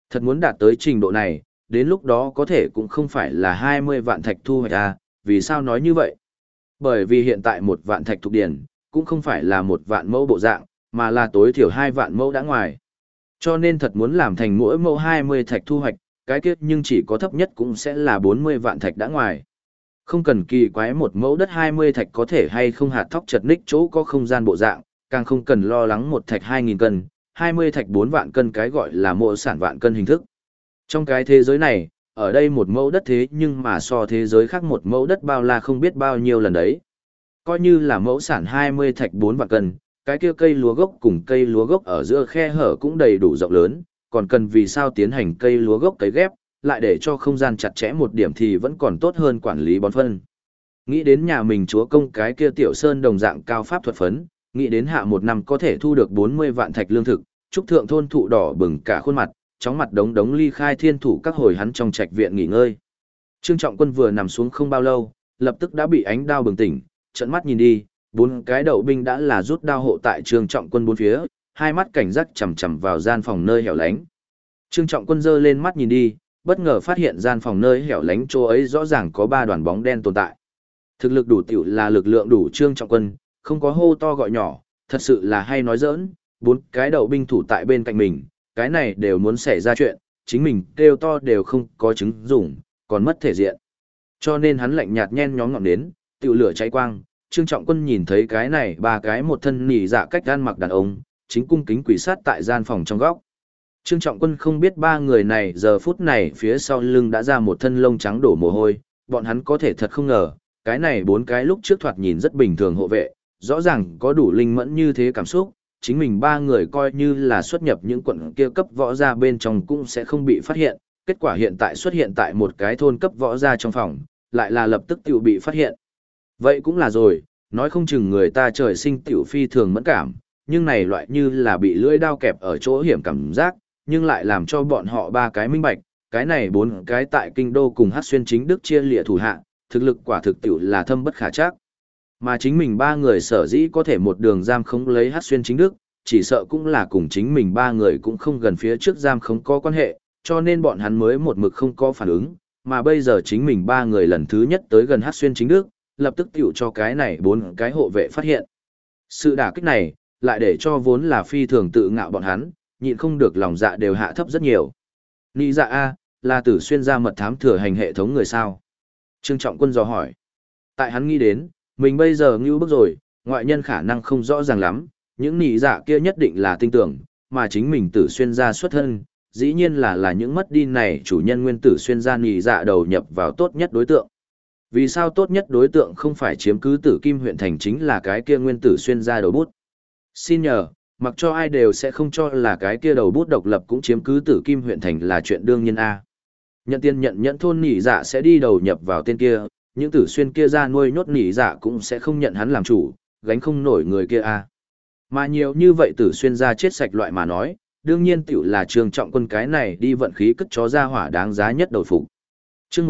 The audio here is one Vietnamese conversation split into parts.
Thật muốn đạt tới trình độ này, đến lúc đó có thể cũng không phải là 20 vạn thạch thu hoạch à, vì sao nói như vậy? Bởi vì hiện tại 1 vạn thạch thuộc điển, cũng không phải là 1 vạn mẫu bộ dạng, mà là tối thiểu 2 vạn mẫu đã ngoài. Cho nên thật muốn làm thành mỗi mẫu 20 thạch thu hoạch, cái kết nhưng chỉ có thấp nhất cũng sẽ là 40 vạn thạch đã ngoài. Không cần kỳ quái một mẫu đất 20 thạch có thể hay không hạt thóc chật ních chỗ có không gian bộ dạng, càng không cần lo lắng một thạch 2.000 cân, 20 thạch 4 vạn cân cái gọi là mỗi sản vạn cân hình thức. Trong cái thế giới này, ở đây một mẫu đất thế nhưng mà so thế giới khác một mẫu đất bao la không biết bao nhiêu lần đấy. Coi như là mẫu sản 20 thạch 4 vạn cân, cái kia cây lúa gốc cùng cây lúa gốc ở giữa khe hở cũng đầy đủ rộng lớn, còn cần vì sao tiến hành cây lúa gốc cấy ghép, lại để cho không gian chặt chẽ một điểm thì vẫn còn tốt hơn quản lý bón phân. Nghĩ đến nhà mình chúa công cái kia tiểu sơn đồng dạng cao pháp thuật phấn, nghĩ đến hạ một năm có thể thu được 40 vạn thạch lương thực, trúc thượng thôn thụ đỏ bừng cả khuôn mặt, chóng mặt đống đống ly khai thiên thủ các hồi hắn trong trạch viện nghỉ ngơi. Trương Trọng Quân vừa nằm xuống không bao lâu, lập tức đã bị ánh đao bừng tỉnh, trợn mắt nhìn đi, 4 cái đậu binh đã là rút đao hộ tại Trương Trọng Quân bốn phía, hai mắt cảnh giác chằm chằm vào gian phòng nơi hẻo lánh. Trương Trọng Quân giơ lên mắt nhìn đi, bất ngờ phát hiện gian phòng nơi hẻo lánh chỗ ấy rõ ràng có 3 đoàn bóng đen tồn tại. Thực lực đủ tiểu là lực lượng đủ Trương Trọng Quân, không có hô to gọi nhỏ, thật sự là hay nói giỡn, 4 cái đậu binh thủ tại bên cạnh mình, cái này đều muốn xảy ra chuyện, chính mình kêu to đều không có chứng dùng, còn mất thể diện. Cho nên hắn lạnh nhạt nhen nhóm ngọn nến, tiểu lửa cháy quang, Trương Trọng Quân nhìn thấy cái này 3 cái một thân nỉ dạ cách ăn mặc đàn ông, chính cung kính quỳ sát tại gian phòng trong góc. Trương Trọng Quân không biết 3 người này giờ phút này phía sau lưng đã ra một thân lông trắng đổ mồ hôi, bọn hắn có thể thật không ngờ, cái này 4 cái lúc trước thoạt nhìn rất bình thường hộ vệ, rõ ràng có đủ linh mẫn như thế cảm xúc, chính mình 3 người coi như là xuất nhập những quận kia cấp võ gia bên trong cũng sẽ không bị phát hiện, kết quả hiện tại xuất hiện tại một cái thôn cấp võ gia trong phòng, lại là lập tức tiểu bị phát hiện. Vậy cũng là rồi, nói không chừng người ta trời sinh tiểu phi thường mẫn cảm, nhưng này loại như là bị lưỡi đao kẹp ở chỗ hiểm cảm giác, nhưng lại làm cho bọn họ 3 cái minh bạch, cái này 4 cái tại kinh đô cùng Hắc Xuyên chính đức chia lịa thủ hạ, thực lực quả thực tiểu là thâm bất khả trắc. Mà chính mình 3 người sở dĩ có thể một đường giam khống lấy Hắc Xuyên chính đức, chỉ sợ cũng là cùng chính mình 3 người cũng không gần phía trước giam khống có quan hệ, cho nên bọn hắn mới một mực không có phản ứng, mà bây giờ chính mình 3 người lần thứ nhất tới gần Hắc Xuyên chính đức, lập tức tiểu cho cái này 4 cái hộ vệ phát hiện. Sự đả kích này, lại để cho vốn là phi thường tự ngạo bọn hắn, nhịn không được lòng dạ đều hạ thấp rất nhiều. Nị dạ A, là Tử Xuyên gia mật thám thừa hành hệ thống người sao? Trương Trọng Quân dò hỏi. Tại hắn nghĩ đến, mình bây giờ ngưu bức rồi, ngoại nhân khả năng không rõ ràng lắm, những nị dạ kia nhất định là tinh tưởng, mà chính mình Tử Xuyên gia xuất thân, dĩ nhiên là những mất đi này chủ nhân nguyên Tử Xuyên gia nị dạ đầu nhập vào tốt nhất đối tượng. Vì sao tốt nhất đối tượng không phải chiếm cứ Tử Kim huyện thành chính là cái kia nguyên Tử Xuyên gia đầu bút? Xin nhờ, mặc cho ai đều sẽ không cho là cái kia đầu bút độc lập cũng chiếm cứ Tử Kim huyện thành là chuyện đương nhiên a. Nhận tiền nhận nhẫn thôn nỉ dạ sẽ đi đầu nhập vào tên kia, những Tử Xuyên kia ra nuôi nhốt nỉ dạ cũng sẽ không nhận hắn làm chủ, gánh không nổi người kia a. Mà nhiều như vậy Tử Xuyên ra chết sạch loại mà nói, đương nhiên tiểu là Trương Trọng Quân cái này đi vận khí cất chó ra hỏa đáng giá nhất đầu phục. Chương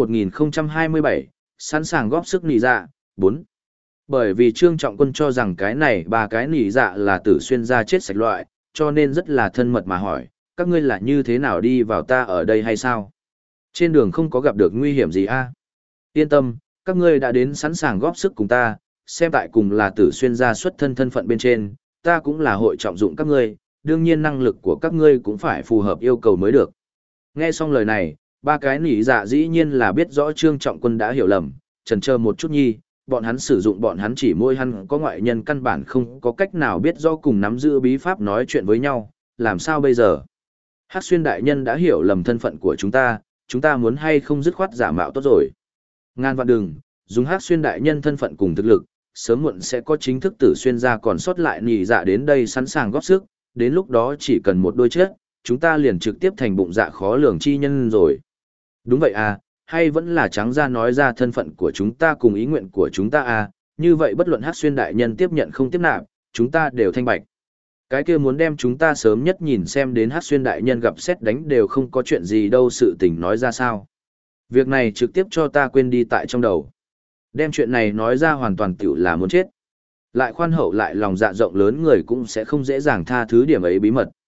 1027, sẵn sàng góp sức nỉ dạ, 4. Bởi vì Trương Trọng Quân cho rằng cái này 3 cái nỉ dạ là Tử Xuyên ra chết sạch loại, cho nên rất là thân mật mà hỏi, các ngươi là như thế nào đi vào ta ở đây hay sao? Trên đường không có gặp được nguy hiểm gì a? Yên tâm, các ngươi đã đến sẵn sàng góp sức cùng ta, xem tại cùng là Tử Xuyên gia xuất thân thân phận bên trên, ta cũng là hội trọng dụng các ngươi, đương nhiên năng lực của các ngươi cũng phải phù hợp yêu cầu mới được. Nghe xong lời này, 3 cái nỉ dạ dĩ nhiên là biết rõ Trương Trọng Quân đã hiểu lầm, chần chờ một chút nhi, bọn hắn sử dụng bọn hắn chỉ môi hắn có ngoại nhân căn bản không có cách nào biết rõ cùng nắm giữ bí pháp nói chuyện với nhau, làm sao bây giờ? Hắc Xuyên đại nhân đã hiểu lầm thân phận của chúng ta muốn hay không dứt khoát giả mạo tốt rồi. Ngàn vạn đừng, dùng Hắc Xuyên đại nhân thân phận cùng thực lực, sớm muộn sẽ có chính thức Tử Xuyên gia còn sót lại nỉ dạ đến đây sẵn sàng góp sức, đến lúc đó chỉ cần một đôi chết, chúng ta liền trực tiếp thành bụng dạ khó lường chi nhân rồi. Đúng vậy à, hay vẫn là trắng ra nói ra thân phận của chúng ta cùng ý nguyện của chúng ta à, như vậy bất luận Hắc Xuyên đại nhân tiếp nhận không tiếp nạp, chúng ta đều thanh bạch. Cái kia muốn đem chúng ta sớm nhất nhìn xem đến Hắc Xuyên đại nhân gặp xét đánh đều không có chuyện gì đâu sự tình nói ra sao. Việc này trực tiếp cho ta quên đi tại trong đầu. Đem chuyện này nói ra hoàn toàn tiểu là muốn chết. Lại khoan hậu lại lòng dạ rộng lớn người cũng sẽ không dễ dàng tha thứ điểm ấy bí mật.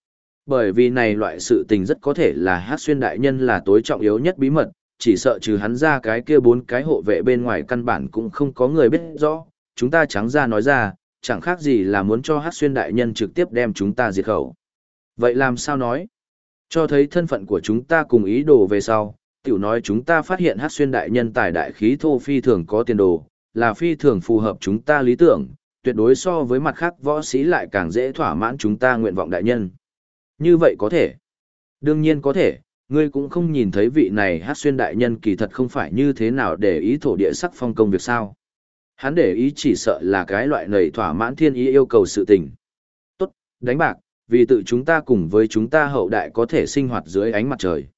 Bởi vì này loại sự tình rất có thể là Hát Xuyên đại nhân là tối trọng yếu nhất bí mật, chỉ sợ trừ hắn ra cái kia 4 cái hộ vệ bên ngoài căn bản cũng không có người biết rõ, chúng ta trắng ra nói ra, chẳng khác gì là muốn cho Hát Xuyên đại nhân trực tiếp đem chúng ta diệt khẩu. Vậy làm sao nói? Cho thấy thân phận của chúng ta cùng ý đồ về sau, tiểu nói chúng ta phát hiện Hát Xuyên đại nhân tài đại khí thô phi thường có tiền đồ, là phi thường phù hợp chúng ta lý tưởng, tuyệt đối so với mặt khác võ sĩ lại càng dễ thỏa mãn chúng ta nguyện vọng đại nhân. Như vậy có thể. Đương nhiên có thể, ngươi cũng không nhìn thấy vị này Hát Xuyên đại nhân kỳ thật không phải như thế nào để ý thổ địa sắc phong công việc sao. Hắn để ý chỉ sợ là cái loại nầy thỏa mãn thiên ý yêu cầu sự tình. Tốt, đánh bạc, vì tự chúng ta cùng với chúng ta hậu đại có thể sinh hoạt dưới ánh mặt trời.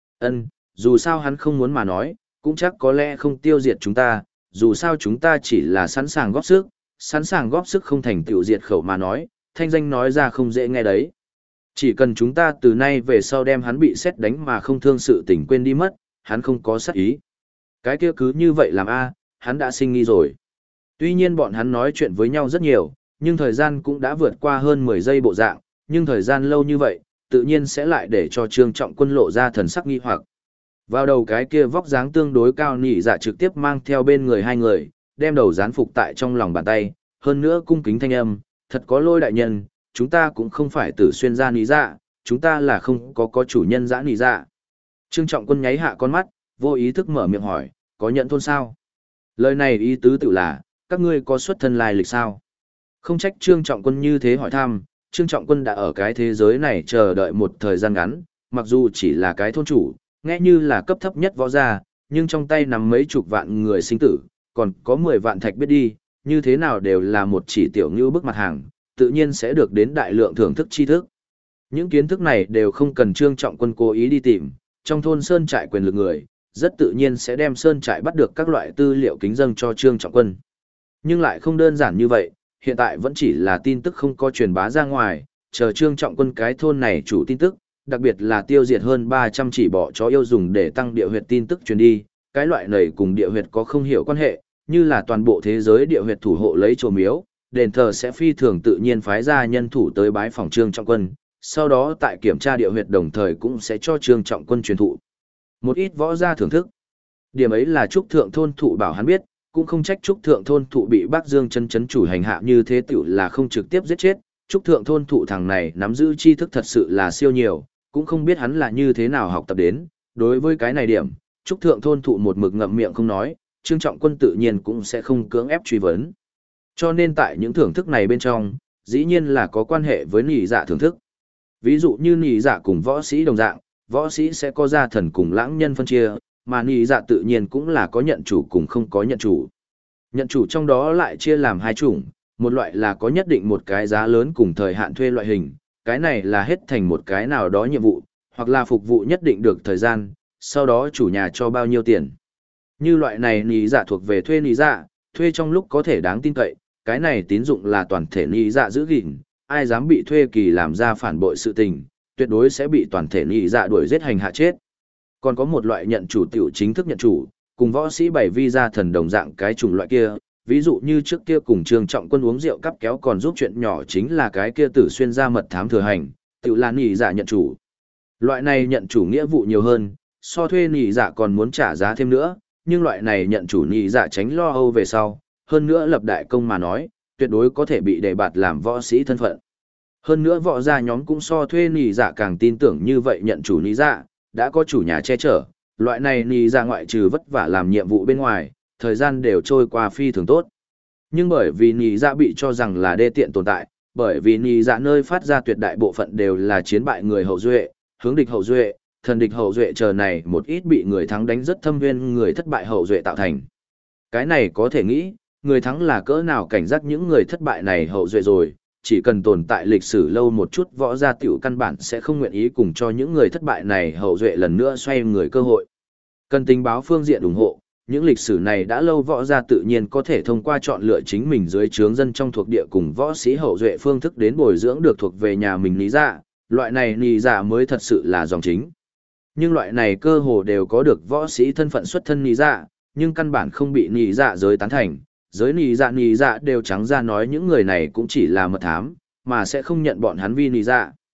Dù sao hắn không muốn mà nói, cũng chắc có lẽ không tiêu diệt chúng ta, dù sao chúng ta chỉ là sẵn sàng góp sức không thành tiểu diệt khẩu mà nói, thanh danh nói ra không dễ nghe đấy. Chỉ cần chúng ta từ nay về sau đem hắn bị xét đánh mà không thương sự tình quên đi mất, hắn không có sát ý. Cái kia cứ như vậy làm hắn đã sinh nghi rồi. Tuy nhiên bọn hắn nói chuyện với nhau rất nhiều, nhưng thời gian cũng đã vượt qua hơn 10 giây bộ dạng, nhưng thời gian lâu như vậy, tự nhiên sẽ lại để cho Trương Trọng Quân lộ ra thần sắc nghi hoặc. Vào đầu cái kia vóc dáng tương đối cao nỉ dạ trực tiếp mang theo bên người hai người, đem đầu dán phục tại trong lòng bàn tay, hơn nữa cung kính thanh âm, thật có lỗi đại nhân, chúng ta cũng không phải Tử Xuyên gia nỉ dạ, chúng ta là không có chủ nhân dã nỉ dạ. Trương Trọng Quân nháy hạ con mắt, vô ý thức mở miệng hỏi, có nhận thôn sao? Lời này ý tứ tự là, các ngươi có xuất thân lai lịch sao? Không trách Trương Trọng Quân như thế hỏi thăm, Trương Trọng Quân đã ở cái thế giới này chờ đợi một thời gian ngắn, mặc dù chỉ là cái thôn chủ, nghe như là cấp thấp nhất võ gia, nhưng trong tay nắm mấy chục vạn người sinh tử, còn có 10 vạn thạch biết đi, như thế nào đều là một chỉ tiểu như bức mặt hàng, tự nhiên sẽ được đến đại lượng thưởng thức tri thức. Những kiến thức này đều không cần Trương Trọng Quân cố ý đi tìm, trong thôn sơn trại quyền lực người, rất tự nhiên sẽ đem sơn trại bắt được các loại tư liệu kính dâng cho Trương Trọng Quân. Nhưng lại không đơn giản như vậy, hiện tại vẫn chỉ là tin tức không có truyền bá ra ngoài, chờ Trương Trọng Quân cái thôn này chủ tin tức, đặc biệt là tiêu diệt hơn 300 chỉ bọ chó yêu dùng để tăng địa huyệt tin tức truyền đi, cái loại này cùng địa huyệt có không hiểu quan hệ, như là toàn bộ thế giới địa huyệt thủ hộ lấy chùa miếu, đền thờ sẽ phi thường tự nhiên phái ra nhân thủ tới bái phòng Trương Trọng Quân, sau đó tại kiểm tra địa huyệt đồng thời cũng sẽ cho Trương Trọng Quân truyền thụ một ít võ gia thưởng thức. Điểm ấy là Trúc Thượng thôn thụ bảo hắn biết, cũng không trách Trúc Thượng thôn thụ bị Bắc Dương chân chấn chủ hành hạ như thế tiểu là không trực tiếp giết chết. Trúc Thượng thôn thụ thằng này nắm giữ tri thức thật sự là siêu nhiều, cũng không biết hắn là như thế nào học tập đến. Đối với cái này điểm, Trúc Thượng thôn thụ một mực ngậm miệng không nói, Trương Trọng Quân tự nhiên cũng sẽ không cưỡng ép truy vấn. Cho nên tại những thưởng thức này bên trong, dĩ nhiên là có quan hệ với nỉ dạ thưởng thức. Ví dụ như nỉ dạ cùng võ sĩ đồng dạng, võ sĩ sẽ có gia thần cùng lãng nhân phân chia, mà nỉ dạ tự nhiên cũng là có nhận chủ cùng không có nhận chủ. Nhận chủ trong đó lại chia làm hai chủng, một loại là có nhất định một cái giá lớn cùng thời hạn thuê loại hình, cái này là hết thành một cái nào đó nhiệm vụ, hoặc là phục vụ nhất định được thời gian, sau đó chủ nhà cho bao nhiêu tiền. Như loại này nỉ dạ thuộc về thuê nỉ dạ, thuê trong lúc có thể đáng tin cậy, cái này tín dụng là toàn thể nỉ dạ giữ gìn, ai dám bị thuê kỳ làm ra phản bội sự tình, tuyệt đối sẽ bị toàn thể nỉ dạ đuổi giết hành hạ chết. Còn có một loại nhận chủ tiểu chính thức nhận chủ, cùng võ sĩ bảy vi gia thần đồng dạng cái chủng loại kia, ví dụ như trước kia cùng Trương Trọng Quân uống rượu cắp kéo còn giúp chuyện nhỏ chính là cái kia Tử Xuyên ra mật thám thừa hành, tiểu là nỉ dạ nhận chủ. Loại này nhận chủ nghĩa vụ nhiều hơn, so thuê nỉ dạ còn muốn trả giá thêm nữa, nhưng loại này nhận chủ nỉ dạ tránh lo âu về sau, hơn nữa lập đại công mà nói, tuyệt đối có thể bị đề bạt làm võ sĩ thân phận. Hơn nữa võ gia nhóm cũng so thuê nỉ dạ càng tin tưởng như vậy nhận chủ nỉ dạ, đã có chủ nhà che chở, loại này nỉ dạ ngoại trừ vất vả làm nhiệm vụ bên ngoài, thời gian đều trôi qua phi thường tốt. Nhưng bởi vì nỉ dạ bị cho rằng là đê tiện tồn tại, bởi vì nỉ dạ nơi phát ra tuyệt đại bộ phận đều là chiến bại người hậu duệ, hướng địch hậu duệ, thần địch hậu duệ chờ này một ít bị người thắng đánh rất thâm viên người thất bại hậu duệ tạo thành. Cái này có thể nghĩ, người thắng là cỡ nào cảnh giác những người thất bại này hậu duệ rồi, chỉ cần tồn tại lịch sử lâu một chút võ gia tiểu căn bản sẽ không nguyện ý cùng cho những người thất bại này hậu duệ lần nữa xoay người cơ hội. Cần tình báo phương diện ủng hộ, những lịch sử này đã lâu võ gia tự nhiên có thể thông qua chọn lựa chính mình dưới trướng dân trong thuộc địa cùng võ sĩ hậu duệ phương thức đến bồi dưỡng được thuộc về nhà mình lý dạ, loại này lý dạ mới thật sự là dòng chính. Nhưng loại này cơ hồ đều có được võ sĩ thân phận xuất thân lý dạ, nhưng căn bản không bị lý dạ giới tán thành. Giới lý dạ đều trắng ra nói những người này cũng chỉ là mật thám, mà sẽ không nhận bọn hắn vi lý dạ.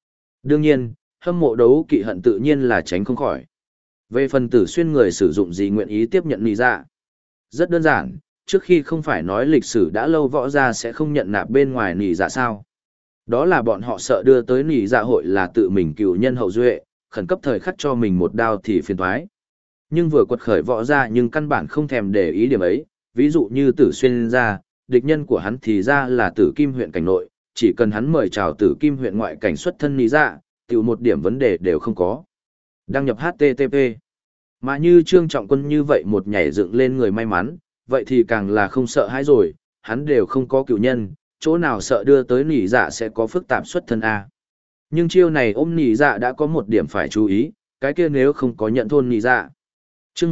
Đương nhiên, hâm mộ đấu kỵ hận tự nhiên là tránh không khỏi. Về phần Tử Xuyên người sử dụng gì nguyện ý tiếp nhận nỉ dạ? Rất đơn giản, trước khi không phải nói lịch sử đã lâu võ gia sẽ không nhận nạp bên ngoài nỉ dạ sao? Đó là bọn họ sợ đưa tới nỉ dạ hội là tự mình cựu nhân hậu duệ, khẩn cấp thời khắc cho mình một đao thì phiền toái. Nhưng vừa quật khởi võ gia nhưng căn bản không thèm để ý điểm ấy, ví dụ như Tử Xuyên ra, địch nhân của hắn thì ra là Tử Kim huyện cảnh nội, chỉ cần hắn mời chào Tử Kim huyện ngoại cảnh xuất thân nỉ dạ, tiểu một điểm vấn đề đều không có. Đăng nhập HTTP. Mà như Trương Trọng Quân như vậy một nhảy dựng lên người may mắn, vậy thì càng là không sợ hãi rồi, hắn đều không có cựu nhân, chỗ nào sợ đưa tới nỉ dạ sẽ có phức tạp xuất thân A. Nhưng chiêu này ôm nỉ dạ đã có một điểm phải chú ý, cái kia nếu không có nhận thôn nỉ dạ. Chương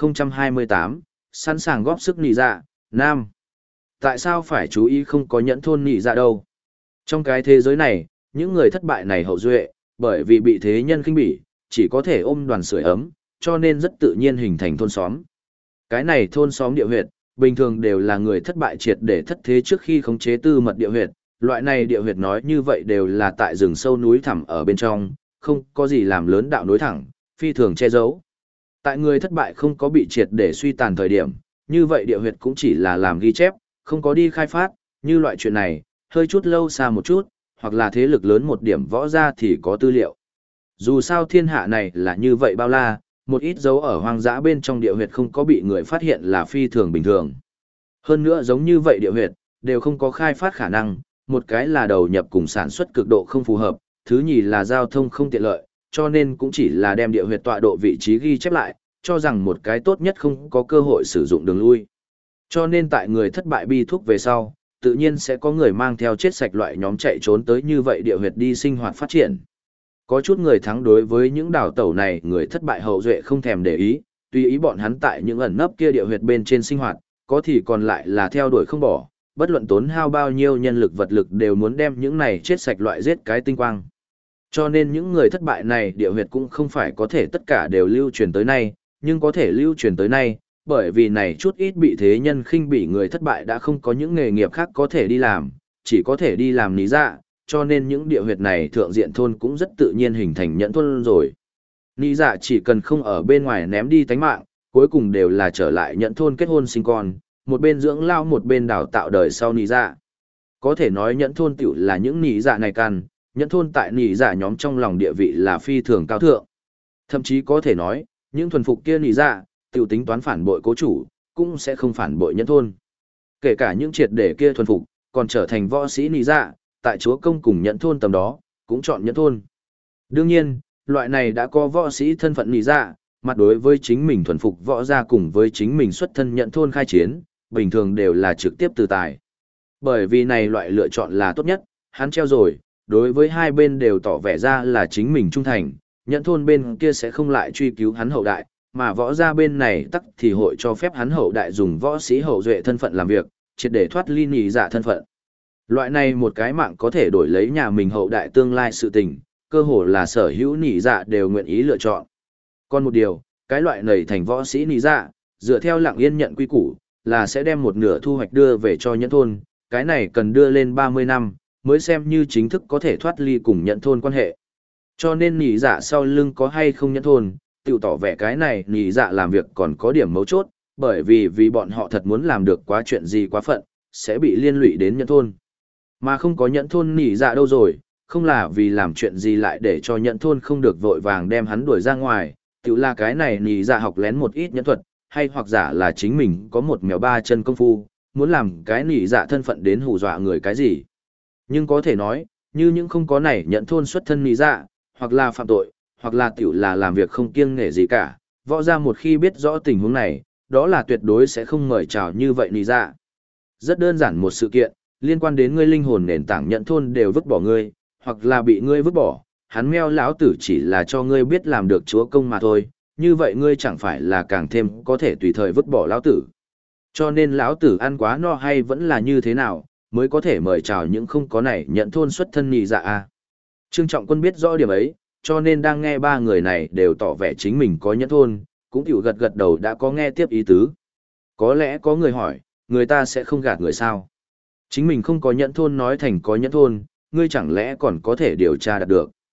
1028, sẵn sàng góp sức nỉ dạ, Nam. Tại sao phải chú ý không có nhẫn thôn nỉ dạ đâu? Trong cái thế giới này, những người thất bại này hậu duệ, bởi vì bị thế nhân khinh bỉ, chỉ có thể ôm đoàn sưởi ấm, cho nên rất tự nhiên hình thành thôn xóm. Cái này thôn xóm địa huyệt, bình thường đều là người thất bại triệt để thất thế trước khi khống chế tư mật địa huyệt. Loại này địa huyệt nói như vậy đều là tại rừng sâu núi thẳm ở bên trong, không có gì làm lớn đạo nối thẳng, phi thường che giấu. Tại người thất bại không có bị triệt để suy tàn thời điểm, như vậy địa huyệt cũng chỉ là làm ghi chép, không có đi khai phát, như loại chuyện này, hơi chút lâu xa một chút, hoặc là thế lực lớn một điểm võ ra thì có tư liệu. Dù sao thiên hạ này là như vậy bao la, một ít dấu ở hoang dã bên trong địa huyệt không có bị người phát hiện là phi thường bình thường. Hơn nữa giống như vậy địa huyệt, đều không có khai phát khả năng, một cái là đầu nhập cùng sản xuất cực độ không phù hợp, thứ nhì là giao thông không tiện lợi, cho nên cũng chỉ là đem địa huyệt tọa độ vị trí ghi chép lại, cho rằng một cái tốt nhất không có cơ hội sử dụng đường lui. Cho nên tại người thất bại bi thuốc về sau, tự nhiên sẽ có người mang theo chết sạch loại nhóm chạy trốn tới như vậy địa huyệt đi sinh hoạt phát triển. Có chút người thắng đối với những đảo tẩu này người thất bại hậu duệ không thèm để ý, tùy ý bọn hắn tại những ẩn nấp kia địa huyệt bên trên sinh hoạt, có thì còn lại là theo đuổi không bỏ, bất luận tốn hao bao nhiêu nhân lực vật lực đều muốn đem những này chết sạch loại giết cái tinh quang. Cho nên những người thất bại này địa huyệt cũng không phải có thể tất cả đều lưu truyền tới nay, nhưng có thể lưu truyền tới nay, bởi vì này chút ít bị thế nhân khinh bỉ người thất bại đã không có những nghề nghiệp khác có thể đi làm, chỉ có thể đi làm lý dạ, cho nên những địa huyệt này thượng diện thôn cũng rất tự nhiên hình thành nhẫn thôn rồi. Lý dạ chỉ cần không ở bên ngoài ném đi tánh mạng, cuối cùng đều là trở lại nhẫn thôn kết hôn sinh con, một bên dưỡng lao một bên đào tạo đời sau lý dạ. Có thể nói nhẫn thôn tiểu là những lý dạ này căn, nhẫn thôn tại lý dạ nhóm trong lòng địa vị là phi thường cao thượng. Thậm chí có thể nói, những thuần phục kia lý dạ, tiểu tính toán phản bội cố chủ, cũng sẽ không phản bội nhẫn thôn. Kể cả những triệt để kia thuần phục, còn trở thành võ sĩ lý dạ, tại chúa công cùng nhẫn thôn tầm đó, cũng chọn nhẫn thôn. Đương nhiên, loại này đã có võ sĩ thân phận lý dạ, mặt đối với chính mình thuần phục võ gia cùng với chính mình xuất thân nhẫn thôn khai chiến, bình thường đều là trực tiếp từ tài. Bởi vì này loại lựa chọn là tốt nhất, hắn treo rồi, đối với hai bên đều tỏ vẻ ra là chính mình trung thành, nhẫn thôn bên kia sẽ không lại truy cứu hắn hậu đại, mà võ gia bên này tắc thì hội cho phép hắn hậu đại dùng võ sĩ hậu duệ thân phận làm việc, triệt để thoát ly nhị dạ thân phận. Loại này một cái mạng có thể đổi lấy nhà mình hậu đại tương lai sự tình, cơ hồ là sở hữu nhị dạ đều nguyện ý lựa chọn. Còn một điều, cái loại này thành võ sĩ nhị dạ, dựa theo lặng yên nhận quy củ, là sẽ đem một nửa thu hoạch đưa về cho nhẫn thôn, cái này cần đưa lên 30 năm, mới xem như chính thức có thể thoát ly cùng nhẫn thôn quan hệ. Cho nên nhị dạ sau lưng có hay không nhẫn thôn, tự tỏ vẻ cái này nhị dạ làm việc còn có điểm mấu chốt, bởi vì bọn họ thật muốn làm được quá chuyện gì quá phận, sẽ bị liên lụy đến nhẫn thôn. Mà không có nhẫn thôn nhị dạ đâu rồi, không là vì làm chuyện gì lại để cho nhẫn thôn không được vội vàng đem hắn đuổi ra ngoài, tự là cái này nhị dạ học lén một ít nhẫn thuật, hay hoặc giả là chính mình có một mèo ba chân công phu, muốn làm cái nhị dạ thân phận đến hù dọa người cái gì. Nhưng có thể nói, như những không có này nhẫn thôn xuất thân nhị dạ, hoặc là phạm tội, hoặc là tiểu là làm việc không kiêng nể gì cả, võ gia một khi biết rõ tình huống này, đó là tuyệt đối sẽ không mời chào như vậy nhị dạ. Rất đơn giản một sự kiện, liên quan đến ngươi linh hồn nền tảng nhẫn thôn đều vứt bỏ ngươi, hoặc là bị ngươi vứt bỏ, hắn meo lão tử chỉ là cho ngươi biết làm được chúa công mà thôi, như vậy ngươi chẳng phải là càng thêm có thể tùy thời vứt bỏ lão tử. Cho nên lão tử ăn quá no hay vẫn là như thế nào, mới có thể mời chào những không có này nhận thôn xuất thân nhị dạ a. Trương Trọng Quân biết rõ điểm ấy, cho nên đang nghe ba người này đều tỏ vẻ chính mình có nhẫn thôn, cũng tiểu gật gật đầu đã có nghe tiếp ý tứ. Có lẽ có người hỏi, người ta sẽ không gạt người sao? Chính mình không có nhẫn thôn nói thành có nhẫn thôn, ngươi chẳng lẽ còn có thể điều tra đạt được.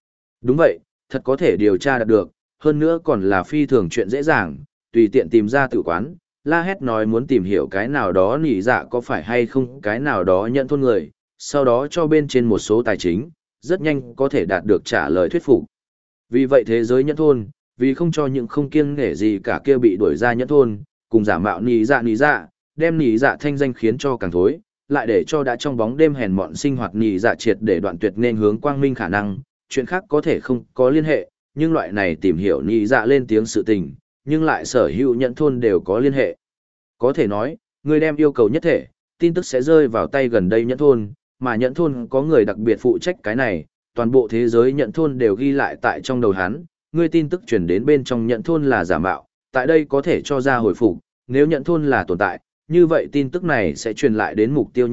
Đúng vậy, thật có thể điều tra đạt được, hơn nữa còn là phi thường chuyện dễ dàng, tùy tiện tìm ra tử quán, la hét nói muốn tìm hiểu cái nào đó nỉ dạ có phải hay không cái nào đó nhận thôn người, sau đó cho bên trên một số tài chính, rất nhanh có thể đạt được trả lời thuyết phục. Vì vậy thế giới nhẫn thôn, vì không cho những không kiêng nể gì cả kia bị đuổi ra nhẫn thôn, cùng giả mạo nỉ dạ, đem nỉ dạ thanh danh khiến cho càng thối, lại để cho đã trong bóng đêm hèn mọn sinh hoạt nỉ dạ triệt để đoạn tuyệt nên hướng quang minh khả năng, chuyện khác có thể không có liên hệ, nhưng loại này tìm hiểu nỉ dạ lên tiếng sự tình, nhưng lại sở hữu nhẫn thôn đều có liên hệ. Có thể nói, người đem yêu cầu nhất thể, tin tức sẽ rơi vào tay gần đây nhẫn thôn, mà nhẫn thôn có người đặc biệt phụ trách cái này, toàn bộ thế giới nhẫn thôn đều ghi lại tại trong đầu hắn, người tin tức truyền đến bên trong nhẫn thôn là giả mạo, tại đây có thể cho ra hồi phục, nếu nhẫn thôn là tồn tại, như vậy tin tức này sẽ truyền lại đến mục tiêu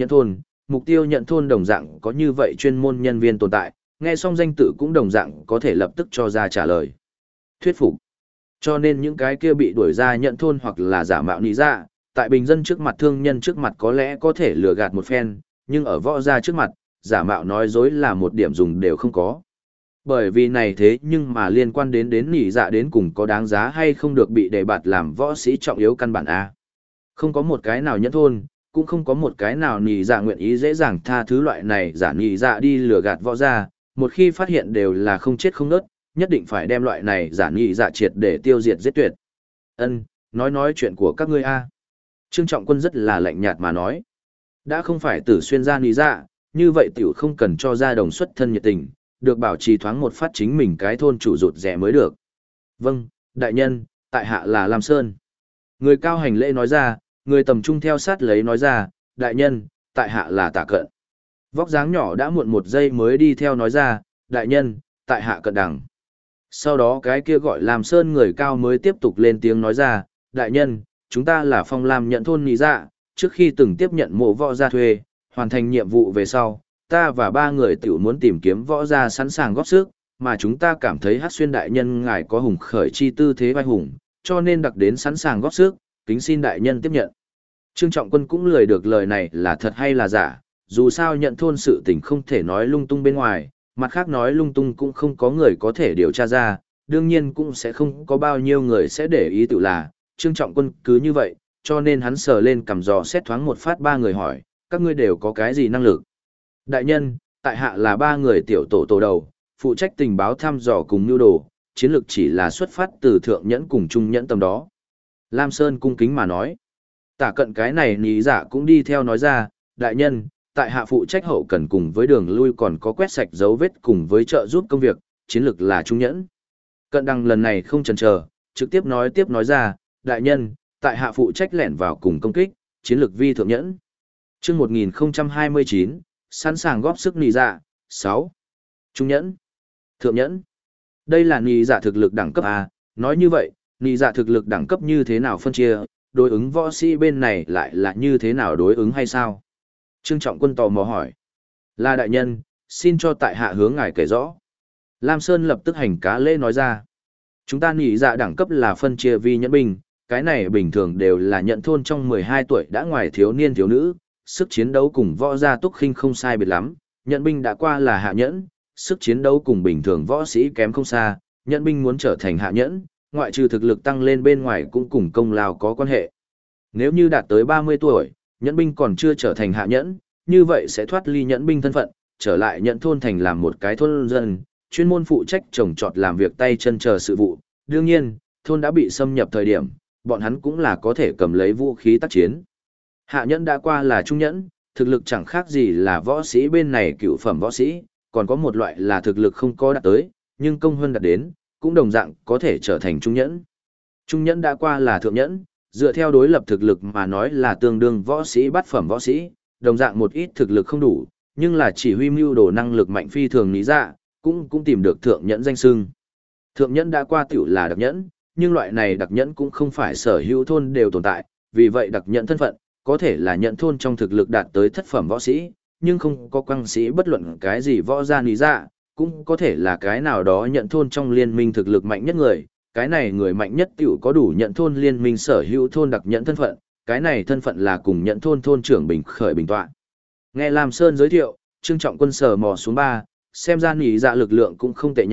nhẫn thôn đồng dạng có như vậy chuyên môn nhân viên tồn tại, nghe xong danh tự cũng đồng dạng có thể lập tức cho ra trả lời. Thuyết phục. Cho nên những cái kia bị đuổi ra nhẫn thôn hoặc là giả mạo nị dạ, tại bình dân trước mặt thương nhân trước mặt có lẽ có thể lừa gạt một phen, nhưng ở võ gia trước mặt, giả mạo nói dối là một điểm dùng đều không có. Bởi vì này thế nhưng mà liên quan đến nỉ dạ đến cùng có đáng giá hay không được bị đề bạt làm võ sĩ trọng yếu căn bản A. Không có một cái nào nhẫn thôn, cũng không có một cái nào nỉ dạ nguyện ý dễ dàng tha thứ loại này giả nỉ dạ đi lừa gạt võ gia, một khi phát hiện đều là không chết không nớt, nhất định phải đem loại này giả nỉ dạ triệt để tiêu diệt giết tuyệt. Ân, nói chuyện của các ngươi A. Trương Trọng Quân rất là lạnh nhạt mà nói. Đã không phải Tử Xuyên gia nỉ dạ, như vậy tiểu không cần cho ra đồng xuất thân nhiệt tình, được bảo trì thoáng một phát chính mình cái thôn chủ rụt rẻ mới được. Vâng, đại nhân, tại hạ là Lam Sơn. Người cao hành lễ nói ra, người tầm trung theo sát lấy nói ra, đại nhân, tại hạ là Tả Cận. Vóc dáng nhỏ đã muộn một giây mới đi theo nói ra, đại nhân, tại hạ Cận Đằng. Sau đó cái kia gọi Lam Sơn người cao mới tiếp tục lên tiếng nói ra, đại nhân, chúng ta là Phong Lam nhận thôn nị dạ, trước khi từng tiếp nhận mộ võ gia thuê, hoàn thành nhiệm vụ về sau, ta và 3 người tiểu muốn tìm kiếm võ gia sẵn sàng góp sức, mà chúng ta cảm thấy Hắc Xuyên đại nhân ngài có hùng khởi chi tư thế vai hùng, cho nên đặc đến sẵn sàng góp sức, kính xin đại nhân tiếp nhận. Trương Trọng Quân cũng lười được lời này là thật hay là giả, dù sao nhận thôn sự tình không thể nói lung tung bên ngoài, mặt khác nói lung tung cũng không có người có thể điều tra ra, đương nhiên cũng sẽ không có bao nhiêu người sẽ để ý tự là, Trương Trọng Quân cứ như vậy, cho nên hắn sờ lên cầm dò xét thoáng một phát 3 người hỏi, các ngươi đều có cái gì năng lực? Đại nhân, tại hạ là 3 người tiểu tổ đầu, phụ trách tình báo thăm dò cùng nhu đồ, chiến lược chỉ là xuất phát từ thượng nhẫn cùng trung nhẫn tầm đó. Lam Sơn cung kính mà nói. Tả Cận cái này ní giả cũng đi theo nói ra, đại nhân, tại hạ phụ trách hậu cần cùng với đường lui còn có quét sạch dấu vết cùng với trợ giúp công việc, chiến lược là trung nhẫn. Cận Đằng lần này không chần chờ, trực tiếp nói ra, đại nhân, tại hạ phụ trách lẻn vào cùng công kích, chiến lược vi thượng nhẫn. Chương 1029, sẵn sàng góp sức nị dạ, 6. Trung nhẫn, thượng nhẫn. Đây là nị dạ thực lực đẳng cấp A, nói như vậy, nị dạ thực lực đẳng cấp như thế nào phân chia, đối ứng võ sĩ bên này lại là như thế nào đối ứng hay sao? Trương Trọng Quân tò mò hỏi. Là đại nhân, xin cho tại hạ hướng ngài kể rõ. Lam Sơn lập tức hành cá lễ nói ra. Chúng ta nị dạ đẳng cấp là phân chia vi nhẫn binh, cái này bình thường đều là nhận thôn trong 12 tuổi đã ngoài thiếu niên thiếu nữ, sức chiến đấu cùng võ gia túc khinh không sai biệt lắm, nhận binh đã qua là hạ nhẫn, sức chiến đấu cùng bình thường võ sĩ kém không xa, nhận binh muốn trở thành hạ nhẫn, ngoại trừ thực lực tăng lên bên ngoài cũng cùng công lao có quan hệ. Nếu như đạt tới 30 tuổi, nhẫn binh còn chưa trở thành hạ nhẫn, như vậy sẽ thoát ly nhẫn binh thân phận, trở lại nhận thôn thành làm một cái thôn dân, chuyên môn phụ trách trồng trọt làm việc tay chân chờ sự vụ. Đương nhiên, thôn đã bị xâm nhập thời điểm, bọn hắn cũng là có thể cầm lấy vũ khí tác chiến. Hạ nhẫn đã qua là trung nhẫn, thực lực chẳng khác gì là võ sĩ bên này cựu phẩm võ sĩ, còn có một loại là thực lực không có đạt tới, nhưng công hơn đạt đến, cũng đồng dạng có thể trở thành trung nhẫn. Trung nhẫn đã qua là thượng nhẫn, dựa theo đối lập thực lực mà nói là tương đương võ sĩ bát phẩm võ sĩ, đồng dạng một ít thực lực không đủ, nhưng là chỉ huy mưu đồ năng lực mạnh phi thường lý dạ, cũng tìm được thượng nhẫn danh xưng. Thượng nhẫn đã qua tiểu là đặc nhẫn, nhưng loại này đặc nhẫn cũng không phải sở hữu thôn đều tồn tại, vì vậy đặc nhẫn thân phận, có thể là nhận thôn trong thực lực đạt tới thất phẩm võ sĩ, nhưng không có quang sĩ bất luận cái gì võ gia lý dạ, cũng có thể là cái nào đó nhận thôn trong liên minh thực lực mạnh nhất người, cái này người mạnh nhất tiểu có đủ nhận thôn liên minh sở hữu thôn đặc nhẫn thân phận, cái này thân phận là cùng nhận thôn thôn trưởng bình khởi bình tọa. Nghe Lam Sơn giới thiệu, Trương Trọng Quân sờ mò xuống 3, xem ra nỉ dạ lực lượng cũng không tệ nha,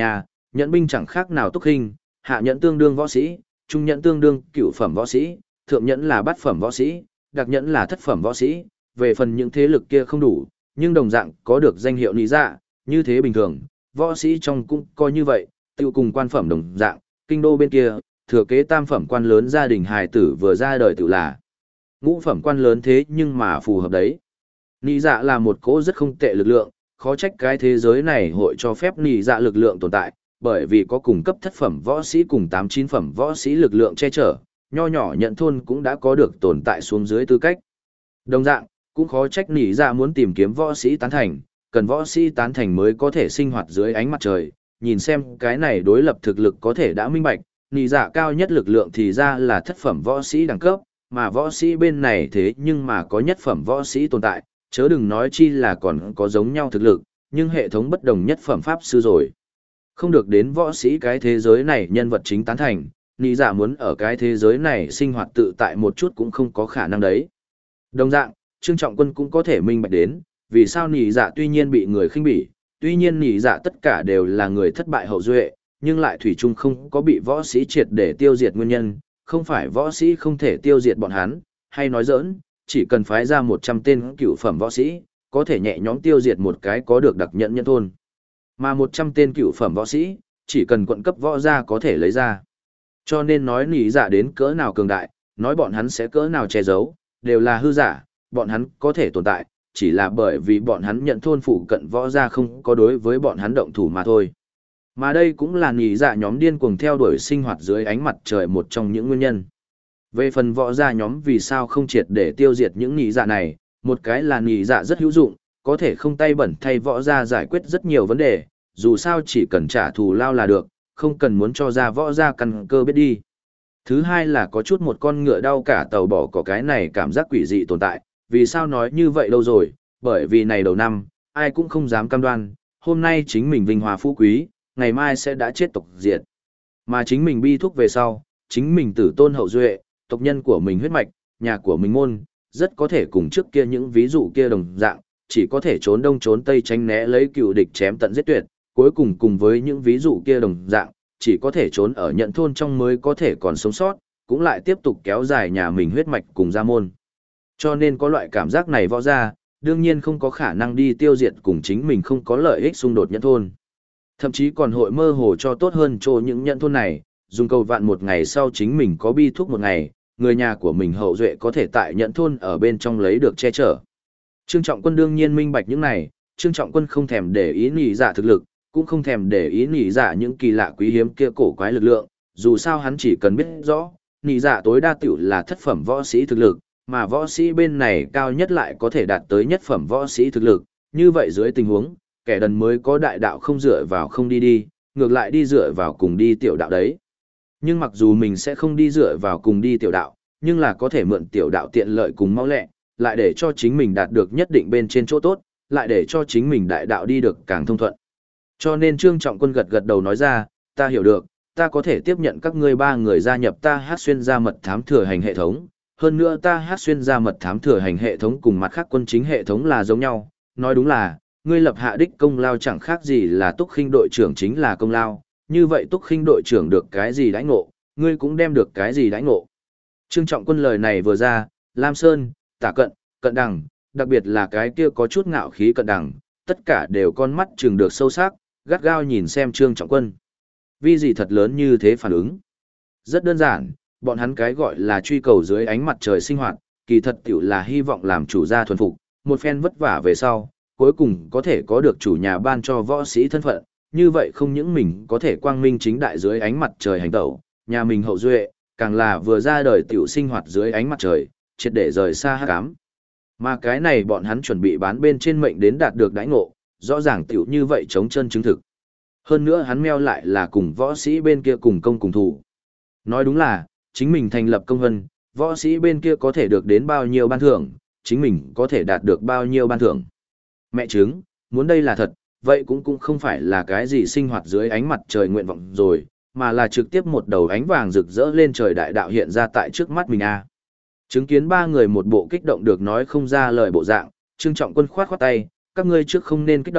nhẫn binh chẳng khác nào túc hình, hạ nhẫn tương đương võ sĩ, trung nhẫn tương đương cửu phẩm võ sĩ, thượng nhẫn là bát phẩm võ sĩ, đặc nhẫn là thất phẩm võ sĩ, về phần những thế lực kia không đủ, nhưng đồng dạng có được danh hiệu lý dạ, như thế bình thường, võ sĩ trong cũng coi như vậy, tiêu cùng quan phẩm đồng dạng, kinh đô bên kia, thừa kế tam phẩm quan lớn gia đình hài tử vừa ra đời tự là ngũ phẩm quan lớn thế nhưng mà phù hợp đấy. Nị dạ là một cỗ rất không tệ lực lượng, khó trách cái thế giới này hội cho phép nị dạ lực lượng tồn tại, bởi vì có cùng cấp thất phẩm võ sĩ cùng 8-9 phẩm võ sĩ lực lượng che chở, nho nhỏ nhận thôn cũng đã có được tồn tại xuống dưới tư cách. Đồng dạng, cũng khó trách nị dạ muốn tìm kiếm võ sĩ tán thành, cần võ sĩ tán thành mới có thể sinh hoạt dưới ánh mặt trời, nhìn xem cái này đối lập thực lực có thể đã minh bạch, nị dạ cao nhất lực lượng thì ra là thất phẩm võ sĩ đẳng cấp, mà võ sĩ bên này thế nhưng mà có nhất phẩm võ sĩ tồn tại, chớ đừng nói chi là còn có giống nhau thực lực, nhưng hệ thống bất đồng nhất phẩm pháp sư rồi. Không được đến võ sĩ cái thế giới này nhân vật chính tán thành, nị dạ muốn ở cái thế giới này sinh hoạt tự tại một chút cũng không có khả năng đấy. Đồng dạng, Trương Trọng Quân cũng có thể minh bạch đến, vì sao nị dạ tuy nhiên bị người khinh bỉ, tuy nhiên nị dạ tất cả đều là người thất bại hậu duệ, nhưng lại thủy chung không có bị võ sĩ triệt để tiêu diệt nguyên nhân, không phải võ sĩ không thể tiêu diệt bọn hắn, hay nói giỡn, chỉ cần phái ra 100 tên cửu phẩm võ sĩ, có thể nhẹ nhõm tiêu diệt một cái có được đặc nhận nhân thôn. Mà 100 tên cửu phẩm võ sĩ, chỉ cần quận cấp võ ra có thể lấy ra. Cho nên nói nỉ dạ đến cỡ nào cường đại, nói bọn hắn sẽ cỡ nào che giấu, đều là hư giả, bọn hắn có thể tồn tại, chỉ là bởi vì bọn hắn nhận thôn phụ cận võ ra không có đối với bọn hắn động thủ mà thôi. Mà đây cũng là nỉ dạ nhóm điên cuồng theo đuổi sinh hoạt dưới ánh mặt trời một trong những nguyên nhân. Về phần võ gia nhóm vì sao không triệt để tiêu diệt những nỉ dạ này, một cái là nỉ dạ rất hữu dụng, có thể không tay bẩn thay võ gia giải quyết rất nhiều vấn đề, dù sao chỉ cần trả thù lao là được, không cần muốn cho ra võ gia căn cơ biết đi. Thứ hai là có chút một con ngựa đau cả tàu bỏ có cái này cảm giác quỷ dị tồn tại, vì sao nói như vậy lâu rồi, bởi vì này đầu năm, ai cũng không dám cam đoan, hôm nay chính mình vinh hòa phú quý, ngày mai sẽ đã chết tộc diệt. Mà chính mình bi thúc về sau, chính mình tử tôn hậu duệ, tộc nhân của mình huyết mạch, nhà của mình môn, rất có thể cùng trước kia những ví dụ kia đồng dạng, chỉ có thể trốn đông trốn tây tránh né lấy cựu địch chém tận giết tuyệt, cuối cùng cùng với những ví dụ kia đồng dạng, chỉ có thể trốn ở nhận thôn trong mới có thể còn sống sót, cũng lại tiếp tục kéo dài nhà mình huyết mạch cùng gia môn. Cho nên có loại cảm giác này võ ra, đương nhiên không có khả năng đi tiêu diệt cùng chính mình không có lợi ích xung đột nhận thôn. Thậm chí còn hội mơ hồ cho tốt hơn cho những nhận thôn này, dùng cầu vạn một ngày sau chính mình có bi thuốc một ngày, người nhà của mình hậu duệ có thể tại nhận thôn ở bên trong lấy được che chở. Trương Trọng Quân đương nhiên minh bạch những này, Trương Trọng Quân không thèm để ý nỉ dạ thực lực, cũng không thèm để ý nỉ dạ những kỳ lạ quý hiếm kia cổ quái lực lượng, dù sao hắn chỉ cần biết rõ, nỉ dạ tối đa tiểu là thất phẩm võ sĩ thực lực, mà võ sĩ bên này cao nhất lại có thể đạt tới nhất phẩm võ sĩ thực lực, như vậy dưới tình huống, kẻ đần mới có đại đạo không dựa vào không đi đi, ngược lại đi dựa vào cùng đi tiểu đạo đấy. Nhưng mặc dù mình sẽ không đi dựa vào cùng đi tiểu đạo, nhưng là có thể mượn tiểu đạo tiện lợi cùng mau lẹ, lại để cho chính mình đạt được nhất định bên trên chỗ tốt, lại để cho chính mình đại đạo đi được càng thông thuận. Cho nên Trương Trọng Quân gật gật đầu nói ra, ta hiểu được, ta có thể tiếp nhận các ngươi ba người gia nhập ta hát xuyên ra mật thám thừa hành hệ thống, hơn nữa ta hát xuyên ra mật thám thừa hành hệ thống cùng mặt khác quân chính hệ thống là giống nhau, nói đúng là, ngươi lập hạ đích công lao chẳng khác gì là Túc Khinh đội trưởng chính là công lao, như vậy Túc Khinh đội trưởng được cái gì đãi ngộ, ngươi cũng đem được cái gì đãi ngộ. Trương Trọng Quân lời này vừa ra, Lam Sơn, Tả Cận, Cận Đằng, đặc biệt là cái kia có chút ngạo khí Cận Đằng, tất cả đều con mắt trừng được sâu sắc, gắt gao nhìn xem Trương Trọng Quân. Vì gì thật lớn như thế phản ứng? Rất đơn giản, bọn hắn cái gọi là truy cầu dưới ánh mặt trời sinh hoạt, kỳ thật tiểu là hy vọng làm chủ gia thuần phục, một phen vất vả về sau, cuối cùng có thể có được chủ nhà ban cho võ sĩ thân phận, như vậy không những mình có thể quang minh chính đại dưới ánh mặt trời hành tẩu, nhà mình hậu duệ, càng là vừa ra đời tiểu sinh hoạt dưới ánh mặt trời, triệt để rời xa hắc ám. Mà cái này bọn hắn chuẩn bị bán bên trên mệnh đến đạt được đãi ngộ, rõ ràng tiểu như vậy chống chân chứng thực. Hơn nữa hắn meo lại là cùng võ sĩ bên kia cùng công cùng thủ. Nói đúng là, chính mình thành lập công vân, võ sĩ bên kia có thể được đến bao nhiêu ban thưởng, chính mình có thể đạt được bao nhiêu ban thưởng. Mẹ chứng, muốn đây là thật, vậy cũng không phải là cái gì sinh hoạt dưới ánh mặt trời nguyện vọng rồi, mà là trực tiếp một đầu ánh vàng rực rỡ lên trời đại đạo hiện ra tại trước mắt mình a. Chứng kiến ba người một bộ kích động được nói không ra lời bộ dạng, Trương Trọng Quân khoát khoát tay, các ngươi trước không nên kích động,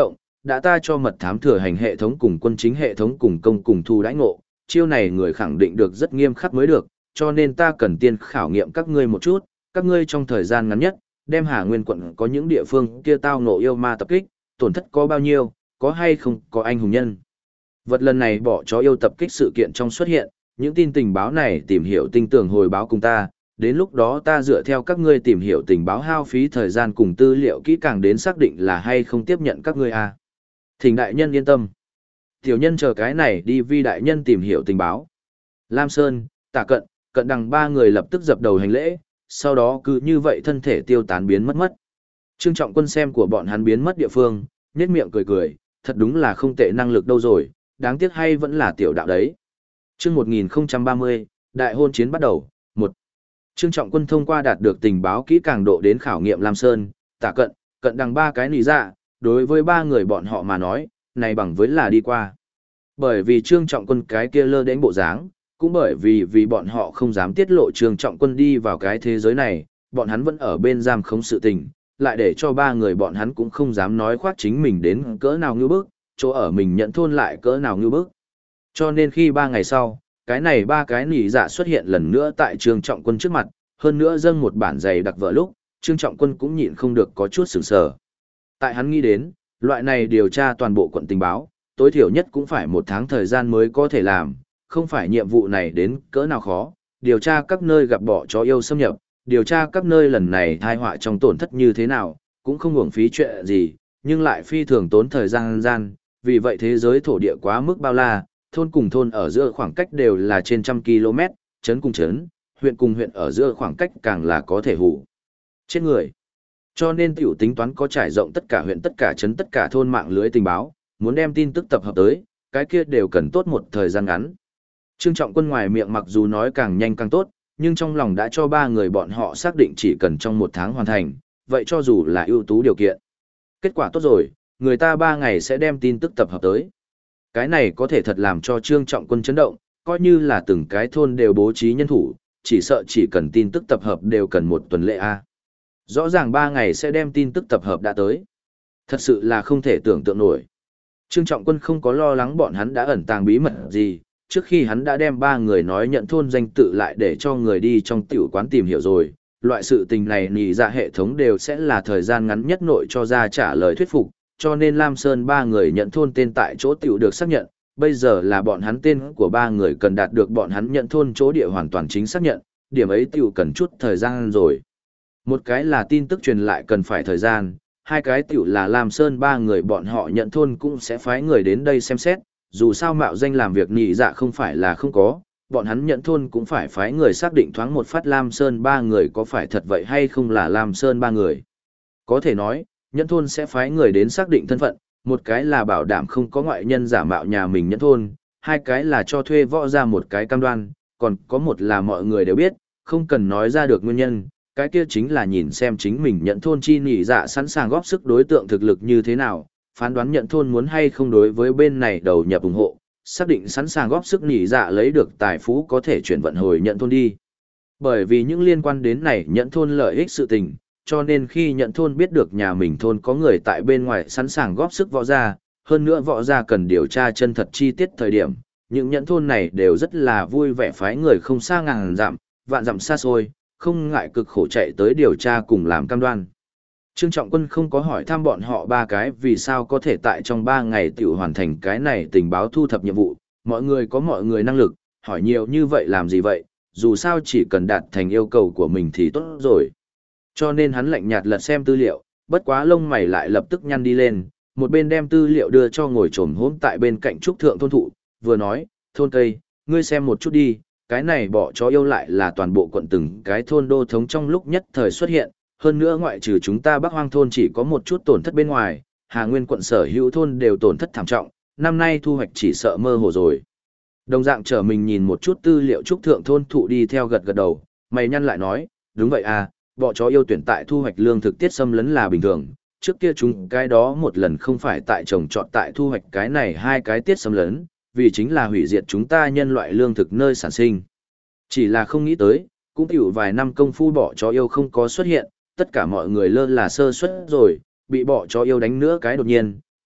đã ta cho mật thám thừa hành hệ thống cùng quân chính hệ thống cùng công cùng thu đãi ngộ, chiêu này người khẳng định được rất nghiêm khắc mới được, cho nên ta cần tiên khảo nghiệm các ngươi một chút, các ngươi trong thời gian ngắn nhất, đem Hà Nguyên quận có những địa phương kia tao ngộ yêu ma tập kích, tổn thất có bao nhiêu, có hay không có anh hùng nhân. Vật lần này bỏ chó yêu tập kích sự kiện trong xuất hiện, những tin tình báo này tìm hiểu tinh tường hồi báo cùng ta, đến lúc đó ta dựa theo các ngươi tìm hiểu tình báo hao phí thời gian cùng tư liệu kỹ càng đến xác định là hay không tiếp nhận các ngươi a. Thỉnh đại nhân yên tâm. Tiểu nhân chờ cái này đi vi đại nhân tìm hiểu tình báo. Lam Sơn, Tả Cận, Cận Đằng ba người lập tức dập đầu hành lễ, sau đó cứ như vậy thân thể tiêu tán biến mất. Trương Trọng Quân xem của bọn hắn biến mất địa phương, nhếch miệng cười cười, thật đúng là không tệ năng lực đâu rồi, đáng tiếc hay vẫn là tiểu đạo đấy. Chương 1030, đại hôn chiến bắt đầu. 1. Trương Trọng Quân thông qua đạt được tình báo kỹ càng độ đến khảo nghiệm Lam Sơn, Tả Cận, Cận Đằng ba cái nỉ dạ, đối với ba người bọn họ mà nói, này bằng với là đi qua. Bởi vì Trương Trọng Quân cái kia lơ đến bộ dáng, cũng bởi vì bọn họ không dám tiết lộ Trương Trọng Quân đi vào cái thế giới này, bọn hắn vẫn ở bên giam khống sự tình, lại để cho ba người bọn hắn cũng không dám nói khoác chính mình đến cỡ nào ngư bức, chỗ ở mình nhận thôn lại cỡ nào ngư bức. Cho nên khi 3 ngày sau, cái này ba cái nỉ dạ xuất hiện lần nữa tại Trương Trọng Quân trước mặt, hơn nữa dâng một bản giày đặc vợ lúc, Trương Trọng Quân cũng nhịn không được có chút sửng sờ. Tại hắn nghĩ đến, loại này điều tra toàn bộ quận tình báo, tối thiểu nhất cũng phải 1 tháng thời gian mới có thể làm, không phải nhiệm vụ này đến cỡ nào khó, điều tra các nơi gặp bỏ chó yêu xâm nhập, điều tra các nơi lần này tai họa trong tổn thất như thế nào, cũng không uổng phí chuyện gì, nhưng lại phi thường tốn thời gian, vì vậy thế giới thổ địa quá mức bao la, thôn cùng thôn ở giữa khoảng cách đều là trên trăm km, trấn cùng trấn, huyện cùng huyện ở giữa khoảng cách càng là có thể hủ chết người. Cho nên tiểu tính toán có trải rộng tất cả huyện tất cả trấn tất cả thôn mạng lưới tình báo, muốn đem tin tức tập hợp tới, cái kia đều cần tốt một thời gian ngắn. Trương Trọng Quân ngoài miệng mặc dù nói càng nhanh càng tốt, nhưng trong lòng đã cho ba người bọn họ xác định chỉ cần trong 1 tháng hoàn thành, vậy cho dù là ưu tú điều kiện. Kết quả tốt rồi, người ta 3 ngày sẽ đem tin tức tập hợp tới. Cái này có thể thật làm cho Trương Trọng Quân chấn động, coi như là từng cái thôn đều bố trí nhân thủ, chỉ sợ chỉ cần tin tức tập hợp đều cần 1 tuần lễ a. Rõ ràng 3 ngày sẽ đem tin tức tập hợp đã tới. Thật sự là không thể tưởng tượng nổi. Trương Trọng Quân không có lo lắng bọn hắn đã ẩn tàng bí mật gì, trước khi hắn đã đem 3 người nói nhận thôn danh tự lại để cho người đi trong tiểu quán tìm hiểu rồi. Loại sự tình này nỉ dạ hệ thống đều sẽ là thời gian ngắn nhất nội cho ra trả lời thuyết phục, cho nên Lam Sơn 3 người nhận thôn tên tại chỗ tiểu được xác nhận, bây giờ là bọn hắn tên của 3 người cần đạt được bọn hắn nhận thôn chỗ địa hoàn toàn chính xác nhận, điểm ấy tiểu cần chút thời gian rồi. Một cái là tin tức truyền lại cần phải thời gian, hai cái tiểu là Lam Sơn 3 người bọn họ nhận thôn cũng sẽ phái người đến đây xem xét, dù sao mạo danh làm việc nhị dạ không phải là không có, bọn hắn nhận thôn cũng phải phái người xác định thoáng một phát Lam Sơn 3 người có phải thật vậy hay không là Lam Sơn 3 người. Có thể nói, nhận thôn sẽ phái người đến xác định thân phận, một cái là bảo đảm không có ngoại nhân giả mạo nhà mình nhận thôn, hai cái là cho thuê võ ra một cái cam đoan, còn có một là mọi người đều biết, không cần nói ra được nguyên nhân, cái kia chính là nhìn xem chính mình nhận thôn chi nhị dạ sẵn sàng góp sức đối tượng thực lực như thế nào, phán đoán nhận thôn muốn hay không đối với bên này đầu nhập ủng hộ, xác định sẵn sàng góp sức nhị dạ lấy được tài phú có thể chuyển vận hồi nhận thôn đi. Bởi vì những liên quan đến này nhận thôn lợi ích sự tình, cho nên khi nhận thôn biết được nhà mình thôn có người tại bên ngoài sẵn sàng góp sức võ gia, hơn nữa võ gia cần điều tra chân thật chi tiết thời điểm, những nhận thôn này đều rất là vui vẻ phái người không xa ngàn dặm, vạn dặm xa xôi, không ngại cực khổ chạy tới điều tra cùng làm cam đoan. Trương Trọng Quân không có hỏi thăm bọn họ 3 cái vì sao có thể tại trong 3 ngày tiểu hoàn thành cái này tình báo thu thập nhiệm vụ, mọi người có mọi người năng lực, hỏi nhiều như vậy làm gì vậy, dù sao chỉ cần đạt thành yêu cầu của mình thì tốt rồi. Cho nên hắn lạnh nhạt lật xem tư liệu, bất quá lông mày lại lập tức nhăn đi lên, một bên đem tư liệu đưa cho ngồi trồm hỗn tại bên cạnh trúc thượng thôn thụ, vừa nói, thôn cây, ngươi xem một chút đi, cái này bỏ chó yêu lại là toàn bộ quận từng cái thôn đô thống trong lúc nhất thời xuất hiện, hơn nữa ngoại trừ chúng ta Bắc Hoang thôn chỉ có một chút tổn thất bên ngoài, Hà Nguyên quận sở hữu thôn đều tổn thất thảm trọng, năm nay thu hoạch chỉ sợ mơ hồ rồi. Đồng dạng trở mình nhìn một chút tư liệu trúc thượng thôn thụ đi theo gật gật đầu, mày nhăn lại nói, đúng vậy à, bọ chó yêu tuyển tại thu hoạch lương thực tiết xâm lấn là bình thường, trước kia chúng cái đó một lần không phải tại trồng trọt tại thu hoạch cái này 2 cái tiết xâm lấn, vì chính là hủy diệt chúng ta nhân loại lương thực nơi sản sinh. Chỉ là không nghĩ tới, cũng tiểu vài năm công phu bọ chó yêu không có xuất hiện, tất cả mọi người lơ là sơ suất rồi, bị bọ chó yêu đánh nữa cái đột nhiên,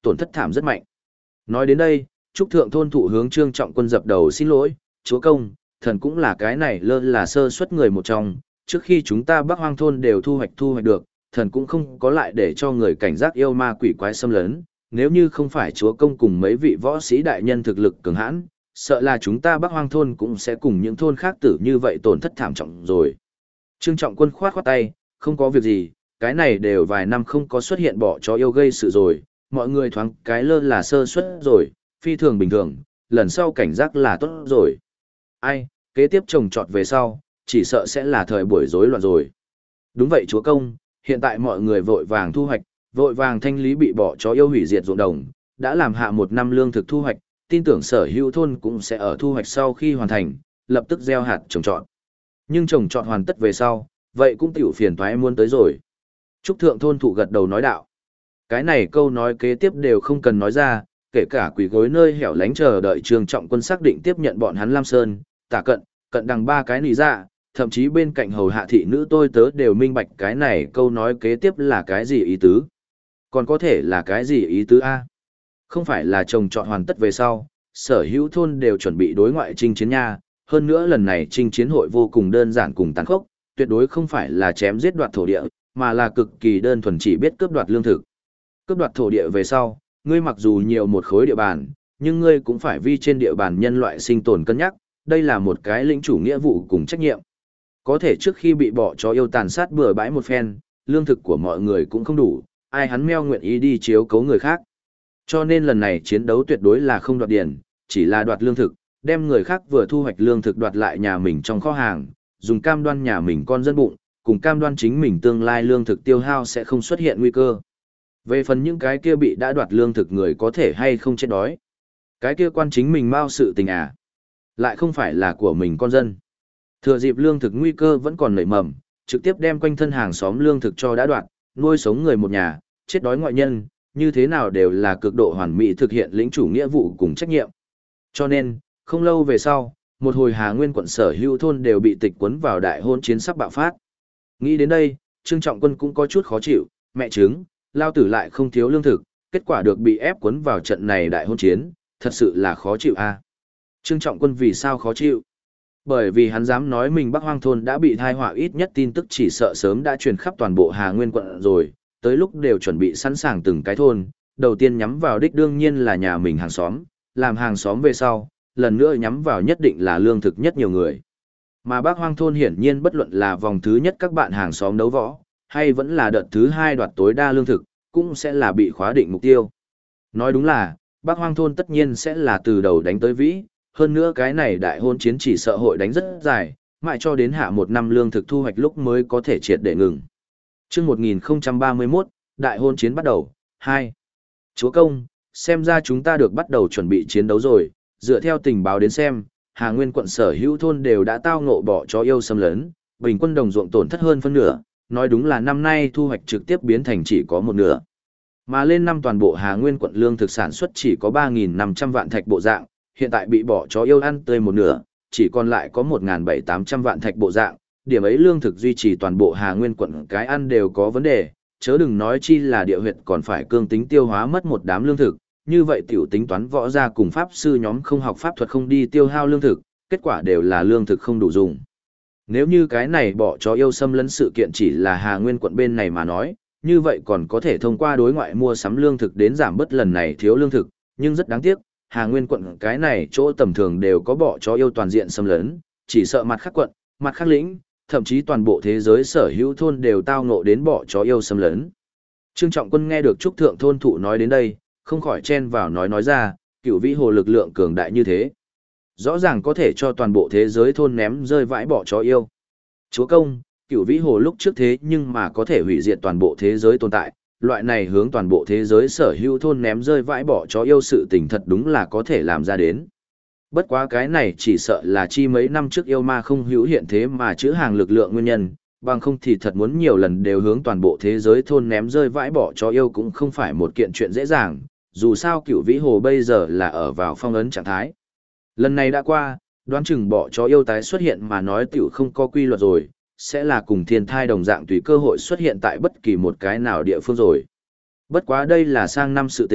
tổn thất thảm rất mạnh. Nói đến đây, Trúc Thượng thôn thụ hướng Trương Trọng Quân dập đầu xin lỗi, chúa công, thần cũng là cái này lơ là sơ suất người một trong, trước khi chúng ta Bắc Hoang thôn đều thu hoạch được, thần cũng không có lại để cho người cảnh giác yêu ma quỷ quái xâm lấn, nếu như không phải chúa công cùng mấy vị võ sĩ đại nhân thực lực cường hãn, sợ là chúng ta Bắc Hoang thôn cũng sẽ cùng những thôn khác tử như vậy tổn thất thảm trọng rồi. Trương Trọng Quân khoát khoát tay, không có việc gì, cái này đều vài năm không có xuất hiện bỏ chó yêu gây sự rồi, mọi người thoáng cái lơ là sơ suất rồi, phi thường bình thường, lần sau cảnh giác là tốt rồi. Ai, kế tiếp trồng trọt về sau, chỉ sợ sẽ là thời buổi rối loạn rồi. Đúng vậy chúa công, hiện tại mọi người vội vàng thu hoạch, vội vàng thanh lý bị bỏ chó yêu hủy diệt ruộng đồng, đã làm hạ một năm lương thực thu hoạch, tin tưởng sở hữu thôn cũng sẽ ở thu hoạch sau khi hoàn thành, lập tức gieo hạt trồng trọt. Nhưng trồng trọt hoàn tất về sau, vậy cũng tiểu phiền toái muốn tới rồi. Trúc Thượng thôn thụ gật đầu nói đạo. Cái này câu nói kế tiếp đều không cần nói ra, kể cả quỷ gối nơi hẻo lánh chờ đợi Trương Trọng Quân xác định tiếp nhận bọn hắn Lam Sơn, Tả Cận, Cận Đằng ba cái nỉ ra, thậm chí bên cạnh hầu hạ thị nữ tôi tớ đều minh bạch cái này câu nói kế tiếp là cái gì ý tứ. Còn có thể là cái gì ý tứ A? Không phải là trồng trọt hoàn tất về sau, sở hữu thôn đều chuẩn bị đối ngoại chinh chiến nha, hơn nữa lần này chinh chiến hội vô cùng đơn giản cùng tàn khốc, tuyệt đối không phải là chém giết đoạt thổ địa, mà là cực kỳ đơn thuần chỉ biết cướp đoạt lương thực. Cướp đoạt thổ địa về sau, ngươi mặc dù nhiều một khối địa bàn, nhưng ngươi cũng phải vì trên địa bàn nhân loại sinh tồn cân nhắc, đây là một cái lĩnh chủ nghĩa vụ cùng trách nhiệm. Có thể trước khi bị bỏ chó yêu tàn sát bừa bãi một phen, lương thực của mọi người cũng không đủ, ai hắn meo nguyện ý đi chiếu cấu người khác. Cho nên lần này chiến đấu tuyệt đối là không đoạt điền, chỉ là đoạt lương thực, đem người khác vừa thu hoạch lương thực đoạt lại nhà mình trong kho hàng, dùng cam đoan nhà mình con dân bụng, cùng cam đoan chính mình tương lai lương thực tiêu hao sẽ không xuất hiện nguy cơ. Về phần những cái kia bị đã đoạt lương thực người có thể hay không chết đói. Cái kia quan chính mình mau sự tình à. Lại không phải là của mình con dân. Thừa dịp lương thực nguy cơ vẫn còn nảy mầm, trực tiếp đem quanh thân hàng xóm lương thực cho đã đoạt, nuôi sống người một nhà, chết đói ngoại nhân, như thế nào đều là cực độ hoàn mỹ thực hiện lĩnh chủ nghĩa vụ cùng trách nhiệm. Cho nên, không lâu về sau, một hồi Hà Nguyên quận sở hữu thôn đều bị tịch cuốn vào đại hôn chiến sắp bạo phát. Nghĩ đến đây, Trương Trọng Quân cũng có chút khó chịu, mẹ chứng, lao tử lại không thiếu lương thực, kết quả được bị ép cuốn vào trận này đại hôn chiến, thật sự là khó chịu a. Trương Trọng Quân vì sao khó chịu? Bởi vì hắn dám nói mình Bắc Hoang thôn đã bị thai họa, ít nhất tin tức chỉ sợ sớm đã truyền khắp toàn bộ Hà Nguyên quận rồi, tới lúc đều chuẩn bị sẵn sàng từng cái thôn, đầu tiên nhắm vào đích đương nhiên là nhà mình hàng xóm, làm hàng xóm về sau, lần nữa nhắm vào nhất định là lương thực nhất nhiều người. Mà Bắc Hoang thôn hiển nhiên bất luận là vòng thứ nhất các bạn hàng xóm đấu võ, hay vẫn là đợt thứ hai đoạt tối đa lương thực, cũng sẽ là bị khóa định mục tiêu. Nói đúng là, Bắc Hoang thôn tất nhiên sẽ là từ đầu đánh tới vĩ, hơn nữa cái này đại hôn chiến chỉ sợ hội đánh rất dài, mãi cho đến hạ một năm lương thực thu hoạch lúc mới có thể triệt để ngừng. Chương 1031, đại hôn chiến bắt đầu. 2. Chúa công, xem ra chúng ta được bắt đầu chuẩn bị chiến đấu rồi, dựa theo tình báo đến xem, Hà Nguyên quận sở hữu thôn đều đã tao ngộ bỏ chó yêu xâm lấn, bình quân đồng ruộng tổn thất hơn phân nửa, nói đúng là năm nay thu hoạch trực tiếp biến thành chỉ có một nửa. Mà lên năm toàn bộ Hà Nguyên quận lương thực sản xuất chỉ có 3.500 vạn thạch bộ dạng, hiện tại bị bỏ chó yêu ăn tươi một nửa, chỉ còn lại có 1.700-800 vạn thạch bộ dạng, điểm ấy lương thực duy trì toàn bộ Hà Nguyên quận cái ăn đều có vấn đề, chớ đừng nói chi là địa huyệt còn phải cương tính tiêu hóa mất một đám lương thực, như vậy tiểu tính toán võ gia cùng pháp sư nhóm không học pháp thuật không đi tiêu hao lương thực, kết quả đều là lương thực không đủ dùng. Nếu như cái này bỏ chó yêu xâm lấn sự kiện chỉ là Hà Nguyên quận bên này mà nói, như vậy còn có thể thông qua đối ngoại mua sắm lương thực đến giảm bớt lần này thiếu lương thực, nhưng rất đáng tiếc, Hà Nguyên quận cái này chỗ tầm thường đều có bỏ chó yêu toàn diện xâm lấn, chỉ sợ mặt khác quận, mặt khác lĩnh, thậm chí toàn bộ thế giới sở hữu thôn đều tao ngộ đến bỏ chó yêu xâm lấn. Trương Trọng Quân nghe được Trúc Thượng thôn thụ nói đến đây, không khỏi chen vào nói ra, Cửu Vĩ Hồ lực lượng cường đại như thế. Rõ ràng có thể cho toàn bộ thế giới thôn ném rơi vãi bỏ chó yêu. Chúa công, Cửu Vĩ Hồ lúc trước thế nhưng mà có thể hủy diệt toàn bộ thế giới tồn tại, loại này hướng toàn bộ thế giới sở hữu thôn ném rơi vãi bỏ chó yêu sự tình thật đúng là có thể làm ra đến. Bất quá cái này chỉ sợ là chi mấy năm trước yêu ma không hữu hiện thế mà chữ hàng lực lượng nguyên nhân, bằng không thì thật muốn nhiều lần đều hướng toàn bộ thế giới thôn ném rơi vãi bỏ chó yêu cũng không phải một kiện chuyện dễ dàng, dù sao Cửu Vĩ Hồ bây giờ là ở vào phong ấn trạng thái. Lần này đã qua, đoán chừng bỏ chó yêu tái xuất hiện mà nói tiểu không có quy luật rồi, sẽ là cùng thiên thai đồng dạng tùy cơ hội xuất hiện tại bất kỳ một cái nào địa phương rồi. Bất quá đây là sang năm sự tình,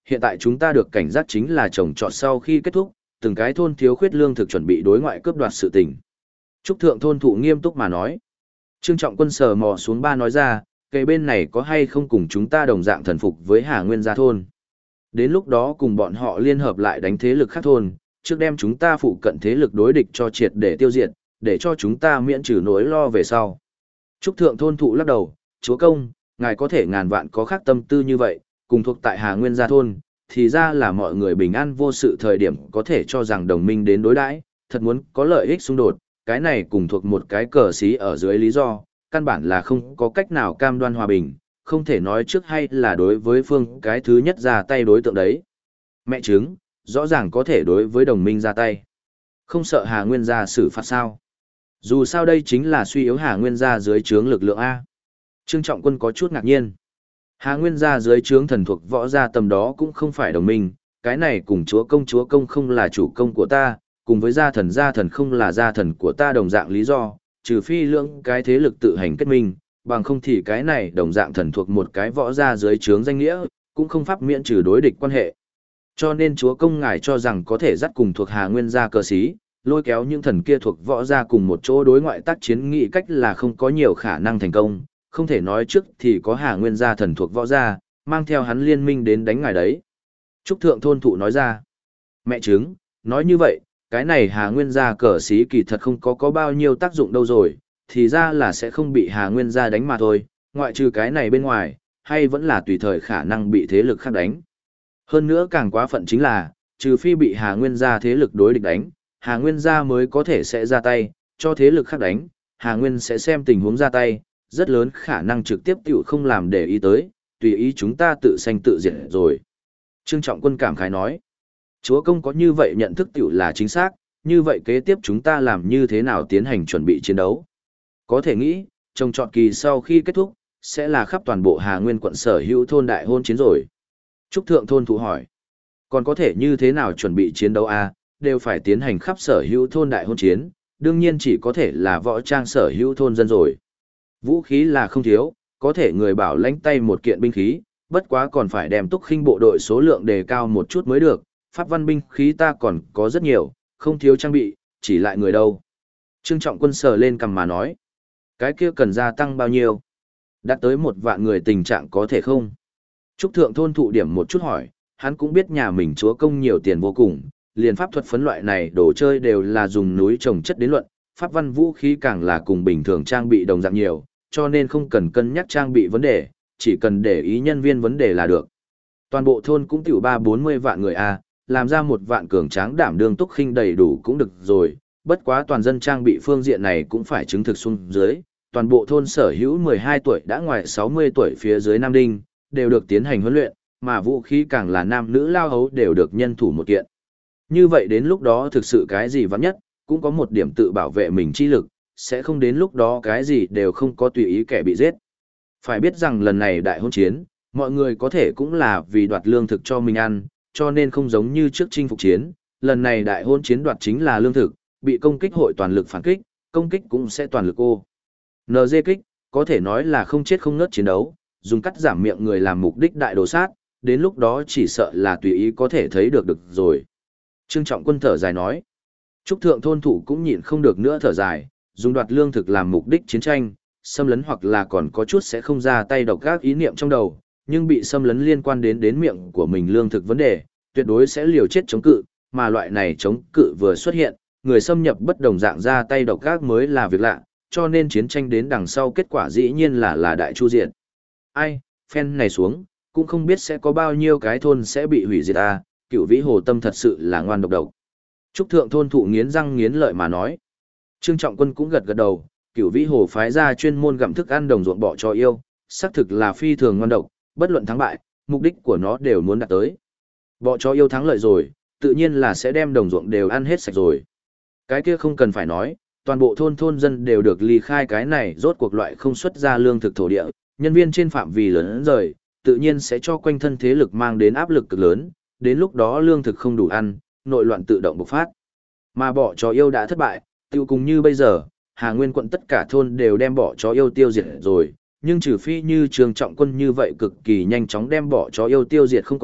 hiện tại chúng ta được cảnh giác chính là trồng trọt sau khi kết thúc, từng cái thôn thiếu khuyết lương thực chuẩn bị đối ngoại cướp đoạt sự tình. Trúc thượng thôn thụ nghiêm túc mà nói. Trương Trọng Quân sờ mò xuống ba nói ra, cây bên này có hay không cùng chúng ta đồng dạng thần phục với Hà Nguyên gia thôn. Đến lúc đó cùng bọn họ liên hợp lại đánh thế lực khác thôn, trước đem chúng ta phụ cận thế lực đối địch cho triệt để tiêu diệt, để cho chúng ta miễn trừ nỗi lo về sau. Trúc thượng thôn thụ lắc đầu, chúa công, ngài có thể ngàn vạn có khác tâm tư như vậy, cùng thuộc tại Hà Nguyên gia thôn, thì ra là mọi người bình an vô sự thời điểm có thể cho rằng đồng minh đến đối đãi, thật muốn có lợi ích xung đột, cái này cùng thuộc một cái cờ xí ở dưới lý do, căn bản là không có cách nào cam đoan hòa bình, không thể nói trước hay là đối với phương cái thứ nhất ra tay đối tượng đấy. Mẹ chứng, rõ ràng có thể đối với đồng minh ra tay. Không sợ Hà Nguyên gia xử phạt sao? Dù sao đây chính là suy yếu Hà Nguyên gia dưới trướng lực lượng A. Trương Trọng Quân có chút ngạc nhiên. Hà Nguyên gia dưới trướng thần thuộc võ gia tầm đó cũng không phải đồng minh, cái này cùng chúa công không là chủ công của ta, cùng với gia thần không là gia thần của ta đồng dạng lý do, trừ phi lưỡng cái thế lực tự hành kết minh, bằng không thì cái này đồng dạng thần thuộc một cái võ gia dưới trướng danh nghĩa, cũng không pháp miễn trừ đối địch quan hệ. Cho nên chúa công ngài cho rằng có thể dắt cùng thuộc Hà Nguyên gia cờ sĩ, lôi kéo những thần kia thuộc võ gia cùng một chỗ đối ngoại tác chiến nghị cách là không có nhiều khả năng thành công, không thể nói trước thì có Hà Nguyên gia thần thuộc võ gia, mang theo hắn liên minh đến đánh ngài đấy. Trúc thượng thôn thụ nói ra, mẹ chứng, nói như vậy, cái này Hà Nguyên gia cờ sĩ kỳ thật không có bao nhiêu tác dụng đâu rồi, thì ra là sẽ không bị Hà Nguyên gia đánh mà thôi, ngoại trừ cái này bên ngoài, hay vẫn là tùy thời khả năng bị thế lực khác đánh. Hơn nữa càng quá phận chính là, trừ phi bị Hà Nguyên gia thế lực đối địch đánh, Hà Nguyên gia mới có thể sẽ ra tay, cho thế lực khác đánh, Hà Nguyên sẽ xem tình huống ra tay, rất lớn khả năng trực tiếp tiểu không làm để ý tới, tùy ý chúng ta tự sanh tự diệt rồi. Trương Trọng Quân cảm khái nói, chúa công có như vậy nhận thức tiểu là chính xác, như vậy kế tiếp chúng ta làm như thế nào tiến hành chuẩn bị chiến đấu. Có thể nghĩ, trồng trọt kỳ sau khi kết thúc, sẽ là khắp toàn bộ Hà Nguyên quận sở hữu thôn đại hôn chiến rồi. Trúc thượng thôn thụ hỏi, còn có thể như thế nào chuẩn bị chiến đấu a? Đều phải tiến hành khắp sở hữu thôn đại hôn chiến, đương nhiên chỉ có thể là võ trang sở hữu thôn dân rồi. Vũ khí là không thiếu, có thể người bảo lãnh tay một kiện binh khí, bất quá còn phải đem túc khinh bộ đội số lượng đề cao một chút mới được, pháp văn binh khí ta còn có rất nhiều, không thiếu trang bị, chỉ lại người đâu. Trương Trọng Quân sờ lên cằm mà nói, cái kia cần gia tăng bao nhiêu? Đạt tới 1 vạn người tình trạng có thể không? Trúc thượng thôn thụ điểm một chút hỏi, hắn cũng biết nhà mình chúa công nhiều tiền vô cùng, liền pháp thuật phấn loại này đồ chơi đều là dùng núi trồng chất đến luận, pháp văn vũ khí càng là cùng bình thường trang bị đồng dạng nhiều, cho nên không cần cân nhắc trang bị vấn đề, chỉ cần để ý nhân viên vấn đề là được. Toàn bộ thôn cũng tiểu 30-40 vạn người a, làm ra 1 vạn cường tráng đảm đương túc khinh đầy đủ cũng được rồi, bất quá toàn dân trang bị phương diện này cũng phải chứng thực xuống dưới, toàn bộ thôn sở hữu 12 tuổi đã ngoài 60 tuổi phía dưới Nam Đinh, đều được tiến hành huấn luyện, mà vũ khí càng là nam nữ lao hấu đều được nhân thủ một kiện. Như vậy đến lúc đó thực sự cái gì vắng nhất, cũng có một điểm tự bảo vệ mình chi lực, sẽ không đến lúc đó cái gì đều không có tùy ý kẻ bị giết. Phải biết rằng lần này đại hôn chiến, mọi người có thể cũng là vì đoạt lương thực cho mình ăn, cho nên không giống như trước chinh phục chiến, lần này đại hôn chiến đoạt chính là lương thực, bị công kích hội toàn lực phản kích, công kích cũng sẽ toàn lực ô. NG kích, có thể nói là không chết không ngớt chiến đấu, dùng cắt giảm miệng người làm mục đích đại đồ sát, đến lúc đó chỉ sợ là tùy ý có thể thấy được rồi. Trương Trọng Quân thở dài nói, Trúc thượng thôn thủ cũng nhịn không được nữa thở dài, dùng đoạt lương thực làm mục đích chiến tranh, xâm lấn hoặc là còn có chút sẽ không ra tay độc ác ý niệm trong đầu, nhưng bị xâm lấn liên quan đến miệng của mình lương thực vấn đề, tuyệt đối sẽ liều chết chống cự, mà loại này chống cự vừa xuất hiện, người xâm nhập bất đồng dạng ra tay độc ác mới là việc lạ, cho nên chiến tranh đến đằng sau kết quả dĩ nhiên là đại chu diệt. Ai, phen này xuống, cũng không biết sẽ có bao nhiêu cái thôn sẽ bị hủy diệt à, Cửu Vĩ Hồ Tâm thật sự là ngoan độc. Trúc thượng thôn thụ nghiến răng nghiến lợi mà nói. Trương Trọng Quân cũng gật gật đầu, Cửu Vĩ Hồ phái ra chuyên môn gặm thức ăn đồng ruộng bọ cho yêu, xác thực là phi thường ngoan độc, bất luận thắng bại, mục đích của nó đều muốn đạt tới. Bọ cho yêu thắng lợi rồi, tự nhiên là sẽ đem đồng ruộng đều ăn hết sạch rồi. Cái kia không cần phải nói, toàn bộ thôn dân đều được ly khai cái này rốt cuộc loại không xuất ra lương thực thổ địa, nhân viên trên phạm vi lớn rời, tự nhiên sẽ cho quanh thân thế lực mang đến áp lực cực lớn, đến lúc đó lương thực không đủ ăn, nội loạn tự động bộc phát. Mà bọ chó yêu đã thất bại, tiêu cùng như bây giờ, Hà Nguyên quận tất cả thôn đều đem bọ chó yêu tiêu diệt rồi, nhưng trừ phi như Trương Trọng Quân như vậy cực kỳ nhanh chóng đem bọ chó yêu tiêu diệt không còn,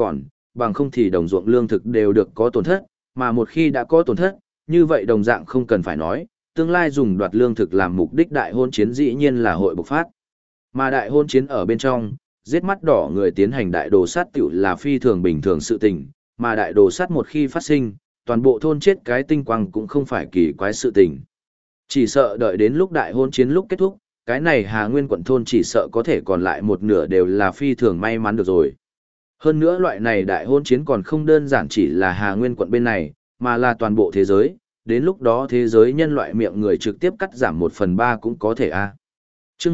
bằng không thì đồng ruộng lương thực đều được có tổn thất, mà một khi đã có tổn thất, như vậy đồng dạng không cần phải nói, tương lai dùng đoạt lương thực làm mục đích đại hôn chiến dĩ nhiên là hội bộc phát. Mà đại hôn chiến ở bên trong, giết mắt đỏ người tiến hành đại đồ sát tiểu là phi thường bình thường sự tình, mà đại đồ sát một khi phát sinh, toàn bộ thôn chết cái tinh quang cũng không phải kỳ quái sự tình. Chỉ sợ đợi đến lúc đại hôn chiến lúc kết thúc, cái này Hà Nguyên quận thôn chỉ sợ có thể còn lại một nửa đều là phi thường may mắn được rồi. Hơn nữa loại này đại hôn chiến còn không đơn giản chỉ là Hà Nguyên quận bên này, mà là toàn bộ thế giới, đến lúc đó thế giới nhân loại miệng người trực tiếp cắt giảm 1/3 cũng có thể a. Chương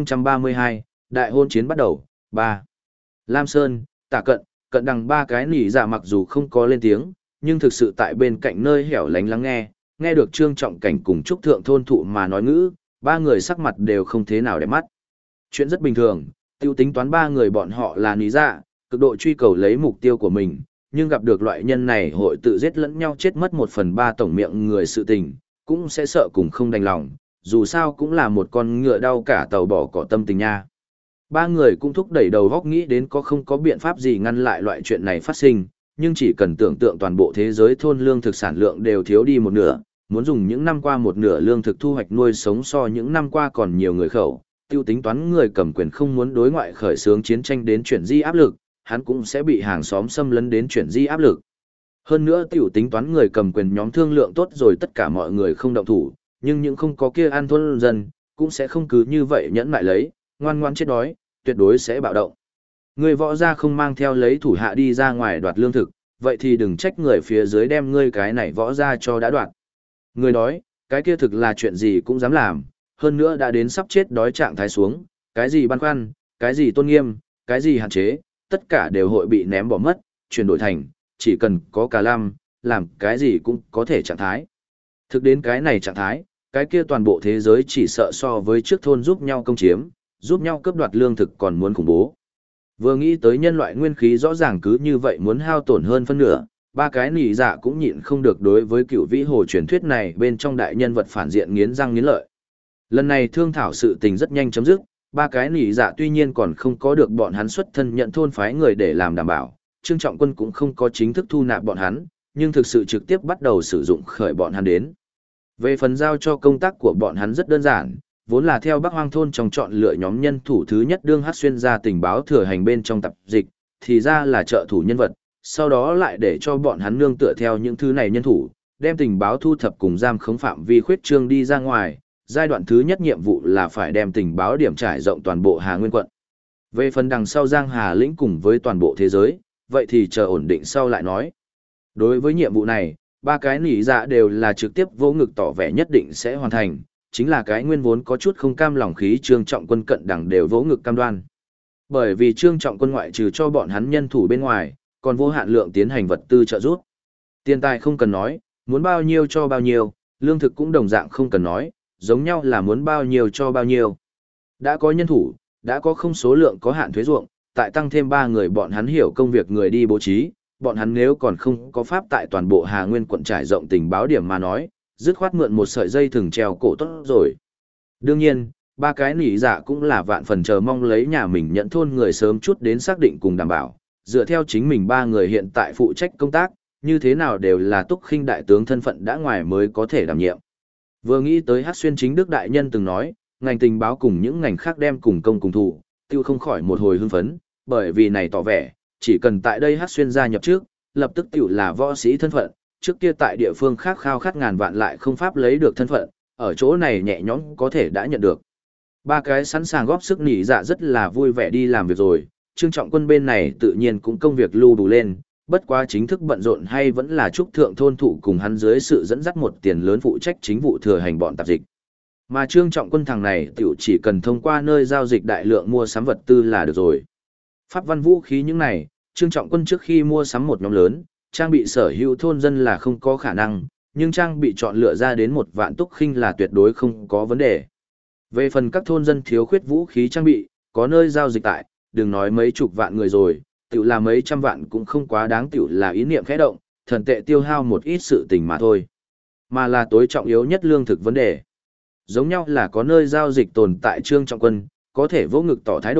1032, đại hôn chiến bắt đầu, 3. Lam Sơn, Tả Cận, Cận Đằng ba cái nỉ dạ mặc dù không có lên tiếng, nhưng thực sự tại bên cạnh nơi hẻo lánh lắng nghe được Trương Trọng Cảnh cùng Trúc Thượng thôn thụ mà nói ngữ, ba người sắc mặt đều không thế nào đẹp mắt. Chuyện rất bình thường, tiêu tính toán ba người bọn họ là nỉ dạ, cực độ truy cầu lấy mục tiêu của mình, nhưng gặp được loại nhân này hội tự giết lẫn nhau chết mất 1/3 tổng miệng người sự tình, cũng sẽ sợ cùng không đành lòng, dù sao cũng là một con ngựa đau cả tàu bỏ cỏ tâm tình nha. Ba người cũng thúc đẩy đầu góc nghĩ đến có không có biện pháp gì ngăn lại loại chuyện này phát sinh, nhưng chỉ cần tưởng tượng toàn bộ thế giới thôn lương thực sản lượng đều thiếu đi một nửa, muốn dùng những năm qua một nửa lương thực thu hoạch nuôi sống so những năm qua còn nhiều người khẩu, tiêu tính toán người cầm quyền không muốn đối ngoại khởi xướng chiến tranh đến chuyển di áp lực, hắn cũng sẽ bị hàng xóm xâm lấn đến chuyển di áp lực. Hơn nữa tiểu tính toán người cầm quyền nhóm thương lượng tốt rồi tất cả mọi người không động thủ, nhưng những không có kia ăn thôn dân, cũng sẽ không cứ như vậy nhẫn lại lấy, ngoan ngoan chết đói, tuyệt đối sẽ bạo động. Người võ gia không mang theo lấy thủ hạ đi ra ngoài đoạt lương thực, vậy thì đừng trách người phía dưới đem ngươi cái này võ gia cho đã đoạt. Người đói, cái kia thực là chuyện gì cũng dám làm, hơn nữa đã đến sắp chết đói trạng thái xuống, cái gì băn khoăn, cái gì tôn nghiêm, cái gì hạn chế, tất cả đều hội bị ném bỏ mất, chuyển đổi thành, chỉ cần có cả lam, làm cái gì cũng có thể trạng thái. Thực đến cái này trạng thái, cái kia toàn bộ thế giới chỉ sợ so với trước thôn giúp nhau công chiếm, giúp nhau cướp đoạt lương thực còn muốn khủng bố. Vừa nghĩ tới nhân loại nguyên khí rõ ràng cứ như vậy muốn hao tổn hơn phân nửa, ba cái nỉ dạ cũng nhịn không được đối với cựu vĩ hồ truyền thuyết này bên trong đại nhân vật phản diện nghiến răng nghiến lợi. Lần này thương thảo sự tình rất nhanh chấm dứt, ba cái nỉ dạ tuy nhiên còn không có được bọn hắn xuất thân nhận thôn phái người để làm đảm bảo, Trương Trọng Quân cũng không có chính thức thu nạp bọn hắn, nhưng thực sự trực tiếp bắt đầu sử dụng khởi bọn hắn đến. Về phần giao cho công tác của bọn hắn rất đơn giản, vốn là theo Bắc Hoang thôn trong chọn lựa nhóm nhân thủ thứ nhất đương hát xuyên ra tình báo thừa hành bên trong tập dịch, thì ra là trợ thủ nhân vật, sau đó lại để cho bọn hắn nương tựa theo những thứ này nhân thủ, đem tình báo thu thập cùng giam khống phạm vi khuyết trương đi ra ngoài. Giai đoạn thứ nhất nhiệm vụ là phải đem tình báo điểm trải rộng toàn bộ Hà Nguyên quận. Về phần đằng sau Giang Hà lĩnh cùng với toàn bộ thế giới, vậy thì chờ ổn định sau lại nói. Đối với nhiệm vụ này, ba cái nỉ dạ đều là trực tiếp vỗ ngực tỏ vẻ nhất định sẽ hoàn thành, chính là cái nguyên vốn có chút không cam lòng khí Trương Trọng Quân cận đẳng đều vỗ ngực cam đoan. Bởi vì Trương Trọng Quân ngoại trừ cho bọn hắn nhân thủ bên ngoài, còn vô hạn lượng tiến hành vật tư trợ giúp. Tiền tài không cần nói, muốn bao nhiêu cho bao nhiêu, lương thực cũng đồng dạng không cần nói, giống nhau là muốn bao nhiêu cho bao nhiêu. Đã có nhân thủ, đã có không số lượng có hạn thuế ruộng, tại tăng thêm 3 người bọn hắn hiểu công việc người đi bố trí, bọn hắn nếu còn không có pháp tại toàn bộ Hà Nguyên quận trải rộng tình báo điểm mà nói, dứt khoát mượn một sợi dây thừng treo cổ tốt rồi. Đương nhiên, 3 cái nỉ dạ cũng là vạn phần chờ mong lấy nhà mình nhận thôn người sớm chút đến xác định cùng đảm bảo, dựa theo chính mình 3 người hiện tại phụ trách công tác, như thế nào đều là Túc Khinh đại tướng thân phận đã ngoài mới có thể đảm nhiệm. Vừa nghĩ tới Hát Xuyên chính đức đại nhân từng nói, ngành tình báo cùng những ngành khác đem cùng công cùng thủ, tiêu không khỏi một hồi hưng phấn, bởi vì này tỏ vẻ, chỉ cần tại đây Hát Xuyên gia nhập trước, lập tức tiểu là võ sĩ thân phận, trước kia tại địa phương khác khao khát ngàn vạn lại không pháp lấy được thân phận, ở chỗ này nhẹ nhõm có thể đã nhận được. 3 cái sẵn sàng góp sức nỉ dạ rất là vui vẻ đi làm việc rồi, Trương Trọng Quân bên này tự nhiên cũng công việc lưu đủ lên, bất quá chính thức bận rộn hay vẫn là Trúc Thượng thôn thụ cùng hắn dưới sự dẫn dắt một tiền lớn phụ trách chính vụ thừa hành bọn tạp dịch. Mà Trương Trọng Quân thằng này tiểu chỉ cần thông qua nơi giao dịch đại lượng mua sắm vật tư là được rồi. Pháp văn vũ khí những này, Trương Trọng Quân trước khi mua sắm một nhóm lớn, trang bị sở hữu thôn dân là không có khả năng, nhưng trang bị chọn lựa ra đến 1 vạn Túc Khinh là tuyệt đối không có vấn đề. Về phần các thôn dân thiếu khuyết vũ khí trang bị, có nơi giao dịch tại, đừng nói mấy chục vạn người rồi, tiểu là mấy trăm vạn cũng không quá đáng, tiểu là ý niệm khẽ động, thần tệ tiêu hao một ít sự tình mà thôi. Mà là tối trọng yếu nhất lương thực vấn đề. Giống nhau là có nơi giao dịch tồn tại Trương Trọng Quân, có thể vô ngực tỏ thái độ,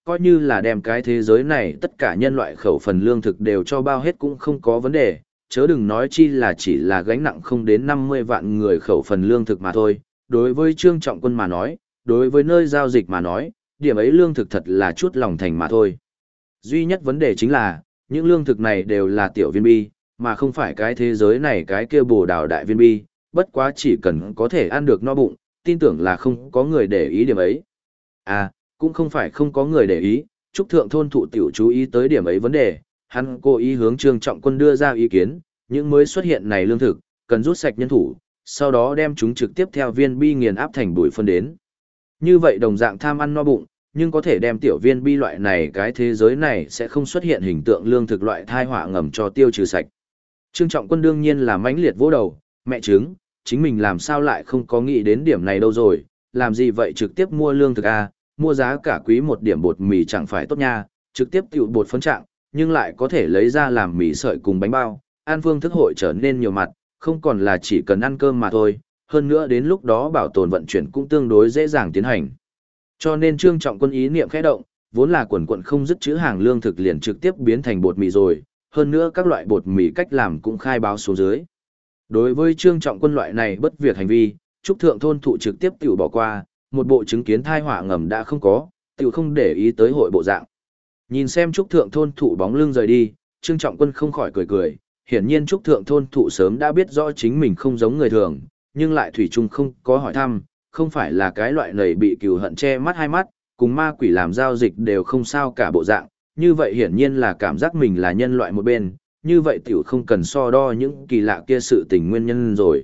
coi như là đem cái thế giới này tất cả nhân loại khẩu phần lương thực đều cho bao hết cũng không có vấn đề, chớ đừng nói chi là chỉ là gánh nặng không đến 50 vạn người khẩu phần lương thực mà thôi. Đối với Trương Trọng Quân mà nói, đối với nơi giao dịch mà nói, điểm ấy lương thực thật là chút lòng thành mà thôi. Duy nhất vấn đề chính là, những lương thực này đều là tiểu viên bi, mà không phải cái thế giới này cái kia bồ đào đại viên bi, bất quá chỉ cần có thể ăn được no bụng, tin tưởng là không có người để ý điểm ấy. À, cũng không phải không có người để ý, Trúc Thượng thôn thụ tiểu chú ý tới điểm ấy vấn đề, hắn cố ý hướng Trương Trọng Quân đưa ra ý kiến, những mới xuất hiện này lương thực, cần rút sạch nhân thủ, sau đó đem chúng trực tiếp theo viên bi nghiền áp thành bụi phân đến. Như vậy đồng dạng tham ăn no bụng, nhưng có thể đem tiểu viên bi loại này cái thế giới này sẽ không xuất hiện hình tượng lương thực loại thai họa ngầm cho tiêu trừ sạch. Trương Trọng Quân đương nhiên là mãnh liệt vỗ đầu, mẹ chứng, chính mình làm sao lại không có nghĩ đến điểm này đâu rồi, làm gì vậy trực tiếp mua lương thực à, mua giá cả quý một điểm bột mì chẳng phải tốt nha, trực tiếp tiểu bột phấn trạng, nhưng lại có thể lấy ra làm mì sợi cùng bánh bao, ăn phương thức hội trở nên nhiều mặt, không còn là chỉ cần ăn cơm mà thôi, hơn nữa đến lúc đó bảo tồn vận chuyển cũng tương đối dễ dàng tiến hành. Cho nên Trương Trọng Quân ý niệm khẽ động, vốn là quần quận không dứt chữ hàng lương thực liền trực tiếp biến thành bột mì rồi, hơn nữa các loại bột mì cách làm cũng khai báo số dưới. Đối với Trương Trọng Quân loại này bất việc hành vi, Trúc Thượng thôn thụ trực tiếp tiểu bỏ qua, một bộ chứng kiến thai họa ngầm đã không có, tiểu không để ý tới hội bộ dạng. Nhìn xem Trúc Thượng thôn thụ bóng lưng rời đi, Trương Trọng Quân không khỏi cười cười, hiển nhiên Trúc Thượng thôn thụ sớm đã biết rõ chính mình không giống người thường, nhưng lại thủy chung không có hỏi thăm, không phải là cái loại nầy bị cừu hận che mắt hai mắt, cùng ma quỷ làm giao dịch đều không sao cả bộ dạng, như vậy hiển nhiên là cảm giác mình là nhân loại một bên, như vậy tiểu không cần so đo những kỳ lạ kia sự tình nguyên nhân rồi.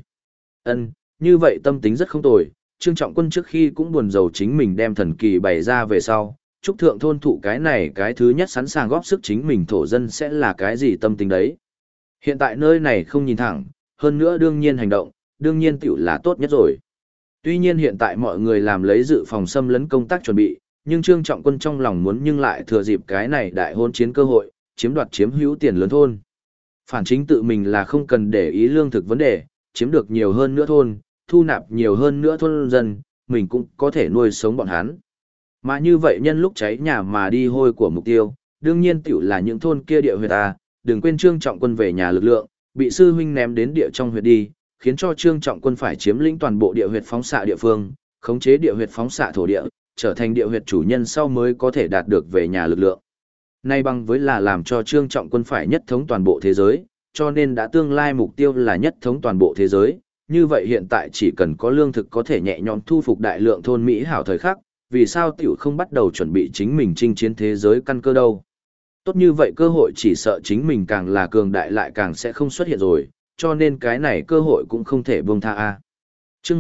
Như vậy tâm tính rất không tồi, Trương Trọng Quân trước khi cũng buồn rầu chính mình đem thần kỳ bày ra về sau, Trúc Thượng thôn thụ cái này cái thứ nhất sẵn sàng góp sức chính mình thổ dân sẽ là cái gì tâm tính đấy. Hiện tại nơi này không nhìn thẳng, hơn nữa đương nhiên hành động, đương nhiên tiểu là tốt nhất rồi. Tuy nhiên hiện tại mọi người làm lấy dự phòng xâm lấn công tác chuẩn bị, nhưng Trương Trọng Quân trong lòng muốn nhưng lại thừa dịp cái này đại hôn chiến cơ hội, chiếm đoạt chiếm hữu tiền lớn thôn. Phản chính tự mình là không cần để ý lương thực vấn đề, chiếm được nhiều hơn nữa thôn, thu nạp nhiều hơn nữa thôn dân, mình cũng có thể nuôi sống bọn hắn. Mà như vậy nhân lúc cháy nhà mà đi hôi của mục tiêu, đương nhiên tiểu là những thôn kia địa huyệt ta, đừng quên Trương Trọng Quân về nhà lực lượng, bị sư huynh ném đến địa trong huyệt đi, khiến cho Trương Trọng Quân phải chiếm lĩnh toàn bộ địa huyệt phóng xạ địa phương, khống chế địa huyệt phóng xạ thổ địa, trở thành địa huyệt chủ nhân sau mới có thể đạt được về nhà lực lượng. Nay bằng với là làm cho Trương Trọng Quân phải nhất thống toàn bộ thế giới, cho nên đã tương lai mục tiêu là nhất thống toàn bộ thế giới, như vậy hiện tại chỉ cần có lương thực có thể nhẹ nhõm thu phục đại lượng thôn Mỹ hảo thời khắc, vì sao tiểu không bắt đầu chuẩn bị chính mình chinh chiến thế giới căn cơ đâu. Tốt như vậy cơ hội chỉ sợ chính mình càng là cường đại lại càng sẽ không xuất hiện rồi, cho nên cái này cơ hội cũng không thể buông tha a. Chương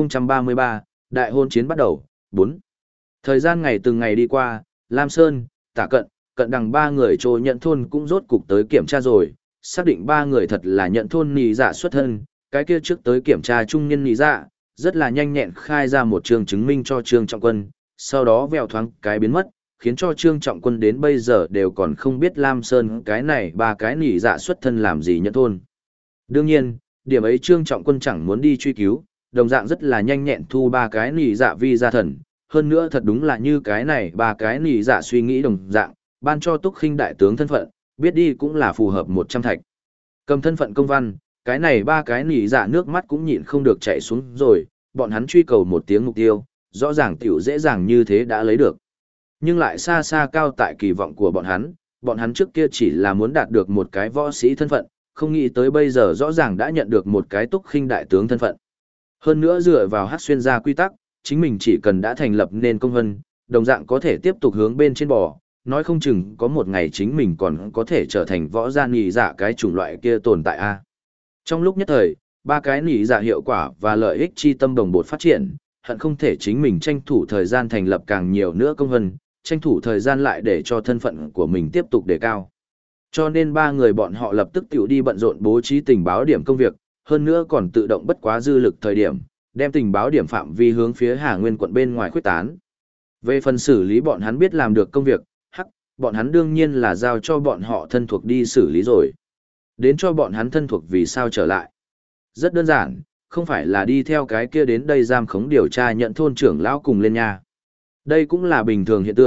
1033, đại hôn chiến bắt đầu, 4. Thời gian ngày từng ngày đi qua, Lam Sơn, Tả Cận, Cận Đằng ba người trôi nhận thôn cũng rốt cục tới kiểm tra rồi, xác định ba người thật là nhận thôn nì dạ xuất thân, cái kia trước tới kiểm tra trung niên nì dạ, rất là nhanh nhẹn khai ra một trường chứng minh cho Trương Trọng Quân, sau đó vèo thoáng cái biến mất, khiến cho Trương Trọng Quân đến bây giờ đều còn không biết Lam Sơn cái này ba cái nì dạ xuất thân làm gì nhận thôn. Đương nhiên, điểm ấy Trương Trọng Quân chẳng muốn đi truy cứu, đồng dạng rất là nhanh nhẹn thu ba cái nì dạ vi gia thần, hơn nữa thật đúng là như cái này ba cái nì dạ suy nghĩ đồng dạng, ban cho Túc Khinh đại tướng thân phận, biết đi cũng là phù hợp 100 thạch. Cầm thân phận công văn, cái này ba cái nỉ dạ nước mắt cũng nhịn không được chảy xuống rồi, bọn hắn truy cầu một tiếng mục tiêu, rõ ràng tiểu dễ dàng như thế đã lấy được. Nhưng lại xa xa cao tại kỳ vọng của bọn hắn trước kia chỉ là muốn đạt được một cái võ sĩ thân phận, không nghĩ tới bây giờ rõ ràng đã nhận được một cái Túc Khinh đại tướng thân phận. Hơn nữa dựa vào Hắc Xuyên gia quy tắc, chính mình chỉ cần đã thành lập nên công vân, đồng dạng có thể tiếp tục hướng bên trên bò, nói không chừng có một ngày chính mình còn có thể trở thành võ gia nỉ dạ cái chủng loại kia tồn tại a. Trong lúc nhất thời, ba cái nỉ dạ hiệu quả và lợi ích chi tâm đồng bột phát triển, hận không thể chính mình tranh thủ thời gian thành lập càng nhiều nữa công vân, tranh thủ thời gian lại để cho thân phận của mình tiếp tục đề cao. Cho nên ba người bọn họ lập tức tiểu đi bận rộn bố trí tình báo điểm công việc, hơn nữa còn tự động bất quá dư lực thời điểm, đem tình báo điểm phạm vi hướng phía Hà Nguyên quận bên ngoài khuếch tán. Về phần xử lý bọn hắn biết làm được công việc, bọn hắn đương nhiên là giao cho bọn họ thân thuộc đi xử lý rồi. Đến cho bọn hắn thân thuộc vì sao trở lại. Rất đơn giản, không phải là đi theo cái kia đến đây giam khống điều tra nhận thôn trưởng lão cùng lên nhà. Đây cũng là bình thường hiện tượng,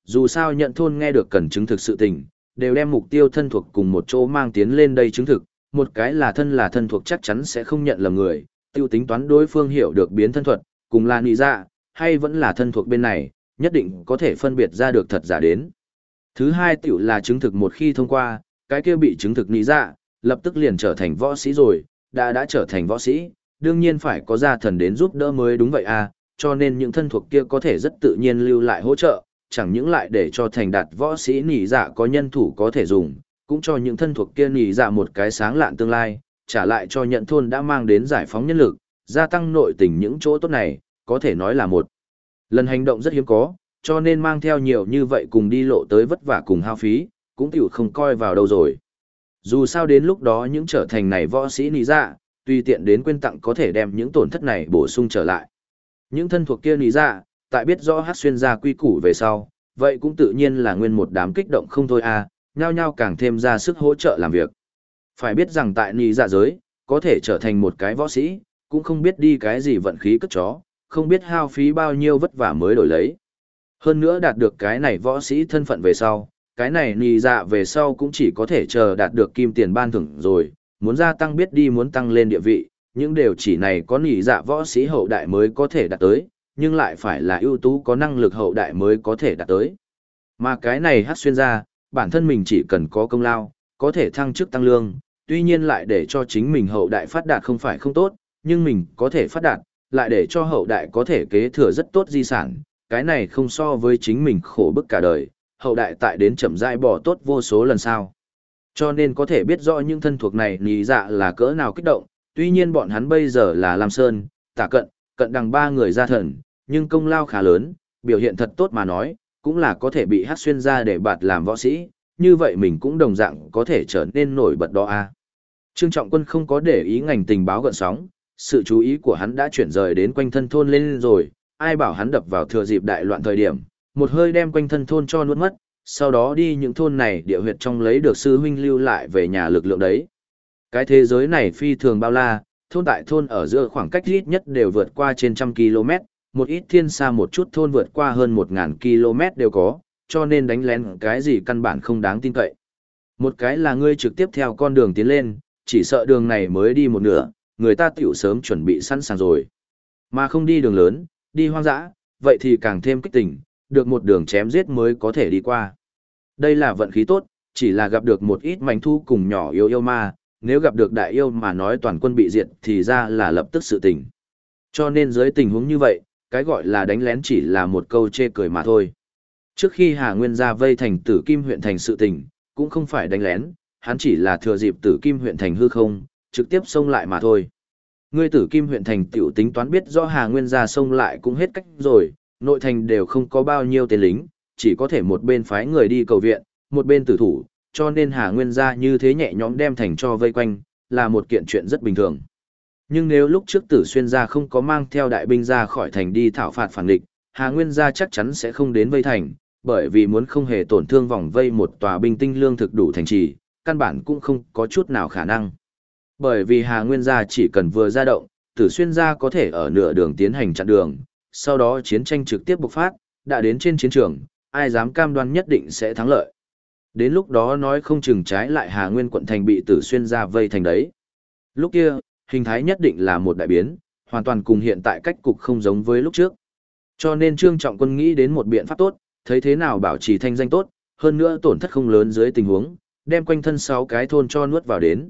dù sao nhận thôn nghe được cần chứng thực sự tình, đều đem mục tiêu thân thuộc cùng một chỗ mang tiến lên đây chứng thực, một cái là thân thuộc chắc chắn sẽ không nhận lầm người, tiêu tính toán đối phương hiểu được biến thân thuật, cùng là nị dạ, hay vẫn là thân thuộc bên này, nhất định có thể phân biệt ra được thật giả đến. Thứ hai tiểu là chứng thực một khi thông qua, cái kia bị chứng thực nị dạ, lập tức liền trở thành võ sĩ rồi, đã trở thành võ sĩ, đương nhiên phải có gia thần đến giúp đỡ mới đúng vậy à, cho nên những thân thuộc kia có thể rất tự nhiên lưu lại hỗ trợ, chẳng những lại để cho thành đạt võ sĩ nỉ dạ có nhân thủ có thể dùng, cũng cho những thân thuộc kia nỉ dạ một cái sáng lạn tương lai, trả lại cho nhận thôn đã mang đến giải phóng nhân lực, gia tăng nội tình những chỗ tốt này, có thể nói là một lần hành động rất hiếm có, cho nên mang theo nhiều như vậy cùng đi lộ tới vất vả cùng hao phí, cũng tiểu không coi vào đâu rồi. Dù sao đến lúc đó những trở thành này võ sĩ nỉ dạ, tùy tiện đến quên tặng có thể đem những tổn thất này bổ sung trở lại. Những thân thuộc kia nỉ dạ, tại biết rõ hát xuyên ra quy củ về sau, vậy cũng tự nhiên là nguyên một đám kích động không thôi à, nhao nhao càng thêm ra sức hỗ trợ làm việc. Phải biết rằng tại nỉ dạ giới, có thể trở thành một cái võ sĩ, cũng không biết đi cái gì vận khí cất chó, không biết hao phí bao nhiêu vất vả mới đổi lấy. Hơn nữa đạt được cái này võ sĩ thân phận về sau, cái này nỉ dạ về sau cũng chỉ có thể chờ đạt được kim tiền ban thưởng rồi, muốn gia tăng biết đi muốn tăng lên địa vị, những điều chỉ này có nỉ dạ võ sĩ hậu đại mới có thể đạt tới, nhưng lại phải là ưu tú có năng lực hậu đại mới có thể đạt tới. Mà cái này hát xuyên ra, bản thân mình chỉ cần có công lao, có thể thăng chức tăng lương, tuy nhiên lại để cho chính mình hậu đại phát đạt không phải không tốt, nhưng mình có thể phát đạt, lại để cho hậu đại có thể kế thừa rất tốt di sản, cái này không so với chính mình khổ bức cả đời, hậu đại tại đến chậm rãi bỏ tốt vô số lần sau. Cho nên có thể biết rõ những thân thuộc này nỉ dạ là cỡ nào kích động, tuy nhiên bọn hắn bây giờ là Lam Sơn, Tả Cận, Cận Đằng ba người gia thần, nhưng công lao khá lớn, biểu hiện thật tốt mà nói, cũng là có thể bị hát xuyên ra để bạt làm võ sĩ, như vậy mình cũng đồng dạng có thể trở nên nổi bật đó a. Trương Trọng Quân không có để ý ngành tình báo gợn sóng, sự chú ý của hắn đã chuyển rời đến quanh thân thôn lên rồi, ai bảo hắn đập vào thừa dịp đại loạn thời điểm, một hơi đem quanh thân thôn cho nuốt mất, sau đó đi những thôn này địa huyệt trong lấy được sư huynh lưu lại về nhà lực lượng đấy. Cái thế giới này phi thường bao la, thôn tại thôn ở giữa khoảng cách ít nhất đều vượt qua trên trăm km, một ít thiên xa một chút thôn vượt qua hơn 1000 km đều có, cho nên đánh lén cái gì căn bản không đáng tin cậy. Một cái là ngươi trực tiếp theo con đường tiến lên, chỉ sợ đường này mới đi một nửa, người ta tiểu sớm chuẩn bị sẵn sàng rồi. Mà không đi đường lớn, đi hoang dã, vậy thì càng thêm kích tỉnh, được một đường chém giết mới có thể đi qua. Đây là vận khí tốt, chỉ là gặp được một ít manh thu cùng nhỏ yêu ma, nếu gặp được đại yêu mà nói toàn quân bị diệt thì ra là lập tức sự tình. Cho nên dưới tình huống như vậy, cái gọi là đánh lén chỉ là một câu chê cười mà thôi. Trước khi Hà Nguyên ra vây thành Tử Kim huyện thành sự tình, cũng không phải đánh lén, hắn chỉ là thừa dịp Tử Kim huyện thành hư không, trực tiếp xông lại mà thôi. Ngươi Tử Kim huyện thành tiểu tính toán biết rõ Hà Nguyên ra xông lại cũng hết cách rồi, nội thành đều không có bao nhiêu tên lính, chỉ có thể một bên phái người đi cầu viện, một bên tử thủ, cho nên Hà Nguyên gia như thế nhẹ nhõm đem thành cho vây quanh, là một kiện chuyện rất bình thường. Nhưng nếu lúc trước Tử Xuyên gia không có mang theo đại binh ra khỏi thành đi thảo phạt phản địch, Hà Nguyên gia chắc chắn sẽ không đến vây thành, bởi vì muốn không hề tổn thương vòng vây một tòa binh tinh lương thực đủ thành trì, căn bản cũng không có chút nào khả năng. Bởi vì Hà Nguyên gia chỉ cần vừa ra động, Tử Xuyên gia có thể ở nửa đường tiến hành chặn đường, sau đó chiến tranh trực tiếp bộc phát, đã đến trên chiến trường, ai dám cam đoan nhất định sẽ thắng lợi. Đến lúc đó nói không chừng trái lại Hà Nguyên quận thành bị Tử Xuyên gia vây thành đấy. Lúc kia, hình thái nhất định là một đại biến, hoàn toàn cùng hiện tại cách cục không giống với lúc trước. Cho nên Trương Trọng Quân nghĩ đến một biện pháp tốt, thấy thế nào bảo trì thanh danh tốt, hơn nữa tổn thất không lớn dưới tình huống, đem quanh thân 6 cái thôn cho nuốt vào đến.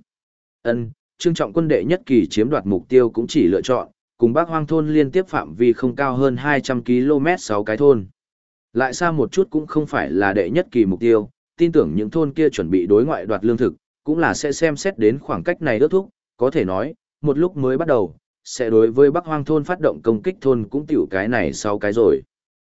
Trương Trọng Quân đệ nhất kỳ chiếm đoạt mục tiêu cũng chỉ lựa chọn, cùng Bắc Hoang thôn liên tiếp phạm vi không cao hơn 200 km 6 cái thôn. Lại xa một chút cũng không phải là đệ nhất kỳ mục tiêu, tin tưởng những thôn kia chuẩn bị đối ngoại đoạt lương thực, cũng là sẽ xem xét đến khoảng cách này ước thúc, có thể nói, một lúc mới bắt đầu, sẽ đối với Bắc Hoang thôn phát động công kích thôn cũng tiểu cái này sau cái rồi.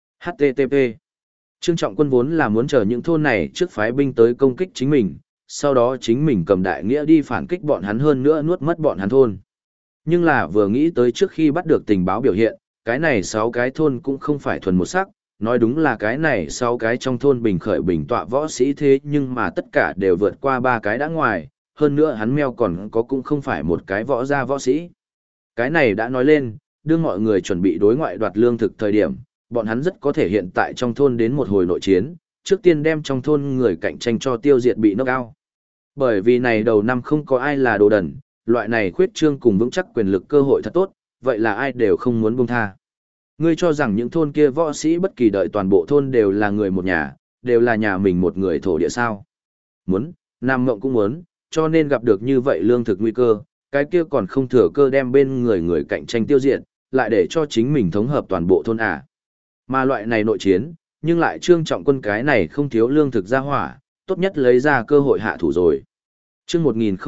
HTTP. Trương Trọng Quân vốn là muốn chờ những thôn này trước phái binh tới công kích chính mình, sau đó chính mình cầm đại nghĩa đi phản kích bọn hắn hơn nữa nuốt mất bọn hắn thôn. Nhưng là vừa nghĩ tới trước khi bắt được tình báo biểu hiện, cái này 6 cái thôn cũng không phải thuần một sắc, nói đúng là cái này 6 cái trong thôn bình khởi bình tọa võ sĩ thế nhưng mà tất cả đều vượt qua 3 cái đã ngoài, hơn nữa hắn meo còn có cũng không phải một cái võ gia võ sĩ. Cái này đã nói lên, đưa mọi người chuẩn bị đối ngoại đoạt lương thực thời điểm, bọn hắn rất có thể hiện tại trong thôn đến một hồi nội chiến, trước tiên đem trong thôn người cạnh tranh cho tiêu diệt bị knock out. Bởi vì này đầu năm không có ai là đồ đần, loại này khuyết trương cùng vững chắc quyền lực cơ hội thật tốt, vậy là ai đều không muốn buông tha. Ngươi cho rằng những thôn kia võ sĩ bất kỳ đợi toàn bộ thôn đều là người một nhà, đều là nhà mình một người thổ địa sao? Muốn, Nam Ngộng cũng muốn, cho nên gặp được như vậy lương thực nguy cơ, cái kia còn không thừa cơ đem bên người cạnh tranh tiêu diệt, lại để cho chính mình thống hợp toàn bộ thôn à. Mà loại này nội chiến, nhưng lại Trương Trọng Quân cái này không thiếu lương thực ra hỏa, tốt nhất lấy ra cơ hội hạ thủ rồi. Chương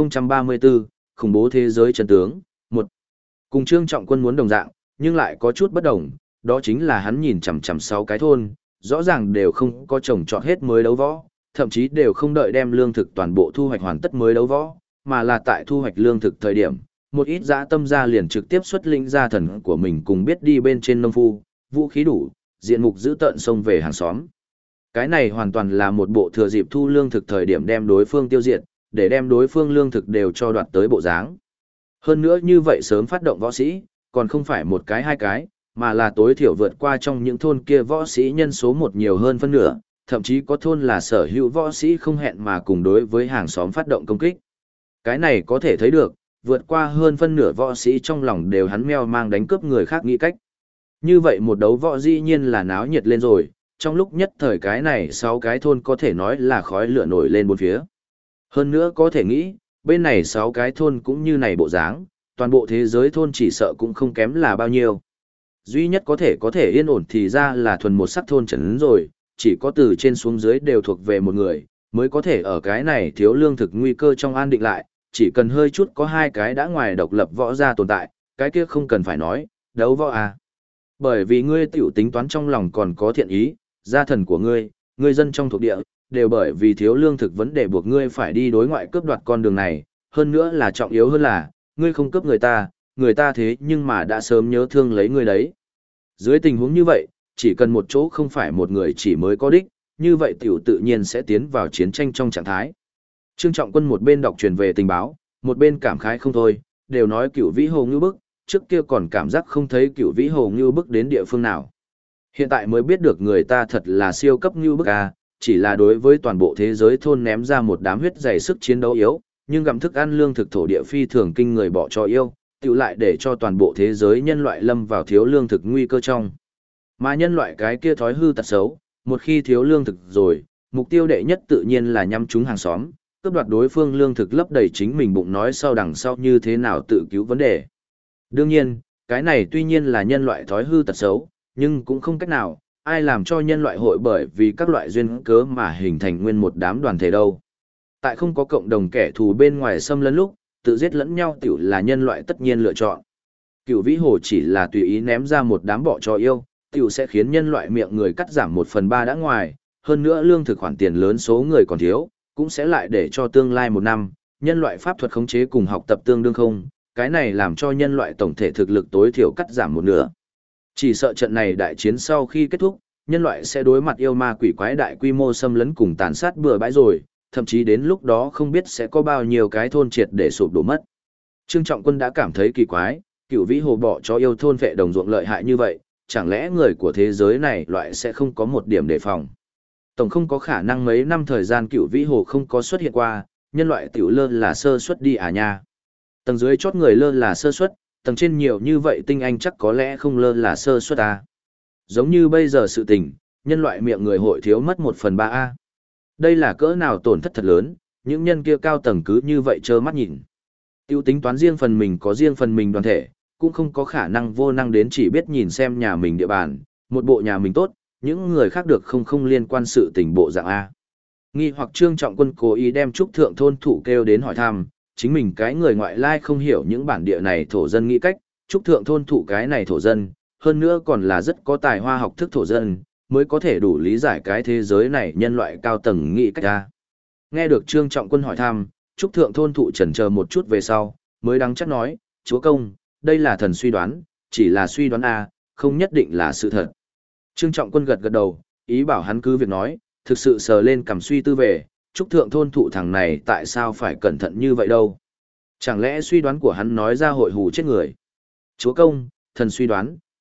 1034, khủng bố thế giới chân tướng, 1. Cùng Trương Trọng Quân muốn đồng dạng, nhưng lại có chút bất đồng, đó chính là hắn nhìn chằm chằm 6 cái thôn, rõ ràng đều không có trồng trọt hết mới đấu võ, thậm chí đều không đợi đem lương thực toàn bộ thu hoạch hoàn tất mới đấu võ, mà là tại thu hoạch lương thực thời điểm, một ít dã tâm gia liền trực tiếp xuất lĩnh gia thần của mình cùng biết đi bên trên nông phu, vũ khí đủ, diện mục giữ tợn xông về hàng xóm. Cái này hoàn toàn là một bộ thừa dịp thu lương thực thời điểm đem đối phương tiêu diệt, để đem đối phương lương thực đều cho đoạt tới bộ dáng. Hơn nữa như vậy sớm phát động võ sĩ, còn không phải một cái hai cái, mà là tối thiểu vượt qua trong những thôn kia võ sĩ nhân số một nhiều hơn phân nửa, thậm chí có thôn là sở hữu võ sĩ không hẹn mà cùng đối với hàng xóm phát động công kích. Cái này có thể thấy được, vượt qua hơn phân nửa võ sĩ trong lòng đều hắn meo mang đánh cướp người khác nghĩ cách. Như vậy một đấu võ dĩ nhiên là náo nhiệt lên rồi, trong lúc nhất thời cái này 6 cái thôn có thể nói là khói lửa nổi lên bốn phía. Hơn nữa có thể nghĩ, bên này 6 cái thôn cũng như này bộ dáng, toàn bộ thế giới thôn chỉ sợ cũng không kém là bao nhiêu. Duy nhất có thể yên ổn thì ra là thuần một sắc thôn trấn rồi, chỉ có từ trên xuống dưới đều thuộc về một người, mới có thể ở cái này thiếu lương thực nguy cơ trong an định lại, chỉ cần hơi chút có 2 cái đã ngoài độc lập võ gia tồn tại, cái kia không cần phải nói, đấu võ à. Bởi vì ngươi tiểu tính toán trong lòng còn có thiện ý, gia thần của ngươi dân trong thuộc địa, đều bởi vì thiếu lương thực vấn đề buộc ngươi phải đi đối ngoại cướp đoạt con đường này, hơn nữa là trọng yếu hơn là, ngươi không cướp người ta thế nhưng mà đã sớm nhớ thương lấy ngươi đấy. Dưới tình huống như vậy, chỉ cần một chỗ không phải một người chỉ mới có đích, như vậy tiểu tự nhiên sẽ tiến vào chiến tranh trong trạng thái. Trương Trọng Quân một bên đọc truyền về tình báo, một bên cảm khái không thôi, đều nói Cửu Vĩ Hồ ngưu bức, trước kia còn cảm giác không thấy Cửu Vĩ Hồ ngưu bức đến địa phương nào. Hiện tại mới biết được người ta thật là siêu cấp ngưu bức à, chỉ là đối với toàn bộ thế giới thôn ném ra một đám huyết dày sức chiến đấu yếu, nhưng gặm thức ăn lương thực thổ địa phi thường kinh người bỏ cho yêu, tự lại để cho toàn bộ thế giới nhân loại lâm vào thiếu lương thực nguy cơ trong. Mà nhân loại cái kia thói hư tật xấu, một khi thiếu lương thực rồi, mục tiêu đệ nhất tự nhiên là nhắm trúng hàng xóm, cướp đoạt đối phương lương thực lấp đầy chính mình bụng nói sau đằng sau như thế nào tự cứu vấn đề. Đương nhiên, cái này tuy nhiên là nhân loại thói hư tật xấu, nhưng cũng không cách nào, ai làm cho nhân loại hội bởi vì các loại duyên cớ mà hình thành nguyên một đám đoàn thể đâu. Tại không có cộng đồng kẻ thù bên ngoài xâm lấn lúc, tự giết lẫn nhau tiểu là nhân loại tất nhiên lựa chọn. Cửu Vĩ Hồ chỉ là tùy ý ném ra một đám bọ cho yêu, tiểu sẽ khiến nhân loại miệng người cắt giảm 1/3 đã ngoài, hơn nữa lương thực khoản tiền lớn số người còn thiếu, cũng sẽ lại để cho tương lai một năm, nhân loại pháp thuật khống chế cùng học tập tương đương không, cái này làm cho nhân loại tổng thể thực lực tối thiểu cắt giảm một nửa. Chỉ sợ trận này đại chiến sau khi kết thúc, nhân loại sẽ đối mặt yêu ma quỷ quái đại quy mô xâm lấn cùng tàn sát bừa bãi rồi, thậm chí đến lúc đó không biết sẽ có bao nhiêu cái thôn triệt để sụp đổ mất. Trương Trọng Quân đã cảm thấy kỳ quái, Cửu Vĩ Hồ bỏ cho yêu thôn vệ đồng ruộng lợi hại như vậy, chẳng lẽ người của thế giới này loại sẽ không có một điểm đề phòng. Tổng không có khả năng mấy năm thời gian Cửu Vĩ Hồ không có xuất hiện qua, nhân loại tiểu lơ là sơ suất đi à nha. Tầng dưới chót người lơ là sơ suất, tầng trên nhiều như vậy tinh anh chắc có lẽ không lơ là sơ suất à. Giống như bây giờ sự tình, nhân loại miệng người hội thiếu mất 1/3 a. Đây là cỡ nào tổn thất thật lớn, những nhân kia cao tầng cứ như vậy trơ mắt nhìn. Tiêu tính toán riêng phần mình có riêng phần mình đoàn thể, cũng không có khả năng vô năng đến chỉ biết nhìn xem nhà mình địa bàn, một bộ nhà mình tốt, những người khác được không liên quan sự tình bộ dạng A. Nghi hoặc Trương Trọng Quân cố ý đem trúc thượng thôn thủ kêu đến hỏi thăm, chính mình cái người ngoại lai không hiểu những bản địa này thổ dân nghĩ cách, trúc thượng thôn thủ cái này thổ dân, hơn nữa còn là rất có tài hoa học thức thổ dân, mới có thể đủ lý giải cái thế giới này nhân loại cao tầng nghĩ cách A. Nghe được Trương Trọng Quân hỏi thăm, trúc thượng thôn thụ chần chờ một chút về sau, mới đắng chắc nói, chúa công, đây là thần suy đoán, chỉ là suy đoán A, không nhất định là sự thật. Trương Trọng Quân gật gật đầu, ý bảo hắn cứ việc nói, thực sự sờ lên cầm suy tư về, trúc thượng thôn thụ thằng này tại sao phải cẩn thận như vậy đâu. Chẳng lẽ suy đoán của hắn nói ra hội hù chết người. Chúa công, thần suy đoán,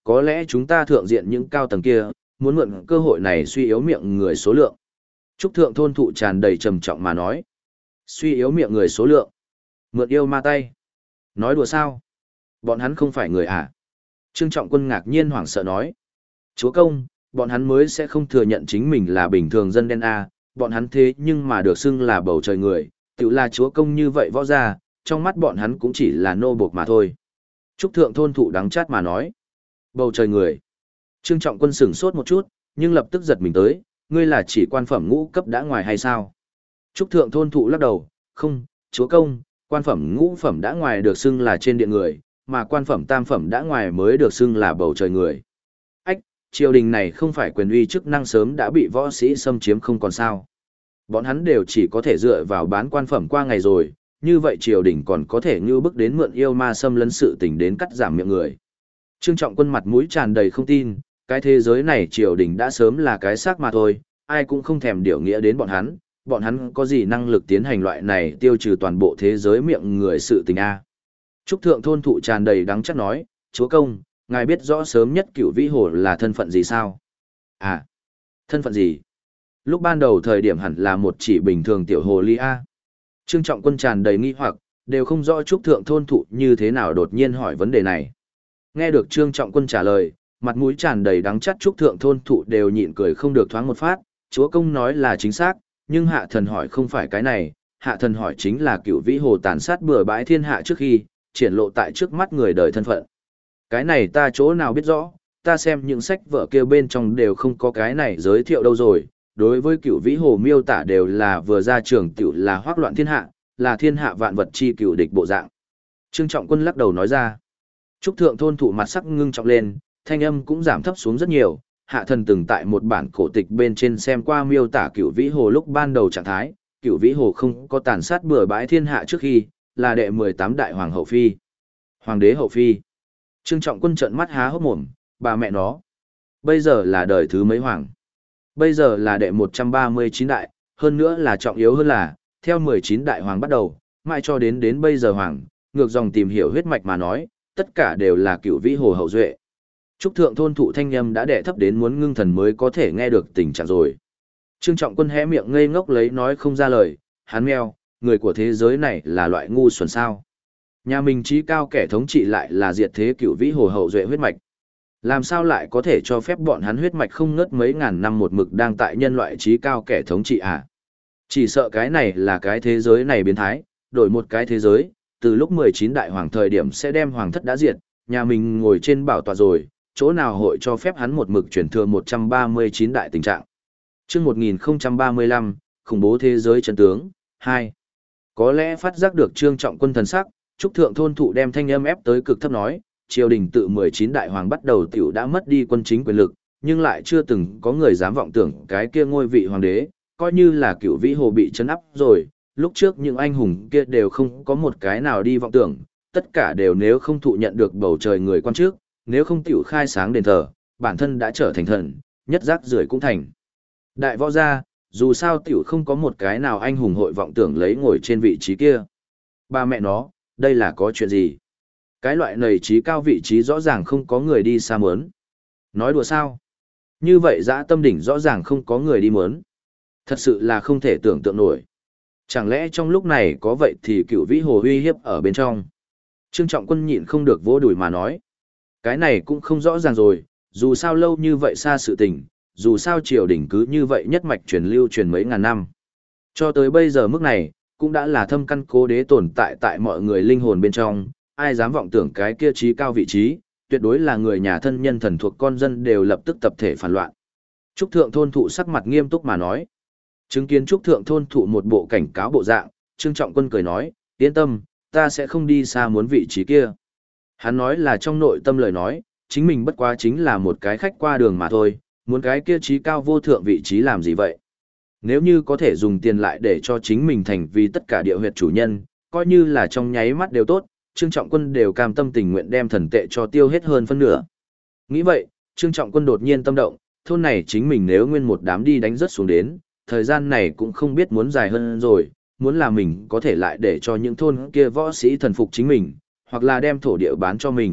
có lẽ chúng ta thượng diện những cao tầng kia, muốn mượn cơ hội này suy yếu miệng người số lượng. Trúc thượng thôn thụ tràn đầy trầm trọng mà nói. Suy yếu miệng người số lượng. Mượn yêu ma tay. Nói đùa sao? Bọn hắn không phải người à? Trương Trọng Quân ngạc nhiên hoảng sợ nói. Chúa công, bọn hắn mới sẽ không thừa nhận chính mình là bình thường dân đen A, bọn hắn thế nhưng mà được xưng là bầu trời người, tự là chúa công như vậy võ ra, trong mắt bọn hắn cũng chỉ là nô buộc mà thôi. Trúc thượng thôn thụ đắng chát mà nói. Bầu trời người. Trương Trọng Quân sửng sốt một chút, nhưng lập tức giật mình tới, ngươi là chỉ quan phẩm ngũ cấp đã ngoài hay sao? Trúc thượng thôn thụ lắc đầu, không, chúa công, quan phẩm ngũ phẩm đã ngoài được xưng là trên điện người, mà quan phẩm tam phẩm đã ngoài mới được xưng là bầu trời người. Ách, triều đình này không phải quyền uy chức năng sớm đã bị võ sĩ xâm chiếm không còn sao. Bọn hắn đều chỉ có thể dựa vào bán quan phẩm qua ngày rồi, như vậy triều đình còn có thể như bức đến mượn yêu ma xâm lấn sự tình đến cắt giảm miệng người. Trương Trọng Quân mặt mũi tràn đầy không tin, cái thế giới này triều đình đã sớm là cái xác mà thôi, ai cũng không thèm điều nghĩa đến bọn hắn có gì năng lực tiến hành loại này tiêu trừ toàn bộ thế giới miệng người sự tình a. Trúc thượng thôn thụ tràn đầy đắng chắc nói, chúa công, ngài biết rõ sớm nhất Cửu Vĩ Hồ là thân phận gì sao? À, thân phận gì? Lúc ban đầu thời điểm hẳn là một chỉ bình thường tiểu hồ ly a. Trương Trọng Quân tràn đầy nghi hoặc, đều không rõ Trúc thượng thôn thụ như thế nào đột nhiên hỏi vấn đề này. Nghe được Trương Trọng Quân trả lời, mặt mũi tràn đầy đắng chát Trúc thượng thôn thụ đều nhịn cười không được thoáng một phát, chúa công nói là chính xác, nhưng hạ thần hỏi không phải cái này, hạ thần hỏi chính là Cửu Vĩ Hồ tàn sát bừa bãi thiên hạ trước khi triển lộ tại trước mắt người đời thân phận. Cái này ta chỗ nào biết rõ, ta xem những sách vở kia bên trong đều không có cái này giới thiệu đâu rồi, đối với Cửu Vĩ Hồ miêu tả đều là vừa ra trường tiểu là hoác loạn thiên hạ, là thiên hạ vạn vật chi cửu địch bộ dạng. Trương Trọng Quân lắc đầu nói ra. Trúc thượng thôn thụ mặt sắc ngưng trọng lên, thanh âm cũng giảm thấp xuống rất nhiều, hạ thần từng tại một bản cổ tịch bên trên xem qua miêu tả Cửu Vĩ Hồ lúc ban đầu trạng thái, Cửu Vĩ Hồ không có tàn sát bừa bãi thiên hạ trước khi, là đệ 18 đại hoàng hậu phi. Hoàng đế hậu phi. Trương Trọng Quân trợn mắt há hốc mồm, bà mẹ nó. Bây giờ là đời thứ mấy hoàng? Bây giờ là đệ 139 đại, hơn nữa là trọng yếu hơn là, theo 19 đại hoàng bắt đầu, mãi cho đến bây giờ hoàng, ngược dòng tìm hiểu huyết mạch mà nói, tất cả đều là Cửu Vĩ Hồ hậu duệ. Trúc thượng thôn thụ thanh âm đã đẻ thấp đến muốn ngưng thần mới có thể nghe được tình trạng rồi. Trương Trọng Quân hé miệng ngây ngốc lấy nói không ra lời, hắn meo, người của thế giới này là loại ngu xuẩn sao. Nhà mình trí cao kẻ thống trị lại là diệt thế Cửu Vĩ Hồ hậu duệ huyết mạch. Làm sao lại có thể cho phép bọn hắn huyết mạch không ngớt mấy ngàn năm một mực đang tại nhân loại trí cao kẻ thống trị à? Chỉ sợ cái này là cái thế giới này biến thái, đổi một cái thế giới, từ lúc 19 đại hoàng thời điểm sẽ đem hoàng thất đã diệt, nhà mình ngồi trên bảo tọa rồi, chỗ nào hội cho phép hắn một mực chuyển thừa 139 đại tình trạng. Chương 1035, khủng bố thế giới chân tướng, 2. Có lẽ phát giác được Trương Trọng Quân thần sắc, Trúc thượng thôn thụ đem thanh âm ép tới cực thấp nói, triều đình tự 19 đại hoàng bắt đầu tiểu đã mất đi quân chính quyền lực, nhưng lại chưa từng có người dám vọng tưởng cái kia ngôi vị hoàng đế, coi như là Cửu Vĩ Hồ bị trấn áp rồi, lúc trước những anh hùng kia đều không có một cái nào đi vọng tưởng, tất cả đều nếu không thụ nhận được bầu trời người quan trước, nếu không tiểu khai sáng đền thờ, bản thân đã trở thành thần, nhất giác rưởi cũng thành. Đại võ gia, dù sao tiểu không có một cái nào anh hùng hội vọng tưởng lấy ngồi trên vị trí kia. Ba mẹ nó, đây là có chuyện gì? Cái loại nầy trí cao vị trí rõ ràng không có người đi xa mớn. Nói đùa sao? Như vậy dã tâm đỉnh rõ ràng không có người đi mớn. Thật sự là không thể tưởng tượng nổi. Chẳng lẽ trong lúc này có vậy thì Cửu Vĩ Hồ uy hiếp ở bên trong? Trương Trọng Quân nhịn không được vỗ đùi mà nói. Cái này cũng không rõ ràng rồi, dù sao lâu như vậy xa sự tình, dù sao triều đình cứ như vậy nhất mạch truyền lưu truyền mấy ngàn năm. Cho tới bây giờ mức này, cũng đã là thâm căn cố đế tồn tại tại mọi người linh hồn bên trong, ai dám vọng tưởng cái kia trí cao vị trí, tuyệt đối là người nhà thân nhân thần thuộc con dân đều lập tức tập thể phản loạn. Trúc thượng thôn thụ sắc mặt nghiêm túc mà nói. Chứng kiến Trúc thượng thôn thụ một bộ cảnh cáo bộ dạng, Trương Trọng Quân cười nói, yên tâm, ta sẽ không đi xa muốn vị trí kia. Hắn nói là trong nội tâm lời nói, chính mình bất quá chính là một cái khách qua đường mà thôi, muốn cái kia trí cao vô thượng vị trí làm gì vậy? Nếu như có thể dùng tiền lại để cho chính mình thành vì tất cả địa huyệt chủ nhân, coi như là trong nháy mắt đều tốt, Trương Trọng Quân đều cam tâm tình nguyện đem thần tệ cho tiêu hết hơn phân nửa. Nghĩ vậy, Trương Trọng Quân đột nhiên tâm động, thôn này chính mình nếu nguyên một đám đi đánh rớt xuống đến, thời gian này cũng không biết muốn dài hơn rồi, muốn là mình có thể lại để cho những thôn kia võ sĩ thần phục chính mình, hoặc là đem thổ địa bán cho mình,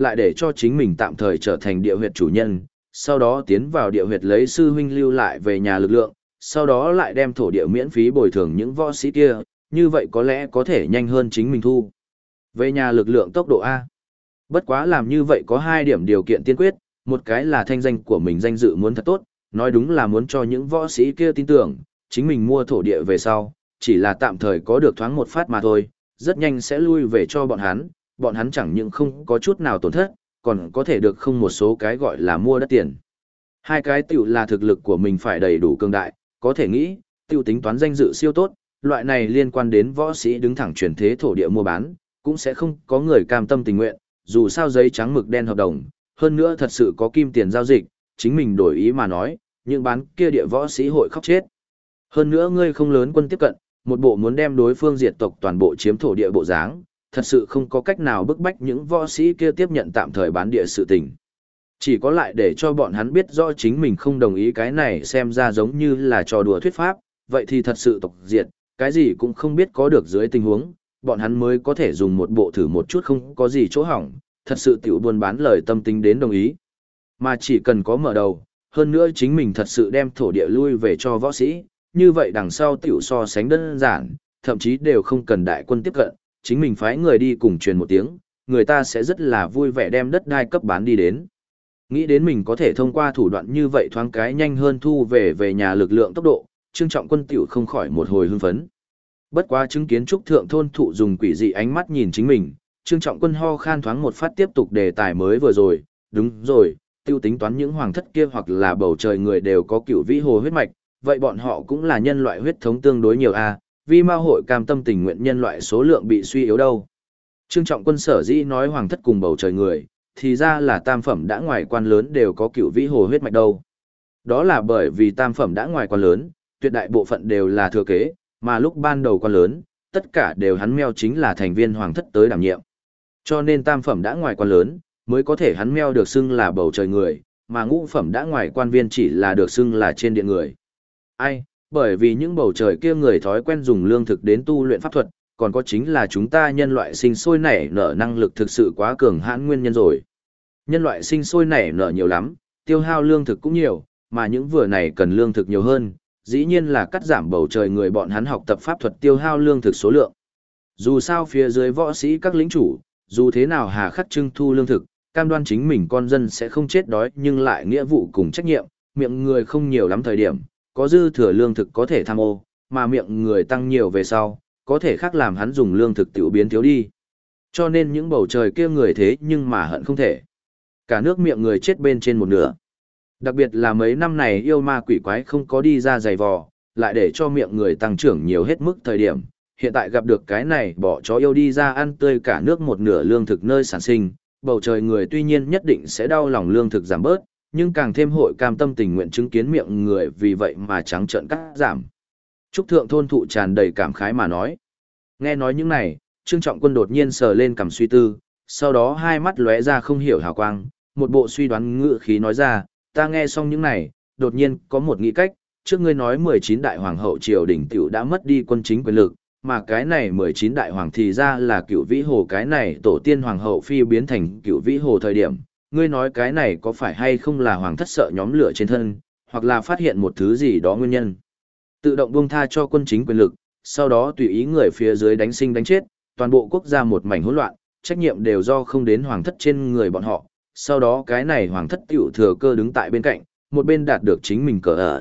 lại để cho chính mình tạm thời trở thành địa huyệt chủ nhân, sau đó tiến vào địa huyệt lấy sư huynh lưu lại về nhà lực lượng, sau đó lại đem thổ địa miễn phí bồi thường những võ sĩ kia, như vậy có lẽ có thể nhanh hơn chính mình thu. Về nhà lực lượng tốc độ A. Bất quá làm như vậy có hai điểm điều kiện tiên quyết, một cái là thanh danh của mình danh dự muốn thật tốt, nói đúng là muốn cho những võ sĩ kia tin tưởng, chính mình mua thổ địa về sau, chỉ là tạm thời có được thoáng một phát mà thôi, rất nhanh sẽ lui về cho bọn hắn chẳng những không có chút nào tổn thất, còn có thể được không một số cái gọi là mua đất tiền. Hai cái tiểu là thực lực của mình phải đầy đủ cường đại, có thể nghĩ, tiêu tính toán danh dự siêu tốt, loại này liên quan đến võ sĩ đứng thẳng chuyển thế thổ địa mua bán, cũng sẽ không có người cam tâm tình nguyện, dù sao giấy trắng mực đen hợp đồng, hơn nữa thật sự có kim tiền giao dịch, chính mình đổi ý mà nói, những bán kia địa võ sĩ hội khóc chết. Hơn nữa ngươi không lớn quân tiếp cận, một bộ muốn đem đối phương diệt tộc toàn bộ chiếm thổ địa bộ dáng, thật sự không có cách nào bức bách những võ sĩ kia tiếp nhận tạm thời bán địa sự tình. Chỉ có lại để cho bọn hắn biết rõ chính mình không đồng ý cái này xem ra giống như là trò đùa thuyết pháp, vậy thì thật sự tộc diệt, cái gì cũng không biết có được dưới tình huống, bọn hắn mới có thể dùng một bộ thử một chút không có gì chỗ hỏng, thật sự tiểu buôn bán lời tâm tính đến đồng ý. Mà chỉ cần có mở đầu, hơn nữa chính mình thật sự đem thổ địa lui về cho võ sĩ, như vậy đằng sau tiểu so sánh đơn giản, thậm chí đều không cần đại quân tiếp cận, chính mình phái người đi cùng truyền một tiếng, người ta sẽ rất là vui vẻ đem đất đai cấp bán đi đến. Nghĩ đến mình có thể thông qua thủ đoạn như vậy thoáng cái nhanh hơn thu về nhà lực lượng tốc độ, Trương Trọng Quân tiểu không khỏi một hồi hưng phấn. Bất quá chứng kiến trúc thượng thôn thụ dùng quỷ dị ánh mắt nhìn chính mình, Trương Trọng Quân ho khan thoáng một phát tiếp tục đề tài mới vừa rồi, đúng rồi, tiêu tính toán những hoàng thất kia hoặc là bầu trời người đều có cửu vĩ hồ huyết mạch, vậy bọn họ cũng là nhân loại huyết thống tương đối nhiều a, vì ma hội cam tâm tình nguyện nhân loại số lượng bị suy yếu đâu. Trương Trọng Quân sở dĩ nói hoàng thất cùng bầu trời người, thì ra là tam phẩm đã ngoài quan lớn đều có cửu vĩ hồ huyết mạch đâu. Đó là bởi vì tam phẩm đã ngoài quan lớn, tuyệt đại bộ phận đều là thừa kế, mà lúc ban đầu quan lớn, tất cả đều hắn meo chính là thành viên hoàng thất tới đảm nhiệm. Cho nên tam phẩm đã ngoài quan lớn, mới có thể hắn meo được xưng là bầu trời người, mà ngũ phẩm đã ngoài quan viên chỉ là được xưng là trên điện người. Ai, bởi vì những bầu trời kia người thói quen dùng lương thực đến tu luyện pháp thuật, còn có chính là chúng ta nhân loại sinh sôi nảy nở năng lực thực sự quá cường hãn nguyên nhân rồi. Nhân loại sinh sôi nảy nở nhiều lắm, tiêu hao lương thực cũng nhiều, mà những vừa này cần lương thực nhiều hơn, dĩ nhiên là cắt giảm bầu trời người bọn hắn học tập pháp thuật tiêu hao lương thực số lượng. Dù sao phía dưới võ sĩ các lĩnh chủ, dù thế nào hà khắc trưng thu lương thực, cam đoan chính mình con dân sẽ không chết đói nhưng lại nghĩa vụ cùng trách nhiệm, miệng người không nhiều lắm thời điểm, có dư thừa lương thực có thể tham ô, mà miệng người tăng nhiều về sau, có thể khác làm hắn dùng lương thực tiểu biến thiếu đi. Cho nên những bầu trời kia người thế nhưng mà hận không thể. Cả nước miệng người chết bên trên một nửa. Đặc biệt là mấy năm này yêu ma quỷ quái không có đi ra giày vò, lại để cho miệng người tăng trưởng nhiều hết mức thời điểm. Hiện tại gặp được cái này bỏ chó yêu đi ra ăn tươi cả nước một nửa lương thực nơi sản sinh, bầu trời người tuy nhiên nhất định sẽ đau lòng lương thực giảm bớt, nhưng càng thêm hội cam tâm tình nguyện chứng kiến miệng người vì vậy mà trắng trợn cắt giảm. Trúc thượng thôn thụ tràn đầy cảm khái mà nói. Nghe nói những này, Trương Trọng Quân đột nhiên sờ lên cằm suy tư, sau đó hai mắt lóe ra không hiểu hào quang, một bộ suy đoán ngự khí nói ra, ta nghe xong những này, đột nhiên có một nghĩ cách, trước ngươi nói 19 đại hoàng hậu triều đình tiểu đã mất đi quân chính quyền lực, mà cái này 19 đại hoàng thì ra là cựu vĩ hồ cái này tổ tiên hoàng hậu phi biến thành cựu vĩ hồ thời điểm, ngươi nói cái này có phải hay không là hoàng thất sợ nhóm lửa trên thân, hoặc là phát hiện một thứ gì đó nguyên nhân. Tự động buông tha cho quân chính quyền lực, sau đó tùy ý người phía dưới đánh sinh đánh chết, toàn bộ quốc gia một mảnh hỗn loạn, trách nhiệm đều do không đến hoàng thất trên người bọn họ, sau đó cái này hoàng thất tiểu thừa cơ đứng tại bên cạnh, một bên đạt được chính mình cờ ở.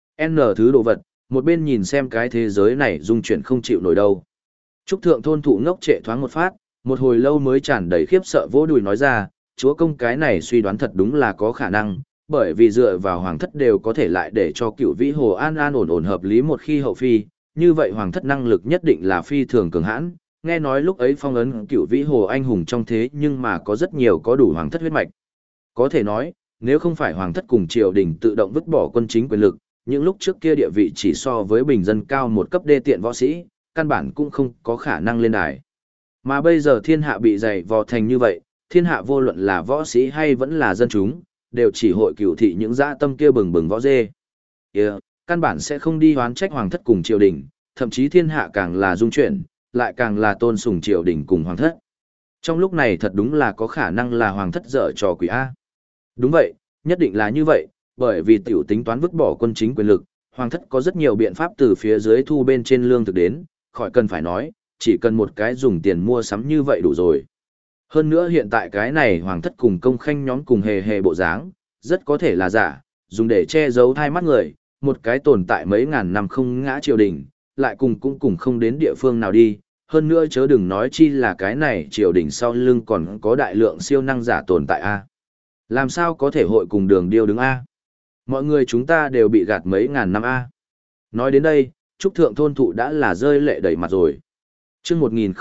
N thứ đồ vật, một bên nhìn xem cái thế giới này dung chuyển không chịu nổi đâu. Trúc thượng thôn thụ ngốc trệ thoáng một phát, một hồi lâu mới tràn đầy khiếp sợ vỗ đùi nói ra, chúa công cái này suy đoán thật đúng là có khả năng, bởi vì dựa vào hoàng thất đều có thể lại để cho cựu vĩ hồ an an ổn ổn hợp lý một khi hậu phi, như vậy hoàng thất năng lực nhất định là phi thường cường hãn. Nghe nói lúc ấy phong ấn cựu vĩ hồ anh hùng trong thế nhưng mà có rất nhiều có đủ hoàng thất huyết mạch. Có thể nói, nếu không phải hoàng thất cùng triều đình tự động vứt bỏ quân chính quyền lực, những lúc trước kia địa vị chỉ so với bình dân cao một cấp đê tiện võ sĩ, căn bản cũng không có khả năng lên đài. Mà bây giờ thiên hạ bị dày vò thành như vậy, thiên hạ vô luận là võ sĩ hay vẫn là dân chúng, đều chỉ hội cửu thị những dã tâm kia bừng bừng võ dê. Căn bản sẽ không đi hoán trách hoàng thất cùng triều đình, thậm chí thiên hạ càng là dung chuyển, lại càng là tôn sùng triều đình cùng hoàng thất. Trong lúc này thật đúng là có khả năng là hoàng thất dở trò quỷ A. Đúng vậy, nhất định là như vậy, bởi vì tiểu tính toán vứt bỏ quân chính quyền lực, hoàng thất có rất nhiều biện pháp từ phía dưới thu bên trên lương thực đến, khỏi cần phải nói, chỉ cần một cái dùng tiền mua sắm như vậy đủ rồi. Hơn nữa hiện tại cái này hoàng thất cùng công khanh nhóm cùng hề hề bộ dáng, rất có thể là giả, dùng để che giấu thai mắt người, một cái tồn tại mấy ngàn năm không ngã triều đình, lại cũng không đến địa phương nào đi. Hơn nữa chớ đừng nói chi là cái này triều đình sau lưng còn có đại lượng siêu năng giả tồn tại A. Làm sao có thể hội cùng đường điêu đứng A? Mọi người chúng ta đều bị gạt mấy ngàn năm A. Nói đến đây, Trúc Thượng thôn thụ đã là rơi lệ đầy mặt rồi. Chương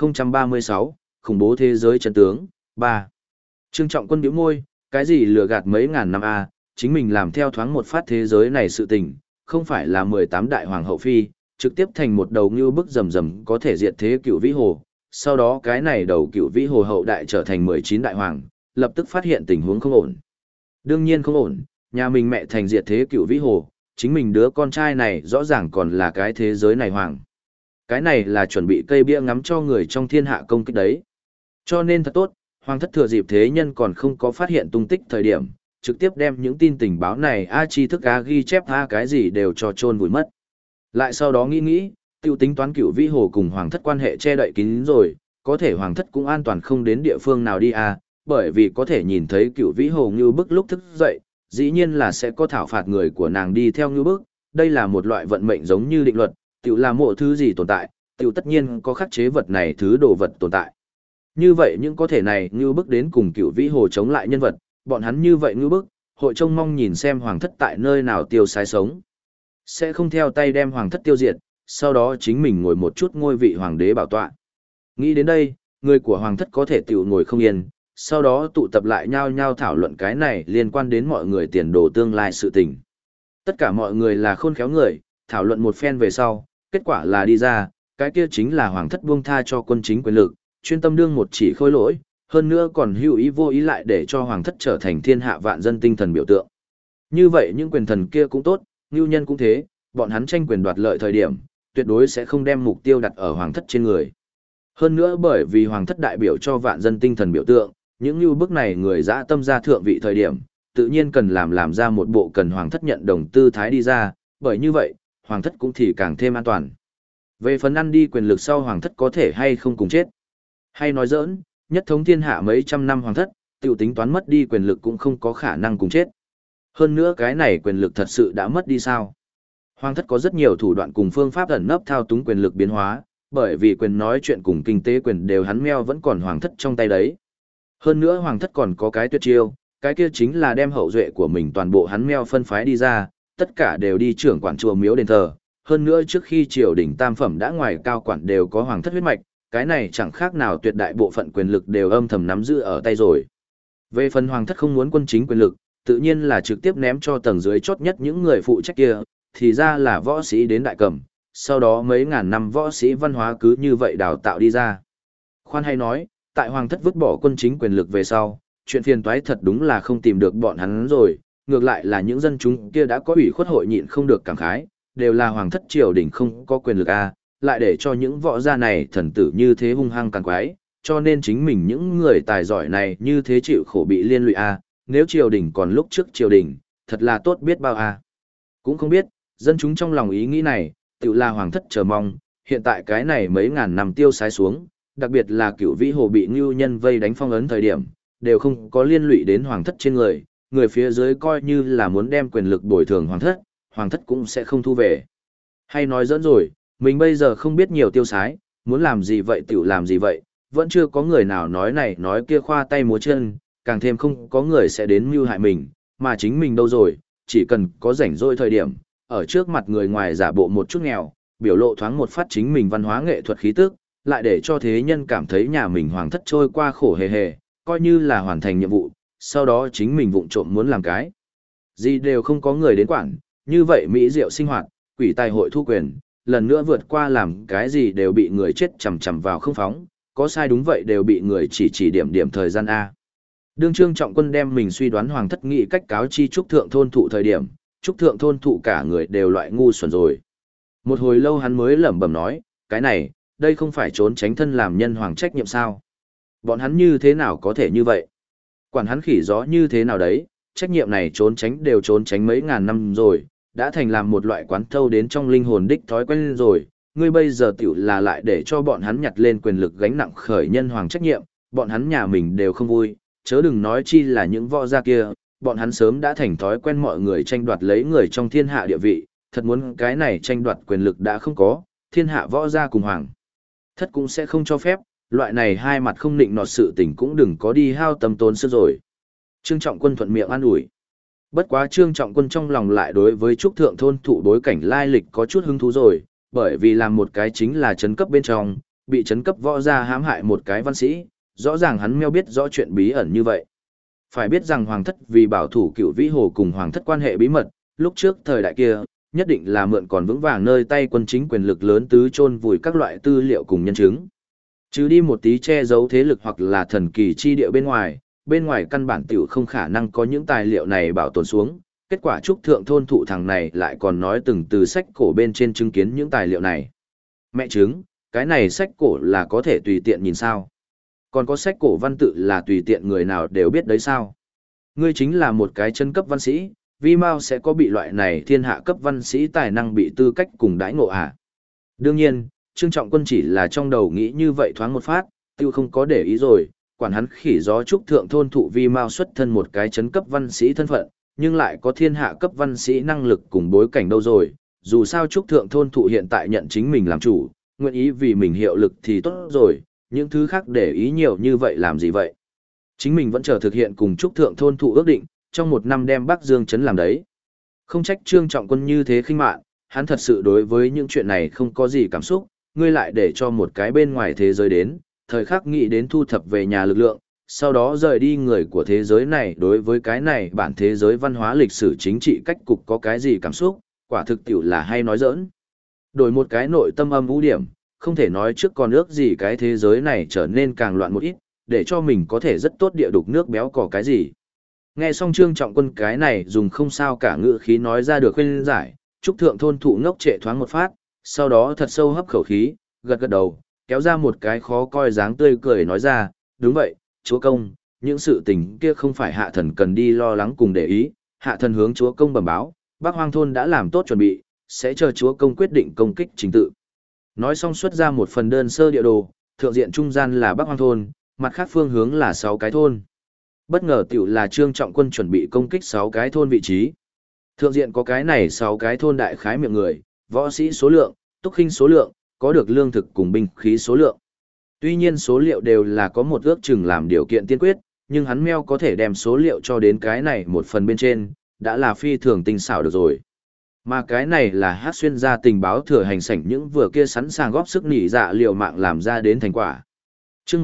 1036, khủng bố thế giới chân tướng, 3. Trương Trọng Quân bĩu môi, cái gì lừa gạt mấy ngàn năm A, chính mình làm theo thoáng một phát thế giới này sự tình, không phải là 18 đại hoàng hậu phi, trực tiếp thành một đầu như bức rầm rầm có thể diệt thế cựu vĩ hồ. Sau đó cái này đầu cựu vĩ hồ hậu đại trở thành 19 đại hoàng, lập tức phát hiện tình huống không ổn. Đương nhiên không ổn, nhà mình mẹ thành diệt thế cựu vĩ hồ, chính mình đứa con trai này rõ ràng còn là cái thế giới này hoàng. Cái này là chuẩn bị cây bia ngắm cho người trong thiên hạ công kích đấy. Cho nên thật tốt, hoàng thất thừa dịp thế nhân còn không có phát hiện tung tích thời điểm, trực tiếp đem những tin tình báo này tri thức ghi chép cái gì đều cho chôn vùi mất. Lại sau đó nghĩ, tiêu tính toán cửu vĩ hồ cùng hoàng thất quan hệ che đậy kín rồi, có thể hoàng thất cũng an toàn không đến địa phương nào đi bởi vì có thể nhìn thấy cửu vĩ hồ như bức lúc thức dậy, dĩ nhiên là sẽ có thảo phạt người của nàng đi theo như bức, đây là một loại vận mệnh giống như định luật, tiểu là mộ thứ gì tồn tại, tiểu tất nhiên có khắc chế vật này thứ đồ vật tồn tại. Như vậy những có thể này như bức đến cùng cửu vĩ hồ chống lại nhân vật, bọn hắn như vậy như bức, hội trông mong nhìn xem hoàng thất tại nơi nào tiêu sái sống. Sẽ không theo tay đem hoàng thất tiêu diệt, sau đó chính mình ngồi một chút ngôi vị hoàng đế bảo tọa. Nghĩ đến đây, người của hoàng thất có thể tiểu ngồi không yên, sau đó tụ tập lại nhau nhau thảo luận cái này liên quan đến mọi người tiền đồ tương lai sự tình. Tất cả mọi người là khôn khéo người, thảo luận một phen về sau, kết quả là đi ra, cái kia chính là hoàng thất buông tha cho quân chính quyền lực, chuyên tâm đương một chỉ khôi lỗi, hơn nữa còn hữu ý vô ý lại để cho hoàng thất trở thành thiên hạ vạn dân tinh thần biểu tượng. Như vậy những quyền thần kia cũng tốt, ngưu nhân cũng thế, bọn hắn tranh quyền đoạt lợi thời điểm, tuyệt đối sẽ không đem mục tiêu đặt ở hoàng thất trên người. Hơn nữa bởi vì hoàng thất đại biểu cho vạn dân tinh thần biểu tượng, những như bức này người dã tâm ra thượng vị thời điểm, tự nhiên cần làm ra một bộ cần hoàng thất nhận đồng tư thái đi ra, bởi như vậy, hoàng thất cũng thì càng thêm an toàn. Về phần ăn đi quyền lực sau hoàng thất có thể hay không cùng chết. Hay nói giỡn, nhất thống thiên hạ mấy trăm năm hoàng thất, tiểu tính toán mất đi quyền lực cũng không có khả năng cùng chết. Hơn nữa cái này quyền lực thật sự đã mất đi sao? Hoàng thất có rất nhiều thủ đoạn cùng phương pháp ẩn nấp thao túng quyền lực biến hóa, bởi vì quyền nói chuyện cùng kinh tế quyền đều hắn meo vẫn còn hoàng thất trong tay đấy. Hơn nữa hoàng thất còn có cái tuyệt chiêu, cái kia chính là đem hậu duệ của mình toàn bộ hắn meo phân phái đi ra, tất cả đều đi trưởng quản chùa miếu đền thờ. Hơn nữa trước khi triều đình tam phẩm đã ngoài cao quản đều có hoàng thất huyết mạch, cái này chẳng khác nào tuyệt đại bộ phận quyền lực đều âm thầm nắm giữ ở tay rồi. Về phần hoàng thất không muốn quân chính quyền lực, tự nhiên là trực tiếp ném cho tầng dưới chót nhất những người phụ trách kia, thì ra là võ sĩ đến đại cẩm, sau đó mấy ngàn năm võ sĩ văn hóa cứ như vậy đào tạo đi ra. Khoan hay nói, tại hoàng thất vứt bỏ quân chính quyền lực về sau, chuyện phiền toái thật đúng là không tìm được bọn hắn rồi, ngược lại là những dân chúng kia đã có ủy khuất hội nhịn không được cảm khái, đều là hoàng thất triều đình không có quyền lực lại để cho những võ gia này thần tử như thế hung hăng càng quái, cho nên chính mình những người tài giỏi này như thế chịu khổ bị liên lụy nếu triều đình còn lúc trước triều đình, thật là tốt biết bao Cũng không biết, dân chúng trong lòng ý nghĩ này, tự là hoàng thất chờ mong, hiện tại cái này mấy ngàn năm tiêu sái xuống, đặc biệt là cửu vĩ hồ bị ngưu nhân vây đánh phong ấn thời điểm, đều không có liên lụy đến hoàng thất trên người, người phía dưới coi như là muốn đem quyền lực bồi thường hoàng thất cũng sẽ không thu về. Hay nói dẫn rồi, mình bây giờ không biết nhiều tiêu sái, muốn làm gì vậy tiểu làm gì vậy, vẫn chưa có người nào nói này nói kia khoa tay múa chân, càng thêm không có người sẽ đến mưu hại mình, mà chính mình đâu rồi, chỉ cần có rảnh rỗi thời điểm, ở trước mặt người ngoài giả bộ một chút nghèo, biểu lộ thoáng một phát chính mình văn hóa nghệ thuật khí tức, lại để cho thế nhân cảm thấy nhà mình hoàng thất trôi qua khổ hề hề, coi như là hoàn thành nhiệm vụ, sau đó chính mình vụng trộm muốn làm cái gì đều không có người đến quản, như vậy mỹ diệu sinh hoạt, quỷ tài hội thu quyền, lần nữa vượt qua làm cái gì đều bị người chết chằm chằm vào không phóng, có sai đúng vậy đều bị người chỉ điểm thời gian Đương Trương Trọng Quân đem mình suy đoán hoàng thất nghị cách cáo chi Trúc Thượng thôn thụ thời điểm, Trúc Thượng thôn thụ cả người đều loại ngu xuẩn rồi. Một hồi lâu hắn mới lẩm bẩm nói, cái này, đây không phải trốn tránh thân làm nhân hoàng trách nhiệm sao? Bọn hắn như thế nào có thể như vậy? Quản hắn khỉ gió như thế nào đấy, trách nhiệm này trốn tránh đều trốn tránh mấy ngàn năm rồi, đã thành làm một loại quán thâu đến trong linh hồn đích thói quen rồi, ngươi bây giờ tiểu là lại để cho bọn hắn nhặt lên quyền lực gánh nặng khởi nhân hoàng trách nhiệm, bọn hắn nhà mình đều không vui, chớ đừng nói chi là những võ gia kia, bọn hắn sớm đã thành thói quen mọi người tranh đoạt lấy người trong thiên hạ địa vị, thật muốn cái này tranh đoạt quyền lực đã không có, thiên hạ võ gia cùng hoàng thất cũng sẽ không cho phép, loại này hai mặt không định nọt sự tình cũng đừng có đi hao tâm tốn sức rồi. Trương Trọng Quân thuận miệng an ủi. Bất quá Trương Trọng Quân trong lòng lại đối với trúc thượng thôn thụ bối cảnh lai lịch có chút hứng thú rồi, bởi vì làm một cái chính là chấn cấp bên trong, bị chấn cấp võ gia hãm hại một cái văn sĩ, rõ ràng hắn meo biết rõ chuyện bí ẩn như vậy. Phải biết rằng hoàng thất vì bảo thủ cựu vĩ hồ cùng hoàng thất quan hệ bí mật, lúc trước thời đại kia, nhất định là mượn còn vững vàng nơi tay quân chính quyền lực lớn tứ chôn vùi các loại tư liệu cùng nhân chứng. Chứ đi một tí che giấu thế lực hoặc là thần kỳ chi địa bên ngoài căn bản tiểu không khả năng có những tài liệu này bảo tồn xuống. Kết quả trúc thượng thôn thụ thằng này lại còn nói từng từ sách cổ bên trên chứng kiến những tài liệu này. Mẹ chứng, cái này sách cổ là có thể tùy tiện nhìn sao? Còn có sách cổ văn tự là tùy tiện người nào đều biết đấy sao? Ngươi chính là một cái chân cấp văn sĩ, vì mau sẽ có bị loại này thiên hạ cấp văn sĩ tài năng bị tư cách cùng đãi ngộ à? Đương nhiên, Trương Trọng Quân chỉ là trong đầu nghĩ như vậy thoáng một phát, tiêu không có để ý rồi, quản hắn khỉ gió trúc thượng thôn thụ vi mao xuất thân một cái chấn cấp văn sĩ thân phận, nhưng lại có thiên hạ cấp văn sĩ năng lực cùng bối cảnh đâu rồi, dù sao trúc thượng thôn thụ hiện tại nhận chính mình làm chủ, nguyện ý vì mình hiệu lực thì tốt rồi, những thứ khác để ý nhiều như vậy làm gì vậy. Chính mình vẫn chờ thực hiện cùng trúc thượng thôn thụ ước định, trong một năm đem Bắc Dương chấn làm đấy. Không trách Trương Trọng Quân như thế khinh mạn, hắn thật sự đối với những chuyện này không có gì cảm xúc, ngươi lại để cho một cái bên ngoài thế giới đến, thời khắc nghĩ đến thu thập về nhà lực lượng, sau đó rời đi người của thế giới này đối với cái này bản thế giới văn hóa lịch sử chính trị cách cục có cái gì cảm xúc, quả thực tiểu là hay nói giỡn. Đổi một cái nội tâm âm u điểm, không thể nói trước còn ước gì cái thế giới này trở nên càng loạn một ít, để cho mình có thể rất tốt địa đục nước béo cỏ cái gì. Nghe xong Trương Trọng Quân cái này dùng không sao cả ngữ khí nói ra được khuyên giải, trúc thượng thôn thụ ngốc trệ thoáng một phát, sau đó thật sâu hấp khẩu khí, gật gật đầu, kéo ra một cái khó coi dáng tươi cười nói ra, đúng vậy, chúa công, những sự tình kia không phải hạ thần cần đi lo lắng cùng để ý, hạ thần hướng chúa công bẩm báo, Bắc Hoang thôn đã làm tốt chuẩn bị, sẽ chờ chúa công quyết định công kích chính tự. Nói xong xuất ra một phần đơn sơ địa đồ, thượng diện trung gian là Bắc Hoang thôn, mặt khác phương hướng là 6 cái thôn. Bất ngờ tiểu là Trương Trọng Quân chuẩn bị công kích 6 cái thôn vị trí. Thượng diện có cái này 6 cái thôn đại khái miệng người, võ sĩ số lượng, túc khinh số lượng, có được lương thực cùng binh khí số lượng. Tuy nhiên số liệu đều là có một ước chừng làm điều kiện tiên quyết, nhưng hắn meo có thể đem số liệu cho đến cái này một phần bên trên, đã là phi thường tinh xảo được rồi. Mà cái này là hát xuyên ra tình báo thừa hành sảnh những vừa kia sẵn sàng góp sức nỉ dạ liều mạng làm ra đến thành quả. Chương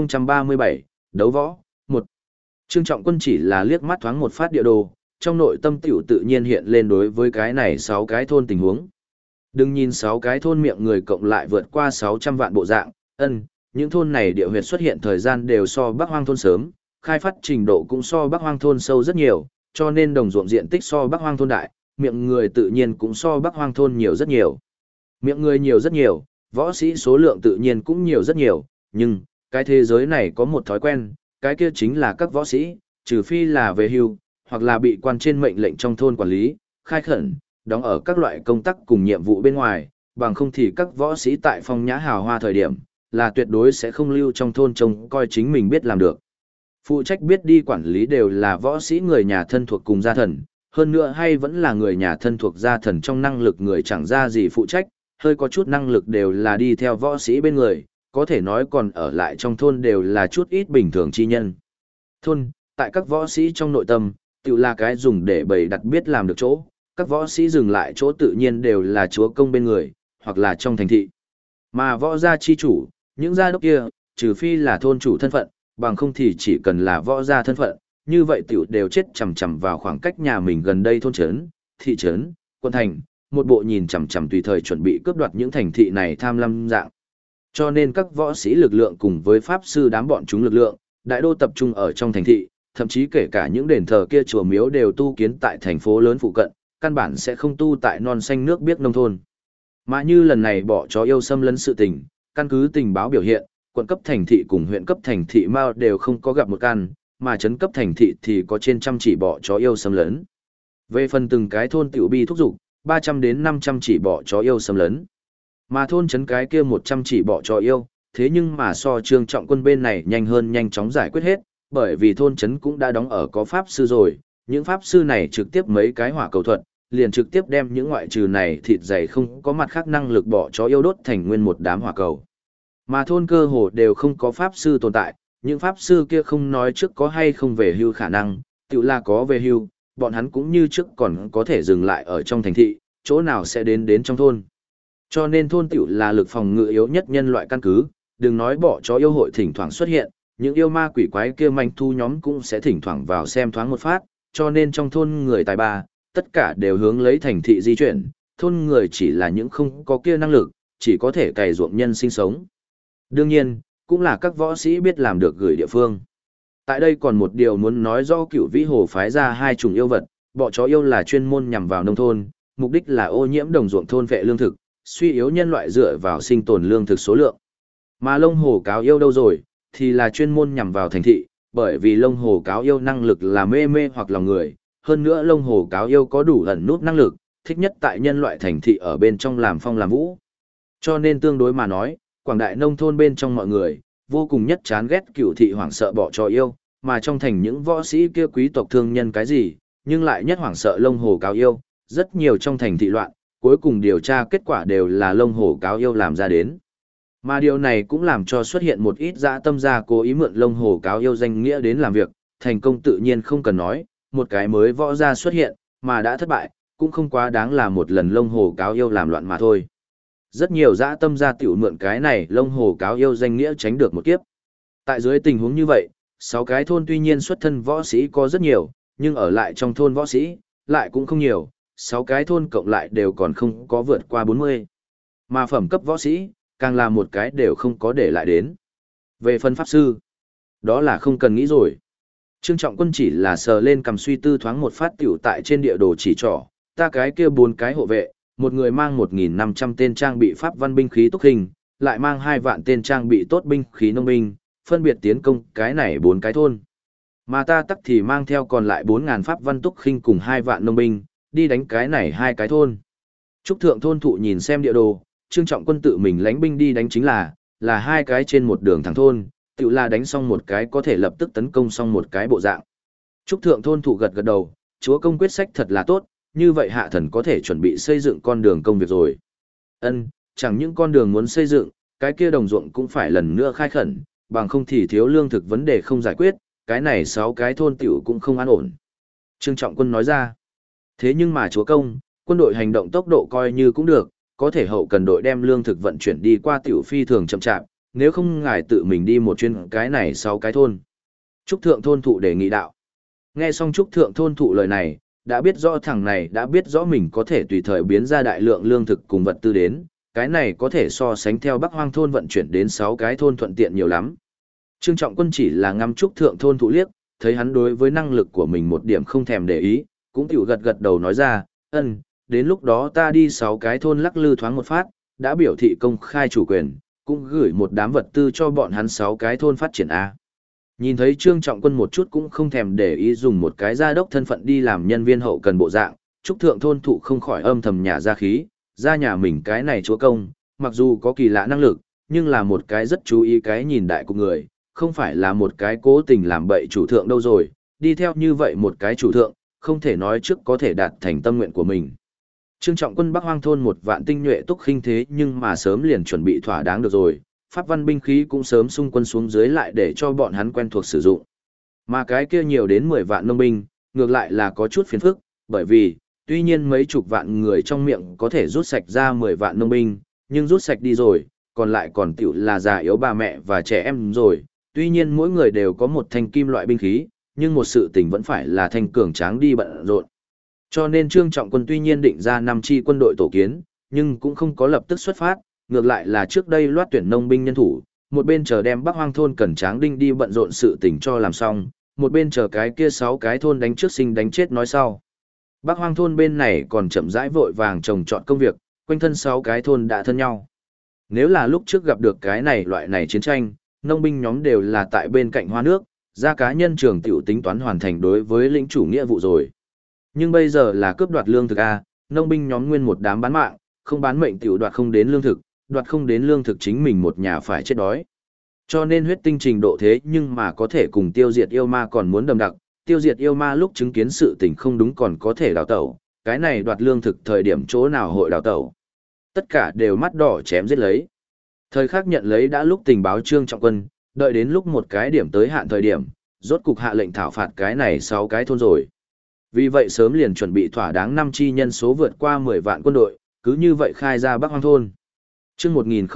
1037, đấu võ, 1. Trương Trọng Quân chỉ là liếc mắt thoáng một phát địa đồ, trong nội tâm tiểu tự nhiên hiện lên đối với cái này 6 cái thôn tình huống. Đừng nhìn 6 cái thôn miệng người cộng lại vượt qua 600 vạn bộ dạng, những thôn này địa huyệt xuất hiện thời gian đều so Bắc Hoang thôn sớm, khai phát trình độ cũng so Bắc Hoang thôn sâu rất nhiều, cho nên đồng ruộng diện tích so Bắc Hoang thôn đại, miệng người tự nhiên cũng so Bắc Hoang thôn nhiều rất nhiều. Miệng người nhiều rất nhiều, võ sĩ số lượng tự nhiên cũng nhiều rất nhiều, nhưng cái thế giới này có một thói quen, cái kia chính là các võ sĩ, trừ phi là về hưu, hoặc là bị quan trên mệnh lệnh trong thôn quản lý, khai khẩn, đóng ở các loại công tác cùng nhiệm vụ bên ngoài, bằng không thì các võ sĩ tại phong nhã hào hoa thời điểm, là tuyệt đối sẽ không lưu trong thôn trông coi chính mình biết làm được. Phụ trách biết đi quản lý đều là võ sĩ người nhà thân thuộc cùng gia thần, hơn nữa hay vẫn là người nhà thân thuộc gia thần trong năng lực người chẳng ra gì phụ trách, hơi có chút năng lực đều là đi theo võ sĩ bên người, có thể nói còn ở lại trong thôn đều là chút ít bình thường chi nhân. Thôn, tại các võ sĩ trong nội tâm, tự là cái dùng để bày đặt biết làm được chỗ, các võ sĩ dừng lại chỗ tự nhiên đều là chúa công bên người, hoặc là trong thành thị. Mà võ gia chi chủ, những gia đốc kia, trừ phi là thôn chủ thân phận, bằng không thì chỉ cần là võ gia thân phận, như vậy tiểu đều chết chằm chằm vào khoảng cách nhà mình gần đây thôn trấn, thị trấn, quận thành, một bộ nhìn chằm chằm tùy thời chuẩn bị cướp đoạt những thành thị này tham lam dạng. Cho nên các võ sĩ lực lượng cùng với pháp sư đám bọn chúng lực lượng, đại đô tập trung ở trong thành thị, thậm chí kể cả những đền thờ kia chùa miếu đều tu kiến tại thành phố lớn phụ cận, căn bản sẽ không tu tại non xanh nước biếc nông thôn. Mà như lần này bỏ chó yêu xâm lấn sự tình, căn cứ tình báo biểu hiện, quận cấp thành thị cùng huyện cấp thành thị mao đều không có gặp một căn, mà trấn cấp thành thị thì có trên trăm chỉ bọ chó yêu xâm lấn. Về phần từng cái thôn tiểu bi thúc dục, 300 đến 500 chỉ bọ chó yêu xâm lấn. Mà thôn trấn cái kia 100 chỉ bọ chó yêu, thế nhưng mà so Trương Trọng Quân bên này nhanh hơn nhanh chóng giải quyết hết, bởi vì thôn trấn cũng đã đóng ở có pháp sư rồi, những pháp sư này trực tiếp mấy cái hỏa cầu thuật, liền trực tiếp đem những ngoại trừ này thịt dày không có mặt khác năng lực bọ chó yêu đốt thành nguyên một đám hỏa cầu. Mà thôn cơ hồ đều không có pháp sư tồn tại, những pháp sư kia không nói trước có hay không về hưu khả năng, tự là có về hưu, bọn hắn cũng như trước còn có thể dừng lại ở trong thành thị, chỗ nào sẽ đến trong thôn. Cho nên thôn tiểu là lực phòng ngự yếu nhất nhân loại căn cứ, đừng nói bọ chó yêu hội thỉnh thoảng xuất hiện, những yêu ma quỷ quái kia manh thu nhóm cũng sẽ thỉnh thoảng vào xem thoáng một phát, cho nên trong thôn người tài ba, tất cả đều hướng lấy thành thị di chuyển, thôn người chỉ là những không có kia năng lực, chỉ có thể cày ruộng nhân sinh sống. Đương nhiên, cũng là các võ sĩ biết làm được gửi địa phương. Tại đây còn một điều muốn nói do Cửu Vĩ Hồ phái ra hai chủng yêu vật, bọ chó yêu là chuyên môn nhằm vào nông thôn, mục đích là ô nhiễm đồng ruộng thôn vệ lương thực, suy yếu nhân loại dựa vào sinh tồn lương thực số lượng. Mà lông hồ cáo yêu đâu rồi, thì là chuyên môn nhằm vào thành thị, bởi vì lông hồ cáo yêu năng lực là mê mê hoặc lòng người, hơn nữa lông hồ cáo yêu có đủ ẩn nút năng lực, thích nhất tại nhân loại thành thị ở bên trong làm phong làm vũ. Cho nên tương đối mà nói, quảng đại nông thôn bên trong mọi người, vô cùng nhất chán ghét Cửu thị hoảng sợ bọ chó yêu, mà trong thành những võ sĩ kia quý tộc thương nhân cái gì, nhưng lại nhất hoảng sợ lông hồ cáo yêu, rất nhiều trong thành thị loạn, cuối cùng điều tra kết quả đều là lông hồ cáo yêu làm ra đến. Mà điều này cũng làm cho xuất hiện một ít dã tâm gia cố ý mượn lông hồ cáo yêu danh nghĩa đến làm việc, thành công tự nhiên không cần nói, một cái mới võ gia xuất hiện, mà đã thất bại, cũng không quá đáng là một lần lông hồ cáo yêu làm loạn mà thôi. Rất nhiều dã tâm gia tiểu mượn cái này lông hồ cáo yêu danh nghĩa tránh được một kiếp. Tại dưới tình huống như vậy, 6 cái thôn tuy nhiên xuất thân võ sĩ có rất nhiều, nhưng ở lại trong thôn võ sĩ, lại cũng không nhiều, 6 cái thôn cộng lại đều còn không có vượt qua 40. Mà phẩm cấp võ sĩ, càng là một cái đều không có để lại đến. Về phân pháp sư, đó là không cần nghĩ rồi. Trương Trọng Quân chỉ là sờ lên cầm suy tư thoáng một phát tiểu tại trên địa đồ chỉ trỏ, ta cái kia 4 cái hộ vệ, một người mang 1.500 tên trang bị pháp văn binh khí túc hình, lại mang 2 vạn tên trang bị tốt binh khí nông binh, phân biệt tiến công cái này 4 cái thôn. Mà ta tắc thì mang theo còn lại 4.000 pháp văn túc khinh cùng 2 vạn nông binh, đi đánh cái này 2 cái thôn. Trúc thượng thôn thụ nhìn xem địa đồ, Trương Trọng Quân tự mình lãnh binh đi đánh chính là 2 cái trên một đường thẳng thôn, tự là đánh xong một cái có thể lập tức tấn công xong một cái bộ dạng. Trúc thượng thôn thụ gật gật đầu, chúa công quyết sách thật là tốt, như vậy hạ thần có thể chuẩn bị xây dựng con đường công việc rồi. Chẳng những con đường muốn xây dựng, cái kia đồng ruộng cũng phải lần nữa khai khẩn, bằng không thì thiếu lương thực vấn đề không giải quyết, cái này 6 cái thôn tiểu cũng không an ổn. Trương Trọng Quân nói ra, thế nhưng mà chúa công, quân đội hành động tốc độ coi như cũng được, có thể hậu cần đội đem lương thực vận chuyển đi qua tiểu phi thường chậm chạp, nếu không ngài tự mình đi một chuyến cái này 6 cái thôn. Trúc thượng thôn thụ đề nghị đạo. Nghe xong Trúc thượng thôn thụ lời này, đã biết rõ thằng này đã biết rõ mình có thể tùy thời biến ra đại lượng lương thực cùng vật tư đến, cái này có thể so sánh theo Bắc Hoang thôn vận chuyển đến 6 cái thôn thuận tiện nhiều lắm. Trương Trọng Quân chỉ là ngắm Trúc thượng thôn thụ liếc, thấy hắn đối với năng lực của mình một điểm không thèm để ý, cũng tiểu gật gật đầu nói ra, đến lúc đó ta đi 6 cái thôn lắc lư thoáng một phát, đã biểu thị công khai chủ quyền, cũng gửi một đám vật tư cho bọn hắn 6 cái thôn phát triển A. Nhìn thấy Trương Trọng Quân một chút cũng không thèm để ý dùng một cái gia đốc thân phận đi làm nhân viên hậu cần bộ dạng, Trúc thượng thôn thụ không khỏi âm thầm nhả ra khí, ra nhà mình cái này chúa công, mặc dù có kỳ lạ năng lực, nhưng là một cái rất chú ý cái nhìn đại của người, không phải là một cái cố tình làm bậy chủ thượng đâu rồi, đi theo như vậy một cái chủ thượng, không thể nói trước có thể đạt thành tâm nguyện của mình. Trương Trọng Quân Bắc Hoang thôn 1 vạn tinh nhuệ túc khinh thế nhưng mà sớm liền chuẩn bị thỏa đáng được rồi, pháp văn binh khí cũng sớm xung quân xuống dưới lại để cho bọn hắn quen thuộc sử dụng. Mà cái kia nhiều đến 10 vạn nông binh, ngược lại là có chút phiền phức, bởi vì, tuy nhiên mấy chục vạn người trong miệng có thể rút sạch ra 10 vạn nông binh, nhưng rút sạch đi rồi, còn lại còn tiểu là già yếu bà mẹ và trẻ em rồi, tuy nhiên mỗi người đều có một thanh kim loại binh khí, nhưng một sự tình vẫn phải là thanh cường tráng đi bận rộn. Cho nên Trương Trọng Quân tuy nhiên định ra 5 chi quân đội tổ kiến, nhưng cũng không có lập tức xuất phát, ngược lại là trước đây loát tuyển nông binh nhân thủ, một bên chờ đem Bắc Hoang thôn Cẩn Tráng Đinh đi bận rộn sự tình cho làm xong, một bên chờ cái kia 6 cái thôn đánh trước sinh đánh chết nói sau. Bắc Hoang thôn bên này còn chậm rãi vội vàng trồng trọt công việc, quanh thân 6 cái thôn đã thân nhau. Nếu là lúc trước gặp được cái này loại này chiến tranh, nông binh nhóm đều là tại bên cạnh hoa nước, ra cá nhân trường tiểu tính toán hoàn thành đối với lĩnh chủ nghĩa vụ rồi. Nhưng bây giờ là cướp đoạt lương thực a, nông binh nhóm nguyên một đám bán mạng, không bán mệnh tiểu đoạt không đến lương thực, đoạt không đến lương thực chính mình một nhà phải chết đói. Cho nên huyết tinh trình độ thế nhưng mà có thể cùng tiêu diệt yêu ma còn muốn đậm đặc, tiêu diệt yêu ma lúc chứng kiến sự tình không đúng còn có thể đào tẩu, cái này đoạt lương thực thời điểm chỗ nào hội đào tẩu. Tất cả đều mắt đỏ chém giết lấy. Thời khắc nhận lấy đã lúc tình báo Trương Trọng Quân, đợi đến lúc một cái điểm tới hạn thời điểm, rốt cục hạ lệnh thảo phạt cái này 6 cái thôn rồi. Vì vậy sớm liền chuẩn bị thỏa đáng 5 chi nhân số vượt qua 10 vạn quân đội, cứ như vậy khai ra Bắc Hoang thôn. Chương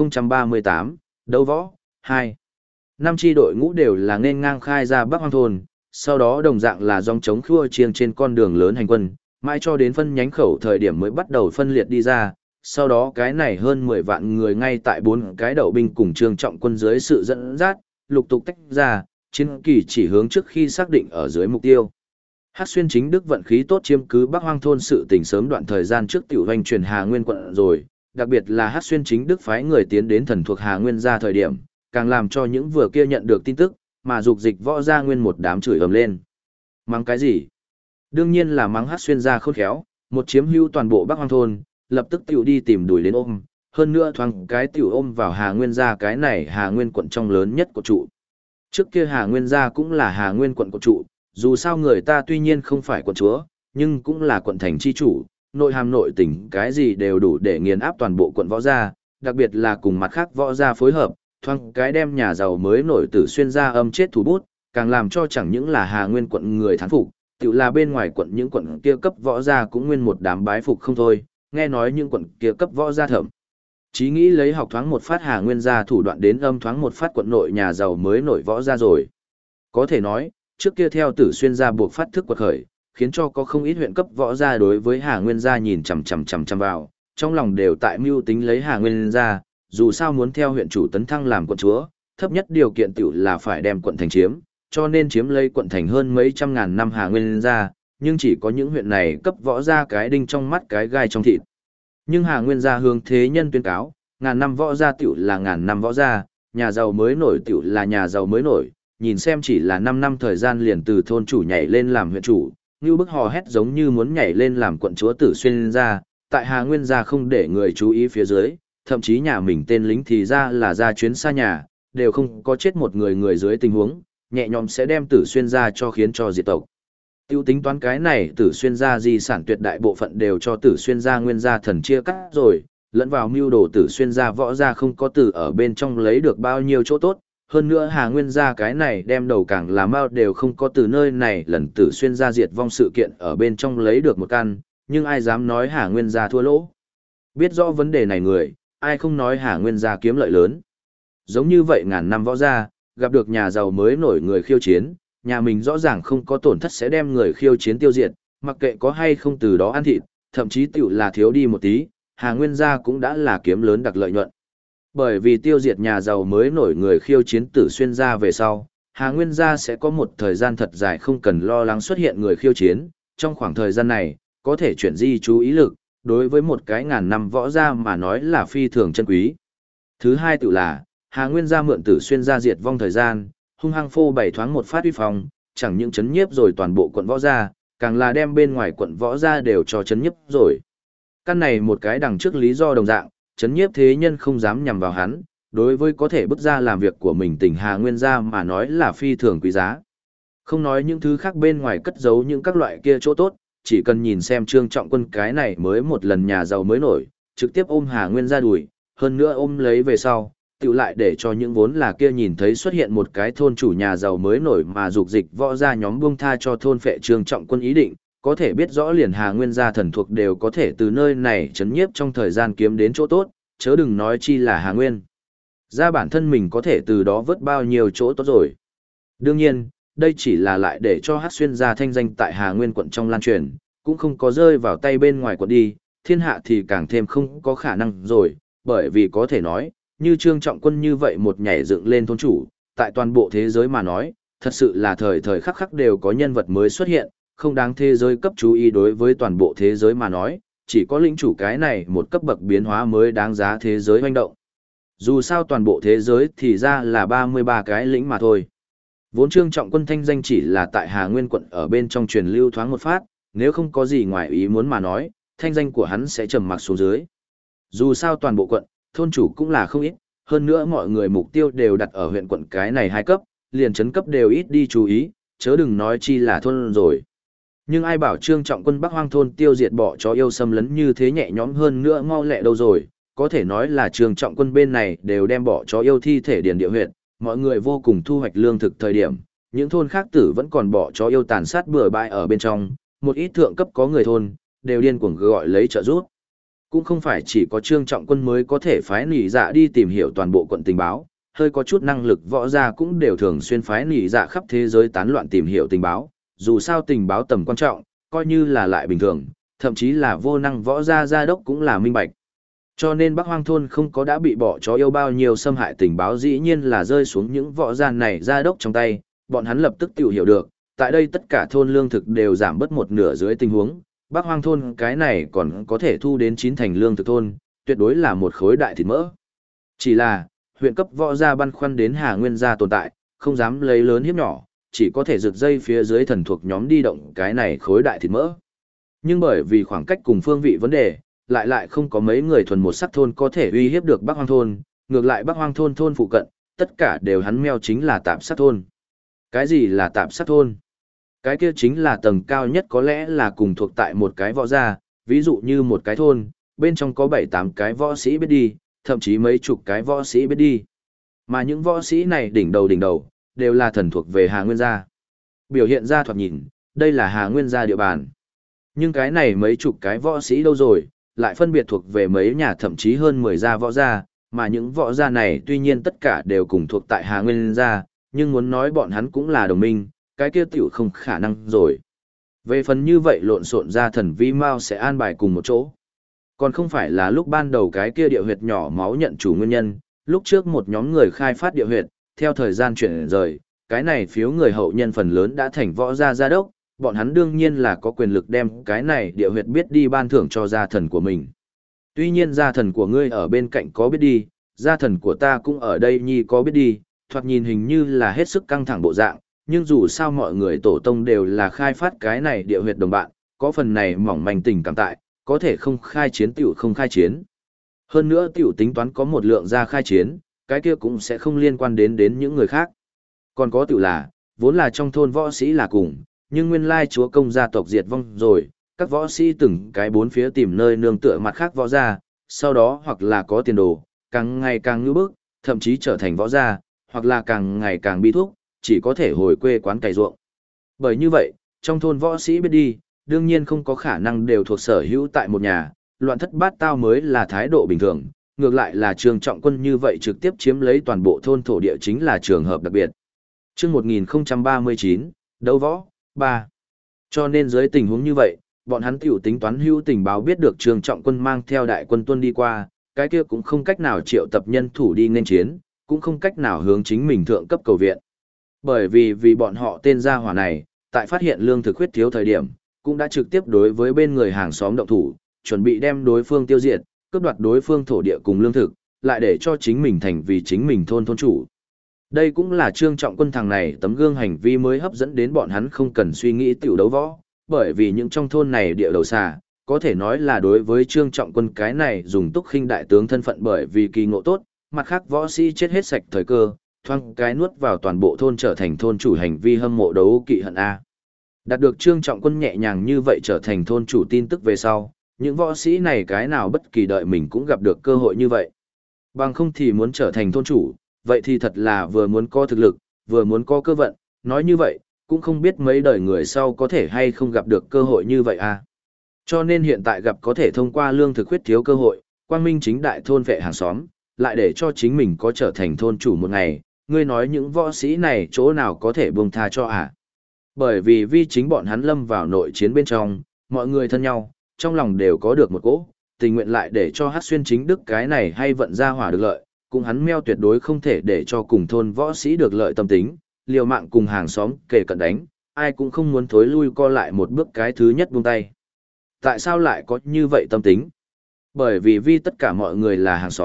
1038, đấu võ 2. 5 chi đội ngũ đều là nên ngang khai ra Bắc Hoang thôn, sau đó đồng dạng là dòng chống khua chiêng trên con đường lớn hành quân, mãi cho đến phân nhánh khẩu thời điểm mới bắt đầu phân liệt đi ra. Sau đó cái này hơn 10 vạn người ngay tại 4 cái đậu binh cùng Trương Trọng Quân dưới sự dẫn dắt, lục tục tách ra, chiến kỳ chỉ hướng trước khi xác định ở dưới mục tiêu. Hắc Xuyên chính đức vận khí tốt chiếm cứ Bắc Hoang thôn sự tình sớm đoạn thời gian trước tiểu hoành truyền Hà Nguyên quận rồi, đặc biệt là Hắc Xuyên chính đức phái người tiến đến thần thuộc Hà Nguyên ra thời điểm, càng làm cho những vừa kia nhận được tin tức, mà dục dịch võ ra nguyên một đám chửi ầm lên. Mắng cái gì? Đương nhiên là mắng Hắc Xuyên ra khôn khéo, một chiếm hữu toàn bộ Bắc Hoang thôn, lập tức tiểu đi tìm đuổi đến ôm, hơn nữa thoáng cái tiểu ôm vào Hà Nguyên gia cái này Hà Nguyên quận trong lớn nhất của trụ. Trước kia Hà Nguyên gia cũng là Hà Nguyên quận của trụ, dù sao người ta tuy nhiên không phải quận chúa, nhưng cũng là quận thành chi chủ, nội hàm nội tỉnh cái gì đều đủ để nghiền áp toàn bộ quận võ gia, đặc biệt là cùng mặt khác võ gia phối hợp, thoáng cái đem nhà giàu mới nổi Tử Xuyên gia âm chết thủ bút, càng làm cho chẳng những là Hà Nguyên quận người thán phục, tiểu là bên ngoài quận những quận kia cấp võ gia cũng nguyên một đám bái phục không thôi, nghe nói những quận kia cấp võ gia thẩm. Chí nghĩ lấy học thoáng một phát Hà Nguyên gia thủ đoạn đến âm thoáng một phát quận nội nhà giàu mới nổi võ gia rồi. Có thể nói, trước kia theo Tử Xuyên gia buộc phát thức quật khởi, khiến cho có không ít huyện cấp võ gia đối với Hà Nguyên gia nhìn chằm chằm vào, trong lòng đều tại mưu tính lấy Hà Nguyên gia, dù sao muốn theo huyện chủ tấn thăng làm quận chúa, thấp nhất điều kiện tiểu là phải đem quận thành chiếm, cho nên chiếm lấy quận thành hơn mấy trăm ngàn năm Hà Nguyên gia, nhưng chỉ có những huyện này cấp võ gia cái đinh trong mắt cái gai trong thịt. Nhưng Hà Nguyên gia hướng thế nhân tuyên cáo, ngàn năm võ gia tiểu là ngàn năm võ gia, nhà giàu mới nổi tiểu là nhà giàu mới nổi, nhìn xem chỉ là 5 năm thời gian liền từ thôn chủ nhảy lên làm huyện chủ, như bức hò hét giống như muốn nhảy lên làm quận chúa Tử Xuyên gia, tại Hà Nguyên gia không để người chú ý phía dưới, thậm chí nhà mình tên lính thì ra là ra chuyến xa nhà, đều không có chết một người dưới tình huống, nhẹ nhõm sẽ đem Tử Xuyên gia cho khiến cho diệt tộc. Tiêu tính toán cái này Tử Xuyên gia di sản tuyệt đại bộ phận đều cho Tử Xuyên gia nguyên gia thần chia cắt rồi, lẫn vào mưu đồ Tử Xuyên gia võ gia không có tử ở bên trong lấy được bao nhiêu chỗ tốt, hơn nữa Hà Nguyên gia cái này đem đầu càng làm bao đều không có từ nơi này lần Tử Xuyên gia diệt vong sự kiện ở bên trong lấy được một căn, nhưng ai dám nói Hà Nguyên gia thua lỗ. Biết rõ vấn đề này người, ai không nói Hà Nguyên gia kiếm lợi lớn. Giống như vậy ngàn năm võ gia, gặp được nhà giàu mới nổi người khiêu chiến, nhà mình rõ ràng không có tổn thất sẽ đem người khiêu chiến tiêu diệt, mặc kệ có hay không từ đó ăn thịt, thậm chí tiểu là thiếu đi một tí, Hà Nguyên gia cũng đã là kiếm lớn đặc lợi nhuận. Bởi vì tiêu diệt nhà giàu mới nổi người khiêu chiến Tử Xuyên gia về sau, Hà Nguyên gia sẽ có một thời gian thật dài không cần lo lắng xuất hiện người khiêu chiến, trong khoảng thời gian này, có thể chuyển di chú ý lực, đối với một cái ngàn năm võ gia mà nói là phi thường chân quý. Thứ hai tự là, Hà Nguyên gia mượn Tử Xuyên gia diệt vong thời gian, hung hăng phô bày thoáng một phát uy phong, chẳng những chấn nhiếp rồi toàn bộ quận võ gia, càng là đem bên ngoài quận võ gia đều cho chấn nhiếp rồi. Căn này một cái đằng trước lý do đồng dạng, chấn nhiếp thế nhân không dám nhằm vào hắn, đối với có thể bước ra làm việc của mình tỉnh Hà Nguyên gia mà nói là phi thường quý giá. Không nói những thứ khác bên ngoài cất giấu những các loại kia chỗ tốt, chỉ cần nhìn xem Trương Trọng Quân cái này mới một lần nhà giàu mới nổi, trực tiếp ôm Hà Nguyên gia đùi, hơn nữa ôm lấy về sau, tự lại để cho những vốn là kia nhìn thấy xuất hiện một cái thôn chủ nhà giàu mới nổi mà dục dịch võ gia nhóm buông tha cho thôn phệ Trương Trọng Quân ý định, có thể biết rõ liền Hà Nguyên gia thần thuộc đều có thể từ nơi này chấn nhiếp trong thời gian kiếm đến chỗ tốt, chớ đừng nói chi là Hà Nguyên gia bản thân mình có thể từ đó vớt bao nhiêu chỗ tốt rồi. Đương nhiên, đây chỉ là lại để cho Hắc Xuyên gia thanh danh tại Hà Nguyên quận trong lan truyền, cũng không có rơi vào tay bên ngoài quận đi, thiên hạ thì càng thêm không có khả năng rồi, bởi vì có thể nói, như Trương Trọng Quân như vậy một nhảy dựng lên thôn chủ, tại toàn bộ thế giới mà nói, thật sự là thời thời khắc khắc đều có nhân vật mới xuất hiện, không đáng thế giới cấp chú ý đối với toàn bộ thế giới mà nói, chỉ có lĩnh chủ cái này một cấp bậc biến hóa mới đáng giá thế giới hoành động. Dù sao toàn bộ thế giới thì ra là 33 cái lĩnh mà thôi. Vốn Trương Trọng Quân thanh danh chỉ là tại Hà Nguyên quận ở bên trong truyền lưu thoáng một phát, nếu không có gì ngoài ý muốn mà nói, thanh danh của hắn sẽ trầm mặc xuống dưới. Dù sao toàn bộ quận, thôn chủ cũng là không ít, hơn nữa mọi người mục tiêu đều đặt ở huyện quận cái này hai cấp, liền trấn cấp đều ít đi chú ý, chớ đừng nói chi là thôn rồi. Nhưng ai bảo Trương Trọng Quân Bắc Hoang thôn tiêu diệt bỏ chó yêu xâm lấn như thế nhẹ nhõm hơn nữa mau lẹ đâu rồi, có thể nói là Trương Trọng Quân bên này đều đem bỏ chó yêu thi thể điền địa huyện, mọi người vô cùng thu hoạch lương thực thời điểm, những thôn khác tử vẫn còn bỏ chó yêu tàn sát bừa bãi ở bên trong, một ít thượng cấp có người thôn, đều điên cuồng gọi lấy trợ giúp. Cũng không phải chỉ có Trương Trọng Quân mới có thể phái nỉ dạ đi tìm hiểu toàn bộ quận tình báo, hơi có chút năng lực võ gia cũng đều thường xuyên phái nỉ dạ khắp thế giới tán loạn tìm hiểu tình báo, dù sao tình báo tầm quan trọng, coi như là lại bình thường, thậm chí là vô năng võ gia gia đốc cũng là minh bạch. Cho nên Bắc Hoang thôn không có đã bị bỏ chó yêu bao nhiêu xâm hại tình báo dĩ nhiên là rơi xuống những võ gia này gia đốc trong tay, bọn hắn lập tức tự hiểu được, tại đây tất cả thôn lương thực đều giảm bớt một nửa dưới tình huống, Bắc Hoang thôn cái này còn có thể thu đến 9 thành lương thực thôn, tuyệt đối là một khối đại thịt mỡ. Chỉ là, huyện cấp võ gia băn khoăn đến Hà Nguyên gia tồn tại, không dám lấy lớn hiếp nhỏ, chỉ có thể rực dây phía dưới thần thuộc nhóm đi động cái này khối đại thịt mỡ. Nhưng bởi vì khoảng cách cùng phương vị vấn đề, lại không có mấy người thuần một sắc thôn có thể uy hiếp được Bắc Hoang thôn, ngược lại Bắc Hoang thôn phụ cận, tất cả đều hắn meo chính là tạp sát thôn. Cái gì là tạp sát thôn? Cái kia chính là tầng cao nhất có lẽ là cùng thuộc tại một cái võ gia, ví dụ như một cái thôn, bên trong có 7-8 cái võ sĩ biết đi, thậm chí mấy chục cái võ sĩ biết đi. Mà những võ sĩ này đỉnh đầu, đều là thần thuộc về Hà Nguyên gia. Biểu hiện ra thoạt nhìn, đây là Hà Nguyên gia địa bàn. Nhưng cái này mấy chục cái võ sĩ đâu rồi, lại phân biệt thuộc về mấy nhà thậm chí hơn 10 gia võ gia, mà những võ gia này tuy nhiên tất cả đều cùng thuộc tại Hà Nguyên gia, nhưng muốn nói bọn hắn cũng là đồng minh, cái kia tiểu không khả năng rồi. Về phần như vậy lộn xộn ra thần vi mau sẽ an bài cùng một chỗ. Còn không phải là lúc ban đầu cái kia địa huyệt nhỏ máu nhận chủ nguyên nhân, lúc trước một nhóm người khai phát địa huyệt, theo thời gian chuyển rời, cái này phiếu người hậu nhân phần lớn đã thành võ gia gia đốc, bọn hắn đương nhiên là có quyền lực đem cái này địa huyệt biết đi ban thưởng cho gia thần của mình. Tuy nhiên gia thần của ngươi ở bên cạnh có biết đi, gia thần của ta cũng ở đây nhi có biết đi, thoạt nhìn hình như là hết sức căng thẳng bộ dạng, nhưng dù sao mọi người tổ tông đều là khai phát cái này địa huyệt đồng bạn, có phần này mỏng manh tình cảm tại, có thể không khai chiến tiểu không khai chiến. Hơn nữa tiểu tính toán có một lượng gia khai chiến, cái kia cũng sẽ không liên quan đến những người khác. Còn có tiểu là, vốn là trong thôn võ sĩ là cùng, nhưng nguyên lai chúa công gia tộc diệt vong rồi, các võ sĩ từng cái bốn phía tìm nơi nương tựa mặt khác võ gia, sau đó hoặc là có tiền đồ, càng ngày càng ngưỡng bức, thậm chí trở thành võ gia, hoặc là càng ngày càng bi thúc, chỉ có thể hồi quê quán cày ruộng. Bởi như vậy, trong thôn võ sĩ biết đi, đương nhiên không có khả năng đều thuộc sở hữu tại một nhà, loạn thất bát tao mới là thái độ bình thường, ngược lại là Trương Trọng Quân như vậy trực tiếp chiếm lấy toàn bộ thôn thổ địa chính là trường hợp đặc biệt. Chương 1039, đấu võ 3. Cho nên dưới tình huống như vậy, bọn hắn tiểu tính toán hữu tình báo biết được Trương Trọng Quân mang theo đại quân tuân đi qua, cái kia cũng không cách nào triệu tập nhân thủ đi nên chiến, cũng không cách nào hướng chính mình thượng cấp cầu viện. Bởi vì bọn họ tên gia hỏa này, tại phát hiện lương thực khuyết thiếu thời điểm, cũng đã trực tiếp đối với bên người hàng xóm động thủ, chuẩn bị đem đối phương tiêu diệt, cướp đoạt đối phương thổ địa cùng lương thực, lại để cho chính mình thành vì chính mình thôn chủ. Đây cũng là Trương Trọng Quân thằng này tấm gương hành vi mới hấp dẫn đến bọn hắn không cần suy nghĩ tiểu đấu võ, bởi vì những trong thôn này địa đầu xà, có thể nói là đối với Trương Trọng Quân cái này dùng túc khinh đại tướng thân phận bởi vì kỳ ngộ tốt, mặt khác võ sĩ chết hết sạch thời cơ, thoang cái nuốt vào toàn bộ thôn trở thành thôn chủ hành vi hâm mộ đấu kỵ hận A. Đạt được Trương Trọng Quân nhẹ nhàng như vậy trở thành thôn chủ tin tức về sau, những võ sĩ này cái nào bất kỳ đợi mình cũng gặp được cơ hội như vậy. Bằng không thì muốn trở thành thôn chủ, vậy thì thật là vừa muốn có thực lực, vừa muốn có cơ vận, nói như vậy, cũng không biết mấy đời người sau có thể hay không gặp được cơ hội như vậy à. Cho nên hiện tại gặp có thể thông qua lương thực khuyết thiếu cơ hội, quang minh chính đại thôn vệ hàng xóm, lại để cho chính mình có trở thành thôn chủ một ngày, ngươi nói những võ sĩ này chỗ nào có thể buông tha cho à. Bởi vì chính bọn hắn lâm vào nội chiến bên trong, mọi người thân nhau, trong lòng đều có được một cỗ, tình nguyện lại để cho hát xuyên chính đức cái này hay vận ra hỏa được lợi, cũng hắn meo tuyệt đối không thể để cho cùng thôn võ sĩ được lợi tâm tính, liều mạng cùng hàng xóm kề cận đánh, ai cũng không muốn thối lui co lại một bước cái thứ nhất buông tay. Tại sao lại có như vậy tâm tính? Bởi vì tất cả mọi người là hàng xóm,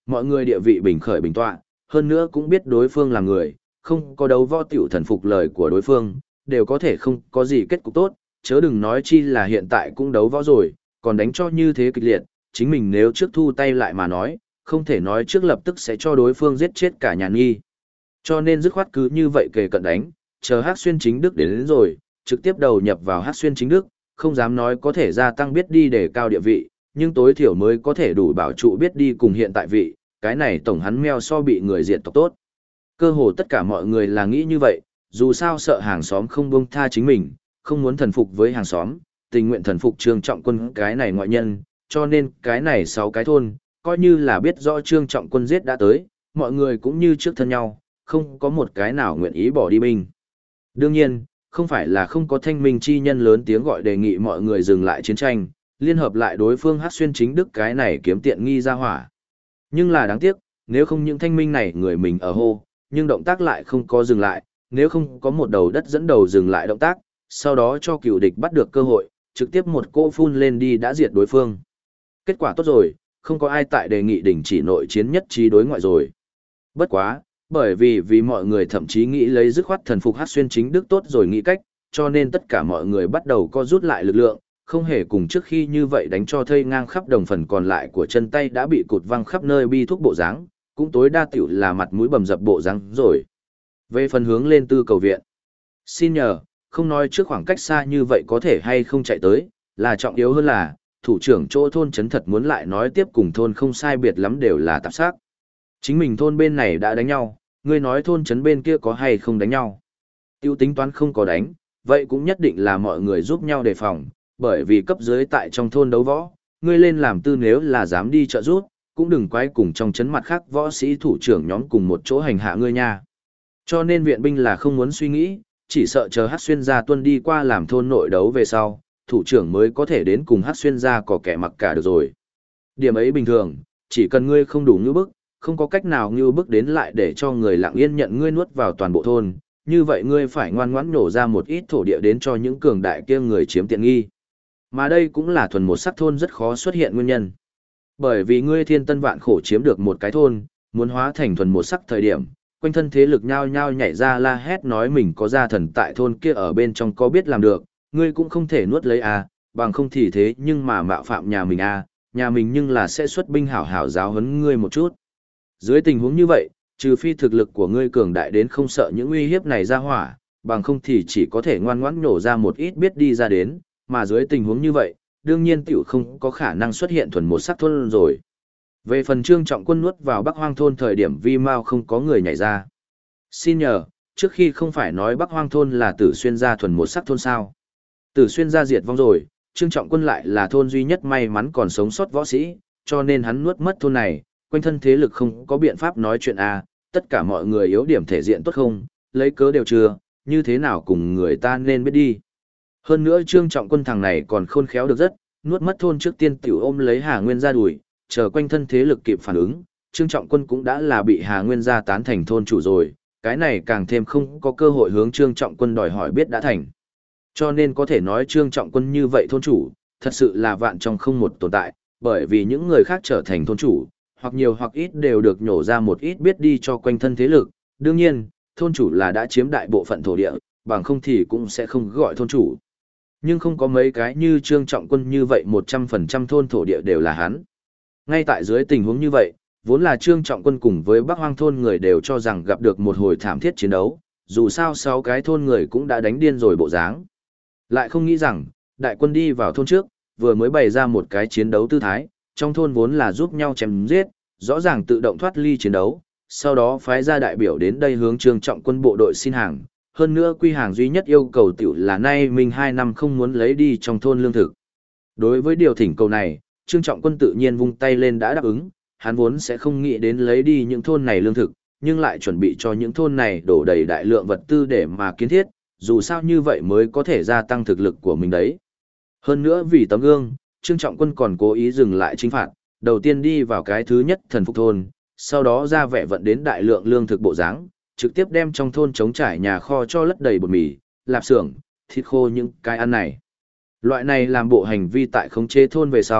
Mọi người địa vị bình khởi bình tọa, hơn nữa cũng biết đối phương là người, không có đấu võ tiểu thần phục lời của đối phương, đều có thể không có gì kết cục tốt, chớ đừng nói chi là hiện tại cũng đấu võ rồi, còn đánh cho như thế kịch liệt, chính mình nếu trước thu tay lại mà nói, không thể nói trước lập tức sẽ cho đối phương giết chết cả nhà nghi. Cho nên dứt khoát cứ như vậy kề cận đánh, chờ Hắc Xuyên Chính Đức đến rồi, trực tiếp đầu nhập vào Hắc Xuyên Chính Đức, không dám nói có thể gia tăng biết đi để cao địa vị, nhưng tối thiểu mới có thể đủ bảo trụ biết đi cùng hiện tại vị, cái này tổng hắn meo so bị người diệt tộc tốt. Cơ hồ tất cả mọi người là nghĩ như vậy, dù sao sợ hàng xóm không buông tha chính mình, không muốn thần phục với hàng xóm, tình nguyện thần phục Trương Trọng Quân cái này ngoại nhân, cho nên cái này 6 cái thôn, coi như là biết rõ Trương Trọng Quân giết đã tới, mọi người cũng như trước thân nhau, không có một cái nào nguyện ý bỏ đi binh. Đương nhiên, không phải là không có thanh minh chi nhân lớn tiếng gọi đề nghị mọi người dừng lại chiến tranh, liên hợp lại đối phương Hắc Xuyên Chính Đức cái này kiếm tiện nghi ra hỏa. Nhưng là đáng tiếc, nếu không những thanh minh này người mình ở hô, nhưng động tác lại không có dừng lại, nếu không có một đầu đất dẫn đầu dừng lại động tác, sau đó cho cựu địch bắt được cơ hội, trực tiếp một cô phun lên đi đã diệt đối phương. Kết quả tốt rồi, không có ai tại đề nghị đình chỉ nội chiến nhất trí đối ngoại rồi. Bất quá, bởi vì mọi người thậm chí nghĩ lấy dứt khoát thần phục Hắc Xuyên Chính Đức tốt rồi nghĩ cách, cho nên tất cả mọi người bắt đầu co rút lại lực lượng, không hề cùng trước khi như vậy đánh cho thây ngang khắp đồng phần còn lại của chân tay đã bị cụt văng khắp nơi bi thúc bộ dáng, cũng tối đa tiểu là mặt mũi bầm dập bộ dáng rồi. Về phần hướng lên Tư Cầu viện, xin nhờ, không nói trước khoảng cách xa như vậy có thể hay không chạy tới, là trọng yếu hơn là, thủ trưởng chỗ thôn chấn thật muốn lại nói tiếp cùng thôn không sai biệt lắm đều là tạp xác. Chính mình thôn bên này đã đánh nhau, ngươi nói thôn chấn bên kia có hay không đánh nhau. Tiêu tính toán không có đánh, vậy cũng nhất định là mọi người giúp nhau đề phòng, bởi vì cấp dưới tại trong thôn đấu võ, ngươi lên làm tư nếu là dám đi trợ giúp, cũng đừng quay cùng trong chấn mặt khác võ sĩ thủ trưởng nhóm cùng một chỗ hành hạ ngươi nha. Cho nên viện binh là không muốn suy nghĩ, chỉ sợ chờ Hắc Xuyên gia tuân đi qua làm thôn nội đấu về sau, thủ trưởng mới có thể đến cùng Hắc Xuyên gia có kẻ mặc cả được rồi. Điểm ấy bình thường, chỉ cần ngươi không đủ ngưu bức, không có cách nào ngưu bức đến lại để cho người lặng yên nhận ngươi nuốt vào toàn bộ thôn, như vậy ngươi phải ngoan ngoãn nổ ra một ít thổ địa đến cho những cường đại kia người chiếm tiện nghi. Mà đây cũng là thuần một sắc thôn rất khó xuất hiện nguyên nhân. Bởi vì ngươi thiên tân vạn khổ chiếm được một cái thôn, muốn hóa thành thuần một sắc thời điểm, quanh thân thế lực nhao nhao nhảy ra la hét nói mình có gia thần tại thôn kia ở bên trong có biết làm được, ngươi cũng không thể nuốt lấy à, bằng không thì thế nhưng mà mạo phạm nhà mình à, nhà mình nhưng là sẽ xuất binh hảo hảo giáo huấn ngươi một chút. Dưới tình huống như vậy, trừ phi thực lực của ngươi cường đại đến không sợ những uy hiếp này ra hỏa, bằng không thì chỉ có thể ngoan ngoãn nổ ra một ít biết đi ra đến, mà dưới tình huống như vậy, đương nhiên tiểu không có khả năng xuất hiện thuần một sắc thôn rồi. Về phần Trương Trọng Quân nuốt vào Bắc Hoang thôn thời điểm vi mau không có người nhảy ra. Xin nhờ, trước khi không phải nói Bắc Hoang thôn là Tử Xuyên gia thuần một sắc thôn sao? Tử Xuyên gia diệt vong rồi, Trương Trọng Quân lại là thôn duy nhất may mắn còn sống sót võ sĩ, cho nên hắn nuốt mất thôn này, quanh thân thế lực không có biện pháp nói chuyện à, tất cả mọi người yếu điểm thể diện tốt không, lấy cớ đều chưa, như thế nào cùng người ta nên biết đi. Hơn nữa Trương Trọng Quân thằng này còn khôn khéo được rất, nuốt mất thôn trước tiên tiểu ôm lấy Hà Nguyên ra đuổi, chờ quanh thân thế lực kịp phản ứng, Trương Trọng Quân cũng đã là bị Hà Nguyên gia tán thành thôn chủ rồi, cái này càng thêm không có cơ hội hướng Trương Trọng Quân đòi hỏi biết đã thành. Cho nên có thể nói Trương Trọng Quân như vậy thôn chủ, thật sự là vạn trong không một tồn tại, bởi vì những người khác trở thành thôn chủ, hoặc nhiều hoặc ít đều được nhổ ra một ít biết đi cho quanh thân thế lực, đương nhiên, thôn chủ là đã chiếm đại bộ phận thổ địa, bằng không thì cũng sẽ không gọi thôn chủ. Nhưng không có mấy cái như Trương Trọng Quân như vậy 100% thôn thổ địa đều là hắn. Ngay tại dưới tình huống như vậy, vốn là Trương Trọng Quân cùng với Bắc Hoang thôn người đều cho rằng gặp được một hồi thảm thiết chiến đấu, dù sao 6 cái thôn người cũng đã đánh điên rồi bộ dáng. Lại không nghĩ rằng, đại quân đi vào thôn trước, vừa mới bày ra một cái chiến đấu tư thái, trong thôn vốn là giúp nhau chém giết, rõ ràng tự động thoát ly chiến đấu, sau đó phái ra đại biểu đến đây hướng Trương Trọng Quân bộ đội xin hàng, hơn nữa quy hàng duy nhất yêu cầu tiểu là nay mình 2 năm không muốn lấy đi trong thôn lương thực. Đối với điều thỉnh cầu này, Trương Trọng Quân tự nhiên vung tay lên đã đáp ứng, hắn vốn sẽ không nghĩ đến lấy đi những thôn này lương thực, nhưng lại chuẩn bị cho những thôn này đổ đầy đại lượng vật tư để mà kiến thiết, dù sao như vậy mới có thể gia tăng thực lực của mình đấy. Hơn nữa vì tấm gương, Trương Trọng Quân còn cố ý dừng lại chinh phạt, đầu tiên đi vào cái thứ nhất thần phục thôn, sau đó ra vẻ vận đến đại lượng lương thực bộ dáng, trực tiếp đem trong thôn trống trải nhà kho cho lấp đầy bột mì, lạp xưởng, thịt khô những cái ăn này. Loại này làm bộ hành vi tại khống chế thôn về sau,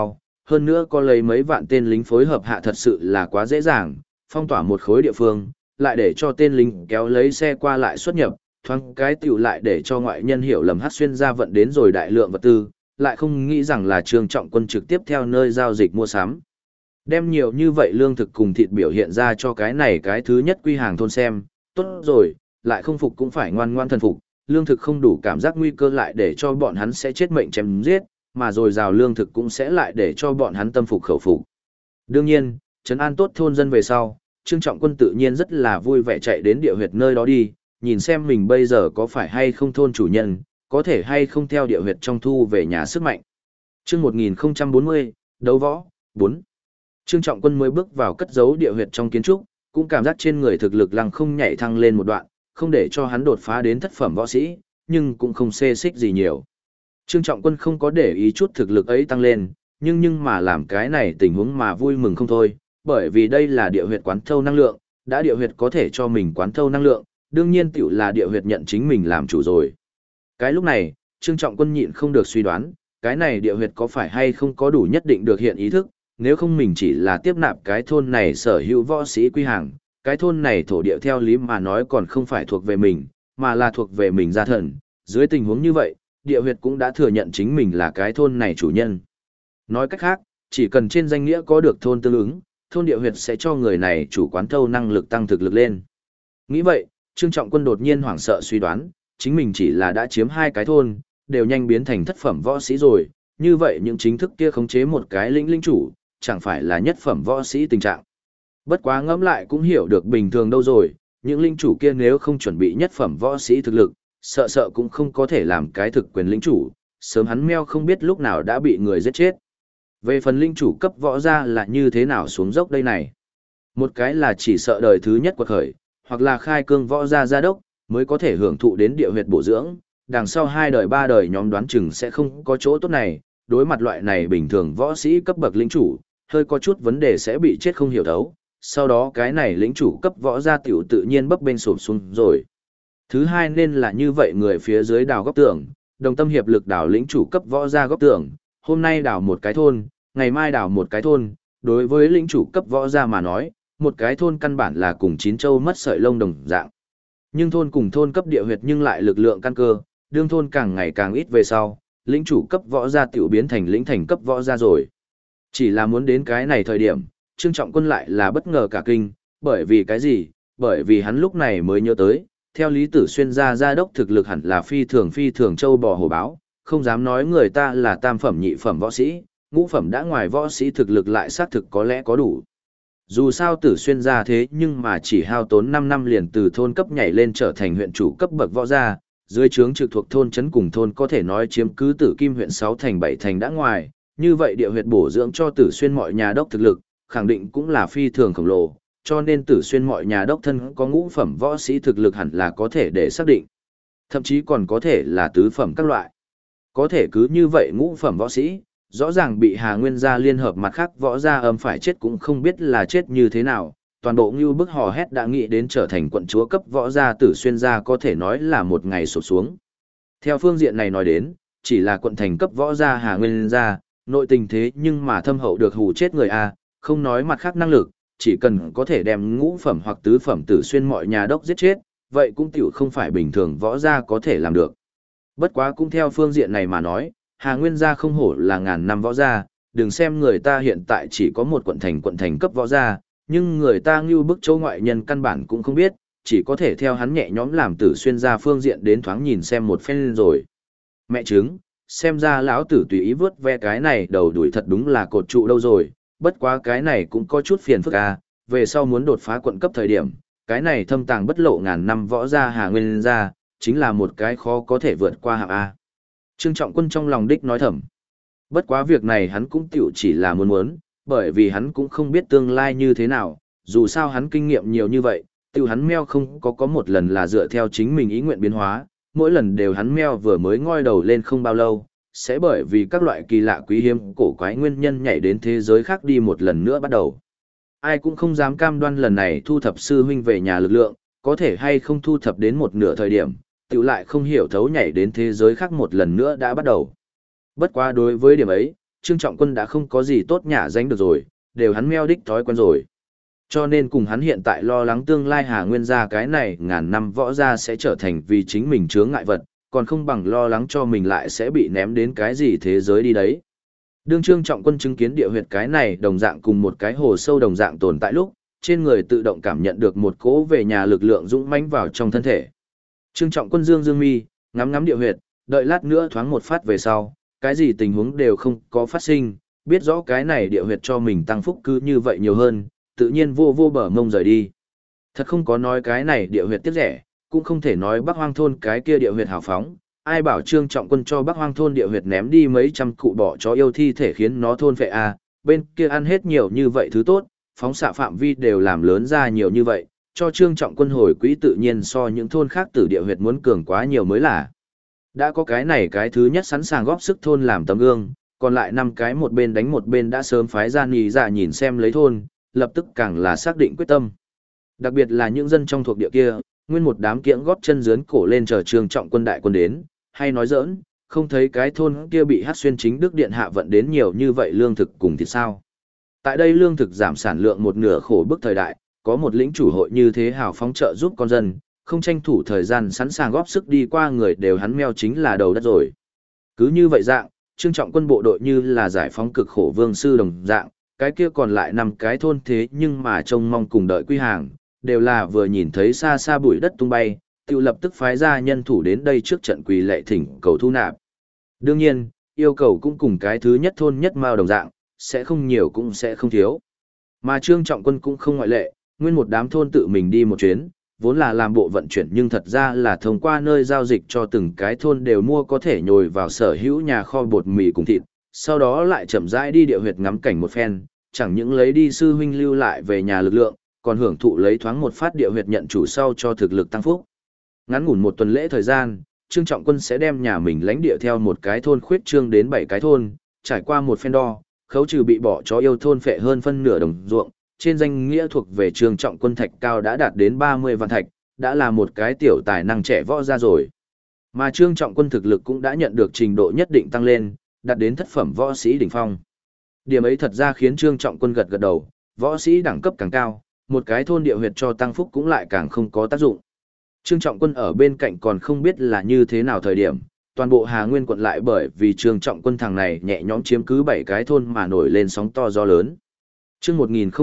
hơn nữa có lấy mấy vạn tên lính phối hợp hạ thật sự là quá dễ dàng, phong tỏa một khối địa phương, lại để cho tên lính kéo lấy xe qua lại xuất nhập, thoáng cái tiểu lại để cho ngoại nhân hiểu lầm Hắc Xuyên gia vận đến rồi đại lượng vật tư, lại không nghĩ rằng là Trương Trọng Quân trực tiếp theo nơi giao dịch mua sắm. Đem nhiều như vậy lương thực cùng thịt biểu hiện ra cho cái này cái thứ nhất quy hàng thôn xem, tốt rồi, lại không phục cũng phải ngoan ngoan thần phục, lương thực không đủ cảm giác nguy cơ lại để cho bọn hắn sẽ chết mệnh chém giết, mà rồi rào lương thực cũng sẽ lại để cho bọn hắn tâm phục khẩu phục. Đương nhiên, trấn an tốt thôn dân về sau, Trương Trọng Quân tự nhiên rất là vui vẻ chạy đến địa huyệt nơi đó đi, nhìn xem mình bây giờ có phải hay không thôn chủ nhân, có thể hay không theo địa huyệt trong thu về nhà sức mạnh. Chương 1040, đấu võ, 4. Trương Trọng Quân mới bước vào cất giấu địa huyệt trong kiến trúc, cũng cảm giác trên người thực lực lăng không nhảy thăng lên một đoạn, không để cho hắn đột phá đến thất phẩm võ sĩ, nhưng cũng không xê xích gì nhiều. Trương Trọng Quân không có để ý chút thực lực ấy tăng lên, nhưng mà làm cái này tình huống mà vui mừng không thôi, bởi vì đây là địa huyệt quán thâu năng lượng, đã địa huyệt có thể cho mình quán thâu năng lượng, đương nhiên tiểu là địa huyệt nhận chính mình làm chủ rồi. Cái lúc này, Trương Trọng Quân nhịn không được suy đoán, cái này địa huyệt có phải hay không có đủ nhất định được hiện ý thức, nếu không mình chỉ là tiếp nạp cái thôn này sở hữu võ sĩ quy hàng, cái thôn này thổ địa theo lý mà nói còn không phải thuộc về mình, mà là thuộc về mình gia thần, dưới tình huống như vậy, địa huyệt cũng đã thừa nhận chính mình là cái thôn này chủ nhân. Nói cách khác, chỉ cần trên danh nghĩa có được thôn tương ứng, thôn địa huyệt sẽ cho người này chủ quán thâu năng lực tăng thực lực lên. Nghĩ vậy, Trương Trọng Quân đột nhiên hoảng sợ suy đoán, chính mình chỉ là đã chiếm 2 cái thôn, đều nhanh biến thành thất phẩm võ sĩ rồi, như vậy những chính thức kia khống chế một cái lĩnh chủ, chẳng phải là nhất phẩm võ sĩ tình trạng. Bất quá ngẫm lại cũng hiểu được bình thường đâu rồi, những linh chủ kia nếu không chuẩn bị nhất phẩm võ sĩ thực lực, sợ cũng không có thể làm cái thực quyền lĩnh chủ, sớm hắn meo không biết lúc nào đã bị người giết chết. Về phần linh chủ cấp võ ra là như thế nào xuống dốc đây này. Một cái là chỉ sợ đời thứ nhất quật khởi, hoặc là khai cương võ gia gia đốc, mới có thể hưởng thụ đến địa huyệt bổ dưỡng, đằng sau 2 đời 3 đời nhóm đoán chừng sẽ không có chỗ tốt này, đối mặt loại này bình thường võ sĩ cấp bậc lĩnh chủ, hơi có chút vấn đề sẽ bị chết không hiểu thấu, sau đó cái này lĩnh chủ cấp võ gia tiểu tự nhiên bấp bênh sụp xuống rồi. Thứ hai nên là như vậy người phía dưới đào góc tường, đồng tâm hiệp lực đào lĩnh chủ cấp võ gia góc tường, hôm nay đào một cái thôn, ngày mai đào một cái thôn, đối với lĩnh chủ cấp võ gia mà nói, một cái thôn căn bản là cùng 9 châu mất sợi lông đồng dạng. Nhưng thôn cùng thôn cấp địa huyệt nhưng lại lực lượng căn cơ, đương thôn càng ngày càng ít về sau, lĩnh chủ cấp võ gia tiểu biến thành lĩnh thành cấp võ gia rồi. Chỉ là muốn đến cái này thời điểm, Trương Trọng Quân lại là bất ngờ cả kinh, bởi vì cái gì? Bởi vì hắn lúc này mới nhớ tới, theo Lý Tử Xuyên gia đốc thực lực hẳn là phi thường châu bò hổ báo, không dám nói người ta là tam phẩm nhị phẩm võ sĩ, ngũ phẩm đã ngoài võ sĩ thực lực lại xác thực có lẽ có đủ. Dù sao Tử Xuyên gia thế nhưng mà chỉ hao tốn 5 năm liền từ thôn cấp nhảy lên trở thành huyện chủ cấp bậc võ gia, dưới trướng trực thuộc thôn trấn cùng thôn có thể nói chiếm cứ Tử Kim huyện 6 thành 7 thành đã ngoài, như vậy địa huyệt bổ dưỡng cho Tử Xuyên mọi nhà đốc thực lực, khẳng định cũng là phi thường khổng lồ, cho nên Tử Xuyên mọi nhà đốc thân có ngũ phẩm võ sĩ thực lực hẳn là có thể để xác định. Thậm chí còn có thể là tứ phẩm các loại. Có thể cứ như vậy ngũ phẩm võ sĩ, rõ ràng bị Hà Nguyên gia liên hợp mặt khác võ gia âm phải chết cũng không biết là chết như thế nào, toàn bộ Ngưu Bức hò hét đã nghĩ đến trở thành quận chúa cấp võ gia Tử Xuyên gia có thể nói là một ngày sụp xuống. Theo phương diện này nói đến, chỉ là quận thành cấp võ gia Hà Nguyên gia, nội tình thế nhưng mà thâm hậu được hù chết người a, không nói mặt khác năng lực, chỉ cần có thể đem ngũ phẩm hoặc tứ phẩm Tử Xuyên mọi nhà đốc giết chết, vậy cũng tiểu không phải bình thường võ gia có thể làm được. Bất quá cũng theo phương diện này mà nói, Hà Nguyên gia không hổ là ngàn năm võ gia, đừng xem người ta hiện tại chỉ có một quận thành cấp võ gia, nhưng người ta Ngưu Bức châu ngoại nhân căn bản cũng không biết, chỉ có thể theo hắn nhẹ nhõm làm Tử Xuyên gia phương diện đến thoáng nhìn xem một phen rồi. Mẹ chứng, xem ra lão tử tùy ý vớt ve cái này đầu đuổi thật đúng là cột trụ đâu rồi, bất quá cái này cũng có chút phiền phức à, về sau muốn đột phá quận cấp thời điểm, cái này thâm tàng bất lộ ngàn năm võ gia Hà Nguyên gia, chính là một cái khó có thể vượt qua hạng A. Trương Trọng Quân trong lòng đích nói thầm. Bất quá việc này hắn cũng tiểu chỉ là muốn, bởi vì hắn cũng không biết tương lai như thế nào, dù sao hắn kinh nghiệm nhiều như vậy, tiểu hắn meo không có một lần là dựa theo chính mình ý nguyện biến hóa, mỗi lần đều hắn meo vừa mới ngoi đầu lên không bao lâu, sẽ bởi vì các loại kỳ lạ quý hiếm cổ quái nguyên nhân nhảy đến thế giới khác đi một lần nữa bắt đầu. Ai cũng không dám cam đoan lần này thu thập sư huynh về nhà lực lượng, có thể hay không thu thập đến một nửa thời điểm, tiểu lại không hiểu thấu nhảy đến thế giới khác một lần nữa đã bắt đầu. Bất quá đối với điểm ấy, Trương Trọng Quân đã không có gì tốt nhả danh được rồi, đều hắn meo đích thói quen rồi. Cho nên cùng hắn hiện tại lo lắng tương lai Hà Nguyên gia cái này ngàn năm võ gia sẽ trở thành vì chính mình chướng ngại vật, còn không bằng lo lắng cho mình lại sẽ bị ném đến cái gì thế giới đi đấy. Đương Trương Trọng Quân chứng kiến địa huyệt cái này đồng dạng cùng một cái hồ sâu đồng dạng tồn tại lúc, trên người tự động cảm nhận được một cỗ về nhà lực lượng dũng mãnh vào trong thân thể. Trương Trọng Quân dương dương mi, ngắm ngắm địa huyệt, đợi lát nữa thoáng một phát về sau, cái gì tình huống đều không có phát sinh, biết rõ cái này địa huyệt cho mình tăng phúc cứ như vậy nhiều hơn, tự nhiên vô vô bờ mông rời đi. Thật không có nói cái này địa huyệt tiếc rẻ, cũng không thể nói Bắc Hoang thôn cái kia địa huyệt hào phóng, ai bảo Trương Trọng Quân cho Bắc Hoang thôn địa huyệt ném đi mấy trăm cụ bỏ chó yêu thi thể khiến nó thôn phệ à, bên kia ăn hết nhiều như vậy thứ tốt, phóng xạ phạm vi đều làm lớn ra nhiều như vậy, cho Trương Trọng Quân hồi quỹ tự nhiên so những thôn khác tử địa huyệt muốn cường quá nhiều mới là. Đã có cái này cái thứ nhất sẵn sàng góp sức thôn làm tấm gương, còn lại 5 cái một bên đánh một bên đã sớm phái ra nhì dạ nhìn xem lấy thôn, lập tức càng là xác định quyết tâm. Đặc biệt là những dân trong thuộc địa kia, nguyên một đám kiễng góp chân dướn cổ lên chờ Trương Trọng Quân đại quân đến, hay nói giỡn, không thấy cái thôn kia bị hát xuyên chính đức điện hạ vận đến nhiều như vậy lương thực cùng thì sao. Tại đây lương thực giảm sản lượng một nửa khổ bức thời đại, có một lĩnh chủ hội như thế hào phóng trợ giúp con dân, không tranh thủ thời gian sẵn sàng góp sức đi qua người đều hắn meo chính là đầu đất rồi. Cứ như vậy dạng, Trương Trọng Quân bộ đội như là giải phóng cực khổ vương sư đồng dạng, cái kia còn lại 5 cái thôn thế nhưng mà trông mong cùng đợi quy hàng, đều là vừa nhìn thấy xa xa bụi đất tung bay, tự lập tức phái ra nhân thủ đến đây trước trận quỳ lệ thỉnh cầu thu nạp. Đương nhiên, yêu cầu cũng cùng cái thứ nhất thôn nhất mao đồng dạng, sẽ không nhiều cũng sẽ không thiếu. Mà Trương Trọng Quân cũng không ngoại lệ, nguyên một đám thôn tự mình đi một chuyến, vốn là làm bộ vận chuyển nhưng thật ra là thông qua nơi giao dịch cho từng cái thôn đều mua có thể nhồi vào sở hữu nhà kho bột mì cùng thịt, sau đó lại chậm rãi đi địa huyệt ngắm cảnh một phen, chẳng những lấy đi sư huynh lưu lại về nhà lực lượng, còn hưởng thụ lấy thoáng một phát địa huyệt nhận chủ sau cho thực lực tăng phúc. Ngắn ngủn một tuần lễ thời gian, Trương Trọng Quân sẽ đem nhà mình lãnh địa theo một cái thôn khuyết trương đến 7 cái thôn, trải qua một phen đo, khấu trừ bị bỏ chó yêu thôn phệ hơn phân nửa đồng ruộng, trên danh nghĩa thuộc về Trương Trọng Quân thạch cao đã đạt đến 30 vạn thạch, đã là một cái tiểu tài năng trẻ võ ra rồi. Mà Trương Trọng Quân thực lực cũng đã nhận được trình độ nhất định tăng lên, đạt đến thất phẩm võ sĩ đỉnh phong. Điểm ấy thật ra khiến Trương Trọng Quân gật gật đầu, võ sĩ đẳng cấp càng cao, một cái thôn địa huyệt cho tăng phúc cũng lại càng không có tác dụng. Trương Trọng Quân ở bên cạnh còn không biết là như thế nào thời điểm, toàn bộ Hà Nguyên quận lại bởi vì Trương Trọng Quân thằng này nhẹ nhõm chiếm cứ 7 cái thôn mà nổi lên sóng to gió lớn. Chương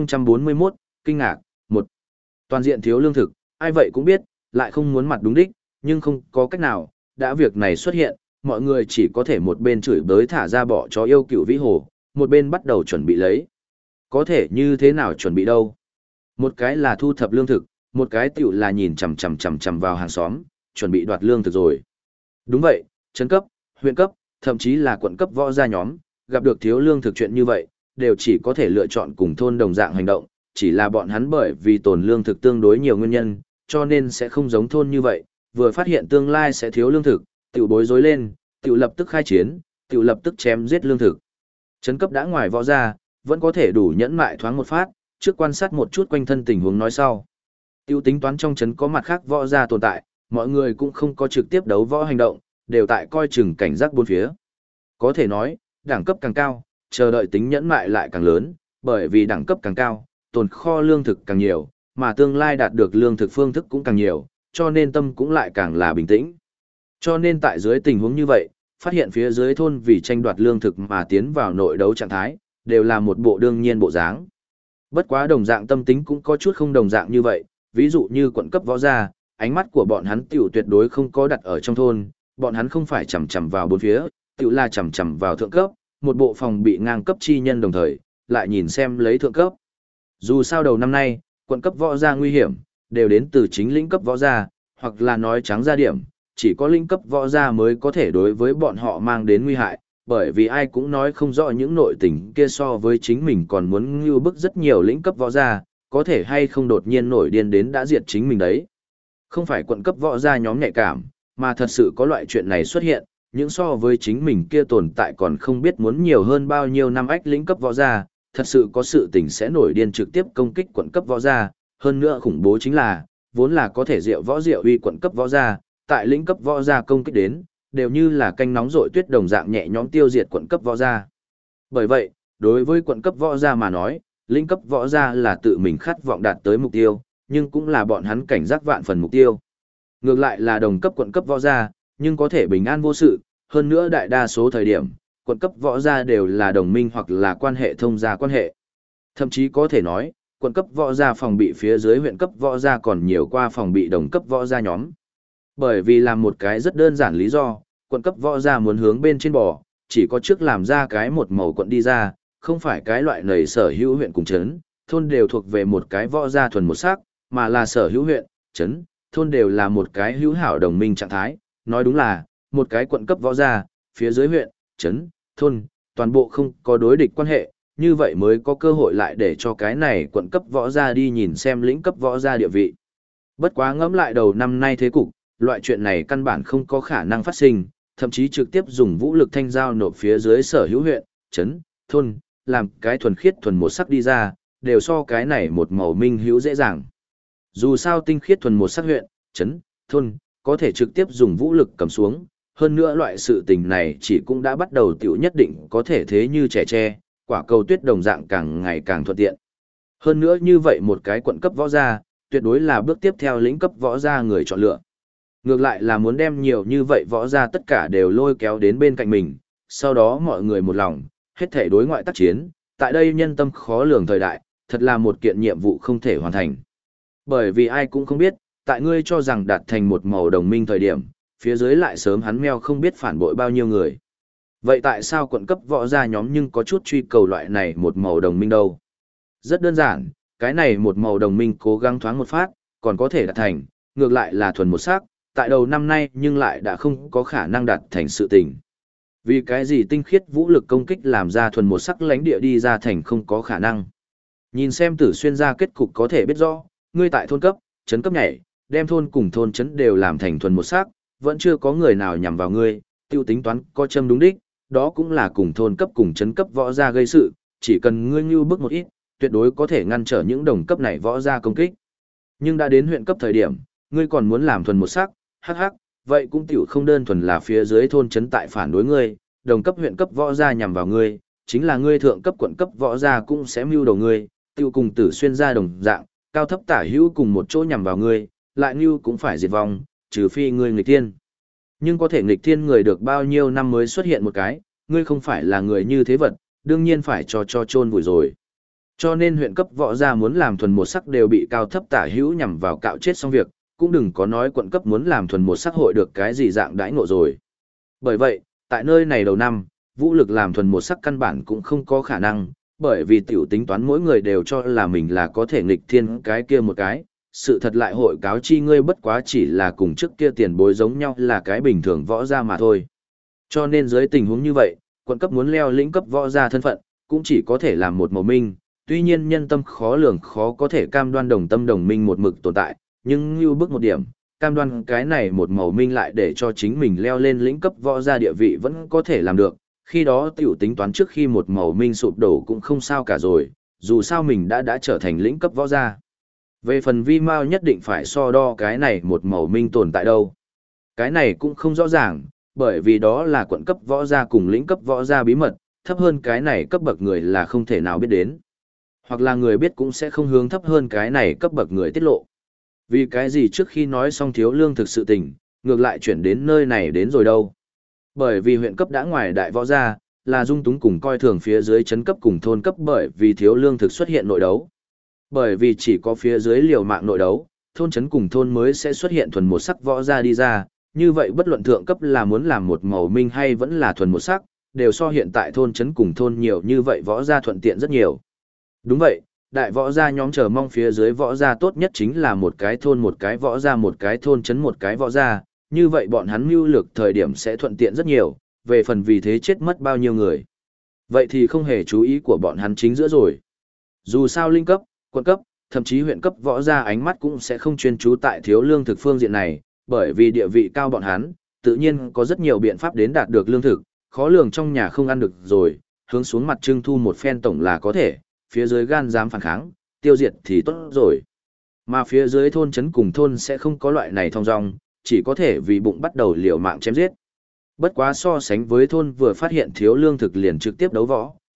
1041, kinh ngạc, 1. Toàn diện thiếu lương thực, ai vậy cũng biết, lại không muốn mặt đúng đích, nhưng không có cách nào, đã việc này xuất hiện, mọi người chỉ có thể một bên chửi bới thả ra bỏ chó yêu cựu vĩ hồ, một bên bắt đầu chuẩn bị lấy. Có thể như thế nào chuẩn bị đâu? Một cái là thu thập lương thực, một cái tiểu là nhìn chằm vào hàng xóm, chuẩn bị đoạt lương thực rồi. Đúng vậy, trấn cấp, huyện cấp, thậm chí là quận cấp võ gia nhóm, gặp được thiếu lương thực chuyện như vậy, đều chỉ có thể lựa chọn cùng thôn đồng dạng hành động, chỉ là bọn hắn bởi vì tồn lương thực tương đối nhiều nguyên nhân, cho nên sẽ không giống thôn như vậy, vừa phát hiện tương lai sẽ thiếu lương thực, tiểu bối rối lên, tiểu lập tức khai chiến, tiểu lập tức chém giết lương thực. Trấn cấp đã ngoài võ gia, vẫn có thể đủ nhẫn mại thoáng một phát, trước quan sát một chút quanh thân tình huống nói sau. Tiêu tính toán trong trấn có mặt khác võ gia tồn tại, mọi người cũng không có trực tiếp đấu võ hành động, đều tại coi chừng cảnh giác bốn phía. Có thể nói, đẳng cấp càng cao, chờ đợi tính nhẫn mại lại càng lớn, bởi vì đẳng cấp càng cao, tồn kho lương thực càng nhiều, mà tương lai đạt được lương thực phương thức cũng càng nhiều, cho nên tâm cũng lại càng là bình tĩnh. Cho nên tại dưới tình huống như vậy, phát hiện phía dưới thôn vì tranh đoạt lương thực mà tiến vào nội đấu trạng thái, đều là một bộ đương nhiên bộ dáng. Bất quá đồng dạng tâm tính cũng có chút không đồng dạng như vậy, ví dụ như quận cấp võ gia, ánh mắt của bọn hắn tiểu tuyệt đối không có đặt ở trong thôn, bọn hắn không phải chằm chằm vào bốn phía, tiểu là chằm chằm vào thượng cấp, một bộ phòng bị ngang cấp chi nhân đồng thời, lại nhìn xem lấy thượng cấp. Dù sao đầu năm nay, quận cấp võ gia nguy hiểm, đều đến từ chính lĩnh cấp võ gia, hoặc là nói trắng ra điểm, chỉ có lĩnh cấp võ gia mới có thể đối với bọn họ mang đến nguy hại, bởi vì ai cũng nói không rõ những nội tình kia so với chính mình còn muốn ngưu bức rất nhiều lĩnh cấp võ gia, có thể hay không đột nhiên nổi điên đến đã diệt chính mình đấy. Không phải quận cấp võ gia nhóm nhạy cảm, mà thật sự có loại chuyện này xuất hiện, những so với chính mình kia tồn tại còn không biết muốn nhiều hơn bao nhiêu năm ách lĩnh cấp võ gia, thật sự có sự tình sẽ nổi điên trực tiếp công kích quận cấp võ gia, hơn nữa khủng bố chính là, vốn là có thể diệu võ diệu uy quận cấp võ gia, tại lĩnh cấp võ gia công kích đến, đều như là canh nóng rội tuyết đồng dạng nhẹ nhõm tiêu diệt quận cấp võ gia. Bởi vậy, đối với quận cấp võ gia mà nói, lĩnh cấp võ gia là tự mình khát vọng đạt tới mục tiêu, nhưng cũng là bọn hắn cảnh giác vạn phần mục tiêu. Ngược lại là đồng cấp quận cấp võ gia, nhưng có thể bình an vô sự, hơn nữa đại đa số thời điểm, quận cấp võ gia đều là đồng minh hoặc là quan hệ thông gia quan hệ. Thậm chí có thể nói, quận cấp võ gia phòng bị phía dưới huyện cấp võ gia còn nhiều qua phòng bị đồng cấp võ gia nhóm. Bởi vì làm một cái rất đơn giản lý do, quận cấp võ gia muốn hướng bên trên bò, chỉ có trước làm ra cái một màu quận đi ra, không phải cái loại nầy sở hữu huyện cùng trấn, thôn đều thuộc về một cái võ gia thuần một sắc, mà là sở hữu huyện, trấn, thôn đều là một cái hữu hảo đồng minh trạng thái, nói đúng là, một cái quận cấp võ gia, phía dưới huyện, trấn, thôn, toàn bộ không có đối địch quan hệ, như vậy mới có cơ hội lại để cho cái này quận cấp võ gia đi nhìn xem lĩnh cấp võ gia địa vị. Bất quá ngẫm lại đầu năm nay thế cục, loại chuyện này căn bản không có khả năng phát sinh, thậm chí trực tiếp dùng vũ lực thanh giao nộp phía dưới sở hữu huyện, trấn, thôn, làm cái thuần khiết thuần một sắc đi ra, đều so cái này một màu minh hữu dễ dàng. Dù sao tinh khiết thuần một sắc huyện, trấn, thôn, có thể trực tiếp dùng vũ lực cầm xuống, hơn nữa loại sự tình này chỉ cũng đã bắt đầu tiểu nhất định có thể thế như trẻ tre, quả cầu tuyết đồng dạng càng ngày càng thuận tiện. Hơn nữa như vậy một cái quận cấp võ gia, tuyệt đối là bước tiếp theo lĩnh cấp võ gia người chọn lựa. Ngược lại là muốn đem nhiều như vậy võ gia tất cả đều lôi kéo đến bên cạnh mình, sau đó mọi người một lòng, hết thể đối ngoại tác chiến, tại đây nhân tâm khó lường thời đại, thật là một kiện nhiệm vụ không thể hoàn thành. Bởi vì ai cũng không biết, tại ngươi cho rằng đạt thành một màu đồng minh thời điểm, phía dưới lại sớm hắn meo không biết phản bội bao nhiêu người. Vậy tại sao quận cấp võ gia nhóm nhưng có chút truy cầu loại này một màu đồng minh đâu? Rất đơn giản, cái này một màu đồng minh cố gắng thoáng một phát, còn có thể đạt thành, ngược lại là thuần một sắc, tại đầu năm nay nhưng lại đã không có khả năng đạt thành sự tình. Vì cái gì tinh khiết vũ lực công kích làm ra thuần một sắc lãnh địa đi ra thành không có khả năng. Nhìn xem Tử Xuyên ra kết cục có thể biết rõ, ngươi tại thôn cấp, trấn cấp nhảy, đem thôn cùng thôn trấn đều làm thành thuần một sắc, vẫn chưa có người nào nhằm vào ngươi, tiêu tính toán có châm đúng đích, đó cũng là cùng thôn cấp cùng trấn cấp võ gia gây sự, chỉ cần ngươi nhu bước một ít, tuyệt đối có thể ngăn trở những đồng cấp này võ gia công kích. Nhưng đã đến huyện cấp thời điểm, ngươi còn muốn làm thuần một sắc, hắc hắc, vậy cũng tiểu không đơn thuần là phía dưới thôn trấn tại phản đối ngươi, đồng cấp huyện cấp võ gia nhằm vào ngươi, chính là ngươi thượng cấp quận cấp võ gia cũng sẽ mưu đầu ngươi, tiêu cùng Tử Xuyên gia đồng dạng, cao thấp tả hữu cùng một chỗ nhằm vào ngươi, lại mưu cũng phải diệt vong, trừ phi ngươi nghịch thiên. Nhưng có thể nghịch thiên người được bao nhiêu năm mới xuất hiện một cái, ngươi không phải là người như thế vật, đương nhiên phải cho chôn vùi rồi. Cho nên huyện cấp võ gia muốn làm thuần một sắc đều bị cao thấp tả hữu nhằm vào cạo chết xong việc, cũng đừng có nói quận cấp muốn làm thuần một sắc hội được cái gì dạng đãi ngộ rồi. Bởi vậy, tại nơi này đầu năm, vũ lực làm thuần một sắc căn bản cũng không có khả năng, bởi vì tiểu tính toán mỗi người đều cho là mình là có thể nghịch thiên cái kia một cái, sự thật lại hội cáo chi ngươi bất quá chỉ là cùng trước kia tiền bối giống nhau là cái bình thường võ gia mà thôi. Cho nên dưới tình huống như vậy, quận cấp muốn leo lĩnh cấp võ gia thân phận, cũng chỉ có thể làm một màu minh, tuy nhiên nhân tâm khó lường khó có thể cam đoan đồng tâm đồng minh một mực tồn tại, nhưng như bước một điểm, cam đoan cái này một màu minh lại để cho chính mình leo lên lĩnh cấp võ gia địa vị vẫn có thể làm được, khi đó tiểu tính toán trước khi một màu minh sụp đổ cũng không sao cả rồi, dù sao mình đã trở thành lĩnh cấp võ gia. Về phần vi mao nhất định phải so đo cái này một màu minh tồn tại đâu. Cái này cũng không rõ ràng, bởi vì đó là quận cấp võ gia cùng lĩnh cấp võ gia bí mật, thấp hơn cái này cấp bậc người là không thể nào biết đến. Hoặc là người biết cũng sẽ không hướng thấp hơn cái này cấp bậc người tiết lộ. Vì cái gì trước khi nói xong thiếu lương thực sự tình, ngược lại chuyển đến nơi này đến rồi đâu. Bởi vì huyện cấp đã ngoài đại võ gia, là dung túng cùng coi thường phía dưới trấn cấp cùng thôn cấp bởi vì thiếu lương thực xuất hiện nội đấu. Bởi vì chỉ có phía dưới liều mạng nội đấu, thôn trấn cùng thôn mới sẽ xuất hiện thuần một sắc võ gia đi ra, như vậy bất luận thượng cấp là muốn làm một màu minh hay vẫn là thuần một sắc, đều so hiện tại thôn trấn cùng thôn nhiều như vậy võ gia thuận tiện rất nhiều. Đúng vậy, đại võ gia nhóm chờ mong phía dưới võ gia tốt nhất chính là một cái thôn một cái võ gia một cái thôn trấn một cái võ gia, như vậy bọn hắn mưu lược thời điểm sẽ thuận tiện rất nhiều, về phần vì thế chết mất bao nhiêu người. Vậy thì không hề chú ý của bọn hắn chính giữa rồi. Dù sao linh cấp, quận cấp, thậm chí huyện cấp võ gia ánh mắt cũng sẽ không chuyên chú tại thiếu lương thực phương diện này, bởi vì địa vị cao bọn hắn, tự nhiên có rất nhiều biện pháp đến đạt được lương thực, khó lường trong nhà không ăn được rồi, hướng xuống mặt trưng thu một phen tổng là có thể, phía dưới gan dám phản kháng, tiêu diệt thì tốt rồi. Mà phía dưới thôn trấn cùng thôn sẽ không có loại này thong dong, chỉ có thể vì bụng bắt đầu liều mạng chém giết. Bất quá so sánh với thôn vừa phát hiện thiếu lương thực liền trực tiếp đấu võ,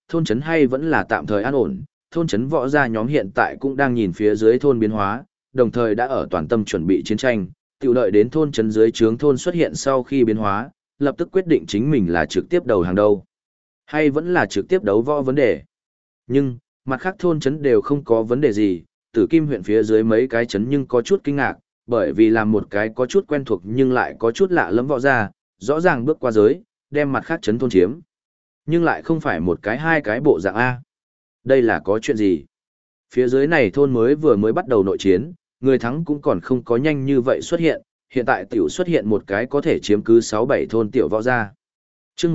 thôn trấn hay vẫn là tạm thời an ổn, thôn trấn võ gia nhóm hiện tại cũng đang nhìn phía dưới thôn biến hóa, đồng thời đã ở toàn tâm chuẩn bị chiến tranh, tiểu đợi đến thôn trấn dưới trướng thôn xuất hiện sau khi biến hóa, lập tức quyết định chính mình là trực tiếp đầu hàng đâu, hay vẫn là trực tiếp đấu võ vấn đề. Nhưng, mặt khác thôn trấn đều không có vấn đề gì, Tử Kim huyện phía dưới mấy cái trấn nhưng có chút kinh ngạc, bởi vì làm một cái có chút quen thuộc nhưng lại có chút lạ lẫm võ gia, rõ ràng bước qua giới, đem mặt khác trấn thôn chiếm. Nhưng lại không phải một cái hai cái bộ dạng A. Đây là có chuyện gì? Phía dưới này thôn vừa mới bắt đầu nội chiến, người thắng cũng còn không có nhanh như vậy xuất hiện, hiện tại tiểu xuất hiện một cái có thể chiếm cứ 6-7 thôn tiểu võ gia. Chương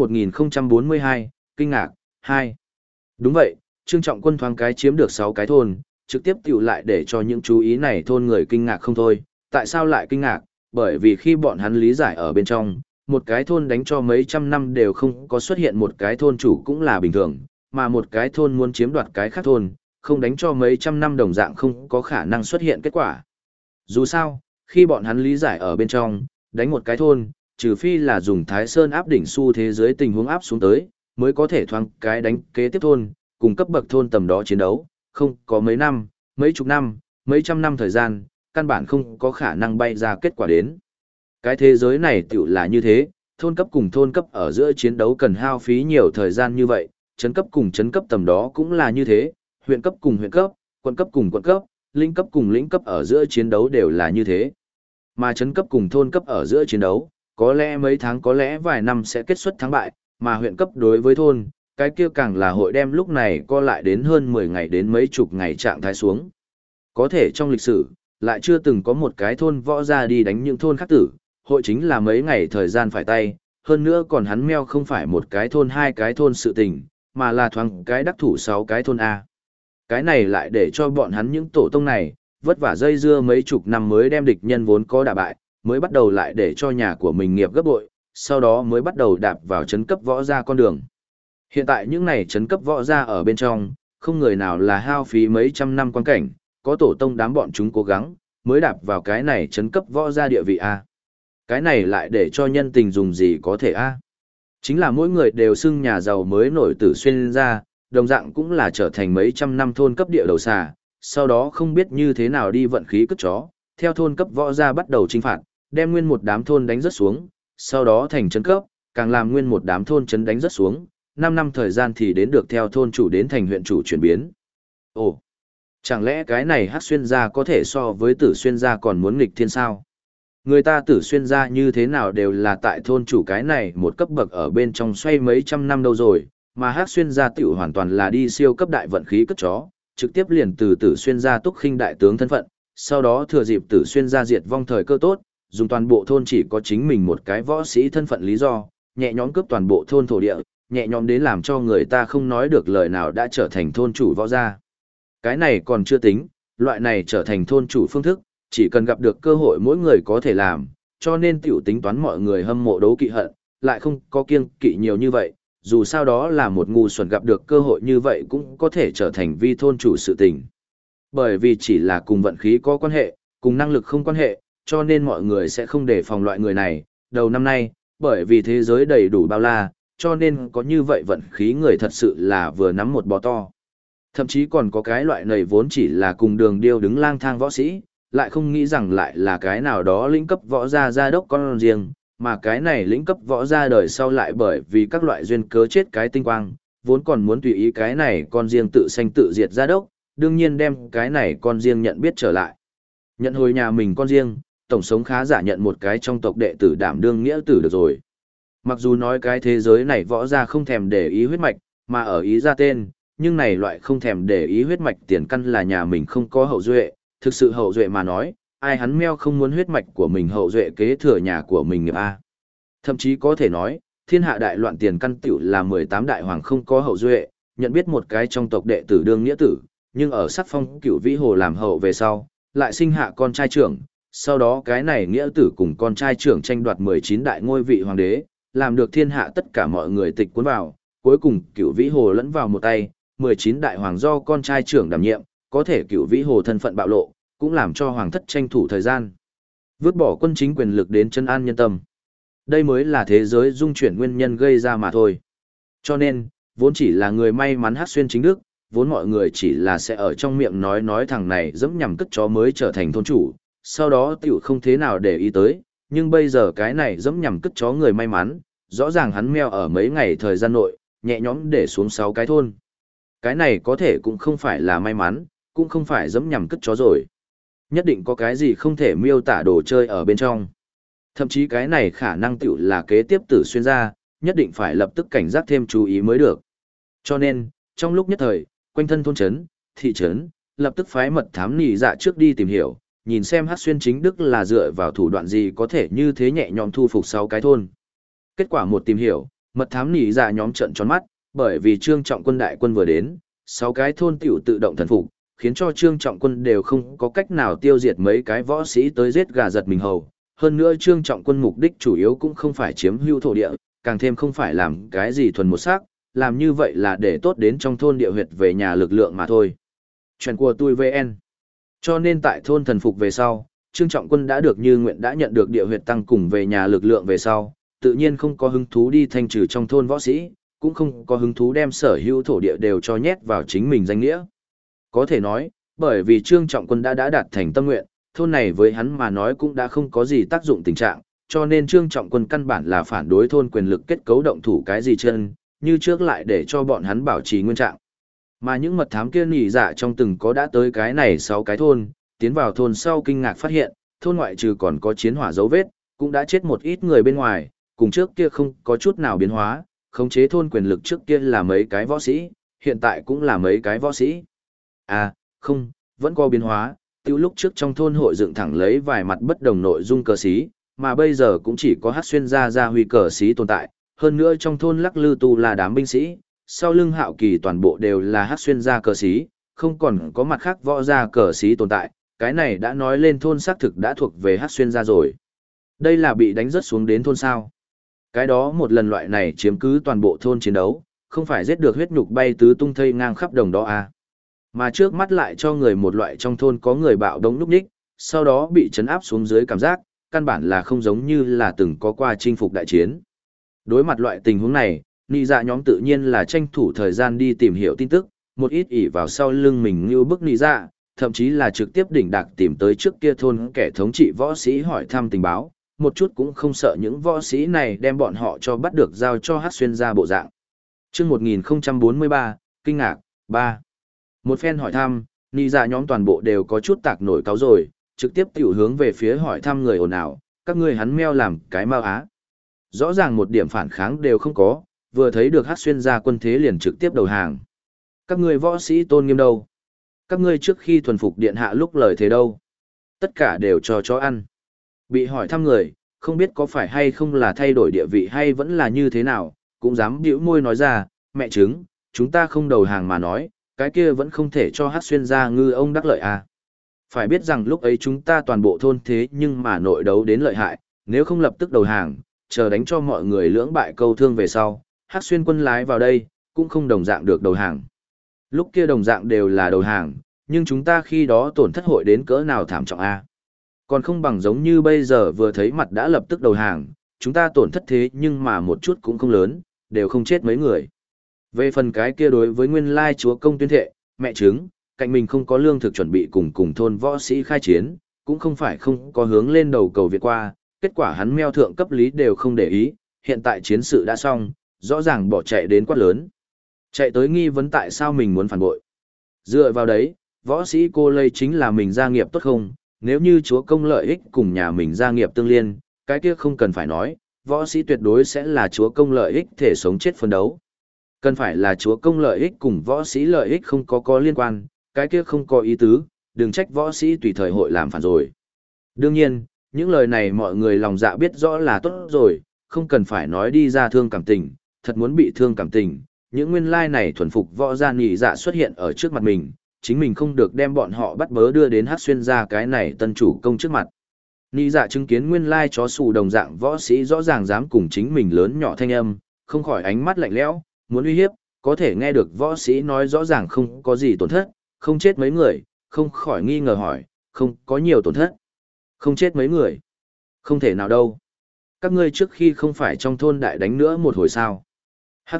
1042, kinh ngạc, 2. Đúng vậy, Trương Trọng Quân thoáng cái chiếm được 6 cái thôn, trực tiếp tiểu lại để cho những chú ý này thôn người kinh ngạc không thôi. Tại sao lại kinh ngạc? Bởi vì khi bọn hắn lý giải ở bên trong, một cái thôn đánh cho mấy trăm năm đều không có xuất hiện một cái thôn chủ cũng là bình thường, mà một cái thôn muốn chiếm đoạt cái khác thôn, không đánh cho mấy trăm năm đồng dạng không có khả năng xuất hiện kết quả. Dù sao, khi bọn hắn lý giải ở bên trong, đánh một cái thôn, trừ phi là dùng Thái Sơn áp đỉnh xu thế giới tình huống áp xuống tới, mới có thể thoáng cái đánh kế tiếp thôn, cùng cấp bậc thôn tầm đó chiến đấu, không có mấy năm, mấy chục năm, mấy trăm năm thời gian, căn bản không có khả năng bay ra kết quả đến. Cái thế giới này tiểu là như thế, thôn cấp cùng thôn cấp ở giữa chiến đấu cần hao phí nhiều thời gian như vậy, trấn cấp cùng trấn cấp tầm đó cũng là như thế, huyện cấp cùng huyện cấp, quận cấp cùng quận cấp, lĩnh cấp cùng lĩnh cấp ở giữa chiến đấu đều là như thế. Mà trấn cấp cùng thôn cấp ở giữa chiến đấu, có lẽ mấy tháng có lẽ vài năm sẽ kết xuất thắng bại, mà huyện cấp đối với thôn, cái kia càng là hội đem lúc này co lại đến hơn 10 ngày đến mấy chục ngày trạng thái xuống. Có thể trong lịch sử, lại chưa từng có một cái thôn võ ra đi đánh những thôn khác tử, hội chính là mấy ngày thời gian phải tay, hơn nữa còn hắn meo không phải một cái thôn hai cái thôn sự tình, mà là thoáng cái đắc thủ 6 cái thôn A. Cái này lại để cho bọn hắn những tổ tông này, vất vả dây dưa mấy chục năm mới đem địch nhân vốn có đả bại, mới bắt đầu lại để cho nhà của mình nghiệp gấp bội, sau đó mới bắt đầu đạp vào trấn cấp võ gia con đường. Hiện tại những này trấn cấp võ gia ở bên trong, không người nào là hao phí mấy trăm năm quan cảnh, có tổ tông đám bọn chúng cố gắng, mới đạp vào cái này trấn cấp võ gia địa vị A. Cái này lại để cho nhân tình dùng gì có thể A. Chính là mỗi người đều xưng nhà giàu mới nổi Tử Xuyên ra, đồng dạng cũng là trở thành mấy trăm năm thôn cấp địa đầu xà, sau đó không biết như thế nào đi vận khí cất chó, theo thôn cấp võ gia bắt đầu chinh phạt, đem nguyên một đám thôn đánh rất xuống, sau đó thành trấn cấp, càng làm nguyên một đám thôn trấn đánh rất xuống, 5 năm thời gian thì đến được theo thôn chủ đến thành huyện chủ chuyển biến. Ồ, chẳng lẽ cái này Hắc Xuyên gia có thể so với Tử Xuyên gia còn muốn nghịch thiên sao? Người ta Tử Xuyên gia như thế nào đều là tại thôn chủ cái này một cấp bậc ở bên trong xoay mấy trăm năm đâu rồi, mà Hắc Xuyên gia tiểu hoàn toàn là đi siêu cấp đại vận khí cất chó, trực tiếp liền từ Tử Xuyên gia túc khinh đại tướng thân phận, sau đó thừa dịp Tử Xuyên gia diệt vong thời cơ tốt, dùng toàn bộ thôn chỉ có chính mình một cái võ sĩ thân phận lý do, nhẹ nhõm cướp toàn bộ thôn thổ địa, nhẹ nhõm đến làm cho người ta không nói được lời nào đã trở thành thôn chủ võ gia. Cái này còn chưa tính, loại này trở thành thôn chủ phương thức, chỉ cần gặp được cơ hội mỗi người có thể làm, cho nên tiểu tính toán mọi người hâm mộ đấu kỵ hận, lại không có kiêng kỵ nhiều như vậy, dù sao đó là một ngu xuẩn gặp được cơ hội như vậy cũng có thể trở thành vi thôn chủ sự tình. Bởi vì chỉ là cùng vận khí có quan hệ, cùng năng lực không quan hệ, cho nên mọi người sẽ không đề phòng loại người này. Đầu năm nay, bởi vì thế giới đầy đủ bao la, cho nên có như vậy vận khí người thật sự là vừa nắm một bò to. Thậm chí còn có cái loại này vốn chỉ là cùng đường điêu đứng lang thang võ sĩ, lại không nghĩ rằng lại là cái nào đó lĩnh cấp võ gia gia đốc con riêng, mà cái này lĩnh cấp võ gia đời sau lại bởi vì các loại duyên cớ chết cái tinh quang, vốn còn muốn tùy ý cái này con riêng tự sanh tự diệt gia đốc, đương nhiên đem cái này con riêng nhận biết trở lại. Nhận hồi nhà mình con riêng, tổng sống khá giả nhận một cái trong tộc đệ tử đảm đương nghĩa tử được rồi. Mặc dù nói cái thế giới này võ gia không thèm để ý huyết mạch, mà ở ý ra tên, nhưng này loại không thèm để ý huyết mạch tiền căn là nhà mình không có hậu duệ, thực sự hậu duệ mà nói, ai hắn meo không muốn huyết mạch của mình hậu duệ kế thừa nhà của mình nghiệp A. Thậm chí có thể nói, thiên hạ đại loạn tiền căn tiểu là 18 đại hoàng không có hậu duệ, nhận biết một cái trong tộc đệ tử đương nghĩa tử, nhưng ở sắc phong cửu vĩ hồ làm hậu về sau, lại sinh hạ con trai trưởng, sau đó cái này nghĩa tử cùng con trai trưởng tranh đoạt 19 đại ngôi vị hoàng đế, làm được thiên hạ tất cả mọi người tịch cuốn vào, cuối cùng cửu vĩ hồ lẫn vào một tay, 19 đại hoàng do con trai trưởng đảm nhiệm, có thể cửu vĩ hồ thân phận bạo lộ, cũng làm cho hoàng thất tranh thủ thời gian. Vứt bỏ quân chính quyền lực đến chân an nhân tâm. Đây mới là thế giới dung chuyển nguyên nhân gây ra mà thôi. Cho nên, vốn chỉ là người may mắn hát xuyên chính đức, vốn mọi người chỉ là sẽ ở trong miệng nói thằng này dẫm nhằm cất chó mới trở thành thôn chủ, sau đó tiểu không thế nào để ý tới, nhưng bây giờ cái này dẫm nhằm cất chó người may mắn, rõ ràng hắn meo ở mấy ngày thời gian nội, nhẹ nhõm để xuống 6 cái thôn. Cái này có thể cũng không phải là may mắn, cũng không phải dẫm nhằm cất chó rồi. Nhất định có cái gì không thể miêu tả đồ chơi ở bên trong. Thậm chí cái này khả năng tiểu là kế tiếp Tử Xuyên ra, nhất định phải lập tức cảnh giác thêm chú ý mới được. Cho nên, trong lúc nhất thời, quanh thân thôn trấn, thị trấn, lập tức phái mật thám nỉ dạ trước đi tìm hiểu, nhìn xem Hát Xuyên chính đức là dựa vào thủ đoạn gì có thể như thế nhẹ nhõm thu phục 6 cái thôn. Kết quả một tìm hiểu, mật thám nỉ dạ nhóm trận tròn mắt, bởi vì Trương Trọng Quân đại quân vừa đến, 6 cái thôn tiểu tự động thần phục, khiến cho Trương Trọng Quân đều không có cách nào tiêu diệt mấy cái võ sĩ tới giết gà giật mình hầu. Hơn nữa Trương Trọng Quân mục đích chủ yếu cũng không phải chiếm hữu thổ địa, càng thêm không phải làm cái gì thuần một sắc, làm như vậy là để tốt đến trong thôn địa huyệt về nhà lực lượng mà thôi. Chuyện của tôi VN. Cho nên tại thôn thần phục về sau, Trương Trọng Quân đã được như nguyện đã nhận được địa huyệt tăng cùng về nhà lực lượng về sau, tự nhiên không có hứng thú đi thanh trừ trong thôn võ sĩ, cũng không có hứng thú đem sở hữu thổ địa đều cho nhét vào chính mình danh nghĩa. Có thể nói, bởi vì Trương Trọng Quân đã đạt thành tâm nguyện, thôn này với hắn mà nói cũng đã không có gì tác dụng tình trạng, cho nên Trương Trọng Quân căn bản là phản đối thôn quyền lực kết cấu động thủ cái gì chân, như trước lại để cho bọn hắn bảo trì nguyên trạng. Mà những mật thám kia nhị dạ trong từng có đã tới cái này 6 cái thôn, tiến vào thôn sau kinh ngạc phát hiện, thôn ngoại trừ còn có chiến hỏa dấu vết, cũng đã chết một ít người bên ngoài, cùng trước kia không có chút nào biến hóa, khống chế thôn quyền lực trước kia là mấy cái võ sĩ, hiện tại cũng là mấy cái võ sĩ. À, không, vẫn có biến hóa, tiêu lúc trước trong thôn hội dựng thẳng lấy vài mặt bất đồng nội dung cờ xí, mà bây giờ cũng chỉ có Hát Xuyên ra huy cờ xí tồn tại, hơn nữa trong thôn lắc lư tu là đám binh sĩ, sau lưng Hạo Kỳ toàn bộ đều là Hát Xuyên ra cờ xí, không còn có mặt khác võ ra cờ xí tồn tại, cái này đã nói lên thôn xác thực đã thuộc về Hát Xuyên ra rồi. Đây là bị đánh rớt xuống đến thôn sao. Cái đó một lần loại này chiếm cứ toàn bộ thôn chiến đấu, không phải giết được huyết nhục bay tứ tung thây ngang khắp đồng đó à. Mà trước mắt lại cho người một loại trong thôn có người bạo đống núp ních, sau đó bị chấn áp xuống dưới cảm giác, căn bản là không giống như là từng có qua chinh phục đại chiến. Đối mặt loại tình huống này, nị dạ nhóm tự nhiên là tranh thủ thời gian đi tìm hiểu tin tức, một ít ỉ vào sau lưng mình như bức nị dạ, thậm chí là trực tiếp đỉnh đạc tìm tới trước kia thôn kẻ thống trị võ sĩ hỏi thăm tình báo, một chút cũng không sợ những võ sĩ này đem bọn họ cho bắt được giao cho Hát Xuyên ra bộ dạng. Chương 1043, kinh ngạc, 3. Một phen hỏi thăm, nị dạ nhóm toàn bộ đều có chút tạc nổi cáu rồi, trực tiếp tiểu hướng về phía hỏi thăm người ồn ào, các ngươi hắn meo làm cái mau á. Rõ ràng một điểm phản kháng đều không có, vừa thấy được Hát Xuyên ra quân thế liền trực tiếp đầu hàng. Các ngươi võ sĩ tôn nghiêm đâu? Các ngươi trước khi thuần phục điện hạ lúc lời thế đâu? Tất cả đều cho chó ăn. Bị hỏi thăm người, không biết có phải hay không là thay đổi địa vị hay vẫn là như thế nào, cũng dám bĩu môi nói ra, mẹ chứng, chúng ta không đầu hàng mà nói, cái kia vẫn không thể cho Hát Xuyên ra ngư ông đắc lợi à. Phải biết rằng lúc ấy chúng ta toàn bộ thôn thế nhưng mà nội đấu đến lợi hại, nếu không lập tức đầu hàng, chờ đánh cho mọi người lưỡng bại câu thương về sau, Hát Xuyên quân lái vào đây, cũng không đồng dạng được đầu hàng. Lúc kia đồng dạng đều là đầu hàng, nhưng chúng ta khi đó tổn thất hội đến cỡ nào thảm trọng a? Còn không bằng giống như bây giờ vừa thấy mặt đã lập tức đầu hàng, chúng ta tổn thất thế nhưng mà một chút cũng không lớn, đều không chết mấy người. Về phần cái kia đối với nguyên lai chúa công tuyên thệ, mẹ chứng, cạnh mình không có lương thực chuẩn bị cùng thôn võ sĩ khai chiến, cũng không phải không có hướng lên đầu cầu Việt qua, kết quả hắn meo thượng cấp lý đều không để ý, hiện tại chiến sự đã xong, rõ ràng bỏ chạy đến quát lớn. Chạy tới nghi vấn tại sao mình muốn phản bội. Dựa vào đấy, võ sĩ cô lây chính là mình gia nghiệp tốt không, nếu như chúa công lợi ích cùng nhà mình gia nghiệp tương liên, cái kia không cần phải nói, võ sĩ tuyệt đối sẽ là chúa công lợi ích thể sống chết phân đấu. Cần phải là chúa công lợi ích cùng võ sĩ lợi ích không có liên quan, cái kia không có ý tứ, đừng trách võ sĩ tùy thời hội làm phản rồi. Đương nhiên, những lời này mọi người lòng dạ biết rõ là tốt rồi, không cần phải nói đi ra thương cảm tình, thật muốn bị thương cảm tình, những nguyên lai này thuần phục võ gia nhị dạ xuất hiện ở trước mặt mình, chính mình không được đem bọn họ bắt bớ đưa đến Hát Xuyên ra cái này tân chủ công trước mặt. Nhị dạ chứng kiến nguyên lai chó xù đồng dạng võ sĩ rõ ràng dám cùng chính mình lớn nhỏ thanh âm, không khỏi ánh mắt lạnh lẽo, muốn uy hiếp, có thể nghe được võ sĩ nói rõ ràng không có gì tổn thất, không chết mấy người, không khỏi nghi ngờ hỏi, không có nhiều tổn thất. Không chết mấy người. Không thể nào đâu. Các ngươi trước khi không phải trong thôn đại đánh nữa một hồi sao. Hắc hắc,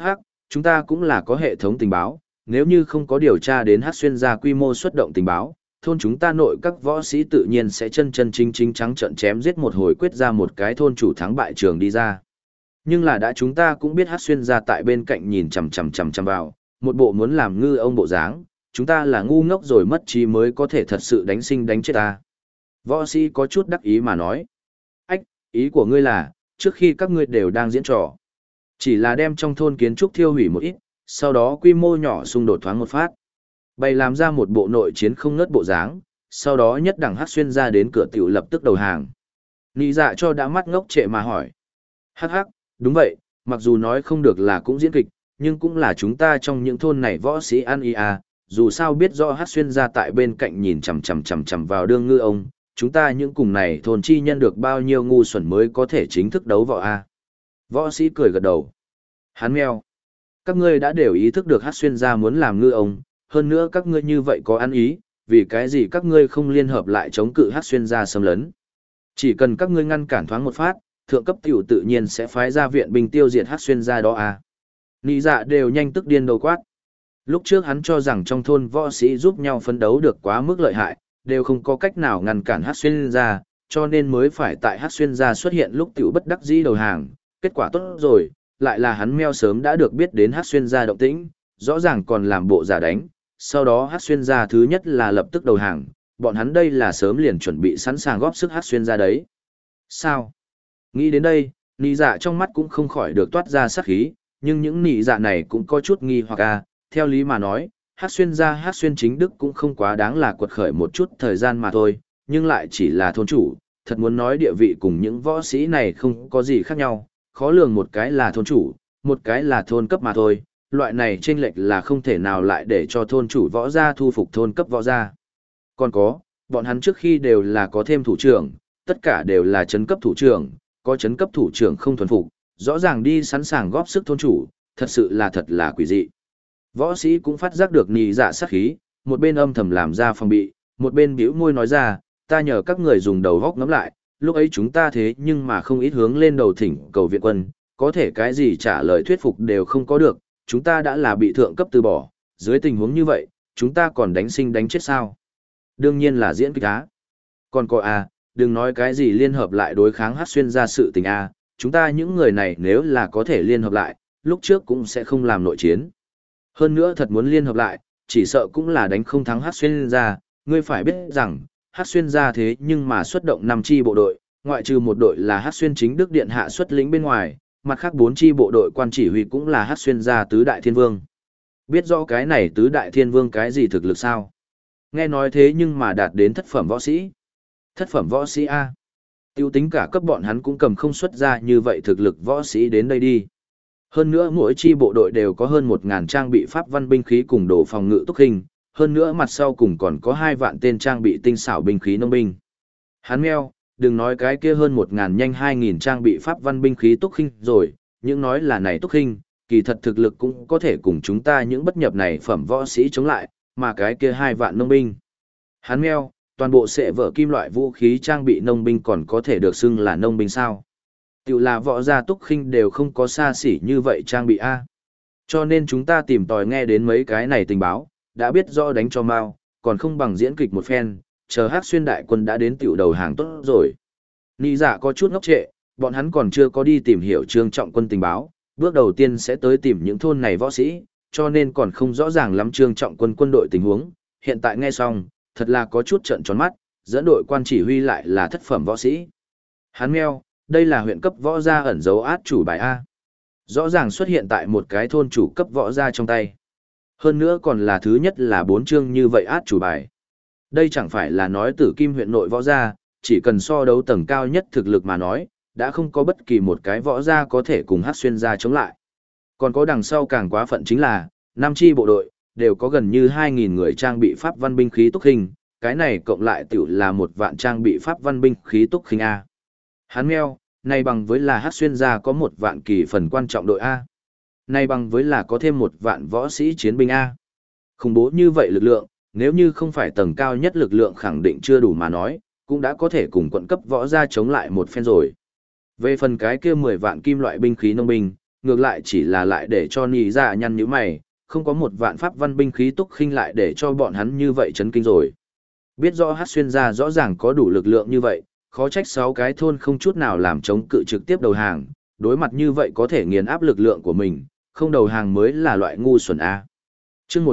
Chúng ta cũng là có hệ thống tình báo, nếu như không có điều tra đến Hắc Xuyên gia quy mô xuất động tình báo, thôn chúng ta nội các võ sĩ tự nhiên sẽ chân chân chính chính trắng trợn chém giết một hồi quyết ra một cái thôn chủ thắng bại trường đi ra. Nhưng là đã chúng ta cũng biết Hắc Xuyên gia tại bên cạnh nhìn chằm vào, một bộ muốn làm ngư ông bộ dáng, chúng ta là ngu ngốc rồi mất trí mới có thể thật sự đánh sinh đánh chết ta. Võ sĩ có chút đắc ý mà nói. Ách, ý của ngươi là, trước khi các ngươi đều đang diễn trò, chỉ là đem trong thôn kiến trúc thiêu hủy một ít, sau đó quy mô nhỏ xung đột thoáng một phát. Bày làm ra một bộ nội chiến không ngớt bộ dáng, sau đó nhất đẳng Hắc Xuyên ra đến cửa tiểu lập tức đầu hàng. Nị dạ cho đã mắt ngốc trệ mà hỏi. Hắc hắc, đúng vậy, mặc dù nói không được là cũng diễn kịch, nhưng cũng là chúng ta trong những thôn này võ sĩ ăn ý à, dù sao biết rõ Hắc Xuyên ra tại bên cạnh nhìn chằm vào đương ngư ông, chúng ta những cùng này thôn chi nhân được bao nhiêu ngu xuẩn mới có thể chính thức đấu võ à. Võ sĩ cười gật đầu. Hắn meo. Các ngươi đã đều ý thức được Hắc Xuyên ra muốn làm ngư ông, hơn nữa các ngươi như vậy có ăn ý, vì cái gì các ngươi không liên hợp lại chống cự Hắc Xuyên ra xâm lấn. Chỉ cần các ngươi ngăn cản thoáng một phát, thượng cấp tiểu tự nhiên sẽ phái ra viện binh tiêu diệt Hắc Xuyên ra đó à. Nị dạ đều nhanh tức điên đầu quát. Lúc trước hắn cho rằng trong thôn võ sĩ giúp nhau phấn đấu được quá mức lợi hại, đều không có cách nào ngăn cản Hắc Xuyên ra, cho nên mới phải tại Hắc Xuyên ra xuất hiện lúc tiểu bất đắc dĩ đầu hàng. Kết quả tốt rồi, lại là hắn meo sớm đã được biết đến Hắc Xuyên gia động tĩnh, rõ ràng còn làm bộ giả đánh, sau đó Hắc Xuyên gia thứ nhất là lập tức đầu hàng, bọn hắn đây là sớm liền chuẩn bị sẵn sàng góp sức Hắc Xuyên gia đấy. Sao? Nghĩ đến đây, nị dạ trong mắt cũng không khỏi được toát ra sát khí, nhưng những nị dạ này cũng có chút nghi hoặc theo lý mà nói, Hắc Xuyên gia Hắc Xuyên chính đức cũng không quá đáng là quật khởi một chút thời gian mà thôi, nhưng lại chỉ là thôn chủ, thật muốn nói địa vị cùng những võ sĩ này không có gì khác nhau. Khó lường một cái là thôn chủ, một cái là thôn cấp mà thôi, loại này chênh lệch là không thể nào lại để cho thôn chủ võ gia thu phục thôn cấp võ gia. Còn có, bọn hắn trước khi đều là có thêm thủ trưởng, tất cả đều là chấn cấp thủ trưởng, có chấn cấp thủ trưởng không thuần phục, rõ ràng đi sẵn sàng góp sức thôn chủ, thật là quỷ dị. Võ sĩ cũng phát giác được nị dạ sát khí, một bên âm thầm làm ra phòng bị, một bên bĩu môi nói ra, ta nhờ các người dùng đầu góc ngắm lại. Lúc ấy chúng ta thế nhưng mà không ít hướng lên đầu thỉnh cầu viện quân, có thể cái gì trả lời thuyết phục đều không có được, chúng ta đã là bị thượng cấp từ bỏ, dưới tình huống như vậy, chúng ta còn đánh sinh đánh chết sao? Đương nhiên là diễn kịch á. Còn có đừng nói cái gì liên hợp lại đối kháng Hắc Xuyên ra sự tình chúng ta những người này nếu là có thể liên hợp lại, lúc trước cũng sẽ không làm nội chiến. Hơn nữa thật muốn liên hợp lại, chỉ sợ cũng là đánh không thắng Hắc Xuyên ra, ngươi phải biết rằng, Hắc Xuyên ra thế nhưng mà xuất động 5 chi bộ đội, ngoại trừ một đội là Hắc Xuyên chính đức điện hạ xuất lĩnh bên ngoài, mặt khác 4 chi bộ đội quan chỉ huy cũng là Hắc Xuyên gia tứ đại thiên vương. Biết rõ cái này tứ đại thiên vương cái gì thực lực sao? Nghe nói thế nhưng mà đạt đến thất phẩm võ sĩ. Thất phẩm võ sĩ a. Tiêu tính cả cấp bọn hắn cũng cầm không xuất ra như vậy thực lực võ sĩ đến đây đi. Hơn nữa mỗi chi bộ đội đều có hơn 1000 trang bị pháp văn binh khí cùng đồ phòng ngự túc hình, hơn nữa mặt sau cùng còn có 2 vạn tên trang bị tinh xảo binh khí nông binh. Hắn meo, đừng nói cái kia hơn 1000 nhanh 2000 trang bị pháp văn binh khí túc khinh rồi, những nói là này túc khinh, kỳ thật thực lực cũng có thể cùng chúng ta những bất nhập này phẩm võ sĩ chống lại, mà cái kia 2 vạn nông binh. Hắn meo, toàn bộ sẽ vở kim loại vũ khí trang bị nông binh còn có thể được xưng là nông binh sao? Tiểu là võ gia túc khinh đều không có xa xỉ như vậy trang bị a. Cho nên chúng ta tìm tòi nghe đến mấy cái này tình báo, đã biết rõ đánh cho mau, còn không bằng diễn kịch một phen, chờ Hắc Xuyên đại quân đã đến tiểu đầu hàng tốt rồi. Nị dạ có chút ngốc trệ, bọn hắn còn chưa có đi tìm hiểu Trương Trọng Quân tình báo, bước đầu tiên sẽ tới tìm những thôn này võ sĩ, cho nên còn không rõ ràng lắm Trương Trọng Quân quân đội tình huống, hiện tại nghe xong, thật là có chút trợn tròn mắt, dẫn đội quan chỉ huy lại là thất phẩm võ sĩ. Hắn meo, đây là huyện cấp võ gia ẩn dấu át chủ bài A. Rõ ràng xuất hiện tại một cái thôn chủ cấp võ gia trong tay. Hơn nữa còn là thứ nhất là 4 chương như vậy át chủ bài. Đây chẳng phải là nói Tử Kim huyện nội võ gia, chỉ cần so đấu tầng cao nhất thực lực mà nói, đã không có bất kỳ một cái võ gia có thể cùng Hắc Xuyên gia chống lại. Còn có đằng sau càng quá phận chính là, 5 chi bộ đội, đều có gần như 2000 người trang bị pháp văn binh khí túc hình, cái này cộng lại tiểu là 1 vạn trang bị pháp văn binh khí túc hình A. Hắn meo, này bằng với là Hắc Xuyên gia có 1 vạn kỳ phần quan trọng đội A. Này bằng với là có thêm 1 vạn võ sĩ chiến binh A. Khủng bố như vậy lực lượng, nếu như không phải tầng cao nhất lực lượng khẳng định chưa đủ mà nói, cũng đã có thể cùng quận cấp võ gia chống lại một phen rồi. Về phần cái kia 10 vạn kim loại binh khí nông binh, ngược lại chỉ là lại để cho nhị dạ nhăn nhíu mày, không có một vạn pháp văn binh khí túc khinh lại để cho bọn hắn như vậy chấn kinh rồi. Biết rõ hát xuyên gia rõ ràng có đủ lực lượng như vậy, khó trách 6 cái thôn không chút nào làm chống cự trực tiếp đầu hàng, đối mặt như vậy có thể nghiền áp lực lượng của mình, không đầu hàng mới là loại ngu xuẩn A. Chương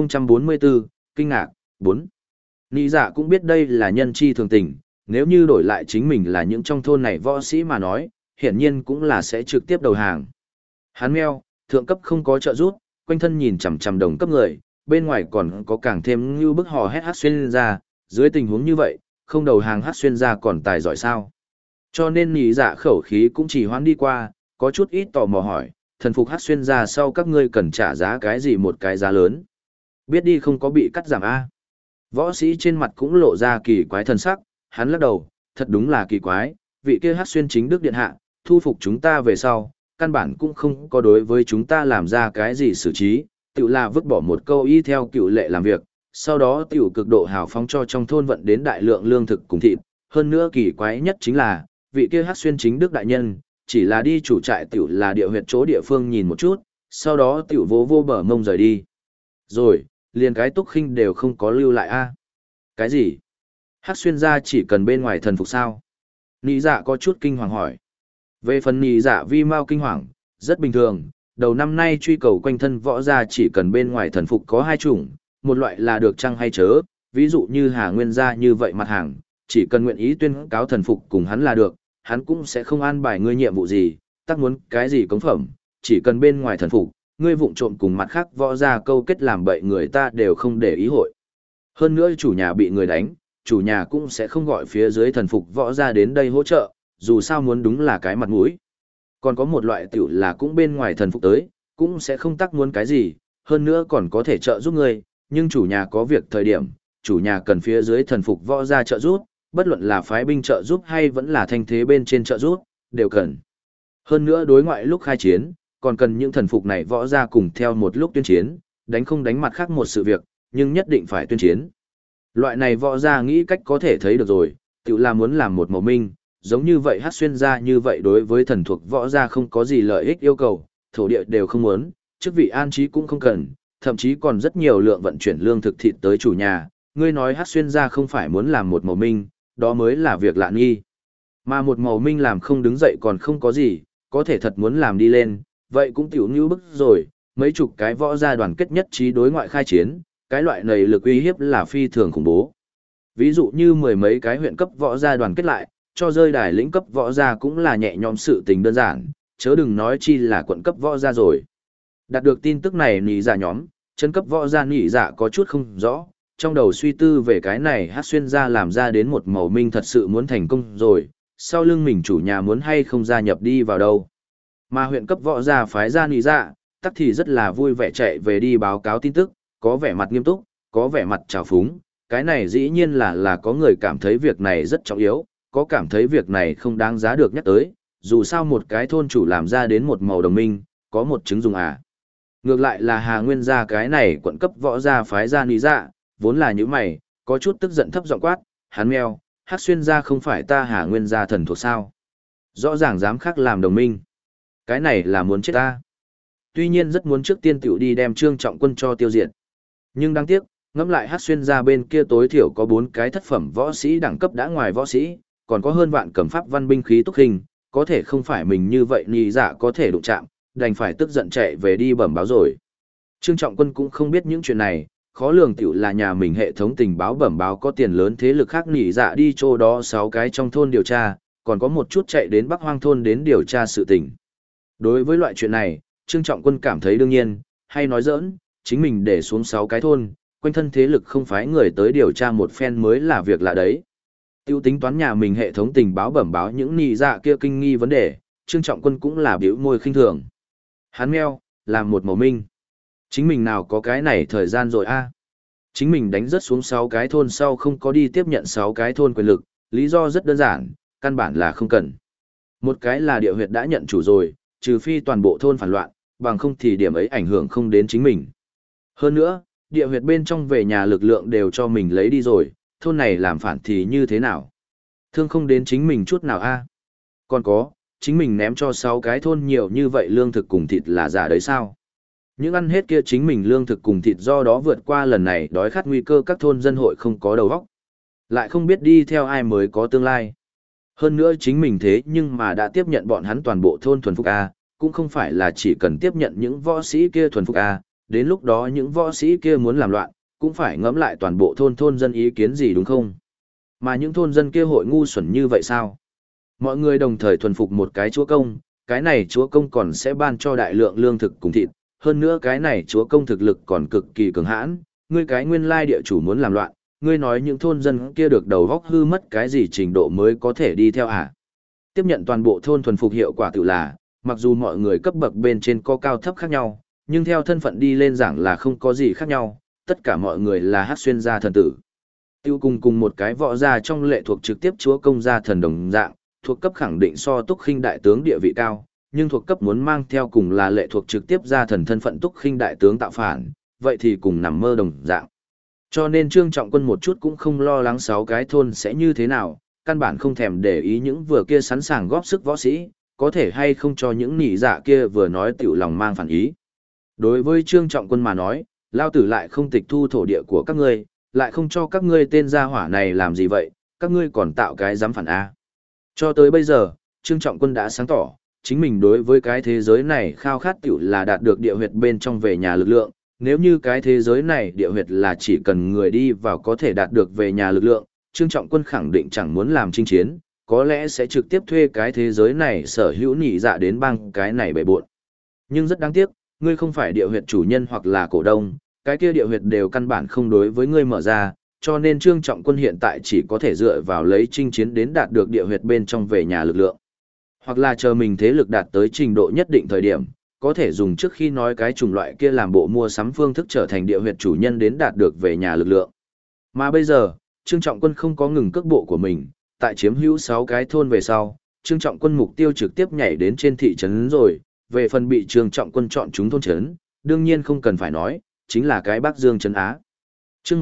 1044, kinh ngạc, 4. Nị dạ cũng biết đây là nhân chi thường tình, nếu như đổi lại chính mình là những trong thôn này võ sĩ mà nói, hiển nhiên cũng là sẽ trực tiếp đầu hàng. Hắn meo, thượng cấp không có trợ giúp, quanh thân nhìn chằm chằm đồng cấp người, bên ngoài còn có càng thêm như bức hò hét hát xuyên ra, dưới tình huống như vậy, không đầu hàng hát xuyên ra còn tài giỏi sao. Cho nên nị dạ khẩu khí cũng chỉ hoán đi qua, có chút ít tò mò hỏi, thần phục hát xuyên ra sau các ngươi cần trả giá cái gì một cái giá lớn. Biết đi không có bị cắt giảm A. Võ sĩ trên mặt cũng lộ ra kỳ quái thần sắc, hắn lắc đầu, thật đúng là kỳ quái, vị kia hát xuyên chính đức điện hạ, thu phục chúng ta về sau, căn bản cũng không có đối với chúng ta làm ra cái gì xử trí, tự là vứt bỏ một câu y theo cựu lệ làm việc, sau đó tiểu cực độ hào phóng cho trong thôn vận đến đại lượng lương thực cùng thịt, hơn nữa kỳ quái nhất chính là, vị kia hát xuyên chính đức đại nhân, chỉ là đi chủ trại tiểu là địa huyệt chỗ địa phương nhìn một chút, sau đó tiểu vô bờ mông rời đi. Rồi, liền cái túc khinh đều không có lưu lại a. Cái gì? Hát xuyên gia chỉ cần bên ngoài thần phục sao? Nị dạ có chút kinh hoàng hỏi. Về phần nị dạ vi mau kinh hoàng, rất bình thường, đầu năm nay truy cầu quanh thân võ gia chỉ cần bên ngoài thần phục có 2 chủng, một loại là được chăng hay chớ, ví dụ như Hà Nguyên gia như vậy mặt hàng, chỉ cần nguyện ý tuyên cáo thần phục cùng hắn là được, hắn cũng sẽ không an bài ngươi nhiệm vụ gì, tác muốn cái gì cống phẩm, chỉ cần bên ngoài thần phục, ngươi vụng trộm cùng mặt khác võ gia câu kết làm bậy người ta đều không để ý hội. Hơn nữa chủ nhà bị người đánh, chủ nhà cũng sẽ không gọi phía dưới thần phục võ gia đến đây hỗ trợ, dù sao muốn đúng là cái mặt mũi. Còn có một loại tiểu là cũng bên ngoài thần phục tới, cũng sẽ không tác muốn cái gì, hơn nữa còn có thể trợ giúp ngươi, nhưng chủ nhà có việc thời điểm, chủ nhà cần phía dưới thần phục võ gia trợ giúp, bất luận là phái binh trợ giúp hay vẫn là thanh thế bên trên trợ giúp, đều cần. Hơn nữa đối ngoại lúc khai chiến, còn cần những thần phục này võ gia cùng theo một lúc tuyên chiến, đánh không đánh mặt khác một sự việc, nhưng nhất định phải tuyên chiến. Loại này võ gia nghĩ cách có thể thấy được rồi, tự là muốn làm một màu minh, giống như vậy hát xuyên gia như vậy đối với thần thuộc võ gia không có gì lợi ích yêu cầu, thổ địa đều không muốn, chức vị an trí cũng không cần, thậm chí còn rất nhiều lượng vận chuyển lương thực thịt tới chủ nhà, ngươi nói hát xuyên gia không phải muốn làm một màu minh, đó mới là việc lạ nghi. Mà một màu minh làm không đứng dậy còn không có gì, có thể thật muốn làm đi lên, vậy cũng tiểu như bức rồi, mấy chục cái võ gia đoàn kết nhất trí đối ngoại khai chiến, cái loại này lực uy hiếp là phi thường khủng bố. Ví dụ như 10 mấy cái huyện cấp võ gia đoàn kết lại, cho rơi đài lĩnh cấp võ gia cũng là nhẹ nhõm sự tình đơn giản, chớ đừng nói chi là quận cấp võ gia rồi. Đạt được tin tức này nỉ dạ nhóm, chân cấp võ gia nỉ dạ có chút không rõ, trong đầu suy tư về cái này hát xuyên gia làm ra đến một màu minh thật sự muốn thành công rồi, sau lưng mình chủ nhà muốn hay không gia nhập đi vào đâu. Mà huyện cấp võ gia phái gia nỉ dạ, tắc thì rất là vui vẻ chạy về đi báo cáo tin tức, có vẻ mặt nghiêm túc, có vẻ mặt trào phúng, cái này dĩ nhiên là có người cảm thấy việc này rất trọng yếu, có cảm thấy việc này không đáng giá được nhắc tới, dù sao một cái thôn chủ làm ra đến một màu đồng minh, có một chứng dùng à. Ngược lại là Hà Nguyên gia cái này quận cấp võ gia phái gia nỉ dạ, vốn là những mày, có chút tức giận thấp giọng quát, hắn meo, hát xuyên gia không phải ta Hà Nguyên gia thần thuộc sao. Rõ ràng dám khác làm đồng minh. Cái này là muốn chết ta. Tuy nhiên rất muốn trước tiên tiểu đi đem Trương Trọng Quân cho tiêu diệt. Nhưng đáng tiếc, ngẫm lại hát xuyên gia bên kia tối thiểu có 4 cái thất phẩm võ sĩ đẳng cấp đã ngoài võ sĩ, còn có hơn vạn cầm pháp văn binh khí túc hình, có thể không phải mình như vậy nhì dạ có thể đụng chạm, đành phải tức giận chạy về đi bẩm báo rồi. Trương Trọng Quân cũng không biết những chuyện này, khó lường tiểu là nhà mình hệ thống tình báo bẩm báo có tiền lớn thế lực khác nhì dạ đi chỗ đó 6 cái trong thôn điều tra, còn có một chút chạy đến Bắc Hoang thôn đến điều tra sự tình. Đối với loại chuyện này, Trương Trọng Quân cảm thấy đương nhiên, hay nói giỡn, chính mình để xuống 6 cái thôn, quanh thân thế lực không phái người tới điều tra một phen mới là việc lạ đấy. Tiêu tính toán nhà mình hệ thống tình báo bẩm báo những nì dạ kia kinh nghi vấn đề, Trương Trọng Quân cũng là biểu môi khinh thường. Hắn meo, làm một màu minh. Chính mình nào có cái này thời gian rồi a? Chính mình đánh rớt xuống 6 cái thôn sau không có đi tiếp nhận 6 cái thôn quyền lực, lý do rất đơn giản, căn bản là không cần. Một cái là địa huyệt đã nhận chủ rồi, trừ phi toàn bộ thôn phản loạn, bằng không thì điểm ấy ảnh hưởng không đến chính mình. Hơn nữa, địa huyệt bên trong về nhà lực lượng đều cho mình lấy đi rồi, thôn này làm phản thì như thế nào? Thương không đến chính mình chút nào a. Còn có, chính mình ném cho 6 cái thôn nhiều như vậy lương thực cùng thịt là giả đấy sao? Những ăn hết kia chính mình lương thực cùng thịt do đó vượt qua lần này đói khát nguy cơ các thôn dân hội không có đầu óc, lại không biết đi theo ai mới có tương lai. Hơn nữa chính mình thế nhưng mà đã tiếp nhận bọn hắn toàn bộ thôn thuần phục A, cũng không phải là chỉ cần tiếp nhận những võ sĩ kia thuần phục A, đến lúc đó những võ sĩ kia muốn làm loạn, cũng phải ngẫm lại toàn bộ thôn dân ý kiến gì đúng không? Mà những thôn dân kia hội ngu xuẩn như vậy sao? Mọi người đồng thời thuần phục một cái chúa công, cái này chúa công còn sẽ ban cho đại lượng lương thực cùng thịt, hơn nữa cái này chúa công thực lực còn cực kỳ cường hãn, ngươi cái nguyên lai địa chủ muốn làm loạn, ngươi nói những thôn dân kia được đầu góc hư mất cái gì trình độ mới có thể đi theo à? Tiếp nhận toàn bộ thôn thuần phục hiệu quả tự là, mặc dù mọi người cấp bậc bên trên có cao thấp khác nhau, nhưng theo thân phận đi lên giảng là không có gì khác nhau, tất cả mọi người là hát xuyên gia thần tử. Tiêu cùng một cái võ gia trong lệ thuộc trực tiếp chúa công gia thần đồng dạng, thuộc cấp khẳng định so Túc Khinh đại tướng địa vị cao, nhưng thuộc cấp muốn mang theo cùng là lệ thuộc trực tiếp gia thần thân phận Túc Khinh đại tướng tạo phản, vậy thì cùng nằm mơ đồng dạng. Cho nên Trương Trọng Quân một chút cũng không lo lắng 6 cái thôn sẽ như thế nào, căn bản không thèm để ý những vừa kia sẵn sàng góp sức võ sĩ, có thể hay không cho những nỉ dạ kia vừa nói tiểu lòng mang phản ý. Đối với Trương Trọng Quân mà nói, lao tử lại không tịch thu thổ địa của các ngươi, lại không cho các ngươi tên gia hỏa này làm gì vậy, các ngươi còn tạo cái dám phản A. Cho tới bây giờ, Trương Trọng Quân đã sáng tỏ, chính mình đối với cái thế giới này khao khát tiểu là đạt được địa huyệt bên trong về nhà lực lượng, nếu như cái thế giới này địa huyệt là chỉ cần người đi vào có thể đạt được về nhà lực lượng, Trương Trọng Quân khẳng định chẳng muốn làm chinh chiến, có lẽ sẽ trực tiếp thuê cái thế giới này sở hữu nỉ dạ đến băng cái này bể buộn. Nhưng rất đáng tiếc, ngươi không phải địa huyệt chủ nhân hoặc là cổ đông, cái kia địa huyệt đều căn bản không đối với ngươi mở ra, cho nên Trương Trọng Quân hiện tại chỉ có thể dựa vào lấy chinh chiến đến đạt được địa huyệt bên trong về nhà lực lượng. Hoặc là chờ mình thế lực đạt tới trình độ nhất định thời điểm, có thể dùng trước khi nói cái chủng loại kia làm bộ mua sắm phương thức trở thành địa huyệt chủ nhân đến đạt được về nhà lực lượng. Mà bây giờ, Trương Trọng Quân không có ngừng cước bộ của mình, tại chiếm hữu 6 cái thôn về sau, Trương Trọng Quân mục tiêu trực tiếp nhảy đến trên thị trấn rồi, về phần bị Trương Trọng Quân chọn chúng thôn trấn, đương nhiên không cần phải nói, chính là cái Bắc Dương trấn Á. Chương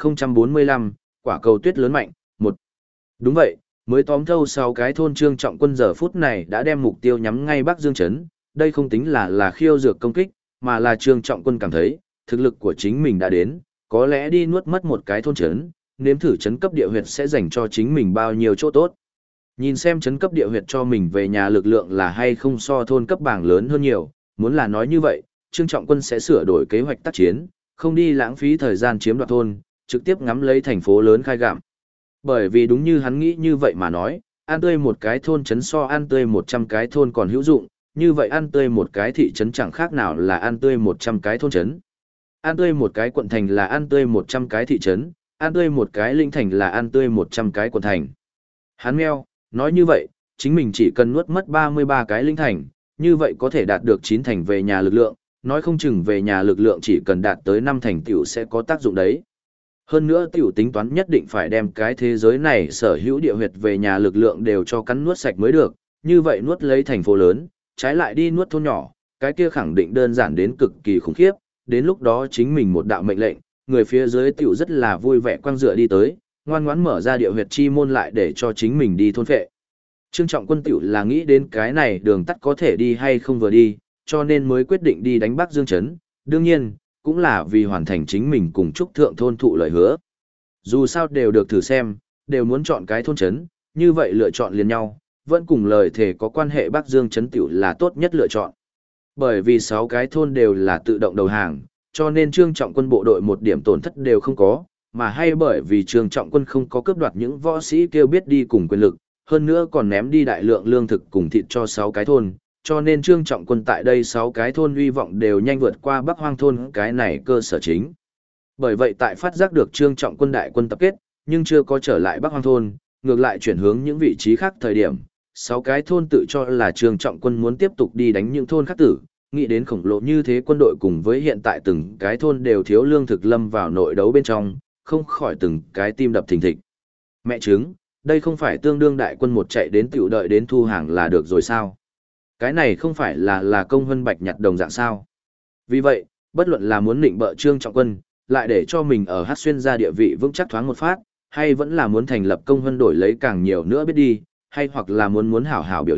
1045, quả cầu tuyết lớn mạnh, 1. Đúng vậy, mới tóm thâu 6 cái thôn Trương Trọng Quân giờ phút này đã đem mục tiêu nhắm ngay Bắc Dương trấn, đây không tính là khiêu dược công kích, mà là Trương Trọng Quân cảm thấy, thực lực của chính mình đã đến, có lẽ đi nuốt mất một cái thôn trấn, nếm thử trấn cấp địa huyệt sẽ dành cho chính mình bao nhiêu chỗ tốt. Nhìn xem trấn cấp địa huyệt cho mình về nhà lực lượng là hay không so thôn cấp bảng lớn hơn nhiều, muốn là nói như vậy, Trương Trọng Quân sẽ sửa đổi kế hoạch tác chiến, không đi lãng phí thời gian chiếm đoạt thôn, trực tiếp ngắm lấy thành phố lớn khai gặm. Bởi vì đúng như hắn nghĩ như vậy mà nói, ăn tươi một cái thôn trấn so ăn tươi 100 cái thôn còn hữu dụng, như vậy ăn tươi một cái thị trấn chẳng khác nào là ăn tươi 100 cái thôn trấn. Ăn tươi một cái quận thành là ăn tươi 100 cái thị trấn, ăn tươi một cái linh thành là ăn tươi 100 cái quận thành. Hắn meo, nói như vậy, chính mình chỉ cần nuốt mất 33 cái linh thành, như vậy có thể đạt được 9 thành về nhà lực lượng, nói không chừng về nhà lực lượng chỉ cần đạt tới 5 thành tiểu sẽ có tác dụng đấy. Hơn nữa tiểu tính toán nhất định phải đem cái thế giới này sở hữu địa huyệt về nhà lực lượng đều cho cắn nuốt sạch mới được, như vậy nuốt lấy thành phố lớn, trái lại đi nuốt thôn nhỏ, cái kia khẳng định đơn giản đến cực kỳ khủng khiếp, đến lúc đó chính mình một đạo mệnh lệnh, người phía dưới tiểu rất là vui vẻ quang dựa đi tới, ngoan ngoãn mở ra địa huyệt chi môn lại để cho chính mình đi thôn phệ. Trương Trọng Quân tiểu là nghĩ đến cái này đường tắt có thể đi hay không vừa đi, cho nên mới quyết định đi đánh Bắc Dương trấn, đương nhiên, cũng là vì hoàn thành chính mình cùng Trúc Thượng thôn thụ lời hứa. Dù sao đều được thử xem, đều muốn chọn cái thôn trấn, như vậy lựa chọn liền nhau, vẫn cùng lời thề có quan hệ Bắc Dương trấn tiểu là tốt nhất lựa chọn. Bởi vì 6 cái thôn đều là tự động đầu hàng, cho nên Trương Trọng Quân bộ đội một điểm tổn thất đều không có, mà hay bởi vì Trương Trọng Quân không có cướp đoạt những võ sĩ kêu biết đi cùng quyền lực, hơn nữa còn ném đi đại lượng lương thực cùng thịt cho 6 cái thôn, cho nên Trương Trọng Quân tại đây 6 cái thôn uy vọng đều nhanh vượt qua Bắc Hoang thôn cái này cơ sở chính. Bởi vậy tại phát giác được Trương Trọng Quân đại quân tập kết, nhưng chưa có trở lại Bắc Hoang thôn, ngược lại chuyển hướng những vị trí khác thời điểm, 6 cái thôn tự cho là Trương Trọng Quân muốn tiếp tục đi đánh những thôn khác tử, nghĩ đến khổng lồ như thế quân đội cùng với hiện tại từng cái thôn đều thiếu lương thực lâm vào nội đấu bên trong, không khỏi từng cái tim đập thình thịch. Mẹ chứng, đây không phải tương đương đại quân một chạy đến tiểu đợi đến thu hàng là được rồi sao? Cái này không phải là công hân bạch nhặt đồng dạng sao? Vì vậy, bất luận là muốn định bợ Trương Trọng Quân, lại để cho mình ở Hát Xuyên ra địa vị vững chắc thoáng một phát, hay vẫn là muốn thành lập công hân đổi lấy càng nhiều nữa biết đi, hay hoặc là muốn hảo hảo biểu hiện,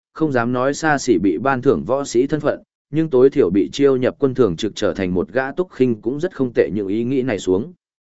không dám nói xa xỉ bị ban thưởng võ sĩ thân phận, nhưng tối thiểu bị chiêu nhập quân thường trực trở thành một gã túc khinh cũng rất không tệ những ý nghĩ này xuống.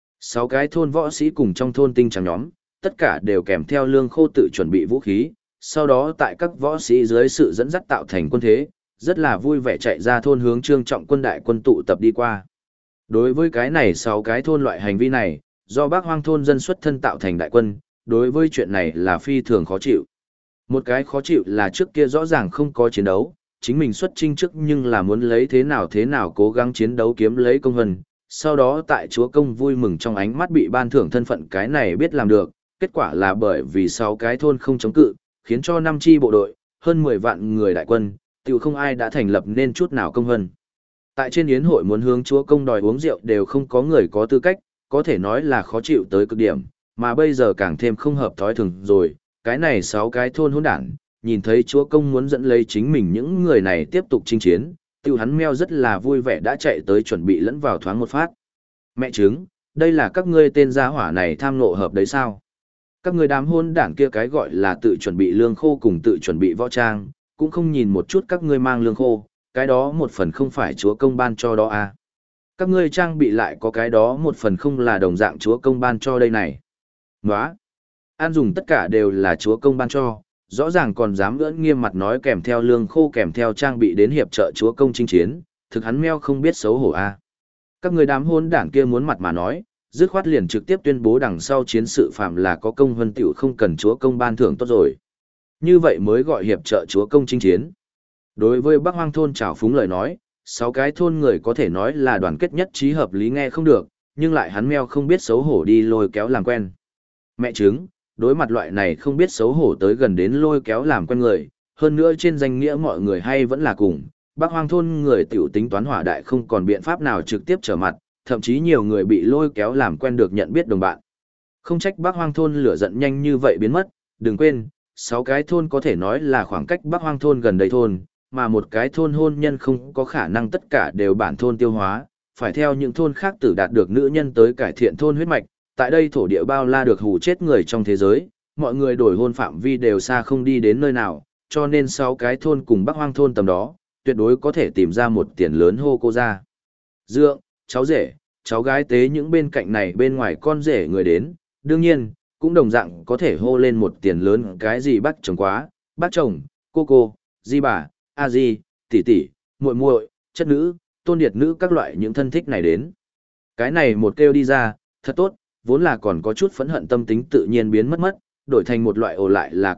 6 cái thôn võ sĩ cùng trong thôn tinh trắng nhóm, tất cả đều kèm theo lương khô tự chuẩn bị vũ khí, sau đó tại các võ sĩ dưới sự dẫn dắt tạo thành quân thế, rất là vui vẻ chạy ra thôn hướng Trương Trọng Quân đại quân tụ tập đi qua. Đối với cái này 6 cái thôn loại hành vi này, do Bác Hoang thôn dân xuất thân tạo thành đại quân, đối với chuyện này là phi thường khó chịu. Một cái khó chịu là trước kia rõ ràng không có chiến đấu, chính mình xuất chinh trước nhưng là muốn lấy thế nào cố gắng chiến đấu kiếm lấy công vân, sau đó tại chúa công vui mừng trong ánh mắt bị ban thưởng thân phận cái này biết làm được, kết quả là bởi vì 6 cái thôn không chống cự, khiến cho 5 chi bộ đội, hơn 10 vạn người đại quân, tiểu không ai đã thành lập nên chút nào công vân. Tại trên yến hội muốn hướng chúa công đòi uống rượu đều không có người có tư cách, có thể nói là khó chịu tới cực điểm, mà bây giờ càng thêm không hợp thói thường rồi, cái này 6 cái thôn hỗn đản, nhìn thấy chúa công muốn dẫn lấy chính mình những người này tiếp tục chinh chiến, tiêu hắn meo rất là vui vẻ đã chạy tới chuẩn bị lẫn vào thoáng một phát. Mẹ chứng, đây là các ngươi tên gia hỏa này tham nộ hợp đấy sao? Các ngươi đám hôn đảng kia cái gọi là tự chuẩn bị lương khô cùng tự chuẩn bị võ trang, cũng không nhìn một chút các ngươi mang lương khô, cái đó một phần không phải chúa công ban cho đó à. Các ngươi trang bị lại có cái đó một phần không là đồng dạng chúa công ban cho đây này. Nóa! An dùng tất cả đều là chúa công ban cho, rõ ràng còn dám ưỡn nghiêm mặt nói kèm theo lương khô kèm theo trang bị đến hiệp trợ chúa công chinh chiến, thực hắn meo không biết xấu hổ à. Các người đám hôn đảng kia muốn mặt mà nói, dứt khoát liền trực tiếp tuyên bố đằng sau chiến sự phạm là có công vân tiểu không cần chúa công ban thưởng tốt rồi. Như vậy mới gọi hiệp trợ chúa công chinh chiến. Đối với Bắc Hoang thôn trào phúng lời nói, 6 cái thôn người có thể nói là đoàn kết nhất trí hợp lý nghe không được, nhưng lại hắn meo không biết xấu hổ đi lôi kéo làm quen. Mẹ chứng, đối mặt loại này không biết xấu hổ tới gần đến lôi kéo làm quen người, hơn nữa trên danh nghĩa mọi người hay vẫn là cùng, Bắc Hoang thôn người tiểu tính toán hỏa đại không còn biện pháp nào trực tiếp trở mặt, thậm chí nhiều người bị lôi kéo làm quen được nhận biết đồng bạn. Không trách Bắc Hoang thôn lửa giận nhanh như vậy biến mất, đừng quên, 6 cái thôn có thể nói là khoảng cách Bắc Hoang thôn gần đây thôn, mà một cái thôn hôn nhân không có khả năng tất cả đều bản thôn tiêu hóa, phải theo những thôn khác tử đạt được nữ nhân tới cải thiện thôn huyết mạch, tại đây thổ địa bao la được hù chết người trong thế giới, mọi người đổi hôn phạm vi đều xa không đi đến nơi nào, cho nên 6 cái thôn cùng Bắc Hoang thôn tầm đó, tuyệt đối có thể tìm ra một tiền lớn hô cô ra. Dượng, cháu rể, cháu gái tế những bên cạnh này bên ngoài con rể người đến, đương nhiên, cũng đồng dạng có thể hô lên một tiền lớn cái gì bác chồng quá, bác chồng, cô, di bà, a di, tỷ tỷ, muội muội, chất nữ, tôn điệt nữ các loại những thân thích này đến. Cái này một kêu đi ra, thật tốt, vốn là còn có chút phẫn hận tâm tính tự nhiên biến mất, đổi thành một loại ồ lại là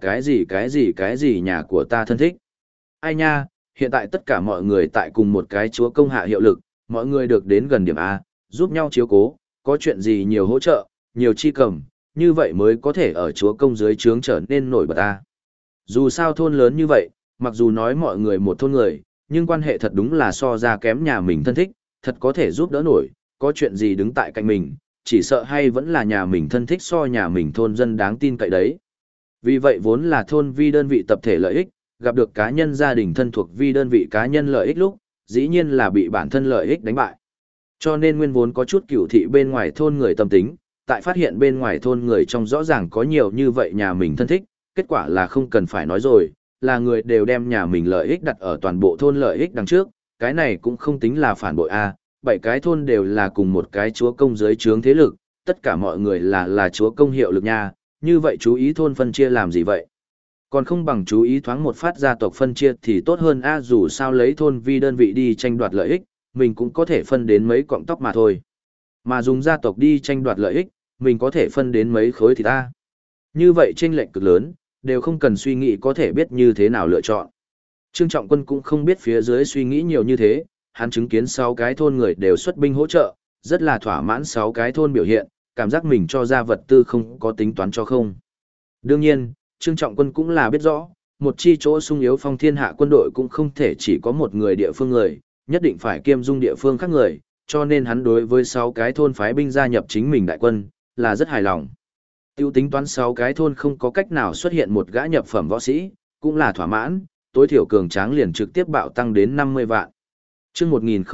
cái gì nhà của ta thân thích. Ai nha, hiện tại tất cả mọi người tại cùng một cái chúa công hạ hiệu lực, mọi người được đến gần điểm A, giúp nhau chiếu cố, có chuyện gì nhiều hỗ trợ, nhiều chi cầm, như vậy mới có thể ở chúa công dưới trướng trở nên nổi bật A. Dù sao thôn lớn như vậy, mặc dù nói mọi người một thôn người, nhưng quan hệ thật đúng là so ra kém nhà mình thân thích, thật có thể giúp đỡ nổi, có chuyện gì đứng tại cạnh mình, chỉ sợ hay vẫn là nhà mình thân thích so nhà mình thôn dân đáng tin cậy đấy. Vì vậy vốn là thôn vi đơn vị tập thể lợi ích, gặp được cá nhân gia đình thân thuộc vi đơn vị cá nhân lợi ích lúc, dĩ nhiên là bị bản thân lợi ích đánh bại. Cho nên nguyên vốn có chút cửu thị bên ngoài thôn người tâm tính, tại phát hiện bên ngoài thôn người trong rõ ràng có nhiều như vậy nhà mình thân thích, kết quả là không cần phải nói rồi, là người đều đem nhà mình lợi ích đặt ở toàn bộ thôn lợi ích đằng trước, cái này cũng không tính là phản bội a. 7 cái thôn đều là cùng một cái chúa công dưới trướng thế lực, tất cả mọi người là chúa công hiệu lực nha, như vậy chú ý thôn phân chia làm gì vậy? Còn không bằng chú ý thoáng một phát gia tộc phân chia thì tốt hơn a, dù sao lấy thôn vi đơn vị đi tranh đoạt lợi ích, mình cũng có thể phân đến mấy cọng tóc mà thôi. Mà dùng gia tộc đi tranh đoạt lợi ích, mình có thể phân đến mấy khối thì ta. Như vậy chênh lệch cực lớn, đều không cần suy nghĩ có thể biết như thế nào lựa chọn. Trương Trọng Quân cũng không biết phía dưới suy nghĩ nhiều như thế, hắn chứng kiến 6 cái thôn người đều xuất binh hỗ trợ, rất là thỏa mãn 6 cái thôn biểu hiện, cảm giác mình cho ra vật tư không có tính toán cho không. Đương nhiên, Trương Trọng Quân cũng là biết rõ, một chi chỗ sung yếu phong thiên hạ quân đội cũng không thể chỉ có một người địa phương người, nhất định phải kiêm dung địa phương khác người, cho nên hắn đối với 6 cái thôn phái binh gia nhập chính mình đại quân, là rất hài lòng. Tiêu tính toán 6 cái thôn không có cách nào xuất hiện một gã nhập phẩm võ sĩ, cũng là thỏa mãn, tối thiểu cường tráng liền trực tiếp bạo tăng đến 50 vạn. Chương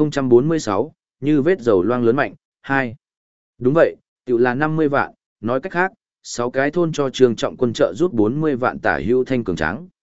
1046, như vết dầu loang lớn mạnh, 2. Đúng vậy, tiểu là 50 vạn, nói cách khác, 6 cái thôn cho Trương Trọng Quân trợ giúp 40 vạn tả hữu thanh cường tráng.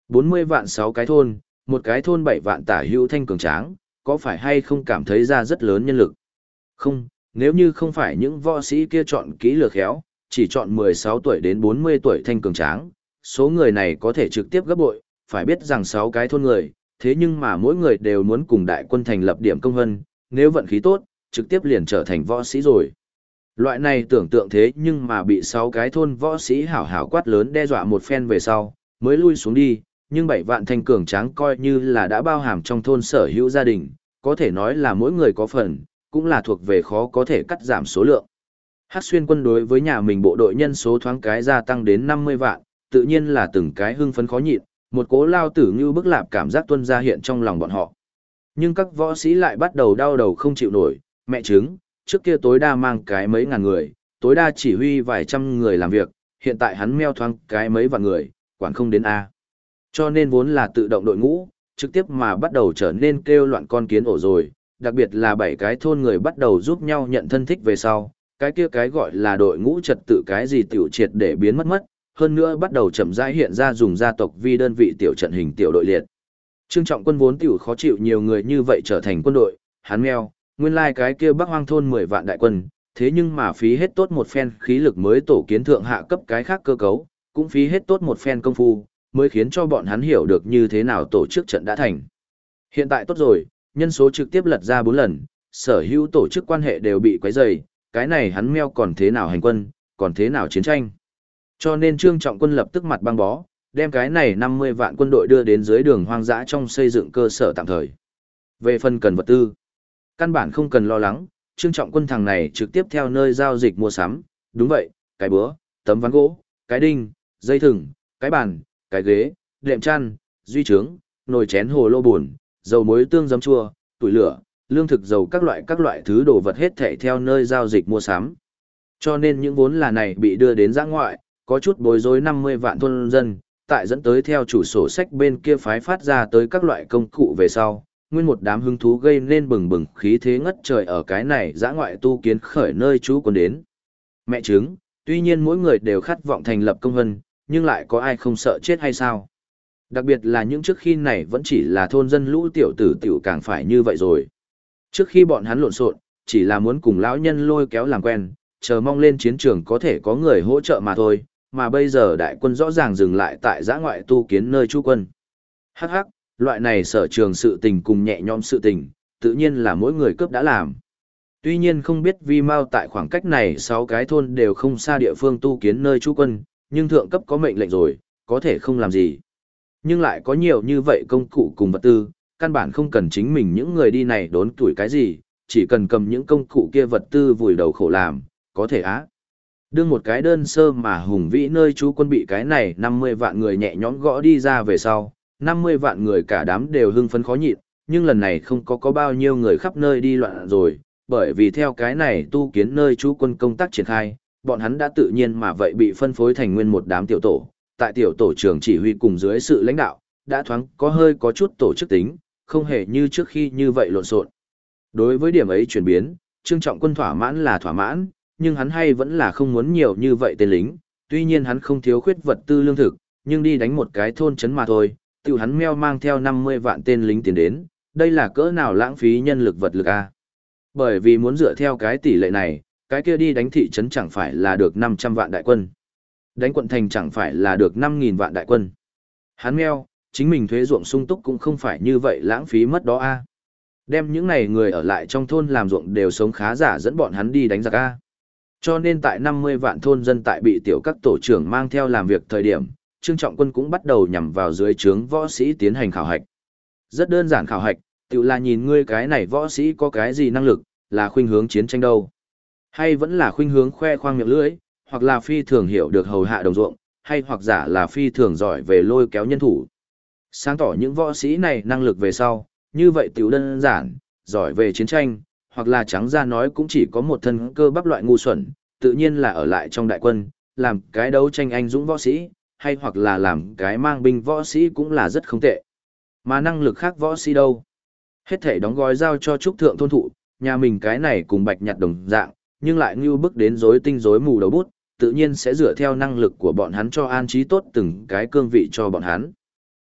40 vạn 6 cái thôn, một cái thôn 7 vạn tả hữu thanh cường tráng, có phải hay không cảm thấy ra rất lớn nhân lực? Không, nếu như không phải những võ sĩ kia chọn kỹ lược khéo, chỉ chọn 16 tuổi đến 40 tuổi thanh cường tráng, số người này có thể trực tiếp gấp bội, phải biết rằng 6 cái thôn người, thế nhưng mà mỗi người đều muốn cùng đại quân thành lập điểm công vân, nếu vận khí tốt, trực tiếp liền trở thành võ sĩ rồi. Loại này tưởng tượng thế nhưng mà bị 6 cái thôn võ sĩ hảo hảo quát lớn đe dọa một phen về sau, mới lui xuống đi, nhưng 7 vạn thanh cường tráng coi như là đã bao hàm trong thôn sở hữu gia đình, có thể nói là mỗi người có phần, cũng là thuộc về khó có thể cắt giảm số lượng. Hắc xuyên quân đối với nhà mình bộ đội nhân số thoáng cái gia tăng đến 50 vạn, tự nhiên là từng cái hưng phấn khó nhịn, một cố lao tử như bức lạp cảm giác tuân ra hiện trong lòng bọn họ. Nhưng các võ sĩ lại bắt đầu đau đầu không chịu nổi, mẹ chứng, trước kia tối đa mang cái mấy ngàn người, tối đa chỉ huy vài trăm người làm việc, hiện tại hắn meo thoáng cái mấy vạn người, quản không đến A. Cho nên vốn là tự động đội ngũ, trực tiếp mà bắt đầu trở nên kêu loạn con kiến ổ rồi, đặc biệt là 7 cái thôn người bắt đầu giúp nhau nhận thân thích về sau, cái kia cái gọi là đội ngũ trật tự cái gì tiểu triệt để biến mất, hơn nữa bắt đầu chậm rãi hiện ra dùng gia tộc vi đơn vị tiểu trận hình tiểu đội liệt. Trương Trọng Quân vốn tiểu khó chịu nhiều người như vậy trở thành quân đội, hắn meo, nguyên lai cái kia Bắc Hoang thôn 10 vạn đại quân, thế nhưng mà phí hết tốt một phen khí lực mới tổ kiến thượng hạ cấp cái khác cơ cấu, cũng phí hết tốt một phen công phu, mới khiến cho bọn hắn hiểu được như thế nào tổ chức trận đã thành. Hiện tại tốt rồi, nhân số trực tiếp lật ra 4 lần, sở hữu tổ chức quan hệ đều bị quấy rầy, cái này hắn meo còn thế nào hành quân, còn thế nào chiến tranh. Cho nên Trương Trọng Quân lập tức mặt băng bó, đem cái này 50 vạn quân đội đưa đến dưới đường hoang dã trong xây dựng cơ sở tạm thời. Về phần cần vật tư, căn bản không cần lo lắng, Trương Trọng Quân thằng này trực tiếp theo nơi giao dịch mua sắm, đúng vậy, cái búa, tấm ván gỗ, cái đinh, dây thừng, cái bàn, cái ghế, đệm chăn, duy trướng, nồi chén hồ lô buồn, dầu muối tương giấm chua, tuổi lửa, lương thực dầu các loại thứ đồ vật hết thảy theo nơi giao dịch mua sắm. Cho nên những vốn là này bị đưa đến giã ngoại, có chút bối rối 50 vạn thôn dân, tại dẫn tới theo chủ sổ sách bên kia phái phát ra tới các loại công cụ về sau, nguyên một đám hứng thú gây nên bừng bừng khí thế ngất trời ở cái này giã ngoại tu kiến khởi nơi chú quân đến. Mẹ chứng, tuy nhiên mỗi người đều khát vọng thành lập công vân, nhưng lại có ai không sợ chết hay sao? Đặc biệt là những trước khi này vẫn chỉ là thôn dân lũ tiểu tử tiểu càng phải như vậy rồi. Trước khi bọn hắn lộn xộn, chỉ là muốn cùng lão nhân lôi kéo làm quen, chờ mong lên chiến trường có thể có người hỗ trợ mà thôi, mà bây giờ đại quân rõ ràng dừng lại tại giã ngoại tu kiến nơi trú quân. Hắc hắc, loại này sở trường sự tình cùng nhẹ nhõm sự tình, tự nhiên là mỗi người cướp đã làm. Tuy nhiên không biết vì mau tại khoảng cách này 6 cái thôn đều không xa địa phương tu kiến nơi trú quân, nhưng thượng cấp có mệnh lệnh rồi, có thể không làm gì. Nhưng lại có nhiều như vậy công cụ cùng vật tư, căn bản không cần chính mình những người đi này đốn tuổi cái gì, chỉ cần cầm những công cụ kia vật tư vùi đầu khổ làm, có thể á. Đương một cái đơn sơ mà hùng vĩ nơi trú quân bị cái này 50 vạn người nhẹ nhõm gõ đi ra về sau, 50 vạn người cả đám đều hưng phấn khó nhịn, nhưng lần này không có bao nhiêu người khắp nơi đi loạn rồi, bởi vì theo cái này tu kiến nơi trú quân công tác triển khai, bọn hắn đã tự nhiên mà vậy bị phân phối thành nguyên một đám tiểu tổ, tại tiểu tổ trưởng chỉ huy cùng dưới sự lãnh đạo, đã thoáng có chút tổ chức tính, không hề như trước khi như vậy lộn xộn. Đối với điểm ấy chuyển biến, Trương Trọng Quân thỏa mãn là thỏa mãn, nhưng hắn hay vẫn là không muốn nhiều như vậy tên lính, tuy nhiên hắn không thiếu khuyết vật tư lương thực, nhưng đi đánh một cái thôn trấn mà thôi, tiểu hắn meo mang theo 50 vạn tên lính tiến đến, đây là cỡ nào lãng phí nhân lực vật lực a. Bởi vì muốn dựa theo cái tỷ lệ này, cái kia đi đánh thị trấn chẳng phải là được 500 vạn đại quân. Đánh quận thành chẳng phải là được 5.000 vạn đại quân. Hắn meo, chính mình thuế ruộng sung túc cũng không phải như vậy lãng phí mất đó a. Đem những này người ở lại trong thôn làm ruộng đều sống khá giả dẫn bọn hắn đi đánh giặc a. Cho nên tại 50 vạn thôn dân tại bị tiểu các tổ trưởng mang theo làm việc thời điểm, Trương Trọng Quân cũng bắt đầu nhằm vào dưới trướng võ sĩ tiến hành khảo hạch. Rất đơn giản khảo hạch, tự là nhìn ngươi cái này võ sĩ có cái gì năng lực, là khuynh hướng chiến tranh đâu. Hay vẫn là khuynh hướng khoe khoang miệng lưỡi, hoặc là phi thường hiểu được hầu hạ đồng ruộng, hay hoặc giả là phi thường giỏi về lôi kéo nhân thủ. Sáng tỏ những võ sĩ này năng lực về sau, như vậy tiểu đơn giản, giỏi về chiến tranh, hoặc là trắng ra nói cũng chỉ có một thân cơ bắp loại ngu xuẩn, tự nhiên là ở lại trong đại quân, làm cái đấu tranh anh dũng võ sĩ, hay hoặc là làm cái mang binh võ sĩ cũng là rất không tệ. Mà năng lực khác võ sĩ đâu? Hết thể đóng gói giao cho trúc thượng thôn thụ, nhà mình cái này cùng bạch nhặt đồng dạng, nhưng lại như bức đến rối tinh rối mù đầu bút, tự nhiên sẽ dựa theo năng lực của bọn hắn cho an trí tốt từng cái cương vị cho bọn hắn.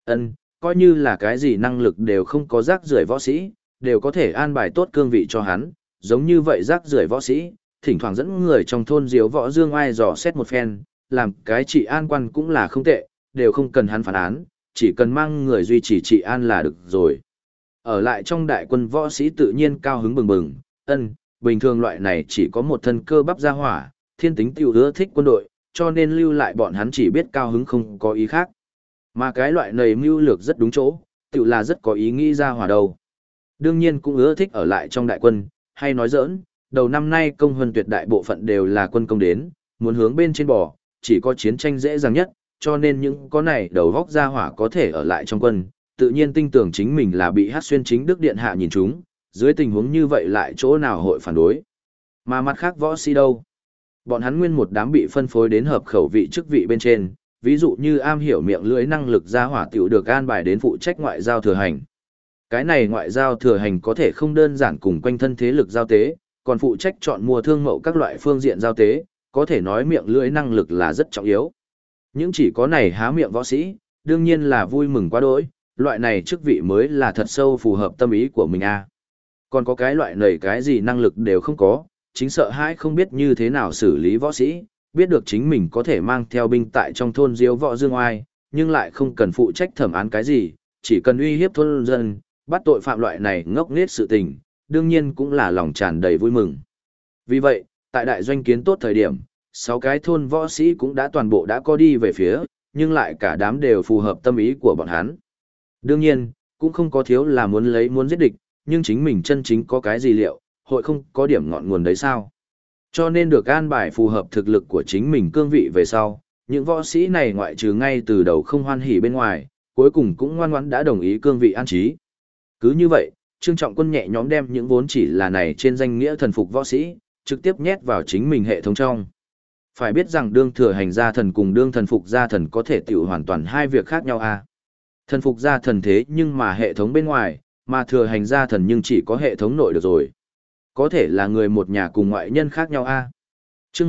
Ân, coi như là cái gì năng lực đều không có rác rưởi võ sĩ, đều có thể an bài tốt cương vị cho hắn, giống như vậy rác rưởi võ sĩ, thỉnh thoảng dẫn người trong thôn diếu võ dương ai dò xét một phen, làm cái trị an quan cũng là không tệ, đều không cần hắn phản án, chỉ cần mang người duy trì trị an là được rồi. Ở lại trong đại quân võ sĩ tự nhiên cao hứng bừng bừng, bình thường loại này chỉ có một thân cơ bắp ra hỏa, thiên tính tiểu ưa thích quân đội, cho nên lưu lại bọn hắn chỉ biết cao hứng không có ý khác. Mà cái loại này mưu lược rất đúng chỗ, tiểu là rất có ý nghĩ ra hỏa đầu. Đương nhiên cũng ưa thích ở lại trong đại quân, hay nói giỡn, đầu năm nay công huân tuyệt đại bộ phận đều là quân công đến, muốn hướng bên trên bò, chỉ có chiến tranh dễ dàng nhất, cho nên những có này đầu góc ra hỏa có thể ở lại trong quân, tự nhiên tin tưởng chính mình là bị hát xuyên chính đức điện hạ nhìn chúng, dưới tình huống như vậy lại chỗ nào hội phản đối. Mà mặt khác võ sĩ đâu? Bọn hắn nguyên một đám bị phân phối đến hợp khẩu vị chức vị bên trên, ví dụ như am hiểu miệng lưỡi năng lực ra hỏa tiểu được an bài đến phụ trách ngoại giao thừa hành. Cái này ngoại giao thừa hành có thể không đơn giản cùng quanh thân thế lực giao tế, còn phụ trách chọn mua thương mậu các loại phương diện giao tế, có thể nói miệng lưỡi năng lực là rất trọng yếu. Những chỉ có này há miệng võ sĩ, đương nhiên là vui mừng quá đỗi, loại này chức vị mới là thật sâu phù hợp tâm ý của mình a. Còn có cái loại này cái gì năng lực đều không có, chính sợ hãi không biết như thế nào xử lý võ sĩ, biết được chính mình có thể mang theo binh tại trong thôn diếu võ dương oai, nhưng lại không cần phụ trách thẩm án cái gì, chỉ cần uy hiếp thôn dân, bắt tội phạm loại này ngốc nghếch sự tình, đương nhiên cũng là lòng tràn đầy vui mừng. Vì vậy, tại đại doanh kiến tốt thời điểm, 6 cái thôn võ sĩ cũng đã toàn bộ đã có đi về phía, nhưng lại cả đám đều phù hợp tâm ý của bọn hắn. Đương nhiên, cũng không có thiếu là muốn giết địch, nhưng chính mình chân chính có cái gì liệu, hội không có điểm ngọn nguồn đấy sao. Cho nên được an bài phù hợp thực lực của chính mình cương vị về sau, những võ sĩ này ngoại trừ ngay từ đầu không hoan hỉ bên ngoài, cuối cùng cũng ngoan ngoãn đã đồng ý cương vị an trí. Cứ như vậy, Trương Trọng Quân nhẹ nhõm đem những vốn chỉ là này trên danh nghĩa thần phục võ sĩ, trực tiếp nhét vào chính mình hệ thống trong. Phải biết rằng đương thừa hành gia thần cùng đương thần phục gia thần có thể tiểu hoàn toàn hai việc khác nhau à. Thần phục gia thần thế nhưng mà hệ thống bên ngoài, mà thừa hành gia thần nhưng chỉ có hệ thống nội được rồi. Có thể là người một nhà cùng ngoại nhân khác nhau a. Chương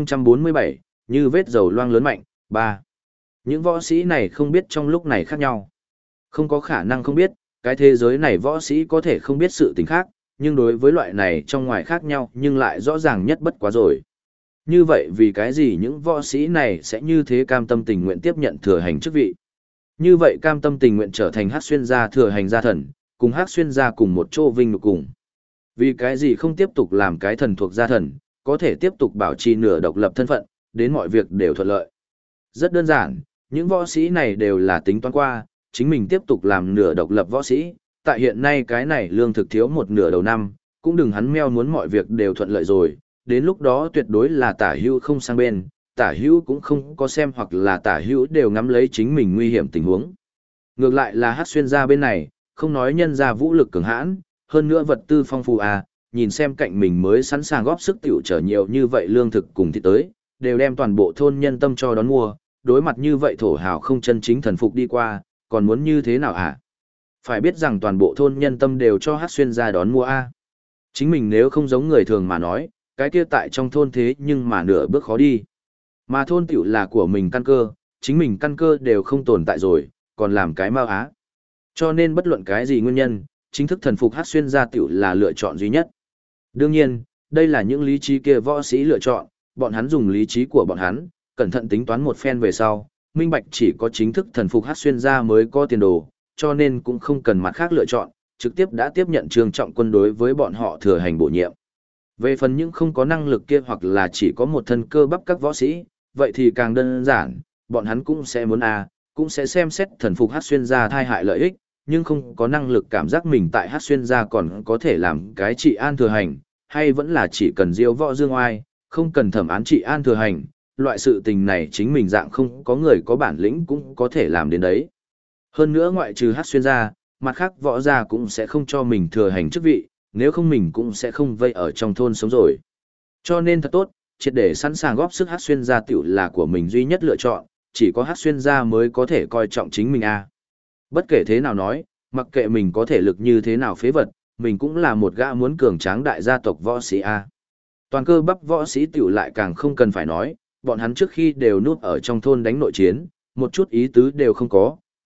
1047, như vết dầu loang lớn mạnh, 3. Những võ sĩ này không biết trong lúc này khác nhau. Không có khả năng không biết, cái thế giới này võ sĩ có thể không biết sự tình khác, nhưng đối với loại này trong ngoài khác nhau nhưng lại rõ ràng nhất bất quá rồi. Như vậy vì cái gì những võ sĩ này sẽ như thế cam tâm tình nguyện tiếp nhận thừa hành chức vị? Như vậy cam tâm tình nguyện trở thành Hắc xuyên gia thừa hành gia thần, cùng Hắc xuyên gia cùng một chỗ vinh nhục cùng. Vì cái gì không tiếp tục làm cái thần thuộc gia thần, có thể tiếp tục bảo trì nửa độc lập thân phận, đến mọi việc đều thuận lợi. Rất đơn giản, những võ sĩ này đều là tính toán qua, chính mình tiếp tục làm nửa độc lập võ sĩ, tại hiện nay cái này lương thực thiếu một nửa đầu năm, cũng đừng hắn meo muốn mọi việc đều thuận lợi rồi, đến lúc đó tuyệt đối là tả hữu không sang bên, tả hữu cũng không có xem hoặc là tả hữu đều ngắm lấy chính mình nguy hiểm tình huống. Ngược lại là Hắc xuyên gia bên này, không nói nhân gia vũ lực cường hãn, hơn nữa vật tư phong phú à, nhìn xem cạnh mình mới sẵn sàng góp sức tiểu trở nhiều như vậy lương thực cùng thịt tới, đều đem toàn bộ thôn nhân tâm cho đón mua, đối mặt như vậy thổ hào không chân chính thần phục đi qua, còn muốn như thế nào à? Phải biết rằng toàn bộ thôn nhân tâm đều cho Hắc xuyên gia đón mua à. Chính mình nếu không giống người thường mà nói, cái kia tại trong thôn thế nhưng mà nửa bước khó đi. Mà thôn tiểu là của mình căn cơ, chính mình căn cơ đều không tồn tại rồi, còn làm cái mau á. Cho nên bất luận cái gì nguyên nhân, chính thức thần phục Hắc xuyên gia tiểu là lựa chọn duy nhất. Đương nhiên, đây là những lý trí kia võ sĩ lựa chọn, bọn hắn dùng lý trí của bọn hắn, cẩn thận tính toán một phen về sau, minh bạch chỉ có chính thức thần phục Hắc xuyên gia mới có tiền đồ, cho nên cũng không cần mặt khác lựa chọn, trực tiếp đã tiếp nhận Trương Trọng Quân đối với bọn họ thừa hành bổ nhiệm. Về phần những không có năng lực kia hoặc là chỉ có một thân cơ bắp các võ sĩ, vậy thì càng đơn giản, bọn hắn cũng sẽ muốn cũng sẽ xem xét thần phục Hắc xuyên gia thai hại lợi ích, nhưng không có năng lực cảm giác mình tại Hắc xuyên gia còn có thể làm cái trị an thừa hành, hay vẫn là chỉ cần diêu võ dương oai, không cần thẩm án trị an thừa hành, loại sự tình này chính mình dạng không có người có bản lĩnh cũng có thể làm đến đấy. Hơn nữa ngoại trừ Hắc xuyên gia, mặt khác võ gia cũng sẽ không cho mình thừa hành chức vị, nếu không mình cũng sẽ không vây ở trong thôn sống rồi. Cho nên thật tốt, triệt để sẵn sàng góp sức Hắc xuyên gia tiểu là của mình duy nhất lựa chọn, chỉ có Hắc xuyên gia mới có thể coi trọng chính mình Bất kể thế nào nói, mặc kệ mình có thể lực như thế nào phế vật, mình cũng là một gã muốn cường tráng đại gia tộc võ sĩ Toàn cơ bắp võ sĩ tiểu lại càng không cần phải nói, bọn hắn trước khi đều núp ở trong thôn đánh nội chiến, một chút ý tứ đều không có,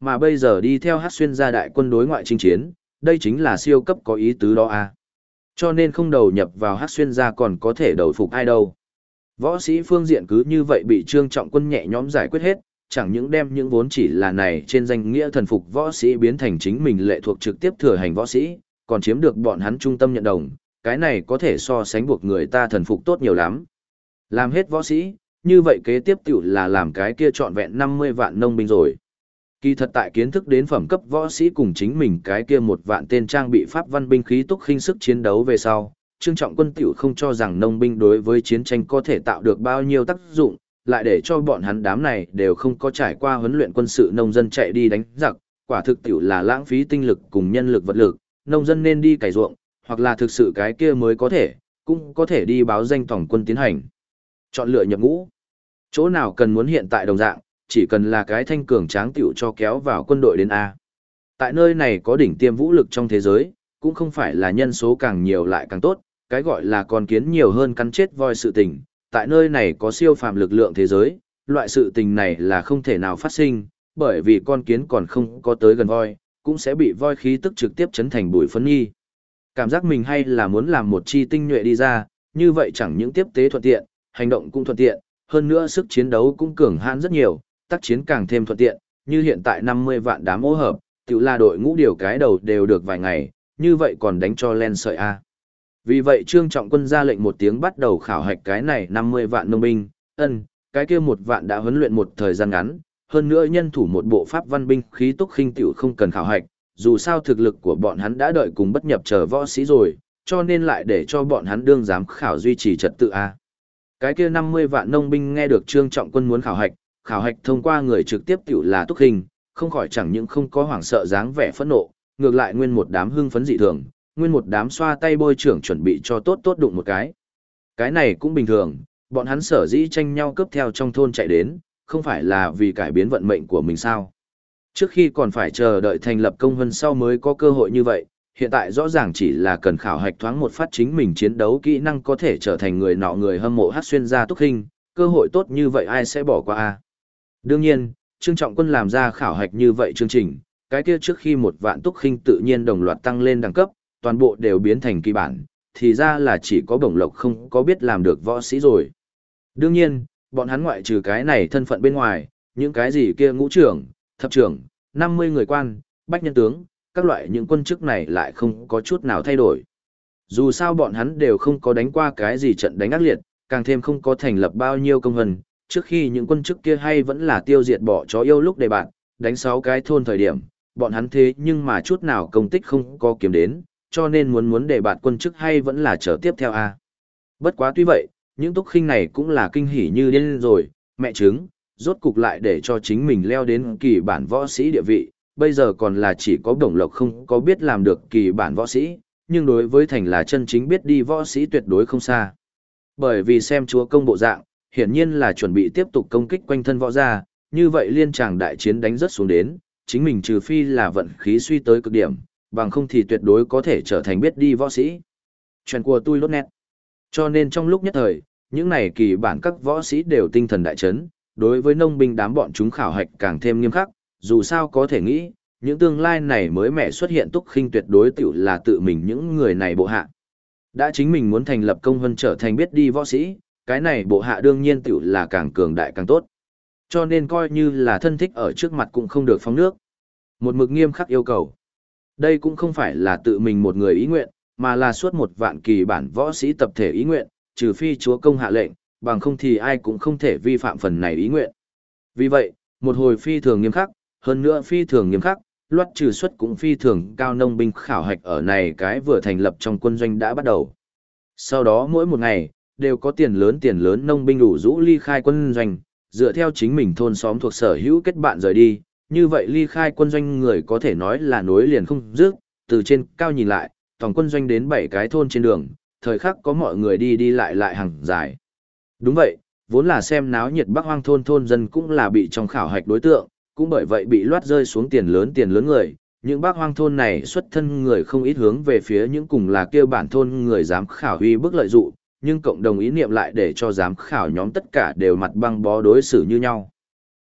mà bây giờ đi theo Hắc Xuyên gia đại quân đối ngoại chinh chiến, đây chính là siêu cấp có ý tứ đó à. Cho nên không đầu nhập vào Hắc Xuyên gia còn có thể đầu phục ai đâu. Võ sĩ phương diện cứ như vậy bị Trương Trọng Quân nhẹ nhõm giải quyết hết, chẳng những đem những vốn chỉ là này trên danh nghĩa thần phục võ sĩ biến thành chính mình lệ thuộc trực tiếp thừa hành võ sĩ, còn chiếm được bọn hắn trung tâm nhận đồng, cái này có thể so sánh buộc người ta thần phục tốt nhiều lắm. Làm hết võ sĩ, như vậy kế tiếp tiểu là làm cái kia trọn vẹn 50 vạn nông binh rồi. Kỳ thật tại kiến thức đến phẩm cấp võ sĩ cùng chính mình cái kia 1 vạn tên trang bị pháp văn binh khí túc khinh sức chiến đấu về sau, Trương Trọng Quân tiểu không cho rằng nông binh đối với chiến tranh có thể tạo được bao nhiêu tác dụng, lại để cho bọn hắn đám này đều không có trải qua huấn luyện quân sự nông dân chạy đi đánh giặc, quả thực tiểu là lãng phí tinh lực cùng nhân lực vật lực, nông dân nên đi cày ruộng, hoặc là thực sự cái kia mới có thể, cũng có thể đi báo danh tổng quân tiến hành. Chọn lựa nhập ngũ. Chỗ nào cần muốn hiện tại đồng dạng, chỉ cần là cái thanh cường tráng tiểu cho kéo vào quân đội đến A. Tại nơi này có đỉnh tiêm vũ lực trong thế giới, cũng không phải là nhân số càng nhiều lại càng tốt, cái gọi là con kiến nhiều hơn cắn chết voi sự tình. Tại nơi này có siêu phàm lực lượng thế giới, loại sự tình này là không thể nào phát sinh, bởi vì con kiến còn không có tới gần voi, cũng sẽ bị voi khí tức trực tiếp chấn thành bụi phấn nhi. Cảm giác mình hay là muốn làm một chi tinh nhuệ đi ra, như vậy chẳng những tiếp tế thuận tiện, hành động cũng thuận tiện, hơn nữa sức chiến đấu cũng cường hãn rất nhiều, tác chiến càng thêm thuận tiện, như hiện tại 50 vạn đám ô hợp, tự là đội ngũ điều cái đầu đều được vài ngày, như vậy còn đánh cho len sợi A. Vì vậy Trương Trọng Quân ra lệnh một tiếng bắt đầu khảo hạch cái này 50 vạn nông binh, cái kia 1 vạn đã huấn luyện một thời gian ngắn, hơn nữa nhân thủ một bộ pháp văn binh khí túc khinh tiểu không cần khảo hạch, dù sao thực lực của bọn hắn đã đợi cùng bất nhập chờ võ sĩ rồi, cho nên lại để cho bọn hắn đương giám khảo duy trì trật tự A. Cái kia 50 vạn nông binh nghe được Trương Trọng Quân muốn khảo hạch thông qua người trực tiếp tiểu là túc khinh, không khỏi chẳng những không có hoảng sợ dáng vẻ phẫn nộ, ngược lại nguyên một đám hưng phấn dị thường, nguyên một đám xoa tay bôi trưởng chuẩn bị cho tốt tốt đụng một cái. Cái này cũng bình thường, bọn hắn sở dĩ tranh nhau cướp theo trong thôn chạy đến, không phải là vì cải biến vận mệnh của mình sao. Trước khi còn phải chờ đợi thành lập công vân sau mới có cơ hội như vậy, hiện tại rõ ràng chỉ là cần khảo hạch thoáng một phát chính mình chiến đấu kỹ năng có thể trở thành người nọ người hâm mộ Hắc Xuyên gia túc khinh, cơ hội tốt như vậy ai sẽ bỏ qua a? Đương nhiên, Trương Trọng Quân làm ra khảo hạch như vậy chương trình, cái kia trước khi 1 vạn túc khinh tự nhiên đồng loạt tăng lên đẳng cấp, toàn bộ đều biến thành kỳ bản, thì ra là chỉ có bổng lộc không có biết làm được võ sĩ rồi. Đương nhiên, bọn hắn ngoại trừ cái này thân phận bên ngoài, những cái gì kia ngũ trưởng, thập trưởng, 50 người quan, bách nhân tướng, các loại những quân chức này lại không có chút nào thay đổi. Dù sao bọn hắn đều không có đánh qua cái gì trận đánh ác liệt, càng thêm không có thành lập bao nhiêu công vân, trước khi những quân chức kia hay vẫn là tiêu diệt bỏ chó yêu lúc đề bạn, đánh 6 cái thôn thời điểm, bọn hắn thế nhưng mà chút nào công tích không có kiếm đến, cho nên muốn đề bạt quân chức hay vẫn là chờ tiếp theo a. Bất quá tuy vậy, những túc khinh này cũng là kinh hỉ như điên rồi, mẹ chứng, rốt cục lại để cho chính mình leo đến kỳ bản võ sĩ địa vị, bây giờ còn là chỉ có đồng lộc không có biết làm được kỳ bản võ sĩ, nhưng đối với thành là chân chính biết đi võ sĩ tuyệt đối không xa. Bởi vì xem chúa công bộ dạng, hiển nhiên là chuẩn bị tiếp tục công kích quanh thân võ gia, như vậy liên tràng đại chiến đánh rất xuống đến, chính mình trừ phi là vận khí suy tới cực điểm, bằng không thì tuyệt đối có thể trở thành biết đi võ sĩ. Chuyện của tôi lốt nét. Cho nên trong lúc nhất thời, những này kỳ bản các võ sĩ đều tinh thần đại chấn, đối với nông binh đám bọn chúng khảo hạch càng thêm nghiêm khắc, dù sao có thể nghĩ, những tương lai này mới mẻ xuất hiện túc khinh tuyệt đối tiểu là tự mình những người này bộ hạ. Đã chính mình muốn thành lập công vân trở thành biết đi võ sĩ, cái này bộ hạ đương nhiên tiểu là càng cường đại càng tốt. Cho nên coi như là thân thích ở trước mặt cũng không được phóng nước. Một mực nghiêm khắc yêu cầu. Đây cũng không phải là tự mình một người ý nguyện, mà là suốt 1 vạn kỳ bản võ sĩ tập thể ý nguyện, trừ phi chúa công hạ lệnh, bằng không thì ai cũng không thể vi phạm phần này ý nguyện. Vì vậy, một hồi phi thường nghiêm khắc, hơn nữa phi thường nghiêm khắc, loát trừ suất cũng phi thường cao nông binh khảo hạch ở này cái vừa thành lập trong quân doanh đã bắt đầu. Sau đó mỗi một ngày, đều có tiền lớn nông binh đủ rũ ly khai quân doanh, dựa theo chính mình thôn xóm thuộc sở hữu kết bạn rời đi, như vậy ly khai quân doanh người có thể nói là nối liền không dứt, từ trên cao nhìn lại, toàn quân doanh đến 7 cái thôn trên đường, thời khắc có mọi người đi đi lại hàng dài. Đúng vậy, vốn là xem náo nhiệt Bắc Hoang thôn dân cũng là bị trong khảo hạch đối tượng, cũng bởi vậy bị loát rơi xuống tiền lớn người, những Bắc Hoang thôn này xuất thân người không ít hướng về phía những cùng là kêu bản thôn người dám khảo uy bức lợi dụ, nhưng cộng đồng ý niệm lại để cho giám khảo nhóm tất cả đều mặt băng bó đối xử như nhau.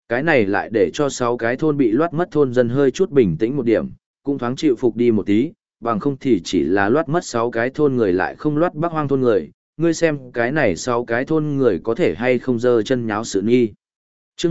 Cái này lại để cho 6 cái thôn bị loát mất thôn dân hơi chút bình tĩnh một điểm, cũng thoáng chịu phục đi một tí, bằng không thì chỉ là loát mất 6 cái thôn người lại không loát Bắc Hoang thôn người, ngươi xem cái này 6 cái thôn người có thể hay không dơ chân nháo sự nghi. Chương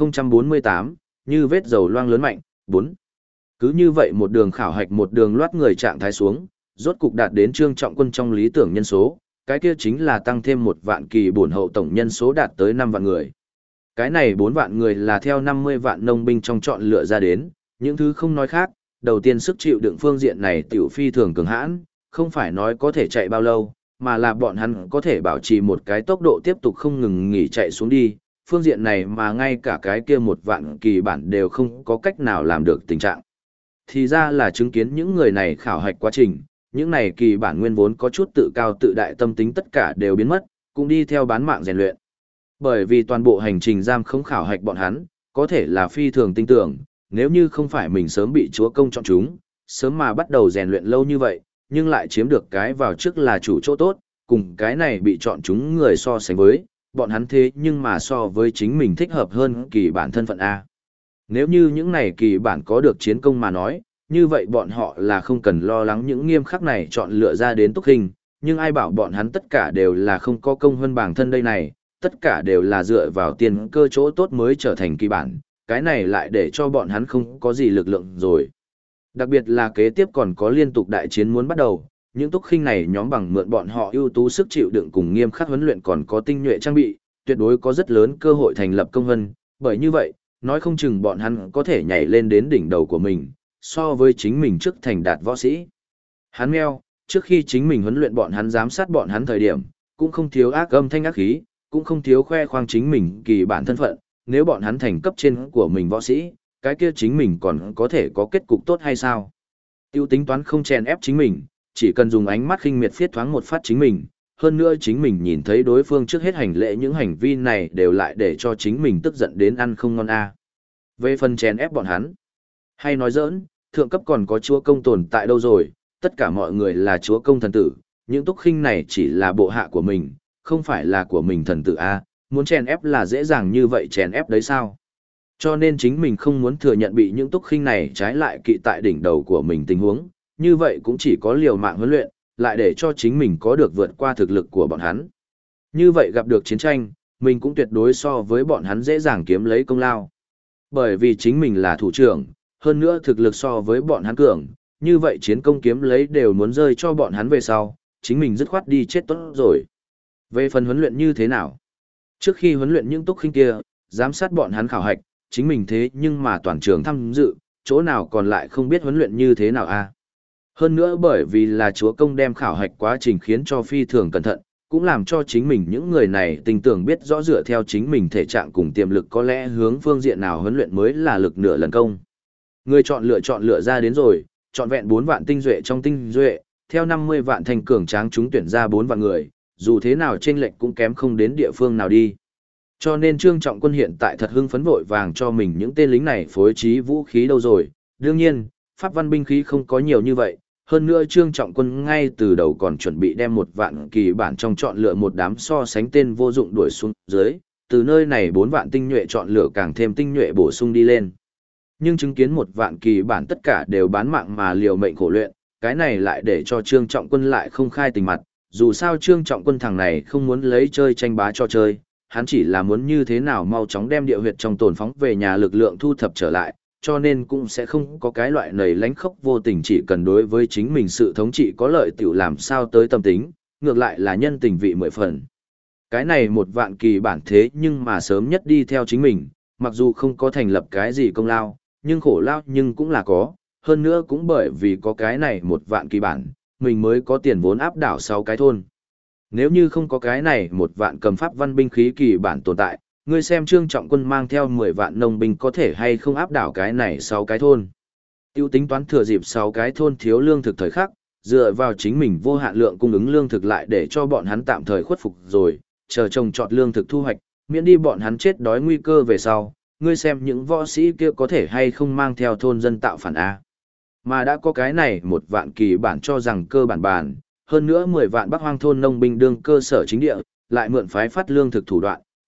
1048, như vết dầu loang lớn mạnh, 4. Cứ như vậy một đường khảo hạch một đường loát người trạng thái xuống, rốt cục đạt đến Trương Trọng Quân trong lý tưởng nhân số, cái kia chính là tăng thêm 1 vạn kỳ bổn hậu tổng nhân số đạt tới 5 vạn người. Cái này 4 vạn người là theo 50 vạn nông binh trong chọn lựa ra đến, những thứ không nói khác, đầu tiên sức chịu đựng phương diện này tiểu phi thường cường hãn, không phải nói có thể chạy bao lâu, mà là bọn hắn có thể bảo trì một cái tốc độ tiếp tục không ngừng nghỉ chạy xuống đi, phương diện này mà ngay cả cái kia 1 vạn kỳ bản đều không có cách nào làm được tình trạng. Thì ra là chứng kiến những người này khảo hạch quá trình, những này kỳ bản nguyên vốn có chút tự cao tự đại tâm tính tất cả đều biến mất, cũng đi theo bán mạng rèn luyện. Bởi vì toàn bộ hành trình giam không khảo hạch bọn hắn, có thể là phi thường tinh tưởng, nếu như không phải mình sớm bị chúa công chọn chúng, sớm mà bắt đầu rèn luyện lâu như vậy, nhưng lại chiếm được cái vào trước là chủ chỗ tốt, cùng cái này bị chọn chúng người so sánh với, bọn hắn thế nhưng mà so với chính mình thích hợp hơn kỳ bản thân phận A. Nếu như những này kỳ bản có được chiến công mà nói, như vậy bọn họ là không cần lo lắng những nghiêm khắc này chọn lựa ra đến túc hình, nhưng ai bảo bọn hắn tất cả đều là không có công hơn bản thân đây này, tất cả đều là dựa vào tiền cơ chỗ tốt mới trở thành kỳ bản, cái này lại để cho bọn hắn không có gì lực lượng rồi. Đặc biệt là kế tiếp còn có liên tục đại chiến muốn bắt đầu, những túc khinh này nhóm bằng mượn bọn họ ưu tú sức chịu đựng cùng nghiêm khắc huấn luyện còn có tinh nhuệ trang bị, tuyệt đối có rất lớn cơ hội thành lập công vân, bởi như vậy, nói không chừng bọn hắn có thể nhảy lên đến đỉnh đầu của mình, so với chính mình trước thành đạt võ sĩ. Hắn meo, trước khi chính mình huấn luyện bọn hắn giám sát bọn hắn thời điểm, cũng không thiếu ác âm thanh ác khí, cũng không thiếu khoe khoang chính mình kỳ bản thân phận, nếu bọn hắn thành cấp trên của mình võ sĩ, cái kia chính mình còn có thể có kết cục tốt hay sao? Tiêu tính toán không chèn ép chính mình, chỉ cần dùng ánh mắt khinh miệt phiết thoáng một phát chính mình, hơn nữa chính mình nhìn thấy đối phương trước hết hành lễ những hành vi này đều lại để cho chính mình tức giận đến ăn không ngon a. Về phần chèn ép bọn hắn, hay nói giỡn, thượng cấp còn có chúa công tồn tại đâu rồi, tất cả mọi người là chúa công thần tử, những túc khinh này chỉ là bộ hạ của mình, không phải là của mình thần tử a, muốn chèn ép là dễ dàng như vậy chèn ép đấy sao? Cho nên chính mình không muốn thừa nhận bị những túc khinh này trái lại kỵ tại đỉnh đầu của mình tình huống, như vậy cũng chỉ có liều mạng huấn luyện, lại để cho chính mình có được vượt qua thực lực của bọn hắn. Như vậy gặp được chiến tranh, mình cũng tuyệt đối so với bọn hắn dễ dàng kiếm lấy công lao. Bởi vì chính mình là thủ trưởng, hơn nữa thực lực so với bọn hắn cường, như vậy chiến công kiếm lấy đều muốn rơi cho bọn hắn về sau, chính mình dứt khoát đi chết tốt rồi. Về phần huấn luyện như thế nào? Trước khi huấn luyện những túc khinh kia, giám sát bọn hắn khảo hạch, chính mình thế nhưng mà toàn trường tham dự, chỗ nào còn lại không biết huấn luyện như thế nào a? Hơn nữa bởi vì là chúa công đem khảo hạch quá trình khiến cho phi thường cẩn thận, cũng làm cho chính mình những người này tình tưởng biết rõ dựa theo chính mình thể trạng cùng tiềm lực có lẽ hướng phương diện nào huấn luyện mới là lực nửa lần công. Người chọn lựa ra đến rồi, chọn vẹn 4 vạn tinh duệ trong tinh duệ, theo 50 vạn thành cường tráng chúng tuyển ra 4 vạn người, dù thế nào chênh lệch cũng kém không đến địa phương nào đi. Cho nên Trương Trọng Quân hiện tại thật hưng phấn vội vàng cho mình những tên lính này phối trí vũ khí đâu rồi. Đương nhiên, pháp văn binh khí không có nhiều như vậy, hơn nữa Trương Trọng Quân ngay từ đầu còn chuẩn bị đem 1 vạn kỳ bản trong chọn lựa một đám so sánh tên vô dụng đuổi xuống dưới, từ nơi này 4 vạn tinh nhuệ chọn lựa càng thêm tinh nhuệ bổ sung đi lên. Nhưng chứng kiến 1 vạn kỳ bản tất cả đều bán mạng mà liều mệnh khổ luyện, cái này lại để cho Trương Trọng Quân lại không khai tình mặt, dù sao Trương Trọng Quân thằng này không muốn lấy chơi tranh bá cho chơi, hắn chỉ là muốn như thế nào mau chóng đem địa huyệt trong tồn phóng về nhà lực lượng thu thập trở lại, cho nên cũng sẽ không có cái loại nầy lánh khốc vô tình chỉ cần đối với chính mình sự thống trị có lợi tiểu làm sao tới tâm tính, ngược lại là nhân tình vị 10 phần. Cái này 1 vạn kỳ bản thế nhưng mà sớm nhất đi theo chính mình, mặc dù không có thành lập cái gì công lao, nhưng khổ lao nhưng cũng là có, hơn nữa cũng bởi vì có cái này 1 vạn kỳ bản, mình mới có tiền vốn áp đảo 6 cái thôn. Nếu như không có cái này 1 vạn cầm pháp văn binh khí kỳ bản tồn tại, ngươi xem Trương Trọng Quân mang theo 10 vạn nông binh có thể hay không áp đảo cái này 6 cái thôn. Tiêu tính toán thừa dịp 6 cái thôn thiếu lương thực thời khắc, dựa vào chính mình vô hạn lượng cung ứng lương thực lại để cho bọn hắn tạm thời khuất phục rồi, chờ trồng trọt lương thực thu hoạch, miễn đi bọn hắn chết đói nguy cơ về sau, ngươi xem những võ sĩ kia có thể hay không mang theo thôn dân tạo phản A. Mà đã có cái này 1 vạn kỳ bản cho rằng cơ bản, hơn nữa 10 vạn Bắc Hoang thôn nông binh đương cơ sở chính địa, lại mượn phái phát lương thực thủ đoạn,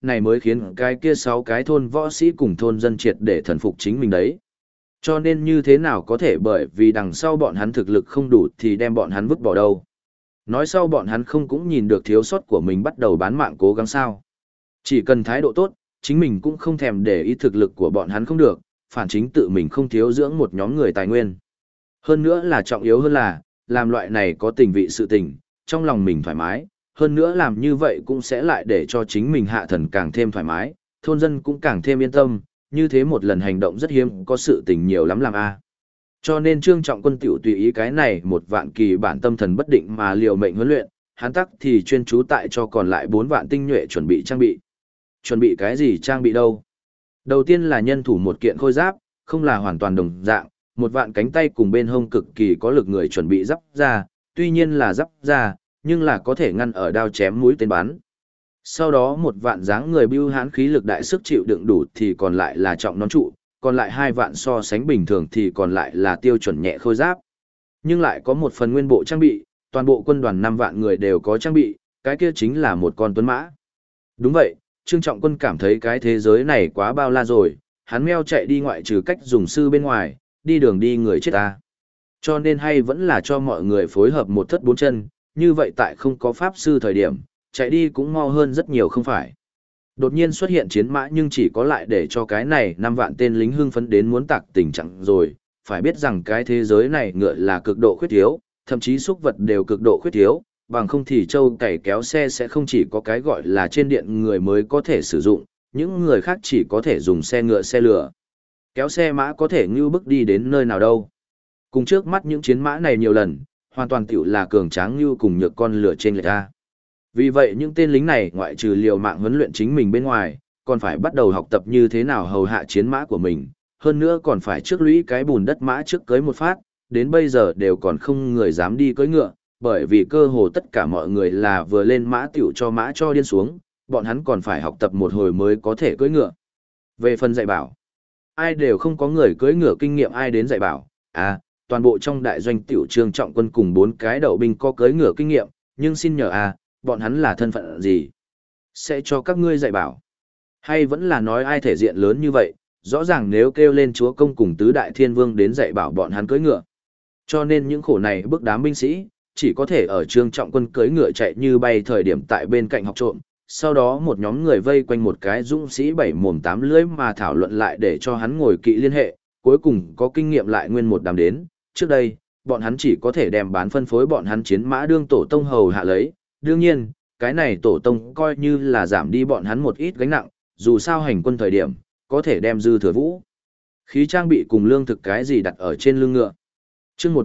này mới khiến cái kia 6 cái thôn võ sĩ cùng thôn dân triệt để thần phục chính mình đấy. Cho nên như thế nào có thể bởi vì đằng sau bọn hắn thực lực không đủ thì đem bọn hắn vứt bỏ đâu. Nói sau bọn hắn không cũng nhìn được thiếu sót của mình bắt đầu bán mạng cố gắng sao. Chỉ cần thái độ tốt, chính mình cũng không thèm để ý thực lực của bọn hắn không được, phản chính tự mình không thiếu dưỡng một nhóm người tài nguyên. Hơn nữa là trọng yếu hơn là, làm loại này có tình vị sự tình, trong lòng mình thoải mái, hơn nữa làm như vậy cũng sẽ lại để cho chính mình hạ thần càng thêm thoải mái, thôn dân cũng càng thêm yên tâm, như thế một lần hành động rất hiếm có sự tình nhiều lắm làm a. Cho nên Trương Trọng Quân tiểu tùy ý cái này một vạn kỳ bản tâm thần bất định mà liều mệnh huấn luyện, hắn tắc thì chuyên chú tại cho còn lại 4 vạn tinh nhuệ chuẩn bị trang bị. Chuẩn bị cái gì trang bị đâu? Đầu tiên là nhân thủ một kiện khôi giáp, không là hoàn toàn đồng dạng, một vạn cánh tay cùng bên hông cực kỳ có lực người chuẩn bị giáp ra, tuy nhiên là giáp ra, nhưng là có thể ngăn ở đao chém mũi tên bắn. Sau đó một vạn dáng người bưu hãn khí lực đại sức chịu đựng đủ thì còn lại là trọng nón trụ, còn lại 2 vạn so sánh bình thường thì còn lại là tiêu chuẩn nhẹ khôi giáp. Nhưng lại có một phần nguyên bộ trang bị, toàn bộ quân đoàn 5 vạn người đều có trang bị, cái kia chính là một con tuấn mã. Đúng vậy, Trương Trọng Quân cảm thấy cái thế giới này quá bao la rồi, hắn meo chạy đi ngoại trừ cách dùng sư bên ngoài, đi đường đi người chết ta. Cho nên hay vẫn là cho mọi người phối hợp một thất 4 chân, như vậy tại không có pháp sư thời điểm, chạy đi cũng mau hơn rất nhiều không phải. Đột nhiên xuất hiện chiến mã nhưng chỉ có lại để cho cái này 5 vạn tên lính hưng phấn đến muốn tạc tình trạng rồi, phải biết rằng cái thế giới này ngựa là cực độ khuyết thiếu, thậm chí súc vật đều cực độ khuyết thiếu, bằng không thì trâu cày kéo xe sẽ không chỉ có cái gọi là trên điện người mới có thể sử dụng, những người khác chỉ có thể dùng xe ngựa xe lửa. Kéo xe mã có thể ngưu bức đi đến nơi nào đâu. Cùng trước mắt những chiến mã này nhiều lần, hoàn toàn tiểu là cường tráng như cùng nhược con lửa trên lệch ra. Vì vậy những tên lính này ngoại trừ liều mạng huấn luyện chính mình bên ngoài, còn phải bắt đầu học tập như thế nào hầu hạ chiến mã của mình, hơn nữa còn phải trước lũy cái bùn đất mã trước cưới một phát, đến bây giờ đều còn không người dám đi cưỡi ngựa, bởi vì cơ hồ tất cả mọi người là vừa lên mã tiểu cho mã cho điên xuống, bọn hắn còn phải học tập một hồi mới có thể cưỡi ngựa. Về phần dạy bảo, ai đều không có người cưỡi ngựa kinh nghiệm ai đến dạy bảo, toàn bộ trong đại doanh tiểu Trương Trọng Quân cùng 4 cái đậu binh có cưỡi ngựa kinh nghiệm, nhưng xin nhờ bọn hắn là thân phận gì? Sẽ cho các ngươi dạy bảo. Hay vẫn là nói ai thể diện lớn như vậy, rõ ràng nếu kêu lên chúa công cùng tứ đại thiên vương đến dạy bảo bọn hắn cưỡi ngựa. Cho nên những khổ này bức đám binh sĩ, chỉ có thể ở Trương Trọng Quân cưỡi ngựa chạy như bay thời điểm tại bên cạnh học trộm, sau đó một nhóm người vây quanh một cái dũng sĩ 7 mồm 8 lưỡi mà thảo luận lại để cho hắn ngồi kỵ liên hệ, cuối cùng có kinh nghiệm lại nguyên một đám đến, trước đây, bọn hắn chỉ có thể đem bán phân phối bọn hắn chiến mã đương tổ tông hầu hạ lấy, đương nhiên, cái này tổ tông coi như là giảm đi bọn hắn một ít gánh nặng, dù sao hành quân thời điểm, có thể đem dư thừa vũ. Khí trang bị cùng lương thực cái gì đặt ở trên lưng ngựa. Chương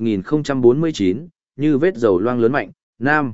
1049, như vết dầu loang lớn mạnh, Nam.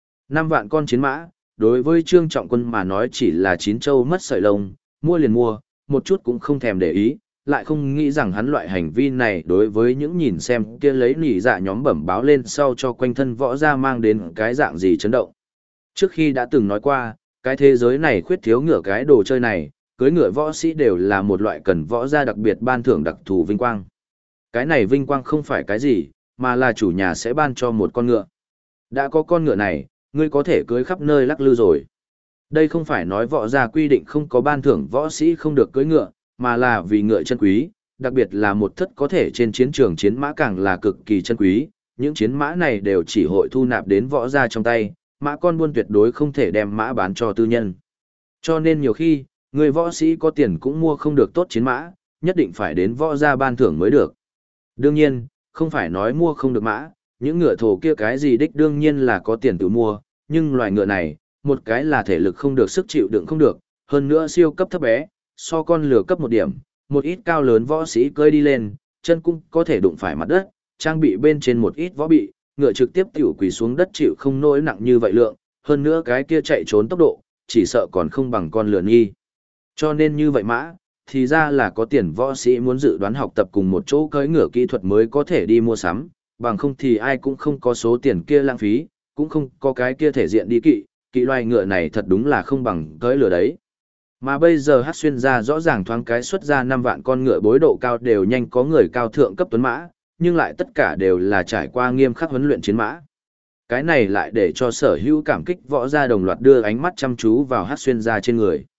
5 vạn con chiến mã, đối với Trương Trọng Quân mà nói chỉ là chín châu mất sợi lông, mua liền mua, một chút cũng không thèm để ý, lại không nghĩ rằng hắn loại hành vi này đối với những nhìn xem kia lấy nỉ dạ nhóm bẩm báo lên sau cho quanh thân võ ra mang đến cái dạng gì chấn động. Trước khi đã từng nói qua, cái thế giới này khuyết thiếu ngựa cái đồ chơi này, cưới ngựa võ sĩ đều là một loại cần võ gia đặc biệt ban thưởng đặc thù vinh quang. Cái này vinh quang không phải cái gì, mà là chủ nhà sẽ ban cho một con ngựa. Đã có con ngựa này, ngươi có thể cưới khắp nơi lắc lư rồi. Đây không phải nói võ gia quy định không có ban thưởng võ sĩ không được cưới ngựa, mà là vì ngựa chân quý, đặc biệt là một thất có thể trên chiến trường chiến mã càng là cực kỳ chân quý, những chiến mã này đều chỉ hội thu nạp đến võ gia trong tay, mã con buôn tuyệt đối không thể đem mã bán cho tư nhân. Cho nên nhiều khi, người võ sĩ có tiền cũng mua không được tốt chiến mã, nhất định phải đến võ gia ban thưởng mới được. Đương nhiên, không phải nói mua không được mã, những ngựa thổ kia cái gì đích đương nhiên là có tiền tự mua, nhưng loài ngựa này, một cái là thể lực không được sức chịu đựng không được, hơn nữa siêu cấp thấp bé, so con lừa cấp một điểm, một ít cao lớn võ sĩ cơi đi lên, chân cũng có thể đụng phải mặt đất, trang bị bên trên một ít võ bị, ngựa trực tiếp tiểu quỳ xuống đất chịu không nỗi nặng như vậy lượng, hơn nữa cái kia chạy trốn tốc độ, chỉ sợ còn không bằng con lừa nghi. Cho nên như vậy mã, thì ra là có tiền võ sĩ muốn dự đoán học tập cùng một chỗ cưỡi ngựa kỹ thuật mới có thể đi mua sắm, bằng không thì ai cũng không có số tiền kia lãng phí, cũng không có cái kia thể diện đi kỵ loài ngựa này thật đúng là không bằng cưỡi lừa đấy. Mà bây giờ hát xuyên ra rõ ràng thoáng cái xuất ra 5 vạn con ngựa bối độ cao đều nhanh có người cao thượng cấp tuấn mã, nhưng lại tất cả đều là trải qua nghiêm khắc huấn luyện chiến mã. Cái này lại để cho sở hữu cảm kích võ gia đồng loạt đưa ánh mắt chăm chú vào hát xuyên ra trên người.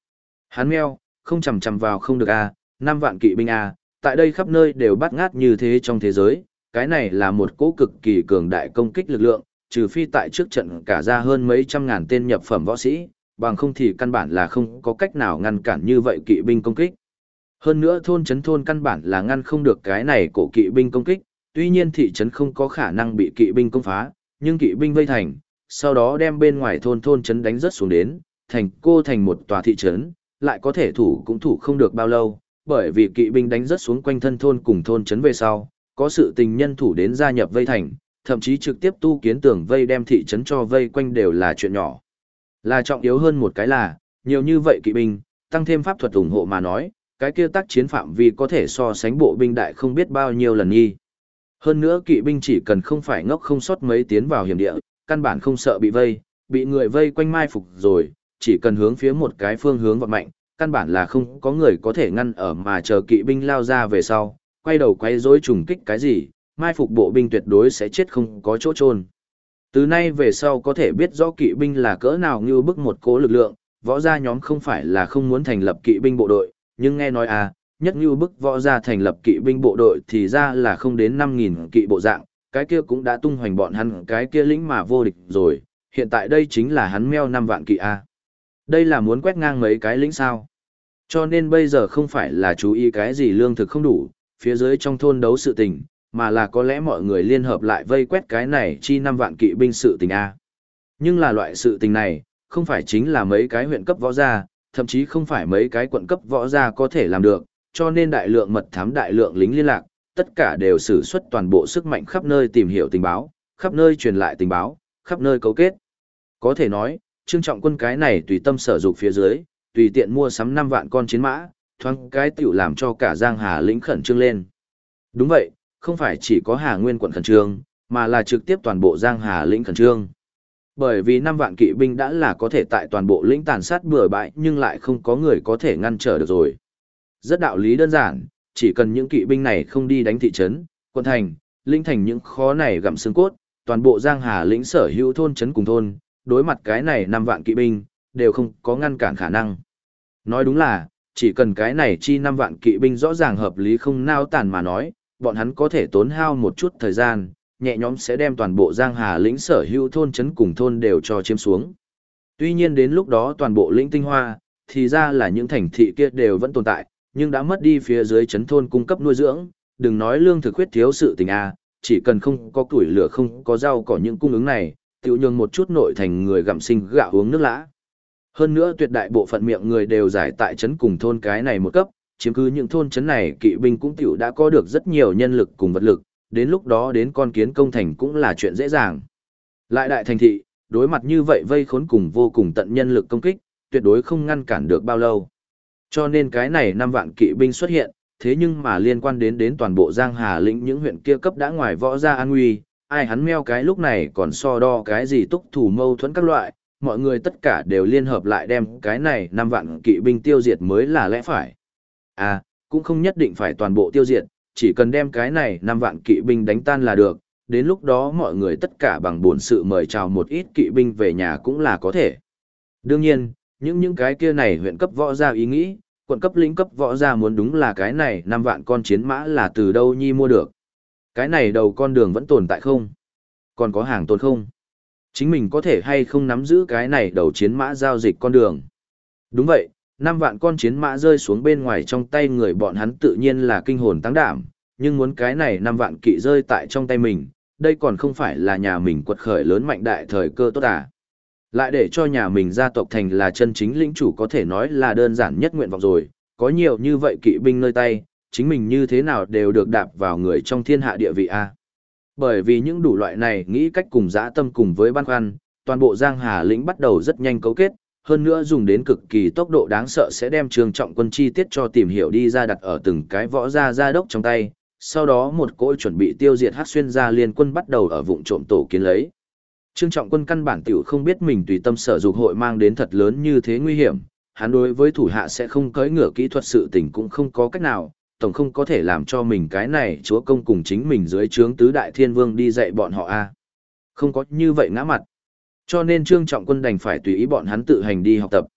Hắn meo, không chằm chằm vào không được a, 5 vạn kỵ binh a, tại đây khắp nơi đều bắt ngát như thế trong thế giới, cái này là một cỗ cực kỳ cường đại công kích lực lượng, trừ phi tại trước trận cả ra hơn mấy trăm ngàn tên nhập phẩm võ sĩ, bằng không thì căn bản là không có cách nào ngăn cản như vậy kỵ binh công kích. Hơn nữa thôn trấn thôn căn bản là ngăn không được cái này cổ kỵ binh công kích, tuy nhiên thị trấn không có khả năng bị kỵ binh công phá, nhưng kỵ binh vây thành, sau đó đem bên ngoài thôn trấn đánh rất xuống đến, thành một tòa thị trấn, lại có thể thủ cũng thủ không được bao lâu, bởi vì kỵ binh đánh rất xuống quanh thân thôn cùng thôn trấn về sau, có sự tình nhân thủ đến gia nhập vây thành, thậm chí trực tiếp tu kiến tường vây đem thị trấn cho vây quanh đều là chuyện nhỏ. Là trọng yếu hơn một cái là, nhiều như vậy kỵ binh, tăng thêm pháp thuật ủng hộ mà nói, cái kia tác chiến phạm vi có thể so sánh bộ binh đại không biết bao nhiêu lần nghi. Hơn nữa kỵ binh chỉ cần không phải ngốc không sót mấy tiến vào hiểm địa, căn bản không sợ bị vây, bị người vây quanh mai phục rồi, chỉ cần hướng phía một cái phương hướng vọt mạnh, căn bản là không có người có thể ngăn ở mà chờ kỵ binh lao ra về sau, quay đầu quay rối trùng kích cái gì, mai phục bộ binh tuyệt đối sẽ chết không có chỗ chôn. Từ nay về sau có thể biết rõ kỵ binh là cỡ nào như bức một cố lực lượng, võ gia nhóm không phải là không muốn thành lập kỵ binh bộ đội, nhưng nghe nói nhất như bức võ gia thành lập kỵ binh bộ đội thì ra là không đến 5.000 kỵ bộ dạng, cái kia cũng đã tung hoành bọn hắn cái kia lĩnh mà vô địch rồi, hiện tại đây chính là hắn meo 5 vạn kỵ a. Đây là muốn quét ngang mấy cái lĩnh sao. Cho nên bây giờ không phải là chú ý cái gì lương thực không đủ, phía dưới trong thôn đấu sự tình, mà là có lẽ mọi người liên hợp lại vây quét cái này chi 5 vạn kỵ binh sự tình a. Nhưng là loại sự tình này, không phải chính là mấy cái huyện cấp võ gia, thậm chí không phải mấy cái quận cấp võ gia có thể làm được, cho nên đại lượng mật thám đại lượng lính liên lạc, tất cả đều sử xuất toàn bộ sức mạnh khắp nơi tìm hiểu tình báo, khắp nơi truyền lại tình báo, khắp nơi cấu kết. Có thể nói, Trương Trọng Quân cái này tùy tâm sở dục phía dưới, tùy tiện mua sắm 5 vạn con chiến mã, thoáng cái tiểu làm cho cả Giang Hà lĩnh khẩn trương lên. Đúng vậy, không phải chỉ có Hà Nguyên quận khẩn trương, mà là trực tiếp toàn bộ Giang Hà lĩnh khẩn trương. Bởi vì 5 vạn kỵ binh đã là có thể tại toàn bộ lĩnh tàn sát bừa bãi nhưng lại không có người có thể ngăn trở được rồi. Rất đạo lý đơn giản, chỉ cần những kỵ binh này không đi đánh thị trấn, quận thành, lĩnh thành những khó này gặm xương cốt, toàn bộ Giang Hà lĩnh sở hữu thôn trấn cùng thôn, đối mặt cái này 5 vạn kỵ binh, đều không có ngăn cản khả năng. Nói đúng là, chỉ cần cái này chi 5 vạn kỵ binh rõ ràng hợp lý không nao tàn mà nói, bọn hắn có thể tốn hao một chút thời gian, nhẹ nhõm sẽ đem toàn bộ Giang Hà lĩnh sở hữu thôn trấn cùng thôn đều cho chiếm xuống. Tuy nhiên đến lúc đó toàn bộ lĩnh tinh hoa, thì ra là những thành thị kia đều vẫn tồn tại, nhưng đã mất đi phía dưới trấn thôn cung cấp nuôi dưỡng, đừng nói lương thực khuyết thiếu sự tình chỉ cần không có củi lửa không có rau cỏ những cung ứng này, tiểu nhường một chút nội thành người gặm sinh gạo uống nước lã. Hơn nữa tuyệt đại bộ phận miệng người đều giải tại trấn cùng thôn cái này một cấp, chiếm cứ những thôn trấn này kỵ binh cũng tiểu đã có được rất nhiều nhân lực cùng vật lực, đến lúc đó đến con kiến công thành cũng là chuyện dễ dàng. Lại đại thành thị, đối mặt như vậy vây khốn cùng vô cùng tận nhân lực công kích, tuyệt đối không ngăn cản được bao lâu. Cho nên cái này 5 vạn kỵ binh xuất hiện, thế nhưng mà liên quan đến toàn bộ Giang Hà lĩnh những huyện kia cấp đã ngoài võ gia an nguy, ai hắn meo cái lúc này còn so đo cái gì túc thủ mâu thuẫn các loại, mọi người tất cả đều liên hợp lại đem cái này 5 vạn kỵ binh tiêu diệt mới là lẽ phải. Cũng không nhất định phải toàn bộ tiêu diệt, chỉ cần đem cái này 5 vạn kỵ binh đánh tan là được, đến lúc đó mọi người tất cả bằng bổn sự mời chào một ít kỵ binh về nhà cũng là có thể. Đương nhiên, những cái kia này huyện cấp võ gia ý nghĩ, quận cấp lĩnh cấp võ gia muốn đúng là cái này 5 vạn con chiến mã là từ đâu nhi mua được. Cái này đầu con đường vẫn tồn tại không? Còn có hàng tồn không? Chính mình có thể hay không nắm giữ cái này đầu chiến mã giao dịch con đường? Đúng vậy, 5 vạn con chiến mã rơi xuống bên ngoài trong tay người bọn hắn tự nhiên là kinh hồn tăng đảm, nhưng muốn cái này 5 vạn kỵ rơi tại trong tay mình, đây còn không phải là nhà mình quật khởi lớn mạnh đại thời cơ tốt à. Lại để cho nhà mình gia tộc thành là chân chính lĩnh chủ có thể nói là đơn giản nhất nguyện vọng rồi, có nhiều như vậy kỵ binh nơi tay, chính mình như thế nào đều được đạp vào người trong thiên hạ địa vị a. Bởi vì những đủ loại này nghĩ cách cùng dã tâm cùng với băn khoăn, toàn bộ Giang Hà lĩnh bắt đầu rất nhanh cấu kết, hơn nữa dùng đến cực kỳ tốc độ đáng sợ sẽ đem Trương Trọng Quân chi tiết cho tìm hiểu đi ra đặt ở từng cái võ gia đốc trong tay, sau đó một cỗ chuẩn bị tiêu diệt Hắc Xuyên gia liên quân bắt đầu ở vụng trộm tổ kiến lấy. Trương Trọng Quân căn bản tiểu không biết mình tùy tâm sở dục hội mang đến thật lớn như thế nguy hiểm, hắn đối với thủ hạ sẽ không cưỡi ngựa kỹ thuật sự tình cũng không có cách nào, tổng không có thể làm cho mình cái này chúa công cùng chính mình dưới trướng tứ đại thiên vương đi dạy bọn họ a. Không có như vậy ngã mặt. Cho nên Trương Trọng Quân đành phải tùy ý bọn hắn tự hành đi học tập.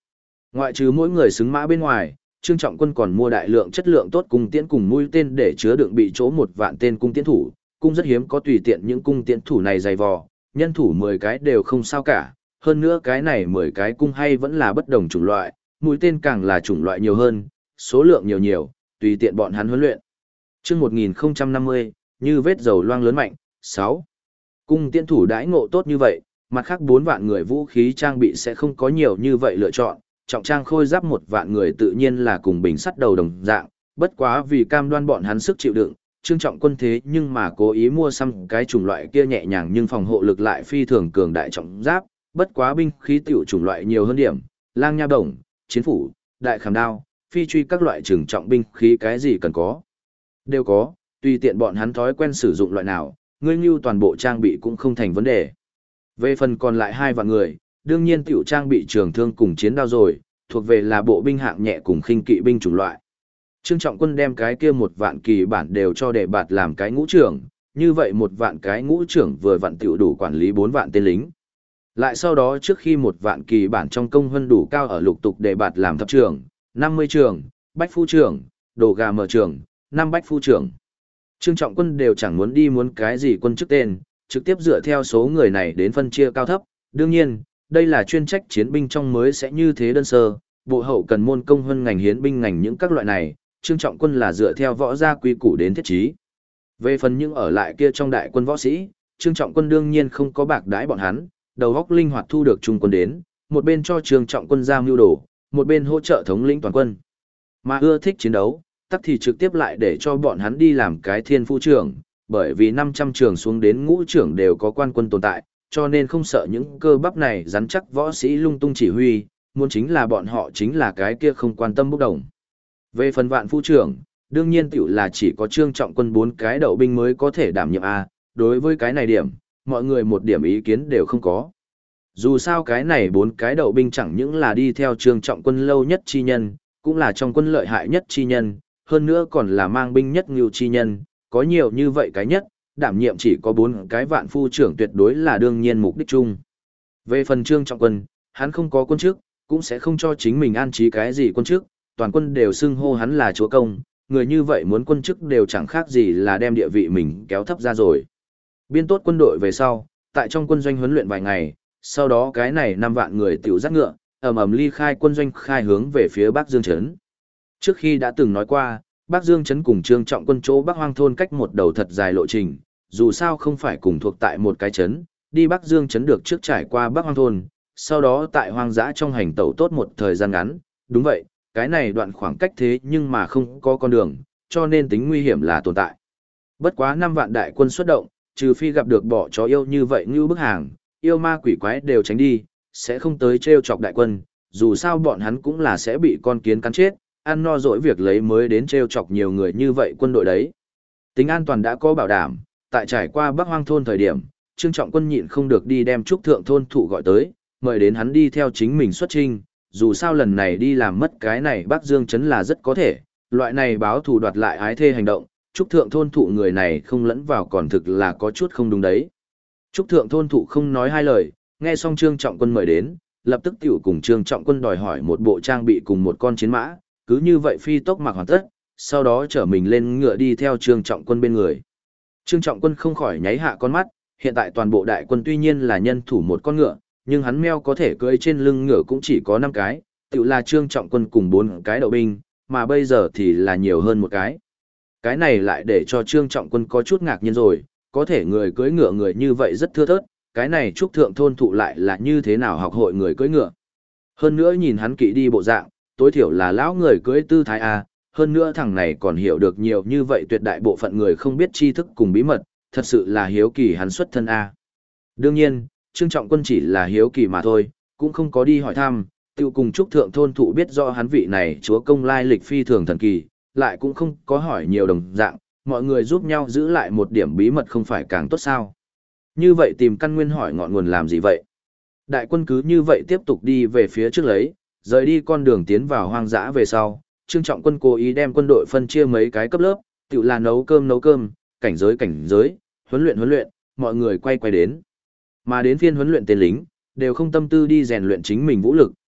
Ngoại trừ mỗi người xứng mã bên ngoài, Trương Trọng Quân còn mua đại lượng chất lượng tốt cung tiễn cùng mũi tên để chứa đựng bị chỗ 1 vạn tên cung tiễn thủ, cung rất hiếm có tùy tiện những cung tiễn thủ này dày vò, nhân thủ 10 cái đều không sao cả, hơn nữa cái này 10 cái cung hay vẫn là bất đồng chủng loại, mũi tên càng là chủng loại nhiều hơn, số lượng nhiều, tùy tiện bọn hắn huấn luyện. Chương 1050, như vết dầu loang lớn mạnh, 6. Cung tiễn thủ đãi ngộ tốt như vậy, mặt khác 4 vạn người vũ khí trang bị sẽ không có nhiều như vậy lựa chọn, trọng trang khôi giáp 1 vạn người tự nhiên là cùng bình sắt đầu đồng dạng, bất quá vì cam đoan bọn hắn sức chịu đựng, Trương Trọng Quân thế nhưng mà cố ý mua xăm cái chủng loại kia nhẹ nhàng nhưng phòng hộ lực lại phi thường cường đại trọng giáp, bất quá binh khí tiểu chủng loại nhiều hơn điểm, lang nha bổng, chiến phủ, đại khảm đao, phi truy các loại trường trọng binh khí cái gì cần có. Đều có, tùy tiện bọn hắn thói quen sử dụng loại nào, ngươi như toàn bộ trang bị cũng không thành vấn đề. Về phần còn lại 2 vạn người, đương nhiên tiểu trang bị trường thương cùng chiến đao rồi, thuộc về là bộ binh hạng nhẹ cùng khinh kỵ binh chủng loại. Trương Trọng Quân đem cái kia 1 vạn kỳ bản đều cho Đề Bạt làm cái ngũ trưởng, như vậy 1 vạn cái ngũ trưởng vừa vặn tiểu đủ quản lý 4 vạn tên lính. Lại sau đó trước khi 1 vạn kỳ bản trong công hơn đủ cao ở lục tục Đề Bạt làm thập trưởng, 50 trưởng, bách phu trưởng, đồ gà mở trưởng, 5 bách phu trưởng. Trương Trọng Quân đều chẳng muốn đi muốn cái gì quân chức tên, trực tiếp dựa theo số người này đến phân chia cao thấp. Đương nhiên, đây là chuyên trách chiến binh trong mới sẽ như thế đơn sơ, bộ hậu cần môn công hơn ngành hiến binh ngành những các loại này, Trương Trọng Quân là dựa theo võ gia quy củ đến thiết trí. Về phần những ở lại kia trong đại quân võ sĩ, Trương Trọng Quân đương nhiên không có bạc đãi bọn hắn, đầu óc linh hoạt thu được trung quân đến, một bên cho Trương Trọng Quân ra mưu đồ, một bên hỗ trợ thống lĩnh toàn quân. Mà ưa thích chiến đấu, tắc thì trực tiếp lại để cho bọn hắn đi làm cái thiên phu trưởng, bởi vì 500 trường xuống đến ngũ trưởng đều có quan quân tồn tại, cho nên không sợ những cơ bắp này rắn chắc võ sĩ lung tung chỉ huy, muốn chính là bọn họ chính là cái kia không quan tâm bốc đồng. Về phần vạn phu trưởng, đương nhiên tiểu là chỉ có Trương Trọng Quân 4 cái đậu binh mới có thể đảm nhiệm A, đối với cái này điểm, mọi người một điểm ý kiến đều không có. Dù sao cái này 4 cái đậu binh chẳng những là đi theo Trương Trọng Quân lâu nhất chi nhân, cũng là trong quân lợi hại nhất chi nhân, hơn nữa còn là mang binh nhất ngưu chi nhân, có nhiều như vậy cái nhất, đảm nhiệm chỉ có 4 cái vạn phu trưởng tuyệt đối là đương nhiên mục đích chung. Về phần Trương Trọng Quân, hắn không có quân chức, cũng sẽ không cho chính mình an trí cái gì quân chức, toàn quân đều xưng hô hắn là chúa công, người như vậy muốn quân chức đều chẳng khác gì là đem địa vị mình kéo thấp ra rồi. Biên tốt quân đội về sau, tại trong quân doanh huấn luyện vài ngày, sau đó cái này 5 vạn người tiểu dắt ngựa, ầm ly khai quân doanh khai hướng về phía Bắc Dương Trấn. Trước khi đã từng nói qua, Bắc Dương Trấn cùng Trương Trọng Quân chỗ Bắc Hoang Thôn cách một đầu thật dài lộ trình, dù sao không phải cùng thuộc tại một cái trấn, đi Bắc Dương Trấn được trước trải qua Bắc Hoang Thôn, sau đó tại hoang dã trong hành tẩu tốt một thời gian ngắn, đúng vậy, cái này đoạn khoảng cách thế nhưng mà không có con đường, cho nên tính nguy hiểm là tồn tại. Bất quá 5 vạn đại quân xuất động, trừ phi gặp được bỏ chó yêu như vậy như bức hàng, yêu ma quỷ quái đều tránh đi, sẽ không tới trêu chọc đại quân, dù sao bọn hắn cũng là sẽ bị con kiến cắn chết, ăn no dỗi việc lấy mới đến trêu chọc nhiều người như vậy quân đội đấy. Tính an toàn đã có bảo đảm, tại trải qua Bắc Hoang Thôn thời điểm, Trương Trọng Quân nhịn không được đi đem Trúc Thượng Thôn Thụ gọi tới, mời đến hắn đi theo chính mình xuất trinh, dù sao lần này đi làm mất cái này Bắc Dương Trấn là rất có thể, loại này báo thù đoạt lại ái thê hành động, Trúc Thượng Thôn Thụ người này không lẫn vào còn thực là có chút không đúng đấy. Trúc Thượng Thôn Thụ không nói hai lời, nghe xong Trương Trọng Quân mời đến, lập tức tiểu cùng Trương Trọng Quân đòi hỏi một bộ trang bị cùng một con chiến mã, cứ như vậy phi tốc mặc hoàn tất, sau đó chở mình lên ngựa đi theo Trương Trọng Quân bên người. Trương Trọng Quân không khỏi nháy hạ con mắt, hiện tại toàn bộ đại quân tuy nhiên là nhân thủ một con ngựa, nhưng hắn meo có thể cưỡi trên lưng ngựa cũng chỉ có 5 cái, tự là Trương Trọng Quân cùng 4 cái đậu binh, mà bây giờ thì là nhiều hơn một cái. Cái này lại để cho Trương Trọng Quân có chút ngạc nhiên rồi, có thể người cưỡi ngựa người như vậy rất thưa thớt, cái này Trúc Thượng Thôn Thụ lại là như thế nào học hội người cưỡi ngựa. Hơn nữa nhìn hắn kỵ đi bộ dạng, tối thiểu là lão người cưỡi tư thái A, hơn nữa thằng này còn hiểu được nhiều như vậy tuyệt đại bộ phận người không biết tri thức cùng bí mật, thật sự là hiếu kỳ hắn xuất thân A. Đương nhiên, Trương Trọng Quân chỉ là hiếu kỳ mà thôi, cũng không có đi hỏi thăm, tiêu cùng Trúc Thượng Thôn Thụ biết rõ hắn vị này chúa công lai lịch phi thường thần kỳ, lại cũng không có hỏi nhiều đồng dạng, mọi người giúp nhau giữ lại một điểm bí mật không phải càng tốt sao. Như vậy tìm căn nguyên hỏi ngọn nguồn làm gì vậy? Đại quân cứ như vậy tiếp tục đi về phía trước lấy, rời đi con đường tiến vào hoang dã về sau, Trương Trọng Quân cố ý đem quân đội phân chia mấy cái cấp lớp, tự là nấu cơm, cảnh giới, huấn luyện, mọi người quay đến. Mà đến phiên huấn luyện tên lính, đều không tâm tư đi rèn luyện chính mình vũ lực,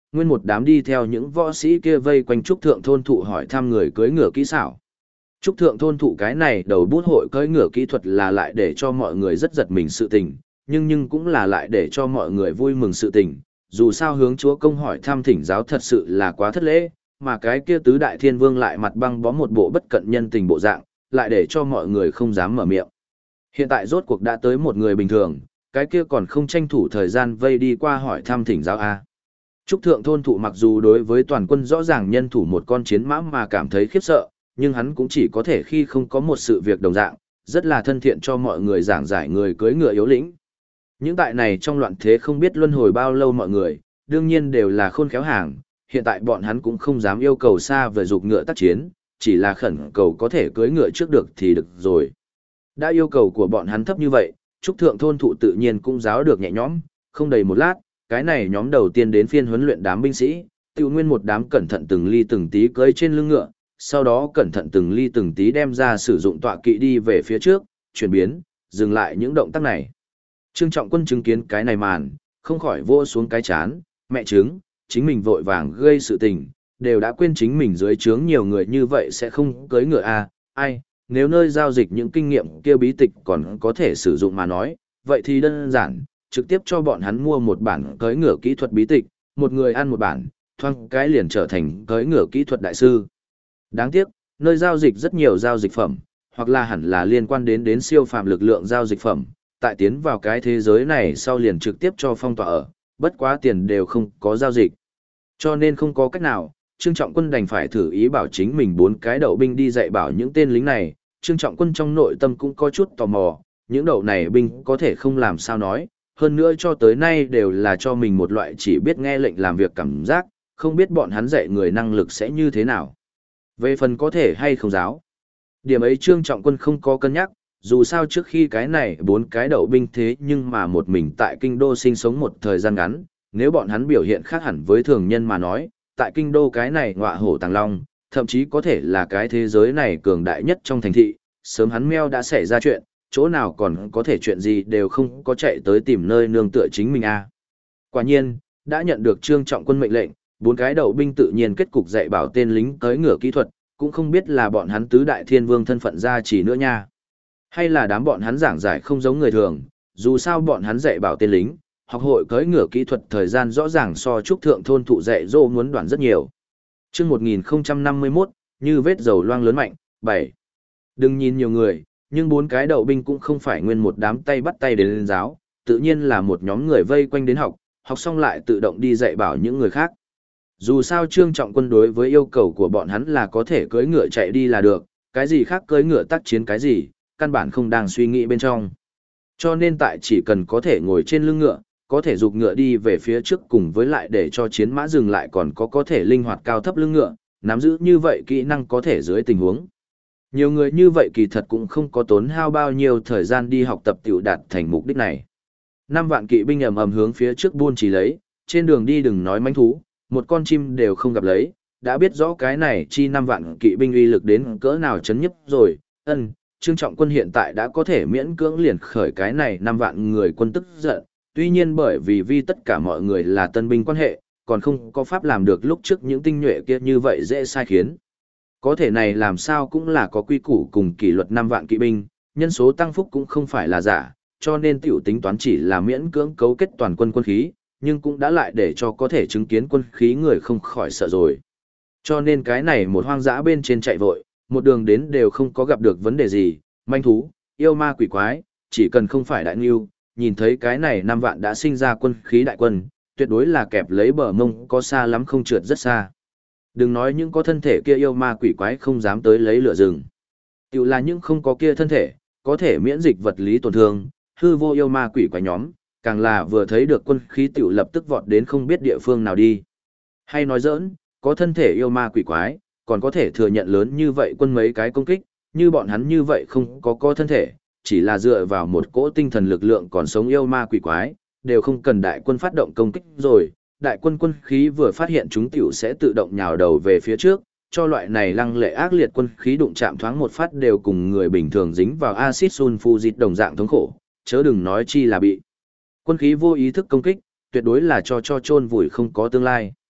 nguyên một đám đi theo những võ sĩ kia vây quanh trúc thượng thôn thụ hỏi thăm người cưỡi ngựa kỹ xảo. Trúc thượng thôn thụ cái này đầu bút hội cưỡi ngựa kỹ thuật là lại để cho mọi người rất giật mình sự tình, nhưng cũng là lại để cho mọi người vui mừng sự tình, dù sao hướng chúa công hỏi thăm thỉnh giáo thật sự là quá thất lễ, mà cái kia tứ đại thiên vương lại mặt băng bó một bộ bất cận nhân tình bộ dạng, lại để cho mọi người không dám mở miệng. Hiện tại rốt cuộc đã tới một người bình thường, cái kia còn không tranh thủ thời gian vây đi qua hỏi thăm thỉnh giáo a. Trúc thượng thôn thụ mặc dù đối với toàn quân rõ ràng nhân thủ một con chiến mã mà cảm thấy khiếp sợ, nhưng hắn cũng chỉ có thể khi không có một sự việc đồng dạng, rất là thân thiện cho mọi người giảng giải người cưỡi ngựa yếu lĩnh. Những tại này trong loạn thế không biết luân hồi bao lâu mọi người, đương nhiên đều là khôn khéo hàng, hiện tại bọn hắn cũng không dám yêu cầu xa về dục ngựa tác chiến, chỉ là khẩn cầu có thể cưỡi ngựa trước được thì được rồi. Đã yêu cầu của bọn hắn thấp như vậy, Trúc thượng thôn thụ tự nhiên cũng giáo được nhẹ nhõm, không đầy một lát, cái này nhóm đầu tiên đến phiên huấn luyện đám binh sĩ, tiêu nguyên một đám cẩn thận từng ly từng tí cưỡi trên lưng ngựa, sau đó cẩn thận từng ly từng tí đem ra sử dụng tọa kỵ đi về phía trước, chuyển biến, dừng lại những động tác này. Trương Trọng Quân chứng kiến cái này màn, không khỏi vô xuống cái chán, mẹ chứng, chính mình vội vàng gây sự tình, đều đã quên chính mình dưới trướng nhiều người như vậy sẽ không cưỡi ngựa à, ai, nếu nơi giao dịch những kinh nghiệm kia bí tịch còn có thể sử dụng mà nói, vậy thì đơn giản, trực tiếp cho bọn hắn mua một bản cưỡi ngựa kỹ thuật bí tịch, một người ăn một bản, thoang cái liền trở thành cưỡi ngựa kỹ thuật đại sư. Đáng tiếc, nơi giao dịch rất nhiều giao dịch phẩm, hoặc là hẳn là liên quan đến siêu phàm lực lượng giao dịch phẩm, tại tiến vào cái thế giới này sau liền trực tiếp cho phong tỏa ở, bất quá tiền đều không có giao dịch. Cho nên không có cách nào, Trương Trọng Quân đành phải thử ý bảo chính mình 4 cái đậu binh đi dạy bảo những tên lính này, Trương Trọng Quân trong nội tâm cũng có chút tò mò, những đậu này binh có thể không làm sao nói, hơn nữa cho tới nay đều là cho mình một loại chỉ biết nghe lệnh làm việc cảm giác, không biết bọn hắn dạy người năng lực sẽ như thế nào. Về phần có thể hay không giáo, điểm ấy Trương Trọng Quân không có cân nhắc, dù sao trước khi cái này 4 cái đậu binh thế nhưng mà một mình tại kinh đô sinh sống một thời gian ngắn, nếu bọn hắn biểu hiện khác hẳn với thường nhân mà nói, tại kinh đô cái này ngọa hổ tàng long, thậm chí có thể là cái thế giới này cường đại nhất trong thành thị, sớm hắn meo đã xảy ra chuyện, chỗ nào còn có thể chuyện gì đều không có chạy tới tìm nơi nương tựa chính mình a. Quả nhiên, đã nhận được Trương Trọng Quân mệnh lệnh, 4 cái đậu binh tự nhiên kết cục dạy bảo tên lính tới ngựa kỹ thuật, cũng không biết là bọn hắn tứ đại thiên vương thân phận ra chỉ nữa nha. Hay là đám bọn hắn giảng giải không giống người thường, dù sao bọn hắn dạy bảo tên lính, học hội cưỡi ngựa kỹ thuật thời gian rõ ràng so trúc thượng thôn thụ dạy dỗ muốn đoạn rất nhiều. Chương 1051, như vết dầu loang lớn mạnh, 7. Đừng nhìn nhiều người, nhưng 4 cái đậu binh cũng không phải nguyên một đám tay bắt tay đến lên giáo, tự nhiên là một nhóm người vây quanh đến học, học xong lại tự động đi dạy bảo những người khác. Dù sao Trương Trọng Quân đối với yêu cầu của bọn hắn là có thể cưỡi ngựa chạy đi là được, cái gì khác cưỡi ngựa tác chiến cái gì, căn bản không đang suy nghĩ bên trong. Cho nên tại chỉ cần có thể ngồi trên lưng ngựa, có thể giục ngựa đi về phía trước cùng với lại để cho chiến mã dừng lại còn có thể linh hoạt cao thấp lưng ngựa, nắm giữ như vậy kỹ năng có thể dưới tình huống. Nhiều người như vậy kỳ thật cũng không có tốn hao bao nhiêu thời gian đi học tập tiểu đạt thành mục đích này. 5 vạn kỵ binh ầm ầm hướng phía trước buôn chỉ lấy, trên đường đi đừng nói manh thú, một con chim đều không gặp lấy, đã biết rõ cái này chi 5 vạn kỵ binh uy lực đến cỡ nào chấn nhấp rồi. Trương Trọng Quân hiện tại đã có thể miễn cưỡng liền khởi cái này 5 vạn người quân tức giận, tuy nhiên bởi vì tất cả mọi người là tân binh quan hệ, còn không có pháp làm được lúc trước những tinh nhuệ kia như vậy dễ sai khiến. Có thể này làm sao cũng là có quy củ cùng kỷ luật 5 vạn kỵ binh, nhân số tăng phúc cũng không phải là giả, cho nên tiểu tính toán chỉ là miễn cưỡng cấu kết toàn quân quân khí, nhưng cũng đã lại để cho có thể chứng kiến quân khí người không khỏi sợ rồi. Cho nên cái này một hoang dã bên trên chạy vội, một đường đến đều không có gặp được vấn đề gì, manh thú, yêu ma quỷ quái, chỉ cần không phải đại ngưu, nhìn thấy cái này 5 vạn đã sinh ra quân khí đại quân, tuyệt đối là kẹp lấy bờ mông có xa lắm không trượt rất xa. Đừng nói những có thân thể kia yêu ma quỷ quái không dám tới lấy lửa rừng. Tiểu là những không có kia thân thể, có thể miễn dịch vật lý tổn thương, hư vô yêu ma quỷ quái nhóm, càng là vừa thấy được quân khí tiểu lập tức vọt đến không biết địa phương nào đi. Hay nói giỡn, có thân thể yêu ma quỷ quái, còn có thể thừa nhận lớn như vậy quân mấy cái công kích, như bọn hắn như vậy không có thân thể, chỉ là dựa vào một cỗ tinh thần lực lượng còn sống yêu ma quỷ quái, đều không cần đại quân phát động công kích rồi, đại quân quân khí vừa phát hiện chúng tiểu sẽ tự động nhào đầu về phía trước, cho loại này lăng lệ ác liệt quân khí đụng chạm thoáng một phát đều cùng người bình thường dính vào axit sulfuric đồng dạng thống khổ, chớ đừng nói chi là bị quân khí vô ý thức công kích, tuyệt đối là cho chôn vùi không có tương lai.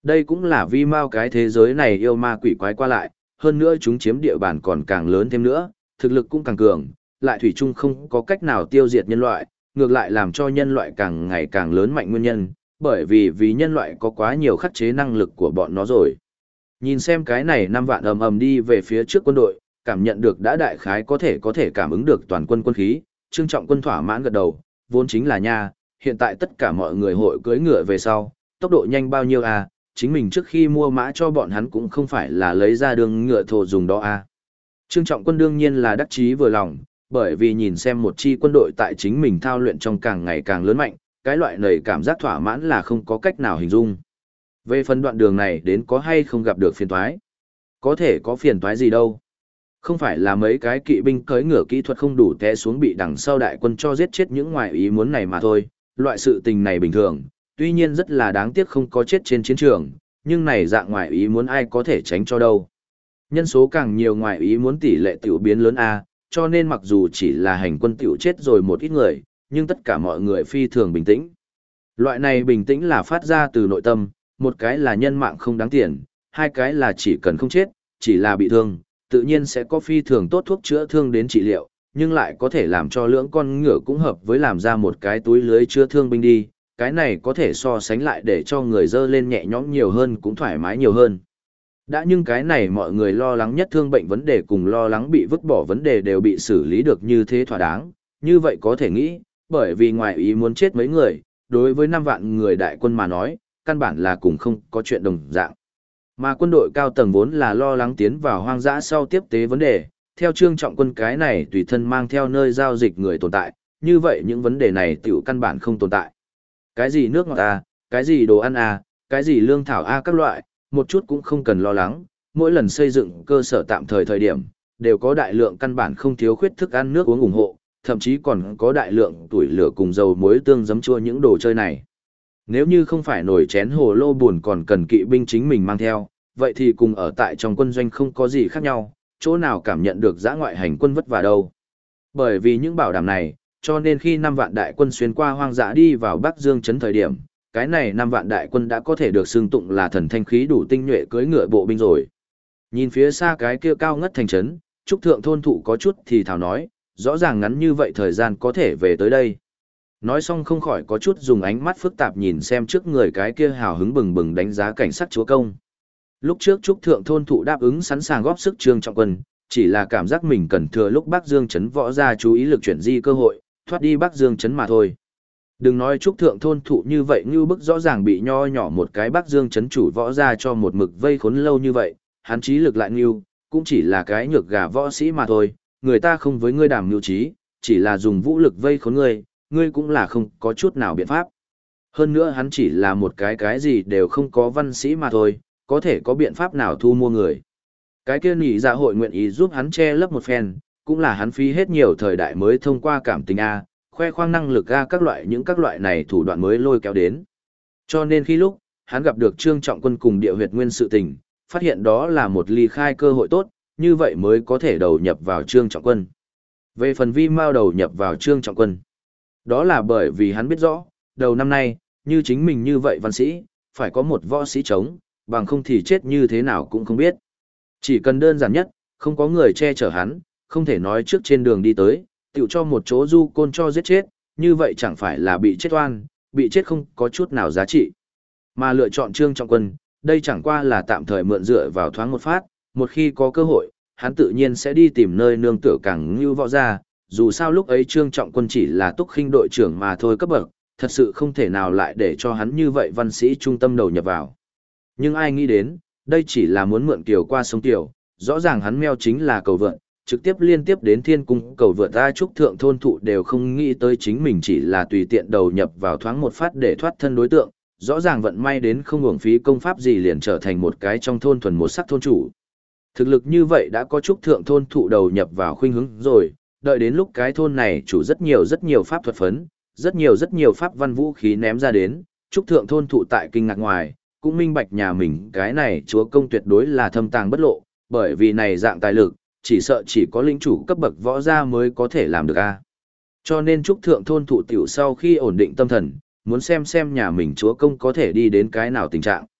Đây cũng là vì mau cái thế giới này yêu ma quỷ quái qua lại, hơn nữa chúng chiếm địa bàn còn càng lớn thêm nữa, thực lực cũng càng cường, lại thủy chung không có cách nào tiêu diệt nhân loại, ngược lại làm cho nhân loại càng ngày càng lớn mạnh nguyên nhân, bởi vì nhân loại có quá nhiều khắc chế năng lực của bọn nó rồi. Nhìn xem cái này 5 vạn ầm ầm đi về phía trước quân đội, cảm nhận được đã đại khái có thể cảm ứng được toàn quân quân khí, Trương Trọng Quân thỏa mãn gật đầu, vốn chính là nha, hiện tại tất cả mọi người hội cưỡi ngựa về sau, tốc độ nhanh bao nhiêu à, chính mình trước khi mua mã cho bọn hắn cũng không phải là lấy ra đường ngựa thổ dùng đó à. Trương Trọng Quân đương nhiên là đắc chí vừa lòng, bởi vì nhìn xem một chi quân đội tại chính mình thao luyện trong càng ngày càng lớn mạnh, cái loại này cảm giác thỏa mãn là không có cách nào hình dung. Về phần đoạn đường này đến có hay không gặp được phiền toái? Có thể có phiền toái gì đâu. Không phải là mấy cái kỵ binh cưỡi ngựa kỹ thuật không đủ té xuống bị đằng sau đại quân cho giết chết những ngoại ý muốn này mà thôi. Loại sự tình này bình thường, tuy nhiên rất là đáng tiếc không có chết trên chiến trường, nhưng này dạng ngoại ý muốn ai có thể tránh cho đâu. Nhân số càng nhiều ngoại ý muốn tỷ lệ tiểu biến lớn A, cho nên mặc dù chỉ là hành quân tiểu chết rồi một ít người, nhưng tất cả mọi người phi thường bình tĩnh. Loại này bình tĩnh là phát ra từ nội tâm, một cái là nhân mạng không đáng tiền, hai cái là chỉ cần không chết, chỉ là bị thương, tự nhiên sẽ có phi thường tốt thuốc chữa thương đến trị liệu, nhưng lại có thể làm cho lưỡng con ngựa cũng hợp với làm ra một cái túi lưới chữa thương binh đi, cái này có thể so sánh lại để cho người dơ lên nhẹ nhõm nhiều hơn cũng thoải mái nhiều hơn. Đã nhưng cái này mọi người lo lắng nhất thương bệnh vấn đề cùng lo lắng bị vứt bỏ vấn đề đều bị xử lý được như thế thỏa đáng, như vậy có thể nghĩ, bởi vì ngoài ý muốn chết mấy người, đối với 5 vạn người đại quân mà nói, căn bản là cùng không có chuyện đồng dạng. Mà quân đội cao tầng vốn là lo lắng tiến vào hoang dã sau tiếp tế vấn đề, theo Trương Trọng Quân cái này tùy thân mang theo nơi giao dịch người tồn tại, như vậy những vấn đề này tiểu căn bản không tồn tại. Cái gì nước ngọt à, cái gì đồ ăn à, cái gì lương thảo a các loại, một chút cũng không cần lo lắng, mỗi lần xây dựng cơ sở tạm thời điểm, đều có đại lượng căn bản không thiếu khuyết thức ăn nước uống ủng hộ, thậm chí còn có đại lượng tuổi lửa cùng dầu muối tương giấm chua những đồ chơi này. Nếu như không phải nồi chén hồ lô buồn còn cần kỵ binh chính mình mang theo, vậy thì cùng ở tại trong quân doanh không có gì khác nhau, chỗ nào cảm nhận được dã ngoại hành quân vất vả đâu. Bởi vì những bảo đảm này, cho nên khi 5 vạn đại quân xuyên qua hoang dã đi vào Bắc Dương trấn thời điểm, cái này 5 vạn đại quân đã có thể được xưng tụng là thần thanh khí đủ tinh nhuệ cưỡi ngựa bộ binh rồi. Nhìn phía xa cái kia cao ngất thành trấn, Trúc Thượng thôn thụ có chút thì thào nói, rõ ràng ngắn như vậy thời gian có thể về tới đây. Nói xong không khỏi có chút dùng ánh mắt phức tạp nhìn xem trước người cái kia hào hứng bừng bừng đánh giá cảnh sát chúa công. Lúc trước Trúc Thượng thôn thụ đáp ứng sẵn sàng góp sức Trương Trọng Quân, chỉ là cảm giác mình cần thừa lúc Bắc Dương trấn võ ra chú ý lực chuyển di cơ hội, thoát đi Bắc Dương trấn mà thôi. Đừng nói Trúc Thượng thôn thụ như vậy như bức rõ ràng bị nho nhỏ một cái Bắc Dương trấn chủ võ ra cho một mực vây khốn lâu như vậy, hắn trí lực lại như, cũng chỉ là cái nhược gà võ sĩ mà thôi, người ta không với ngươi đàm mưu trí, chỉ là dùng vũ lực vây khốn ngươi, ngươi cũng là không có chút nào biện pháp. Hơn nữa hắn chỉ là một cái gì đều không có văn sĩ mà thôi, có thể có biện pháp nào thu mua người. Cái kia nỉ dạ hội nguyện ý giúp hắn che lấp một phen, cũng là hắn phí hết nhiều thời đại mới thông qua cảm tình A, khoe khoang năng lực A các loại này thủ đoạn mới lôi kéo đến. Cho nên khi lúc, hắn gặp được Trương Trọng Quân cùng địa huyệt nguyên sự tình, phát hiện đó là một ly khai cơ hội tốt, như vậy mới có thể đầu nhập vào Trương Trọng Quân. Về phần vi mao đầu nhập vào Trương Trọng Quân, đó là bởi vì hắn biết rõ, đầu năm nay, như chính mình như vậy văn sĩ, phải có một võ sĩ chống, bằng không thì chết như thế nào cũng không biết. Chỉ cần đơn giản nhất, không có người che chở hắn, không thể nói trước trên đường đi tới, tiểu cho một chỗ du côn cho giết chết, như vậy chẳng phải là bị chết oan, bị chết không có chút nào giá trị. Mà lựa chọn Trương Trọng Quân, đây chẳng qua là tạm thời mượn dựa vào thoáng một phát, một khi có cơ hội, hắn tự nhiên sẽ đi tìm nơi nương tựa càng như võ ra, dù sao lúc ấy Trương Trọng Quân chỉ là túc khinh đội trưởng mà thôi cấp bậc, thật sự không thể nào lại để cho hắn như vậy văn sĩ trung tâm đầu nhập vào. Nhưng ai nghĩ đến, đây chỉ là muốn mượn kiều qua sông Kiều, rõ ràng hắn meo chính là cầu vượt, trực tiếp liên tiếp đến thiên cung cầu vượt ra Trúc Thượng thôn thụ đều không nghĩ tới chính mình chỉ là tùy tiện đầu nhập vào thoáng một phát để thoát thân đối tượng, rõ ràng vận may đến không uổng phí công pháp gì liền trở thành một cái trong thôn thuần một sắc thôn chủ. Thực lực như vậy đã có Trúc Thượng thôn thụ đầu nhập vào khuynh hướng rồi, đợi đến lúc cái thôn này chủ rất nhiều pháp thuật phấn, rất nhiều pháp văn vũ khí ném ra đến, Trúc Thượng thôn thụ tại kinh ngạc ngoài, cũng minh bạch nhà mình cái này chúa công tuyệt đối là thâm tàng bất lộ, bởi vì này dạng tài lực, chỉ sợ chỉ có lĩnh chủ cấp bậc võ gia mới có thể làm được a. Cho nên Trúc Thượng thôn thụ tiểu sau khi ổn định tâm thần, muốn xem nhà mình chúa công có thể đi đến cái nào tình trạng.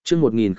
Chương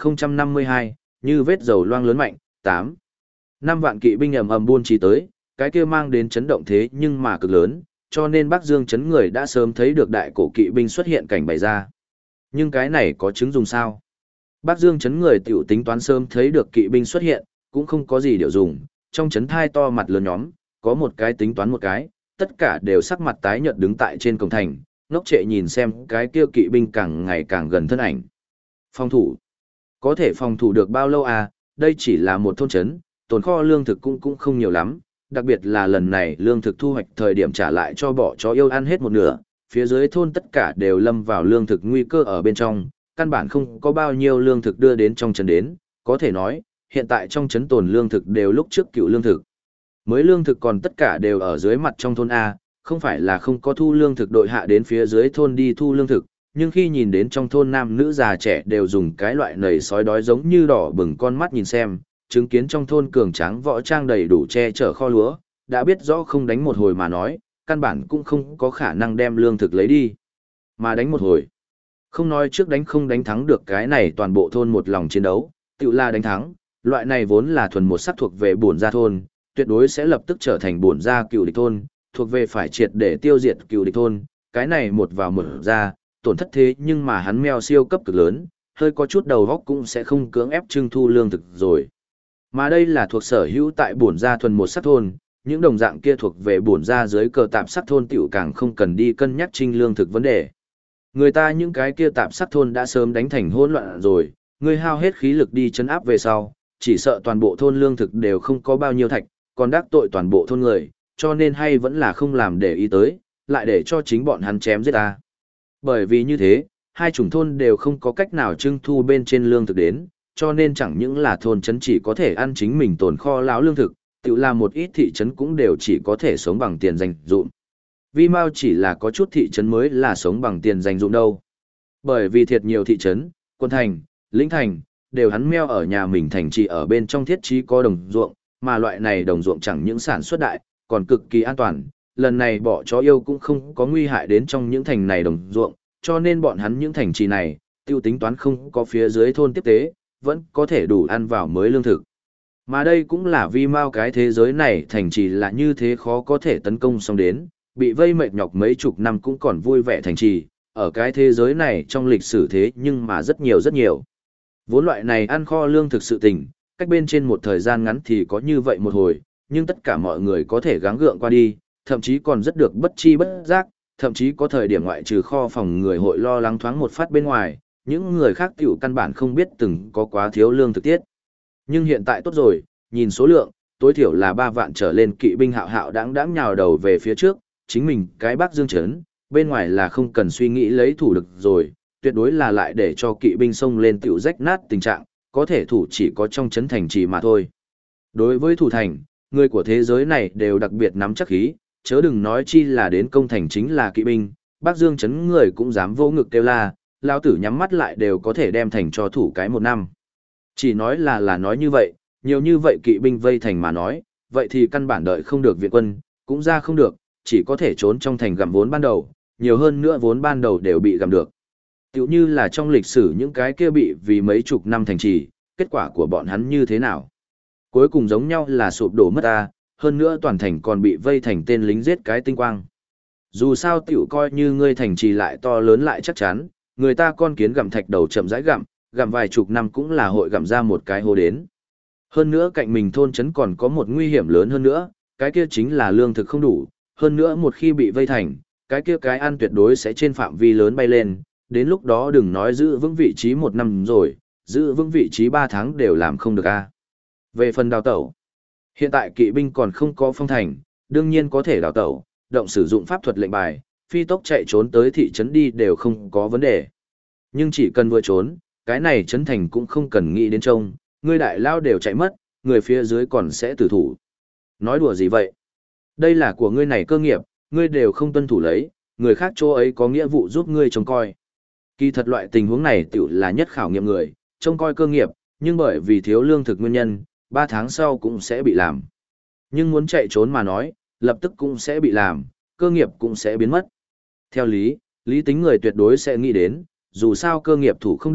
1052, như vết dầu loang lớn mạnh, 8. 5 vạn kỵ binh ầm ầm buôn trì tới, cái kia mang đến chấn động thế nhưng mà cực lớn, cho nên Bắc Dương chấn người đã sớm thấy được đại cổ kỵ binh xuất hiện cảnh bày ra. Nhưng cái này có chứng dùng sao? Bắc Dương chấn người tiểu tính toán sớm thấy được kỵ binh xuất hiện, cũng không có gì điều dùng, trong chấn thai to mặt lớn nhóm, có một cái tính toán một cái, tất cả đều sắc mặt tái nhợt đứng tại trên cổng thành, ngốc trệ nhìn xem cái kia kỵ binh càng ngày càng gần thân ảnh. Phòng thủ. Có thể phòng thủ được bao lâu à, đây chỉ là một thôn trấn, tồn kho lương thực cũng không nhiều lắm, đặc biệt là lần này lương thực thu hoạch thời điểm trả lại cho bỏ chó yêu ăn hết một nửa, phía dưới thôn tất cả đều lâm vào lương thực nguy cơ ở bên trong, căn bản không có bao nhiêu lương thực đưa đến trong trấn đến, có thể nói, hiện tại trong trấn tồn lương thực đều lúc trước cựu lương thực. Mới lương thực còn tất cả đều ở dưới mặt trong thôn A, không phải là không có thu lương thực đội hạ đến phía dưới thôn đi thu lương thực, nhưng khi nhìn đến trong thôn nam nữ già trẻ đều dùng cái loại nầy sói đói giống như đỏ bừng con mắt nhìn xem, chứng kiến trong thôn cường tráng võ trang đầy đủ che chở kho lúa, đã biết rõ không đánh một hồi mà nói, căn bản cũng không có khả năng đem lương thực lấy đi. Mà đánh một hồi, không nói trước đánh không đánh thắng được cái này toàn bộ thôn một lòng chiến đấu, tự là đánh thắng, loại này vốn là thuần một sắc thuộc về bổn gia thôn, tuyệt đối sẽ lập tức trở thành bổn gia cựu địch thôn, thuộc về phải triệt để tiêu diệt cựu địch thôn, cái này một vào một ra, tổn thất thế nhưng mà hắn meo siêu cấp cực lớn, hơi có chút đầu góc cũng sẽ không cưỡng ép trưng thu lương thực rồi. Mà đây là thuộc sở hữu tại bổn gia thuần một sắc thôn, những đồng dạng kia thuộc về bổn gia dưới cờ tạp sắc thôn tiểu càng không cần đi cân nhắc trinh lương thực vấn đề. Người ta những cái kia tạp sắc thôn đã sớm đánh thành hỗn loạn rồi, người hao hết khí lực đi chấn áp về sau, chỉ sợ toàn bộ thôn lương thực đều không có bao nhiêu thạch, còn đắc tội toàn bộ thôn người, cho nên hay vẫn là không làm để ý tới, lại để cho chính bọn hắn chém giết ta. Bởi vì như thế, hai chủng thôn đều không có cách nào trưng thu bên trên lương thực đến, cho nên chẳng những là thôn trấn chỉ có thể ăn chính mình tồn kho láo lương thực, tự là một ít thị trấn cũng đều chỉ có thể sống bằng tiền dành dụm. Vi Mao chỉ là có chút thị trấn mới là sống bằng tiền dành dụm đâu. Bởi vì thiệt nhiều thị trấn, quân thành, lĩnh thành, đều hắn meo ở nhà mình thành trì ở bên trong thiết trí có đồng ruộng, mà loại này đồng ruộng chẳng những sản xuất đại, còn cực kỳ an toàn. Lần này bỏ chó yêu cũng không có nguy hại đến trong những thành này đồng ruộng, cho nên bọn hắn những thành trì này, tiêu tính toán không có phía dưới thôn tiếp tế, vẫn có thể đủ ăn vào mới lương thực. Mà đây cũng là vì mau cái thế giới này thành trì là như thế khó có thể tấn công xong đến, bị vây mệt nhọc mấy chục năm cũng còn vui vẻ thành trì, ở cái thế giới này trong lịch sử thế nhưng mà rất nhiều rất nhiều. Vốn loại này ăn kho lương thực sự tình, cách bên trên một thời gian ngắn thì có như vậy một hồi, nhưng tất cả mọi người có thể gắng gượng qua đi, thậm chí còn rất được bất chi bất giác, thậm chí có thời điểm ngoại trừ kho phòng người hội lo lắng thoáng một phát bên ngoài, những người khác tiểu căn bản không biết từng có quá thiếu lương thực tiết. Nhưng hiện tại tốt rồi, nhìn số lượng, tối thiểu là 3 vạn trở lên kỵ binh hạo hạo đáng nhào đầu về phía trước, chính mình cái Bắc Dương trấn, bên ngoài là không cần suy nghĩ lấy thủ được rồi, tuyệt đối là lại để cho kỵ binh xông lên tiểu rách nát tình trạng, có thể thủ chỉ có trong trấn thành trì mà thôi. Đối với thủ thành, người của thế giới này đều đặc biệt nắm chắc khí, chớ đừng nói chi là đến công thành chính là kỵ binh, Bắc Dương trấn người cũng dám vô ngực kêu la, lao tử nhắm mắt lại đều có thể đem thành cho thủ cái 1 năm. Chỉ nói là nói như vậy, nhiều như vậy kỵ binh vây thành mà nói, vậy thì căn bản đợi không được viện quân, cũng ra không được, chỉ có thể trốn trong thành gặm vốn ban đầu, nhiều hơn nữa vốn ban đầu đều bị gặm được. Tiểu như là trong lịch sử những cái kia bị vì mấy chục năm thành trì, kết quả của bọn hắn như thế nào? Cuối cùng giống nhau là sụp đổ mất ta, hơn nữa toàn thành còn bị vây thành tên lính giết cái tinh quang. Dù sao tiểu coi như ngươi thành trì lại to lớn lại chắc chắn, người ta con kiến gặm thạch đầu chậm rãi gặm vài chục năm cũng là hội gặm ra một cái hố đến. Hơn nữa cạnh mình thôn trấn còn có một nguy hiểm lớn hơn nữa, cái kia chính là lương thực không đủ, hơn nữa một khi bị vây thành, cái kia cái ăn tuyệt đối sẽ trên phạm vi lớn bay lên, đến lúc đó đừng nói giữ vững vị trí 1 năm rồi, giữ vững vị trí 3 tháng đều làm không được a. Về phần đào tẩu, hiện tại kỵ binh còn không có phong thành, đương nhiên có thể đào tẩu, động sử dụng pháp thuật lệnh bài, phi tốc chạy trốn tới thị trấn đi đều không có vấn đề. Nhưng chỉ cần vừa trốn, cái này trấn thành cũng không cần nghĩ đến trông, người đại lao đều chạy mất, người phía dưới còn sẽ tử thủ. Nói đùa gì vậy? Đây là của ngươi này cơ nghiệp, ngươi đều không tuân thủ lấy, người khác chỗ ấy có nghĩa vụ giúp ngươi trông coi. Kỳ thật loại tình huống này tiểu là nhất khảo nghiệm người, trông coi cơ nghiệp, nhưng bởi vì thiếu lương thực nguyên nhân, 3 tháng sau cũng sẽ bị làm. Nhưng muốn chạy trốn mà nói, lập tức cũng sẽ bị làm, cơ nghiệp cũng sẽ biến mất. Theo lý tính người tuyệt đối sẽ nghĩ đến, dù sao cơ nghiệp thủ không được,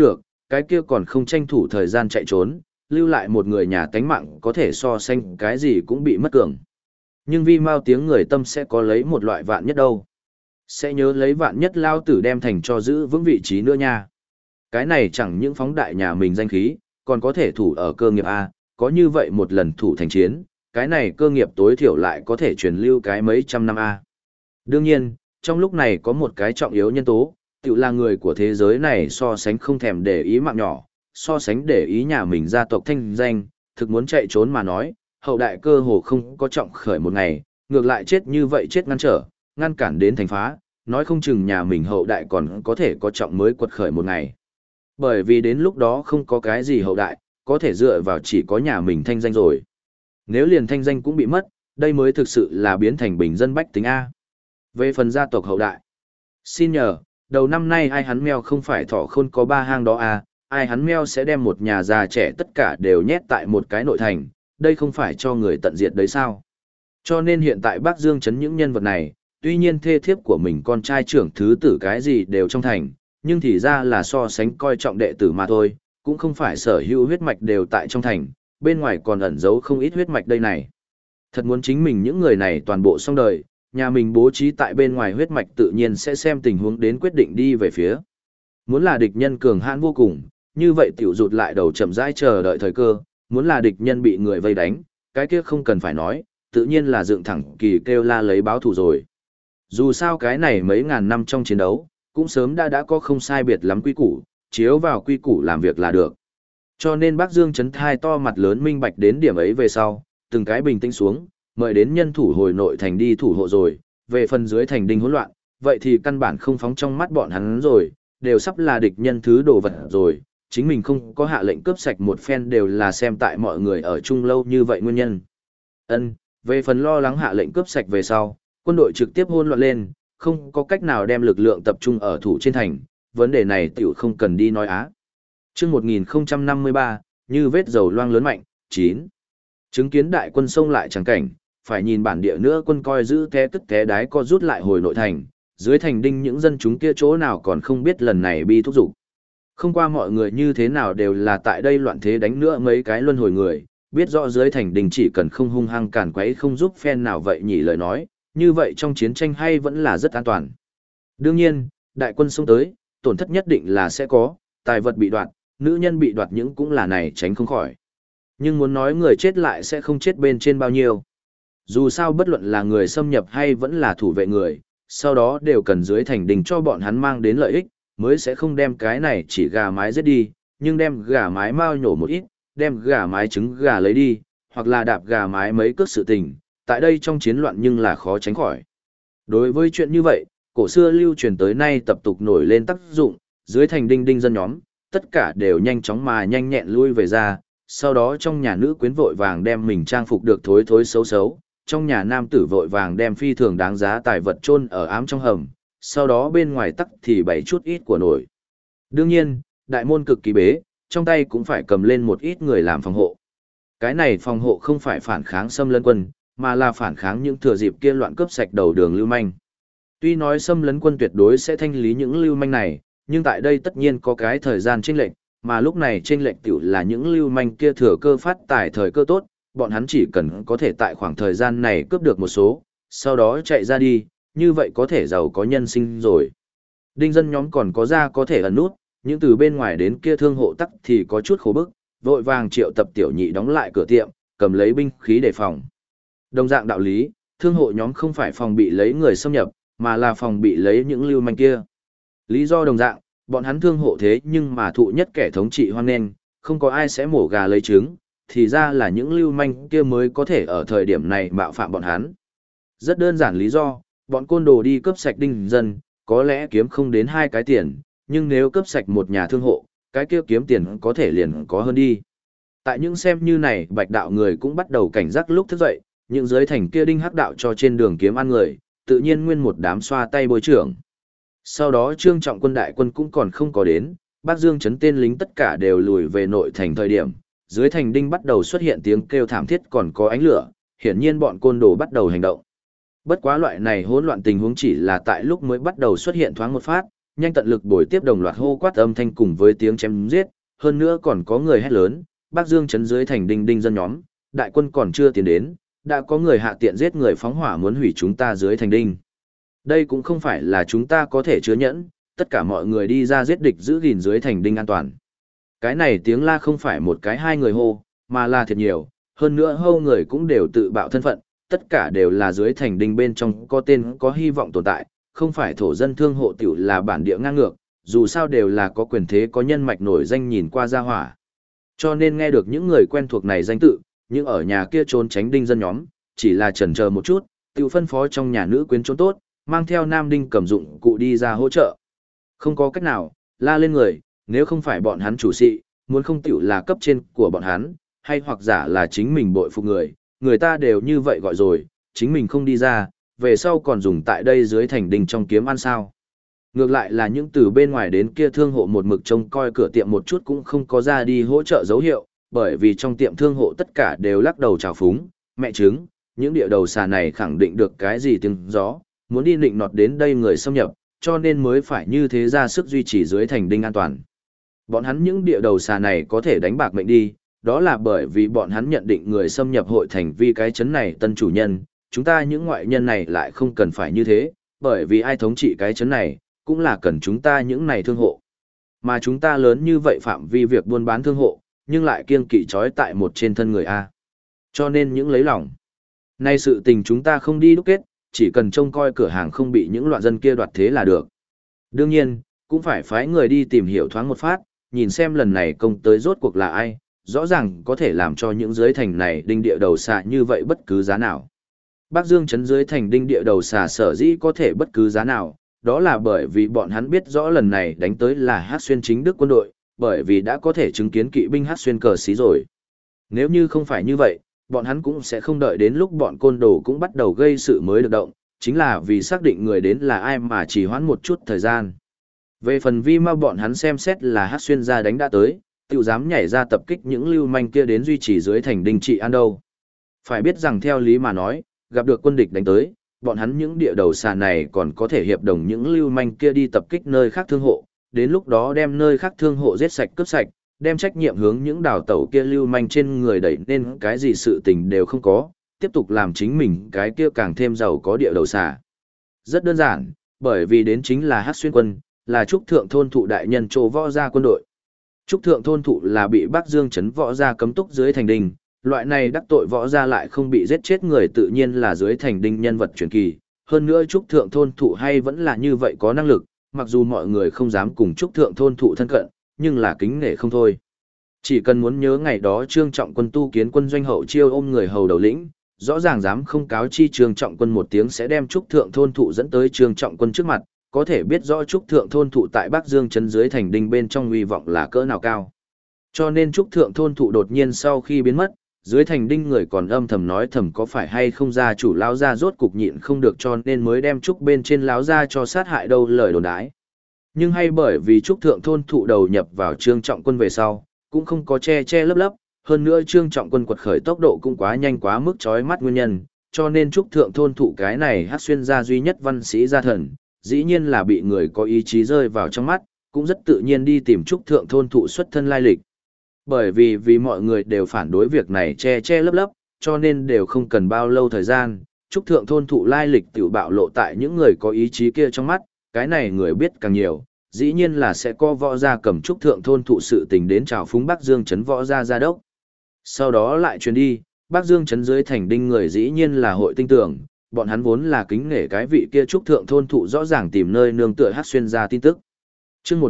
cái kia còn không tranh thủ thời gian chạy trốn, lưu lại một người nhà tánh mạng có thể so sánh cái gì cũng bị mất cường. Nhưng vì mau tiếng người tâm sẽ có lấy một loại vạn nhất đâu. Sẽ nhớ lấy vạn nhất lao tử đem thành cho giữ vững vị trí nữa nha. Cái này chẳng những phóng đại nhà mình danh khí, còn có thể thủ ở cơ nghiệp A, có như vậy một lần thủ thành chiến, cái này cơ nghiệp tối thiểu lại có thể truyền lưu cái mấy trăm năm A. Đương nhiên, trong lúc này có một cái trọng yếu nhân tố, tự là người của thế giới này so sánh không thèm để ý mạng nhỏ, so sánh để ý nhà mình gia tộc thanh danh, thực muốn chạy trốn mà nói, hậu đại cơ hồ không có trọng khởi một ngày, ngược lại chết như vậy chết ngăn trở, ngăn cản đến thành phá, nói không chừng nhà mình hậu đại còn có thể có trọng mới quật khởi một ngày. Bởi vì đến lúc đó không có cái gì hậu đại, có thể dựa vào chỉ có nhà mình thanh danh rồi. Nếu liền thanh danh cũng bị mất, đây mới thực sự là biến thành bình dân bách tính A. Về phần gia tộc hậu đại, xin nhờ, đầu năm nay ai hắn mèo không phải thỏ khôn có ba hang đó à, ai hắn mèo sẽ đem một nhà già trẻ tất cả đều nhét tại một cái nội thành, đây không phải cho người tận diệt đấy sao. Cho nên hiện tại Bắc Dương trấn những nhân vật này, tuy nhiên thê thiếp của mình con trai trưởng thứ tử cái gì đều trong thành, nhưng thì ra là so sánh coi trọng đệ tử mà thôi, cũng không phải sở hữu huyết mạch đều tại trong thành, bên ngoài còn ẩn giấu không ít huyết mạch đây này. Thật muốn chính mình những người này toàn bộ xong đời, nhà mình bố trí tại bên ngoài huyết mạch tự nhiên sẽ xem tình huống đến quyết định đi về phía. Muốn là địch nhân cường hãn vô cùng, như vậy tiểu rụt lại đầu chậm rãi chờ đợi thời cơ, muốn là địch nhân bị người vây đánh, cái kia không cần phải nói, tự nhiên là dựng thẳng kỳ kêu la lấy báo thù rồi. Dù sao cái này mấy ngàn năm trong chiến đấu, cũng sớm đã có không sai biệt lắm quy củ, chiếu vào quy củ làm việc là được. Cho nên Bắc Dương trấn thai to mặt lớn minh bạch đến điểm ấy về sau, từng cái bình tĩnh xuống, mời đến nhân thủ hồi nội thành đi thủ hộ rồi, về phần dưới thành đinh hỗn loạn, vậy thì căn bản không phóng trong mắt bọn hắn rồi, đều sắp là địch nhân thứ đồ vật rồi, chính mình không có hạ lệnh cướp sạch một phen đều là xem tại mọi người ở chung lâu như vậy nguyên nhân. Về phần lo lắng hạ lệnh cướp sạch về sau, quân đội trực tiếp hỗn loạn lên, không có cách nào đem lực lượng tập trung ở thủ trên thành, vấn đề này tiểu không cần đi nói á. Chương 1053, như vết dầu loang lớn mạnh, 9. Chứng kiến đại quân xông lại chẳng cảnh, phải nhìn bản địa nữa quân coi giữ té tức té đái co rút lại hồi nội thành, dưới thành đinh những dân chúng kia chỗ nào còn không biết lần này bi thúc dục. Không qua mọi người như thế nào đều là tại đây loạn thế đánh nữa mấy cái luân hồi người, biết rõ dưới thành đinh chỉ cần không hung hăng cản quấy không giúp phen nào vậy nhỉ lời nói, như vậy trong chiến tranh hay vẫn là rất an toàn. Đương nhiên, đại quân xông tới, tổn thất nhất định là sẽ có, tài vật bị đoạt, nữ nhân bị đoạt những cũng là này tránh không khỏi. Nhưng muốn nói người chết lại sẽ không chết bên trên bao nhiêu. Dù sao bất luận là người xâm nhập hay vẫn là thủ vệ người, sau đó đều cần dưới thành đình cho bọn hắn mang đến lợi ích, mới sẽ không đem cái này chỉ gà mái giết đi, nhưng đem gà mái mao nhổ một ít, đem gà mái trứng gà lấy đi, hoặc là đạp gà mái mấy cước sự tình, tại đây trong chiến loạn nhưng là khó tránh khỏi. Đối với chuyện như vậy, cổ xưa lưu truyền tới nay tập tục nổi lên tác dụng, dưới thành đinh đinh dân nhóm, tất cả đều nhanh chóng mà nhanh nhẹn lui về ra, sau đó trong nhà nữ quyến vội vàng đem mình trang phục được thối thối xấu xấu, trong nhà nam tử vội vàng đem phi thường đáng giá tài vật chôn ở ám trong hầm, sau đó bên ngoài tắc thì bày chút ít của nổi. Đương nhiên, đại môn cực kỳ bế, trong tay cũng phải cầm lên một ít người làm phòng hộ. Cái này phòng hộ không phải phản kháng xâm lấn quân, mà là phản kháng những thừa dịp kia loạn cướp sạch đầu đường lưu manh. Tuy nói xâm lấn quân tuyệt đối sẽ thanh lý những lưu manh này, nhưng tại đây tất nhiên có cái thời gian chênh lệch, mà lúc này chênh lệch tiểu là những lưu manh kia thừa cơ phát tài thời cơ tốt, bọn hắn chỉ cần có thể tại khoảng thời gian này cướp được một số, sau đó chạy ra đi, như vậy có thể giàu có nhân sinh rồi. Đinh dân nhóm còn có ra có thể ẩn nút, những từ bên ngoài đến kia thương hộ tắc thì có chút khổ bức, vội vàng triệu tập tiểu nhị đóng lại cửa tiệm, cầm lấy binh khí đề phòng. Đồng dạng đạo lý, thương hộ nhóm không phải phòng bị lấy người xâm nhập, mà là phòng bị lấy những lưu manh kia. Lý do đồng dạng, bọn hắn thương hộ thế nhưng mà thụ nhất kẻ thống trị hoan nghênh, không có ai sẽ mổ gà lấy trứng, thì ra là những lưu manh kia mới có thể ở thời điểm này mạo phạm bọn hắn. Rất đơn giản lý do, bọn côn đồ đi cướp sạch đinh dân, có lẽ kiếm không đến 2 cái tiền, nhưng nếu cướp sạch một nhà thương hộ, cái kia kiếm tiền có thể liền có hơn đi. Tại những xem như này, bạch đạo người cũng bắt đầu cảnh giác lúc thức dậy, những dưới thành kia đinh hắc đạo cho trên đường kiếm ăn người, tự nhiên nguyên một đám xoa tay bối trưởng. Sau đó Trương Trọng Quân đại quân cũng còn không có đến, Bắc Dương trấn tên lính tất cả đều lùi về nội thành thời điểm, dưới thành đinh bắt đầu xuất hiện tiếng kêu thảm thiết còn có ánh lửa, hiển nhiên bọn côn đồ bắt đầu hành động. Bất quá loại này hỗn loạn tình huống chỉ là tại lúc mới bắt đầu xuất hiện thoáng một phát, nhanh tận lực bồi tiếp đồng loạt hô quát âm thanh cùng với tiếng chém giết, hơn nữa còn có người hét lớn, Bắc Dương trấn dưới thành đinh đinh dân nhóm, đại quân còn chưa tiến đến, đã có người hạ tiện giết người phóng hỏa muốn hủy chúng ta dưới thành đinh. Đây cũng không phải là chúng ta có thể chứa nhẫn, tất cả mọi người đi ra giết địch giữ gìn dưới thành đinh an toàn. Cái này tiếng la không phải một cái hai người hô, mà là thiệt nhiều, hơn nữa hô người cũng đều tự bạo thân phận, tất cả đều là dưới thành đinh bên trong có tên có hy vọng tồn tại, không phải thổ dân thương hộ tiểu là bản địa ngang ngược, dù sao đều là có quyền thế có nhân mạch nổi danh nhìn qua gia hỏa. Cho nên nghe được những người quen thuộc này danh tự, nhưng ở nhà kia trốn tránh đinh dân nhóm, chỉ là chần chờ một chút, tiểu phân phó trong nhà nữ quyến trốn tốt, mang theo nam đinh cầm dụng cụ đi ra hỗ trợ. Không có cách nào, la lên người, nếu không phải bọn hắn chủ sĩ, muốn không tiểu là cấp trên của bọn hắn, hay hoặc giả là chính mình bội phục người, người ta đều như vậy gọi rồi, chính mình không đi ra, về sau còn dùng tại đây dưới thành đinh trong kiếm ăn sao. Ngược lại là những từ bên ngoài đến kia thương hộ một mực trông coi cửa tiệm một chút cũng không có ra đi hỗ trợ dấu hiệu, bởi vì trong tiệm thương hộ tất cả đều lắc đầu chào phúng, mẹ chứng, những địa đầu xà này khẳng định được cái gì tiếng gió, muốn đi nịnh nọt đến đây người xâm nhập, cho nên mới phải như thế ra sức duy trì dưới thành đinh an toàn. Bọn hắn những địa đầu xà này có thể đánh bạc mệnh đi, đó là bởi vì bọn hắn nhận định người xâm nhập hội thành vi cái chấn này tân chủ nhân, chúng ta những ngoại nhân này lại không cần phải như thế, bởi vì ai thống trị cái chấn này, cũng là cần chúng ta những này thương hộ. Mà chúng ta lớn như vậy phạm vi việc buôn bán thương hộ, nhưng lại kiêng kỵ trói tại một trên thân người A. Cho nên những lấy lòng. Nay sự tình chúng ta không đi đúc kết, chỉ cần trông coi cửa hàng không bị những loạn dân kia đoạt thế là được. Đương nhiên, cũng phải phái người đi tìm hiểu thoáng một phát, nhìn xem lần này công tới rốt cuộc là ai, rõ ràng có thể làm cho những dưới thành này đinh địa đầu xà như vậy bất cứ giá nào. Bắc Dương trấn dưới thành đinh địa đầu xà sở dĩ có thể bất cứ giá nào, đó là bởi vì bọn hắn biết rõ lần này đánh tới là Hát Xuyên chính đức quân đội, bởi vì đã có thể chứng kiến kỵ binh Hát Xuyên cờ xí rồi. Nếu như không phải như vậy, bọn hắn cũng sẽ không đợi đến lúc bọn côn đồ cũng bắt đầu gây sự mới được động, chính là vì xác định người đến là ai mà chỉ hoãn một chút thời gian. Về phần vi ma bọn hắn xem xét là Hát Xuyên ra đánh đã tới, tự dám nhảy ra tập kích những lưu manh kia đến duy trì dưới thành đinh trị an đâu. Phải biết rằng theo lý mà nói, gặp được quân địch đánh tới, bọn hắn những địa đầu xà này còn có thể hiệp đồng những lưu manh kia đi tập kích nơi khác thương hộ, đến lúc đó đem nơi khác thương hộ giết sạch cướp sạch, đem trách nhiệm hướng những đào tẩu kia lưu manh trên người đẩy nên cái gì sự tình đều không có, tiếp tục làm chính mình cái kia càng thêm giàu có địa đầu xà. Rất đơn giản, bởi vì đến chính là Hát Xuyên quân, là trúc thượng thôn thụ đại nhân chỗ võ gia quân đội. Trúc thượng thôn thụ là bị Bắc Dương trấn võ gia cấm túc dưới thành đinh, loại này đắc tội võ gia lại không bị giết chết người tự nhiên là dưới thành đinh nhân vật truyền kỳ. Hơn nữa Trúc thượng thôn thụ hay vẫn là như vậy có năng lực, mặc dù mọi người không dám cùng Trúc thượng thôn thụ thân cận, nhưng là kính nể không thôi. Chỉ cần muốn nhớ ngày đó Trương Trọng Quân tu kiến quân doanh hậu chiêu ôm người hầu đầu lĩnh, rõ ràng dám không cáo chi Trương Trọng Quân một tiếng sẽ đem Trúc thượng thôn thụ dẫn tới Trương Trọng Quân trước mặt, có thể biết rõ Trúc thượng thôn thụ tại Bắc Dương trấn dưới thành đinh bên trong uy vọng là cỡ nào cao. Cho nên Trúc thượng thôn thụ đột nhiên sau khi biến mất, dưới thành đinh người còn âm thầm nói thầm có phải hay không gia chủ lão gia rốt cục nhịn không được cho nên mới đem Trúc bên trên lão gia cho sát hại đâu lời đồn đãi. Nhưng hay bởi vì Trúc thượng thôn thụ đầu nhập vào Trương Trọng Quân về sau, cũng không có che lấp lấp, hơn nữa Trương Trọng Quân quật khởi tốc độ cũng quá nhanh quá mức chói mắt nguyên nhân, cho nên Trúc thượng thôn thụ cái này Hát Xuyên gia duy nhất văn sĩ gia thần, dĩ nhiên là bị người có ý chí rơi vào trong mắt, cũng rất tự nhiên đi tìm Trúc thượng thôn thụ xuất thân lai lịch. Bởi vì mọi người đều phản đối việc này che lấp lấp, cho nên đều không cần bao lâu thời gian, Trúc thượng thôn thụ lai lịch tiểu bạo lộ tại những người có ý chí kia trong mắt, cái này người biết càng nhiều, dĩ nhiên là sẽ có võ gia cầm Trúc thượng thôn thụ sự tình đến chào phúng Bắc Dương trấn võ gia gia đốc. Sau đó lại truyền đi, Bắc Dương trấn dưới thành đinh người dĩ nhiên là hội tinh tưởng, bọn hắn vốn là kính nể cái vị kia Trúc thượng thôn thụ rõ ràng tìm nơi nương tựa Hát Xuyên ra tin tức. Chương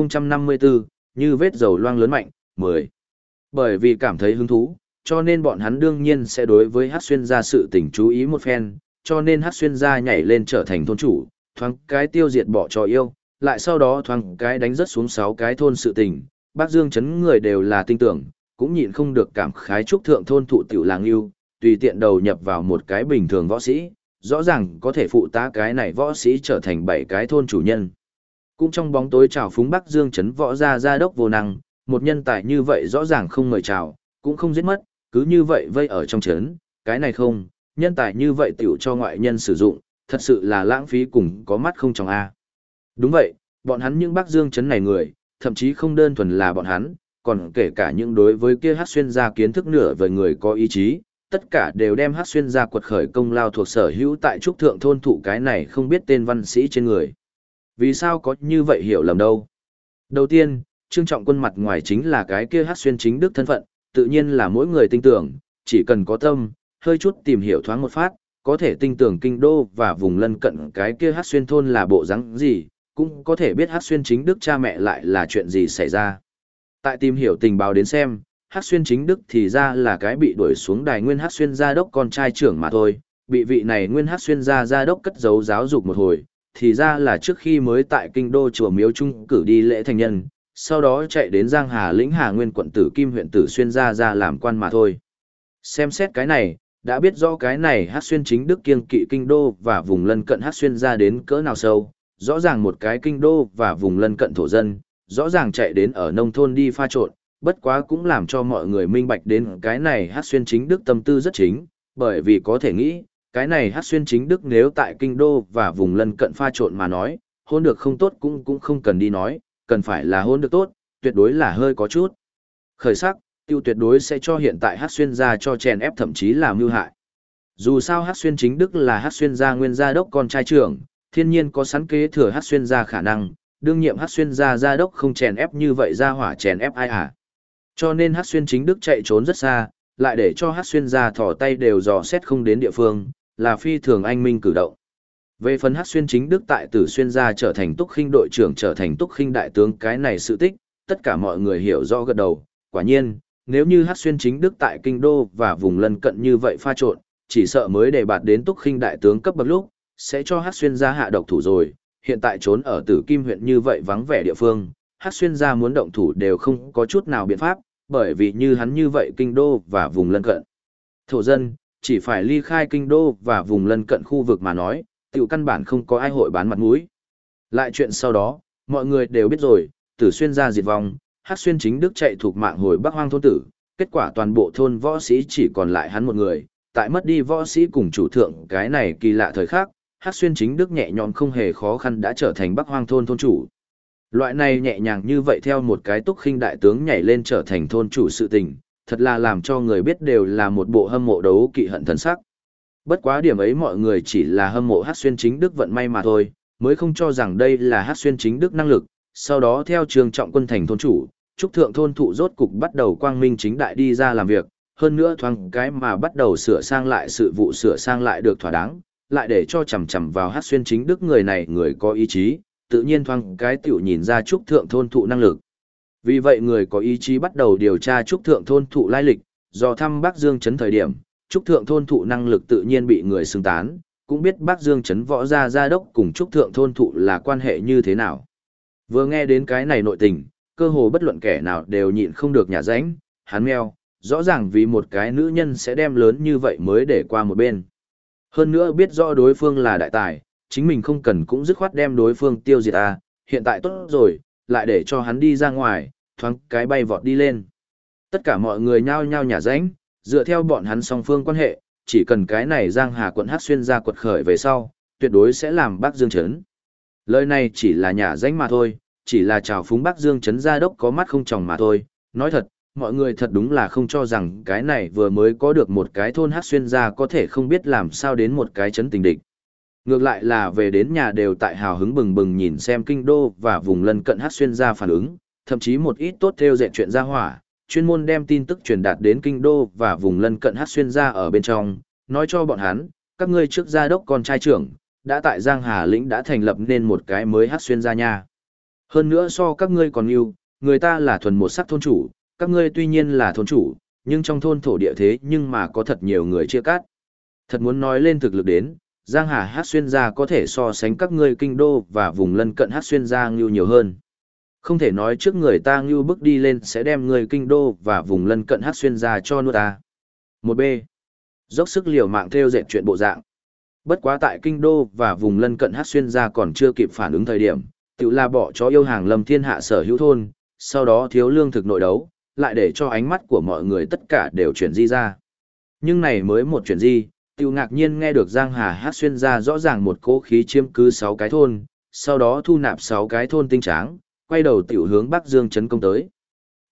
1054, như vết dầu loang lớn mạnh, 10. Bởi vì cảm thấy hứng thú, cho nên bọn hắn đương nhiên sẽ đối với Hát Xuyên gia sự tình chú ý một phen, cho nên Hát Xuyên gia nhảy lên trở thành thôn chủ, thoáng cái tiêu diệt bỏ trò yêu, lại sau đó thoáng cái đánh rất xuống 6 cái thôn sự tình, Bắc Dương trấn người đều là tinh tưởng, cũng nhịn không được cảm khái Trúc thượng thôn thụ tiểu làng yêu, tùy tiện đầu nhập vào một cái bình thường võ sĩ, rõ ràng có thể phụ tá cái này võ sĩ trở thành 7 cái thôn chủ nhân. Cũng trong bóng tối trào phúng Bắc Dương trấn võ gia gia đốc vô năng, một nhân tài như vậy rõ ràng không mời chào, cũng không giết mất, cứ như vậy vây ở trong trấn, cái này không, nhân tài như vậy tiểu cho ngoại nhân sử dụng, thật sự là lãng phí cùng có mắt không trong a. Đúng vậy, bọn hắn những Bắc Dương trấn này người, thậm chí không đơn thuần là bọn hắn, còn kể cả những đối với kia Hắc xuyên gia kiến thức nửa vời người có ý chí, tất cả đều đem Hắc xuyên gia quật khởi công lao thuộc sở hữu tại trúc thượng thôn thụ cái này không biết tên văn sĩ trên người. Vì sao có như vậy hiểu lầm đâu? Đầu tiên, Trương Trọng Quân mặt ngoài chính là cái kia Hắc xuyên chính đức thân phận, tự nhiên là mỗi người tin tưởng, chỉ cần có tâm, hơi chút tìm hiểu thoáng một phát, có thể tin tưởng kinh đô và vùng lân cận cái kia Hắc xuyên thôn là bộ dáng gì, cũng có thể biết Hắc xuyên chính đức cha mẹ lại là chuyện gì xảy ra. Tại tìm hiểu tình báo đến xem, Hắc xuyên chính đức thì ra là cái bị đuổi xuống đài nguyên Hắc xuyên gia đốc con trai trưởng mà thôi, bị vị này nguyên Hắc xuyên gia đốc cất giấu giáo dục một hồi, thì ra là trước khi mới tại kinh đô chùa miếu trung cử đi lễ thành nhân, sau đó chạy đến Giang Hà lĩnh Hà Nguyên quận Tử Kim huyện Tử Xuyên ra làm quan mà thôi. Xem xét cái này, đã biết rõ cái này Hắc xuyên chính đức kiêng kỵ kinh đô và vùng lân cận Hắc xuyên ra đến cỡ nào sâu, rõ ràng một cái kinh đô và vùng lân cận thổ dân, rõ ràng chạy đến ở nông thôn đi pha trộn, bất quá cũng làm cho mọi người minh bạch đến cái này Hắc xuyên chính đức tâm tư rất chính, bởi vì có thể nghĩ, cái này Hắc xuyên chính đức nếu tại kinh đô và vùng lân cận pha trộn mà nói, hôn được không tốt cũng không cần đi nói, cần phải là hôn được tốt, tuyệt đối là hơi có chút khởi sắc, tiêu tuyệt đối sẽ cho hiện tại Hắc xuyên gia cho chèn ép thậm chí là mưu hại. Dù sao Hắc xuyên chính đức là Hắc xuyên gia nguyên gia đốc con trai trưởng, thiên nhiên có sẵn kế thừa Hắc xuyên gia khả năng, đương nhiệm Hắc xuyên gia đốc không chèn ép như vậy ra hỏa chèn ép ai à. Cho nên Hắc xuyên chính đức chạy trốn rất xa, lại để cho Hắc xuyên gia thò tay đều dò xét không đến địa phương, là phi thường anh minh cử động. Về phần Hắc xuyên chính đức tại Tử Xuyên gia trở thành Túc Khinh đội trưởng trở thành Túc Khinh đại tướng cái này sự tích, tất cả mọi người hiểu rõ gật đầu, quả nhiên, nếu như Hắc xuyên chính đức tại kinh đô và vùng lân cận như vậy pha trộn, chỉ sợ mới đề bạt đến Túc Khinh đại tướng cấp bậc lúc, sẽ cho Hắc xuyên gia hạ độc thủ rồi, hiện tại trốn ở Tử Kim huyện như vậy vắng vẻ địa phương, Hắc xuyên gia muốn động thủ đều không có chút nào biện pháp, bởi vì như hắn như vậy kinh đô và vùng lân cận. Thổ dân, chỉ phải ly khai kinh đô và vùng lân cận khu vực mà nói, tiểu căn bản không có ai hội bán mặt mũi. Lại chuyện sau đó, mọi người đều biết rồi, Tử Xuyên gia diệt vong, Hắc xuyên chính đức chạy thuộc mạng hồi Bắc Hoang thôn tử, kết quả toàn bộ thôn võ sĩ chỉ còn lại hắn một người, tại mất đi võ sĩ cùng chủ thượng cái này kỳ lạ thời khắc, Hắc xuyên chính đức nhẹ nhõm không hề khó khăn đã trở thành Bắc Hoang thôn thôn chủ. Loại này nhẹ nhàng như vậy theo một cái Túc Khinh đại tướng nhảy lên trở thành thôn chủ sự tình, thật là làm cho người biết đều là một bộ hâm mộ đấu kỵ hận thần sắc. Bất quá điểm ấy mọi người chỉ là hâm mộ Hắc xuyên chính đức vận may mà thôi, mới không cho rằng đây là Hắc xuyên chính đức năng lực. Sau đó theo Trương Trọng Quân thành thôn chủ, Trúc thượng thôn thụ rốt cục bắt đầu quang minh chính đại đi ra làm việc, hơn nữa thoáng cái mà bắt đầu sửa sang lại sự vụ sửa sang lại được thỏa đáng, lại để cho chằm chằm vào Hắc xuyên chính đức người này người có ý chí, tự nhiên thoáng cái tiểu nhìn ra Trúc thượng thôn thụ năng lực. Vì vậy người có ý chí bắt đầu điều tra Trúc thượng thôn thụ lai lịch, do thăm Bắc Dương trấn thời điểm, Trúc thượng thôn thụ năng lực tự nhiên bị người xưng tán, cũng biết Bắc Dương trấn võ gia đốc cùng Trúc thượng thôn thụ là quan hệ như thế nào. Vừa nghe đến cái này nội tình, cơ hồ bất luận kẻ nào đều nhịn không được nhả ránh, hắn meo, rõ ràng vì một cái nữ nhân sẽ đem lớn như vậy mới để qua một bên. Hơn nữa biết rõ đối phương là đại tài, chính mình không cần cũng dứt khoát đem đối phương tiêu diệt à, hiện tại tốt rồi, lại để cho hắn đi ra ngoài, thoáng cái bay vọt đi lên. Tất cả mọi người nhao nhao nhả ránh, dựa theo bọn hắn song phương quan hệ, chỉ cần cái này Giang Hà quận Hắc xuyên ra quật khởi về sau, tuyệt đối sẽ làm Bắc Dương trấn. Lời này chỉ là nhả ránh mà thôi, chỉ là chào phúng Bắc Dương trấn gia đốc có mắt không tròng mà thôi. Nói thật, mọi người thật đúng là không cho rằng cái này vừa mới có được một cái thôn Hắc xuyên gia có thể không biết làm sao đến một cái trấn tình địch. Ngược lại là về đến nhà đều tại hào hứng bừng bừng nhìn xem kinh đô và vùng lân cận Hắc xuyên gia phản ứng, thậm chí một ít tốt theo dệt chuyện gia hỏa, chuyên môn đem tin tức truyền đạt đến kinh đô và vùng lân cận Hắc xuyên gia ở bên trong, nói cho bọn hắn, các ngươi trước gia đốc con trai trưởng, đã tại Giang Hà lĩnh đã thành lập nên một cái mới Hắc xuyên gia nha. Hơn nữa so các ngươi còn yêu, người ta là thuần một sắc thôn chủ, các ngươi tuy nhiên là thôn chủ, nhưng trong thôn thổ địa thế nhưng mà có thật nhiều người chia cắt. Thật muốn nói lên thực lực đến, Giang Hà Hắc xuyên gia có thể so sánh các ngươi kinh đô và vùng lân cận Hắc xuyên gia ngưu nhiều hơn. Không thể nói trước người ta ngưu bước đi lên sẽ đem người kinh đô và vùng lân cận Hắc xuyên gia cho nuốt ta. 1B. Dốc sức liều mạng theo dệt chuyện bộ dạng. Bất quá tại kinh đô và vùng lân cận Hắc xuyên gia còn chưa kịp phản ứng thời điểm, tự là bỏ chó yêu hàng lâm thiên hạ sở hữu thôn, sau đó thiếu lương thực nội đấu, lại để cho ánh mắt của mọi người tất cả đều chuyển di ra. Nhưng này mới một chuyển di, tự ngạc nhiên nghe được Giang Hà Hắc xuyên gia rõ ràng một cỗ khí chiếm cứ 6 cái thôn, sau đó thu nạp 6 cái thôn tinh tráng, quay đầu tiểu hướng Bắc Dương trấn công tới.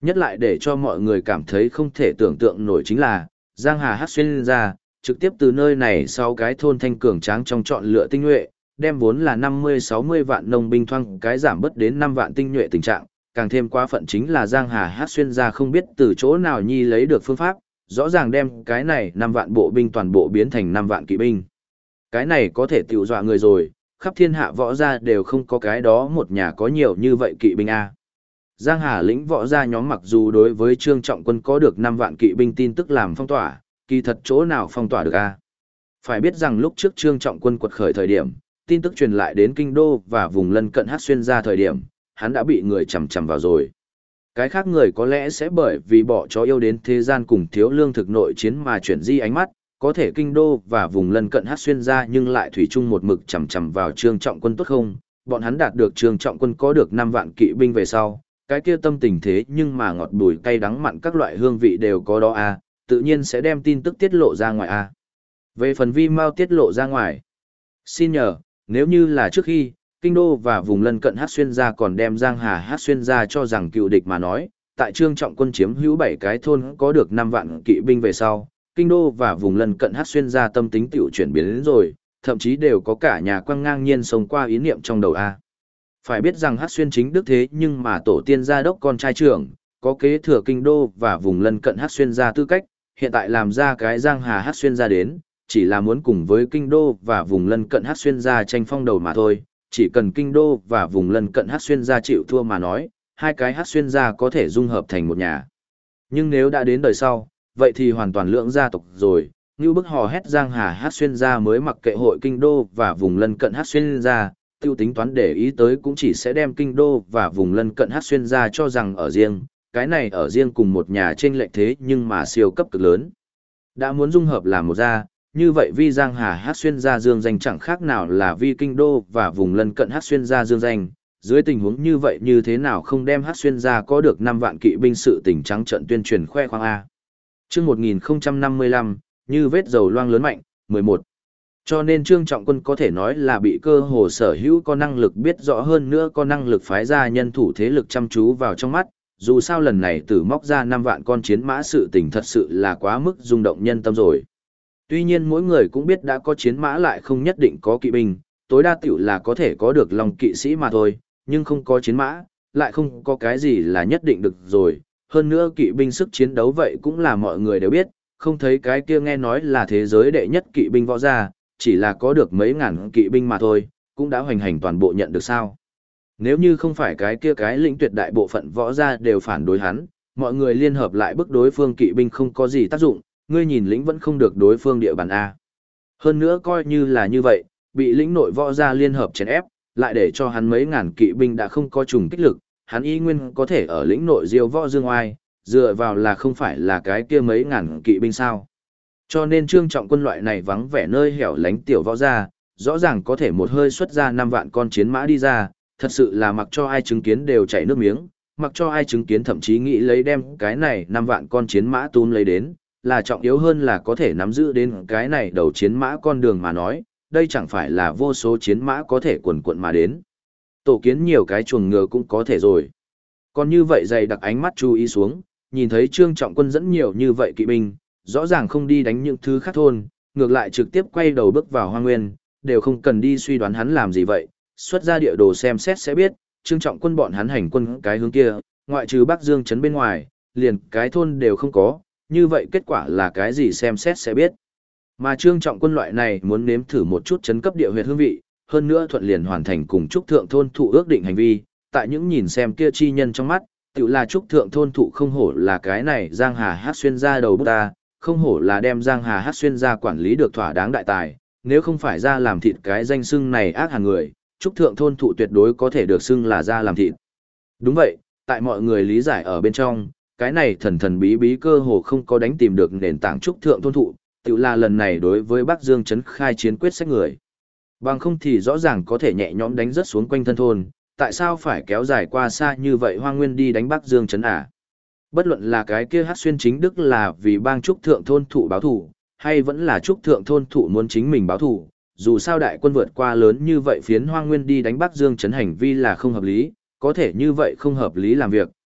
Nhất lại để cho mọi người cảm thấy không thể tưởng tượng nổi chính là, Giang Hà hát xuyên ra, trực tiếp từ nơi này sau cái thôn thanh cường tráng trong chọn lựa tinh nhuệ, đem vốn là 50-60 vạn nông binh thoang cái giảm bớt đến 5 vạn tinh nhuệ tình trạng, càng thêm quá phận chính là Giang Hà hát xuyên ra không biết từ chỗ nào nhi lấy được phương pháp, rõ ràng đem cái này 5 vạn bộ binh toàn bộ biến thành 5 vạn kỵ binh. Cái này có thể tiểu dọa người rồi, khắp thiên hạ võ gia đều không có cái đó một nhà có nhiều như vậy kỵ binh a. Giang Hà lĩnh võ gia nhóm mặc dù đối với Trương Trọng Quân có được 5 vạn kỵ binh tin tức làm phong tỏa, kỳ thật chỗ nào phong tỏa được a? Phải biết rằng lúc trước Trương Trọng Quân quật khởi thời điểm, tin tức truyền lại đến kinh đô và vùng lân cận hát xuyên ra thời điểm, hắn đã bị người chằm chằm vào rồi. Cái khác người có lẽ sẽ bởi vì bỏ chó yêu đến thế gian cùng thiếu lương thực nội chiến mà chuyển di ánh mắt, có thể kinh đô và vùng lân cận hát xuyên ra nhưng lại thủy chung một mực chằm chằm vào Trương Trọng Quân tốt không, bọn hắn đạt được Trương Trọng Quân có được 5 vạn kỵ binh về sau, cái kia tâm tình thế nhưng mà ngọt bùi cay đắng mặn các loại hương vị đều có đó a, tự nhiên sẽ đem tin tức tiết lộ ra ngoài a. Về phần vi mau tiết lộ ra ngoài, xin nhờ, nếu như là trước khi, kinh đô và vùng lân cận hát xuyên ra còn đem Giang Hà hát xuyên ra cho rằng cựu địch mà nói, tại Trương Trọng Quân chiếm hữu 7 cái thôn có được 5 vạn kỵ binh về sau, kinh đô và vùng lân cận hát xuyên ra tâm tính tiểu chuyển biến đến rồi, thậm chí đều có cả nhà quăng ngang nhiên sống qua ý niệm trong đầu a. Phải biết rằng hát xuyên chính đức thế nhưng mà tổ tiên gia đốc con trai trưởng, có kế thừa kinh đô và vùng lân cận hát xuyên ra tư cách, hiện tại làm ra cái Giang Hà hát xuyên ra đến, chỉ là muốn cùng với kinh đô và vùng lân cận hát xuyên ra tranh phong đầu mà thôi, chỉ cần kinh đô và vùng lân cận hát xuyên ra chịu thua mà nói, hai cái hát xuyên ra có thể dung hợp thành một nhà. Nhưng nếu đã đến đời sau, vậy thì hoàn toàn lưỡng gia tộc rồi, như bức hò hét Giang Hà hát xuyên ra mới mặc kệ hội kinh đô và vùng lân cận hát xuyên ra, tiêu tính toán để ý tới cũng chỉ sẽ đem kinh đô và vùng lân cận hát xuyên ra cho rằng ở riêng, cái này ở riêng cùng một nhà trên lệch thế nhưng mà siêu cấp cực lớn. Đã muốn dung hợp làm một gia, như vậy vi Giang Hà hát xuyên ra dương danh chẳng khác nào là vi kinh đô và vùng lân cận hát xuyên ra dương danh, dưới tình huống như vậy như thế nào không đem hát xuyên ra có được 5 vạn kỵ binh sự tình trắng trận tuyên truyền khoe khoang A. Trước 1055, như vết dầu loang lớn mạnh, 11. Cho nên Trương Trọng Quân có thể nói là bị cơ hồ sở hữu có năng lực biết rõ hơn nữa có năng lực phái ra nhân thủ thế lực chăm chú vào trong mắt, dù sao lần này tử móc ra 5 vạn con chiến mã sự tình thật sự là quá mức rung động nhân tâm rồi. Tuy nhiên mỗi người cũng biết đã có chiến mã lại không nhất định có kỵ binh, tối đa tiểu là có thể có được lòng kỵ sĩ mà thôi, nhưng không có chiến mã, lại không có cái gì là nhất định được rồi. Hơn nữa kỵ binh sức chiến đấu vậy cũng là mọi người đều biết, không thấy cái kia nghe nói là thế giới đệ nhất kỵ binh võ gia, chỉ là có được mấy ngàn kỵ binh mà thôi, cũng đã hoành hành toàn bộ nhận được sao. Nếu như không phải cái kia cái lĩnh tuyệt đại bộ phận võ gia đều phản đối hắn, mọi người liên hợp lại bức đối phương kỵ binh không có gì tác dụng, ngươi nhìn lĩnh vẫn không được đối phương địa bàn A. Hơn nữa coi như là như vậy, bị lĩnh nội võ gia liên hợp chèn ép, lại để cho hắn mấy ngàn kỵ binh đã không có trùng kích lực, hắn y nguyên có thể ở lĩnh nội diêu võ dương oai, dựa vào là không phải là cái kia mấy ngàn kỵ binh sao. Cho nên Trương Trọng Quân loại này vắng vẻ nơi hẻo lánh tiểu võ gia, rõ ràng có thể một hơi xuất ra 5 vạn con chiến mã đi ra, thật sự là mặc cho ai chứng kiến đều chảy nước miếng, mặc cho ai chứng kiến thậm chí nghĩ lấy đem cái này 5 vạn con chiến mã túm lấy đến, là trọng yếu hơn là có thể nắm giữ đến cái này đầu chiến mã con đường mà nói, đây chẳng phải là vô số chiến mã có thể quần quận mà đến. Tổ kiến nhiều cái chuồng ngựa cũng có thể rồi. Còn như vậy dày đặc ánh mắt chú ý xuống, nhìn thấy Trương Trọng Quân dẫn nhiều như vậy kỵ binh, rõ ràng không đi đánh những thứ khác thôn, ngược lại trực tiếp quay đầu bước vào hoang nguyên, đều không cần đi suy đoán hắn làm gì vậy, xuất ra địa đồ xem xét sẽ biết, Trương Trọng Quân bọn hắn hành quân cái hướng kia, ngoại trừ Bắc Dương trấn bên ngoài, liền cái thôn đều không có, như vậy kết quả là cái gì xem xét sẽ biết. Mà Trương Trọng Quân loại này muốn nếm thử một chút chấn cấp địa huyệt hương vị, hơn nữa thuận liền hoàn thành cùng Trúc Thượng thôn thụ ước định hành vi, tại những nhìn xem kia chi nhân trong mắt, tự là Trúc Thượng thôn thụ không hổ là cái này Giang Hà hát xuyên ra đầu bút ta, không hổ là đem Giang Hà hát xuyên ra quản lý được thỏa đáng đại tài, nếu không phải ra làm thịt cái danh xưng này ác hàng người, Trúc Thượng thôn thụ tuyệt đối có thể được xưng là ra làm thịt. Đúng vậy, tại mọi người lý giải ở bên trong, cái này thần thần bí bí cơ hồ không có đánh tìm được nền tảng Trúc Thượng thôn thụ, tự là lần này đối với Bắc Dương trấn khai chiến quyết sách người. Bằng không thì rõ ràng có thể nhẹ nhõm đánh rất xuống quanh thân thôn, tại sao phải kéo dài qua xa như vậy Hoang Nguyên đi đánh Bắc Dương trấn à? Bất luận là cái kia hát xuyên chính đức là vì bang Trúc Thượng thôn thụ báo thù, hay vẫn là Trúc Thượng thôn thụ muốn chính mình báo thù, dù sao đại quân vượt qua lớn như vậy phiến Hoang Nguyên đi đánh Bắc Dương trấn hành vi là không hợp lý, có thể như vậy không hợp lý làm việc,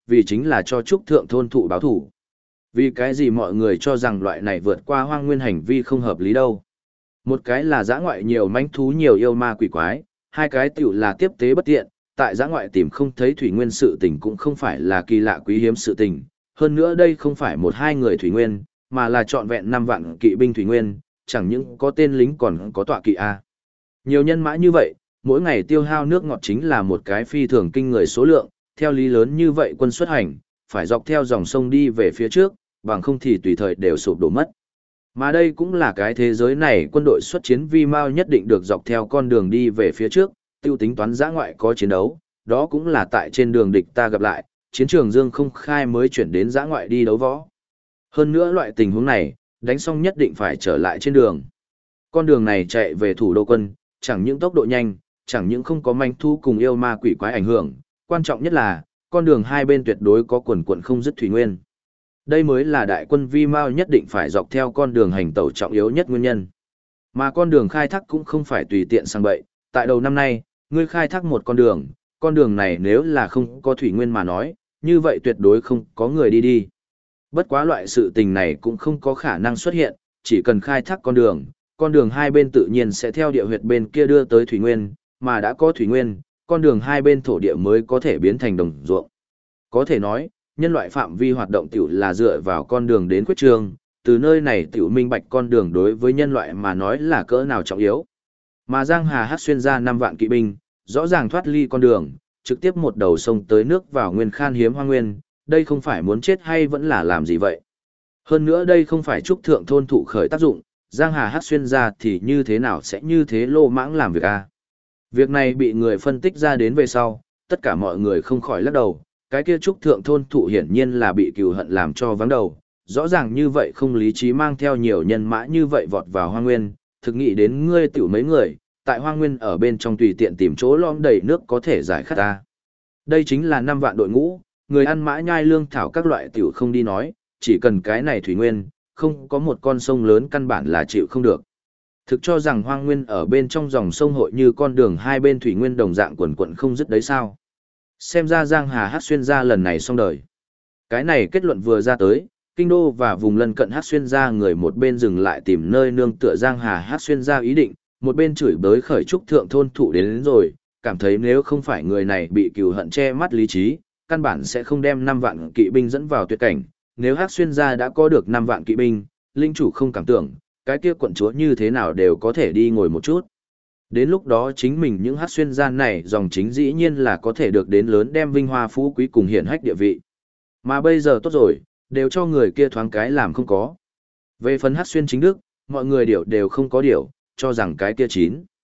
vì chính là cho Trúc Thượng thôn thụ báo thủ. Vì cái gì mọi người cho rằng loại này vượt qua hoang nguyên hành vi không hợp lý đâu. Một cái là dã ngoại nhiều manh thú nhiều yêu ma quỷ quái, hai cái tiểu là tiếp tế bất tiện, tại dã ngoại tìm không thấy thủy nguyên sự tình cũng không phải là kỳ lạ quý hiếm sự tình. Hơn nữa đây không phải một hai người thủy nguyên, mà là trọn vẹn 5 vạn kỵ binh thủy nguyên, chẳng những có tên lính còn có tọa kỵ A. Nhiều nhân mã như vậy, mỗi ngày tiêu hao nước ngọt chính là một cái phi thường kinh người số lượng, theo lý lớn như vậy quân xuất hành, phải dọc theo dòng sông đi về phía trước, bằng không thì tùy thời đều sụp đổ mất. Mà đây cũng là cái thế giới này quân đội xuất chiến vi mao nhất định được dọc theo con đường đi về phía trước, tiêu tính toán giã ngoại có chiến đấu, đó cũng là tại trên đường địch ta gặp lại, chiến trường Dương không khai mới chuyển đến giã ngoại đi đấu võ. Hơn nữa loại tình huống này, đánh xong nhất định phải trở lại trên đường. Con đường này chạy về thủ đô quân, chẳng những tốc độ nhanh, chẳng những không có manh thu cùng yêu ma quỷ quái ảnh hưởng, quan trọng nhất là, con đường hai bên tuyệt đối có quần quần không dứt thủy nguyên. Đây mới là đại quân vi mao nhất định phải dọc theo con đường hành tẩu trọng yếu nhất nguyên nhân. Mà con đường khai thác cũng không phải tùy tiện sang bậy, tại đầu năm nay, ngươi khai thác một con đường này nếu là không có thủy nguyên mà nói, như vậy tuyệt đối không có người đi đi. Bất quá loại sự tình này cũng không có khả năng xuất hiện, chỉ cần khai thác con đường hai bên tự nhiên sẽ theo địa huyệt bên kia đưa tới thủy nguyên, mà đã có thủy nguyên, con đường hai bên thổ địa mới có thể biến thành đồng ruộng. Có thể nói, nhân loại phạm vi hoạt động tiểu là dựa vào con đường đến quyết trường, từ nơi này tiểu minh bạch con đường đối với nhân loại mà nói là cỡ nào trọng yếu. Mà Giang Hà hát xuyên ra 5 vạn kỵ binh, rõ ràng thoát ly con đường, trực tiếp một đầu sông tới nước vào nguyên khan hiếm hoang nguyên, đây không phải muốn chết hay vẫn là làm gì vậy. Hơn nữa đây không phải trúc thượng thôn thụ khởi tác dụng, Giang Hà hát xuyên ra thì như thế nào sẽ như thế lô mãng làm việc a? Việc này bị người phân tích ra đến về sau, tất cả mọi người không khỏi lắc đầu, cái kia trúc thượng thôn thụ hiển nhiên là bị cừu hận làm cho vắng đầu, rõ ràng như vậy không lý trí mang theo nhiều nhân mã như vậy vọt vào hoang nguyên, thực nghĩ đến ngươi tiểu mấy người, tại hoang nguyên ở bên trong tùy tiện tìm chỗ lõm đầy nước có thể giải khát ta. Đây chính là 5 vạn đội ngũ, người ăn mã nhai lương thảo các loại tiểu không đi nói, chỉ cần cái này thủy nguyên, không có một con sông lớn căn bản là chịu không được. Thực cho rằng hoang nguyên ở bên trong dòng sông hội như con đường hai bên thủy nguyên đồng dạng quần quận không dứt đấy sao. Xem ra Giang Hà hát xuyên ra lần này xong đời. Cái này kết luận vừa ra tới, kinh đô và vùng lân cận hát xuyên ra người một bên dừng lại tìm nơi nương tựa Giang Hà hát xuyên ra ý định, một bên chửi bới khởi trúc thượng thôn thụ đến rồi, cảm thấy nếu không phải người này bị cừu hận che mắt lý trí, căn bản sẽ không đem 5 vạn kỵ binh dẫn vào tuyệt cảnh. Nếu hát xuyên ra đã có được 5 vạn kỵ binh, linh chủ không cảm tưởng, cái kia quận chúa như thế nào đều có thể đi ngồi một chút. Đến lúc đó chính mình những hát xuyên gian này dòng chính dĩ nhiên là có thể được đến lớn đem vinh hoa phú quý cùng hiển hách địa vị. Mà bây giờ tốt rồi, đều cho người kia thoáng cái làm không có. Về phần hát xuyên chính đức, mọi người đều không có điều, cho rằng cái kia chín.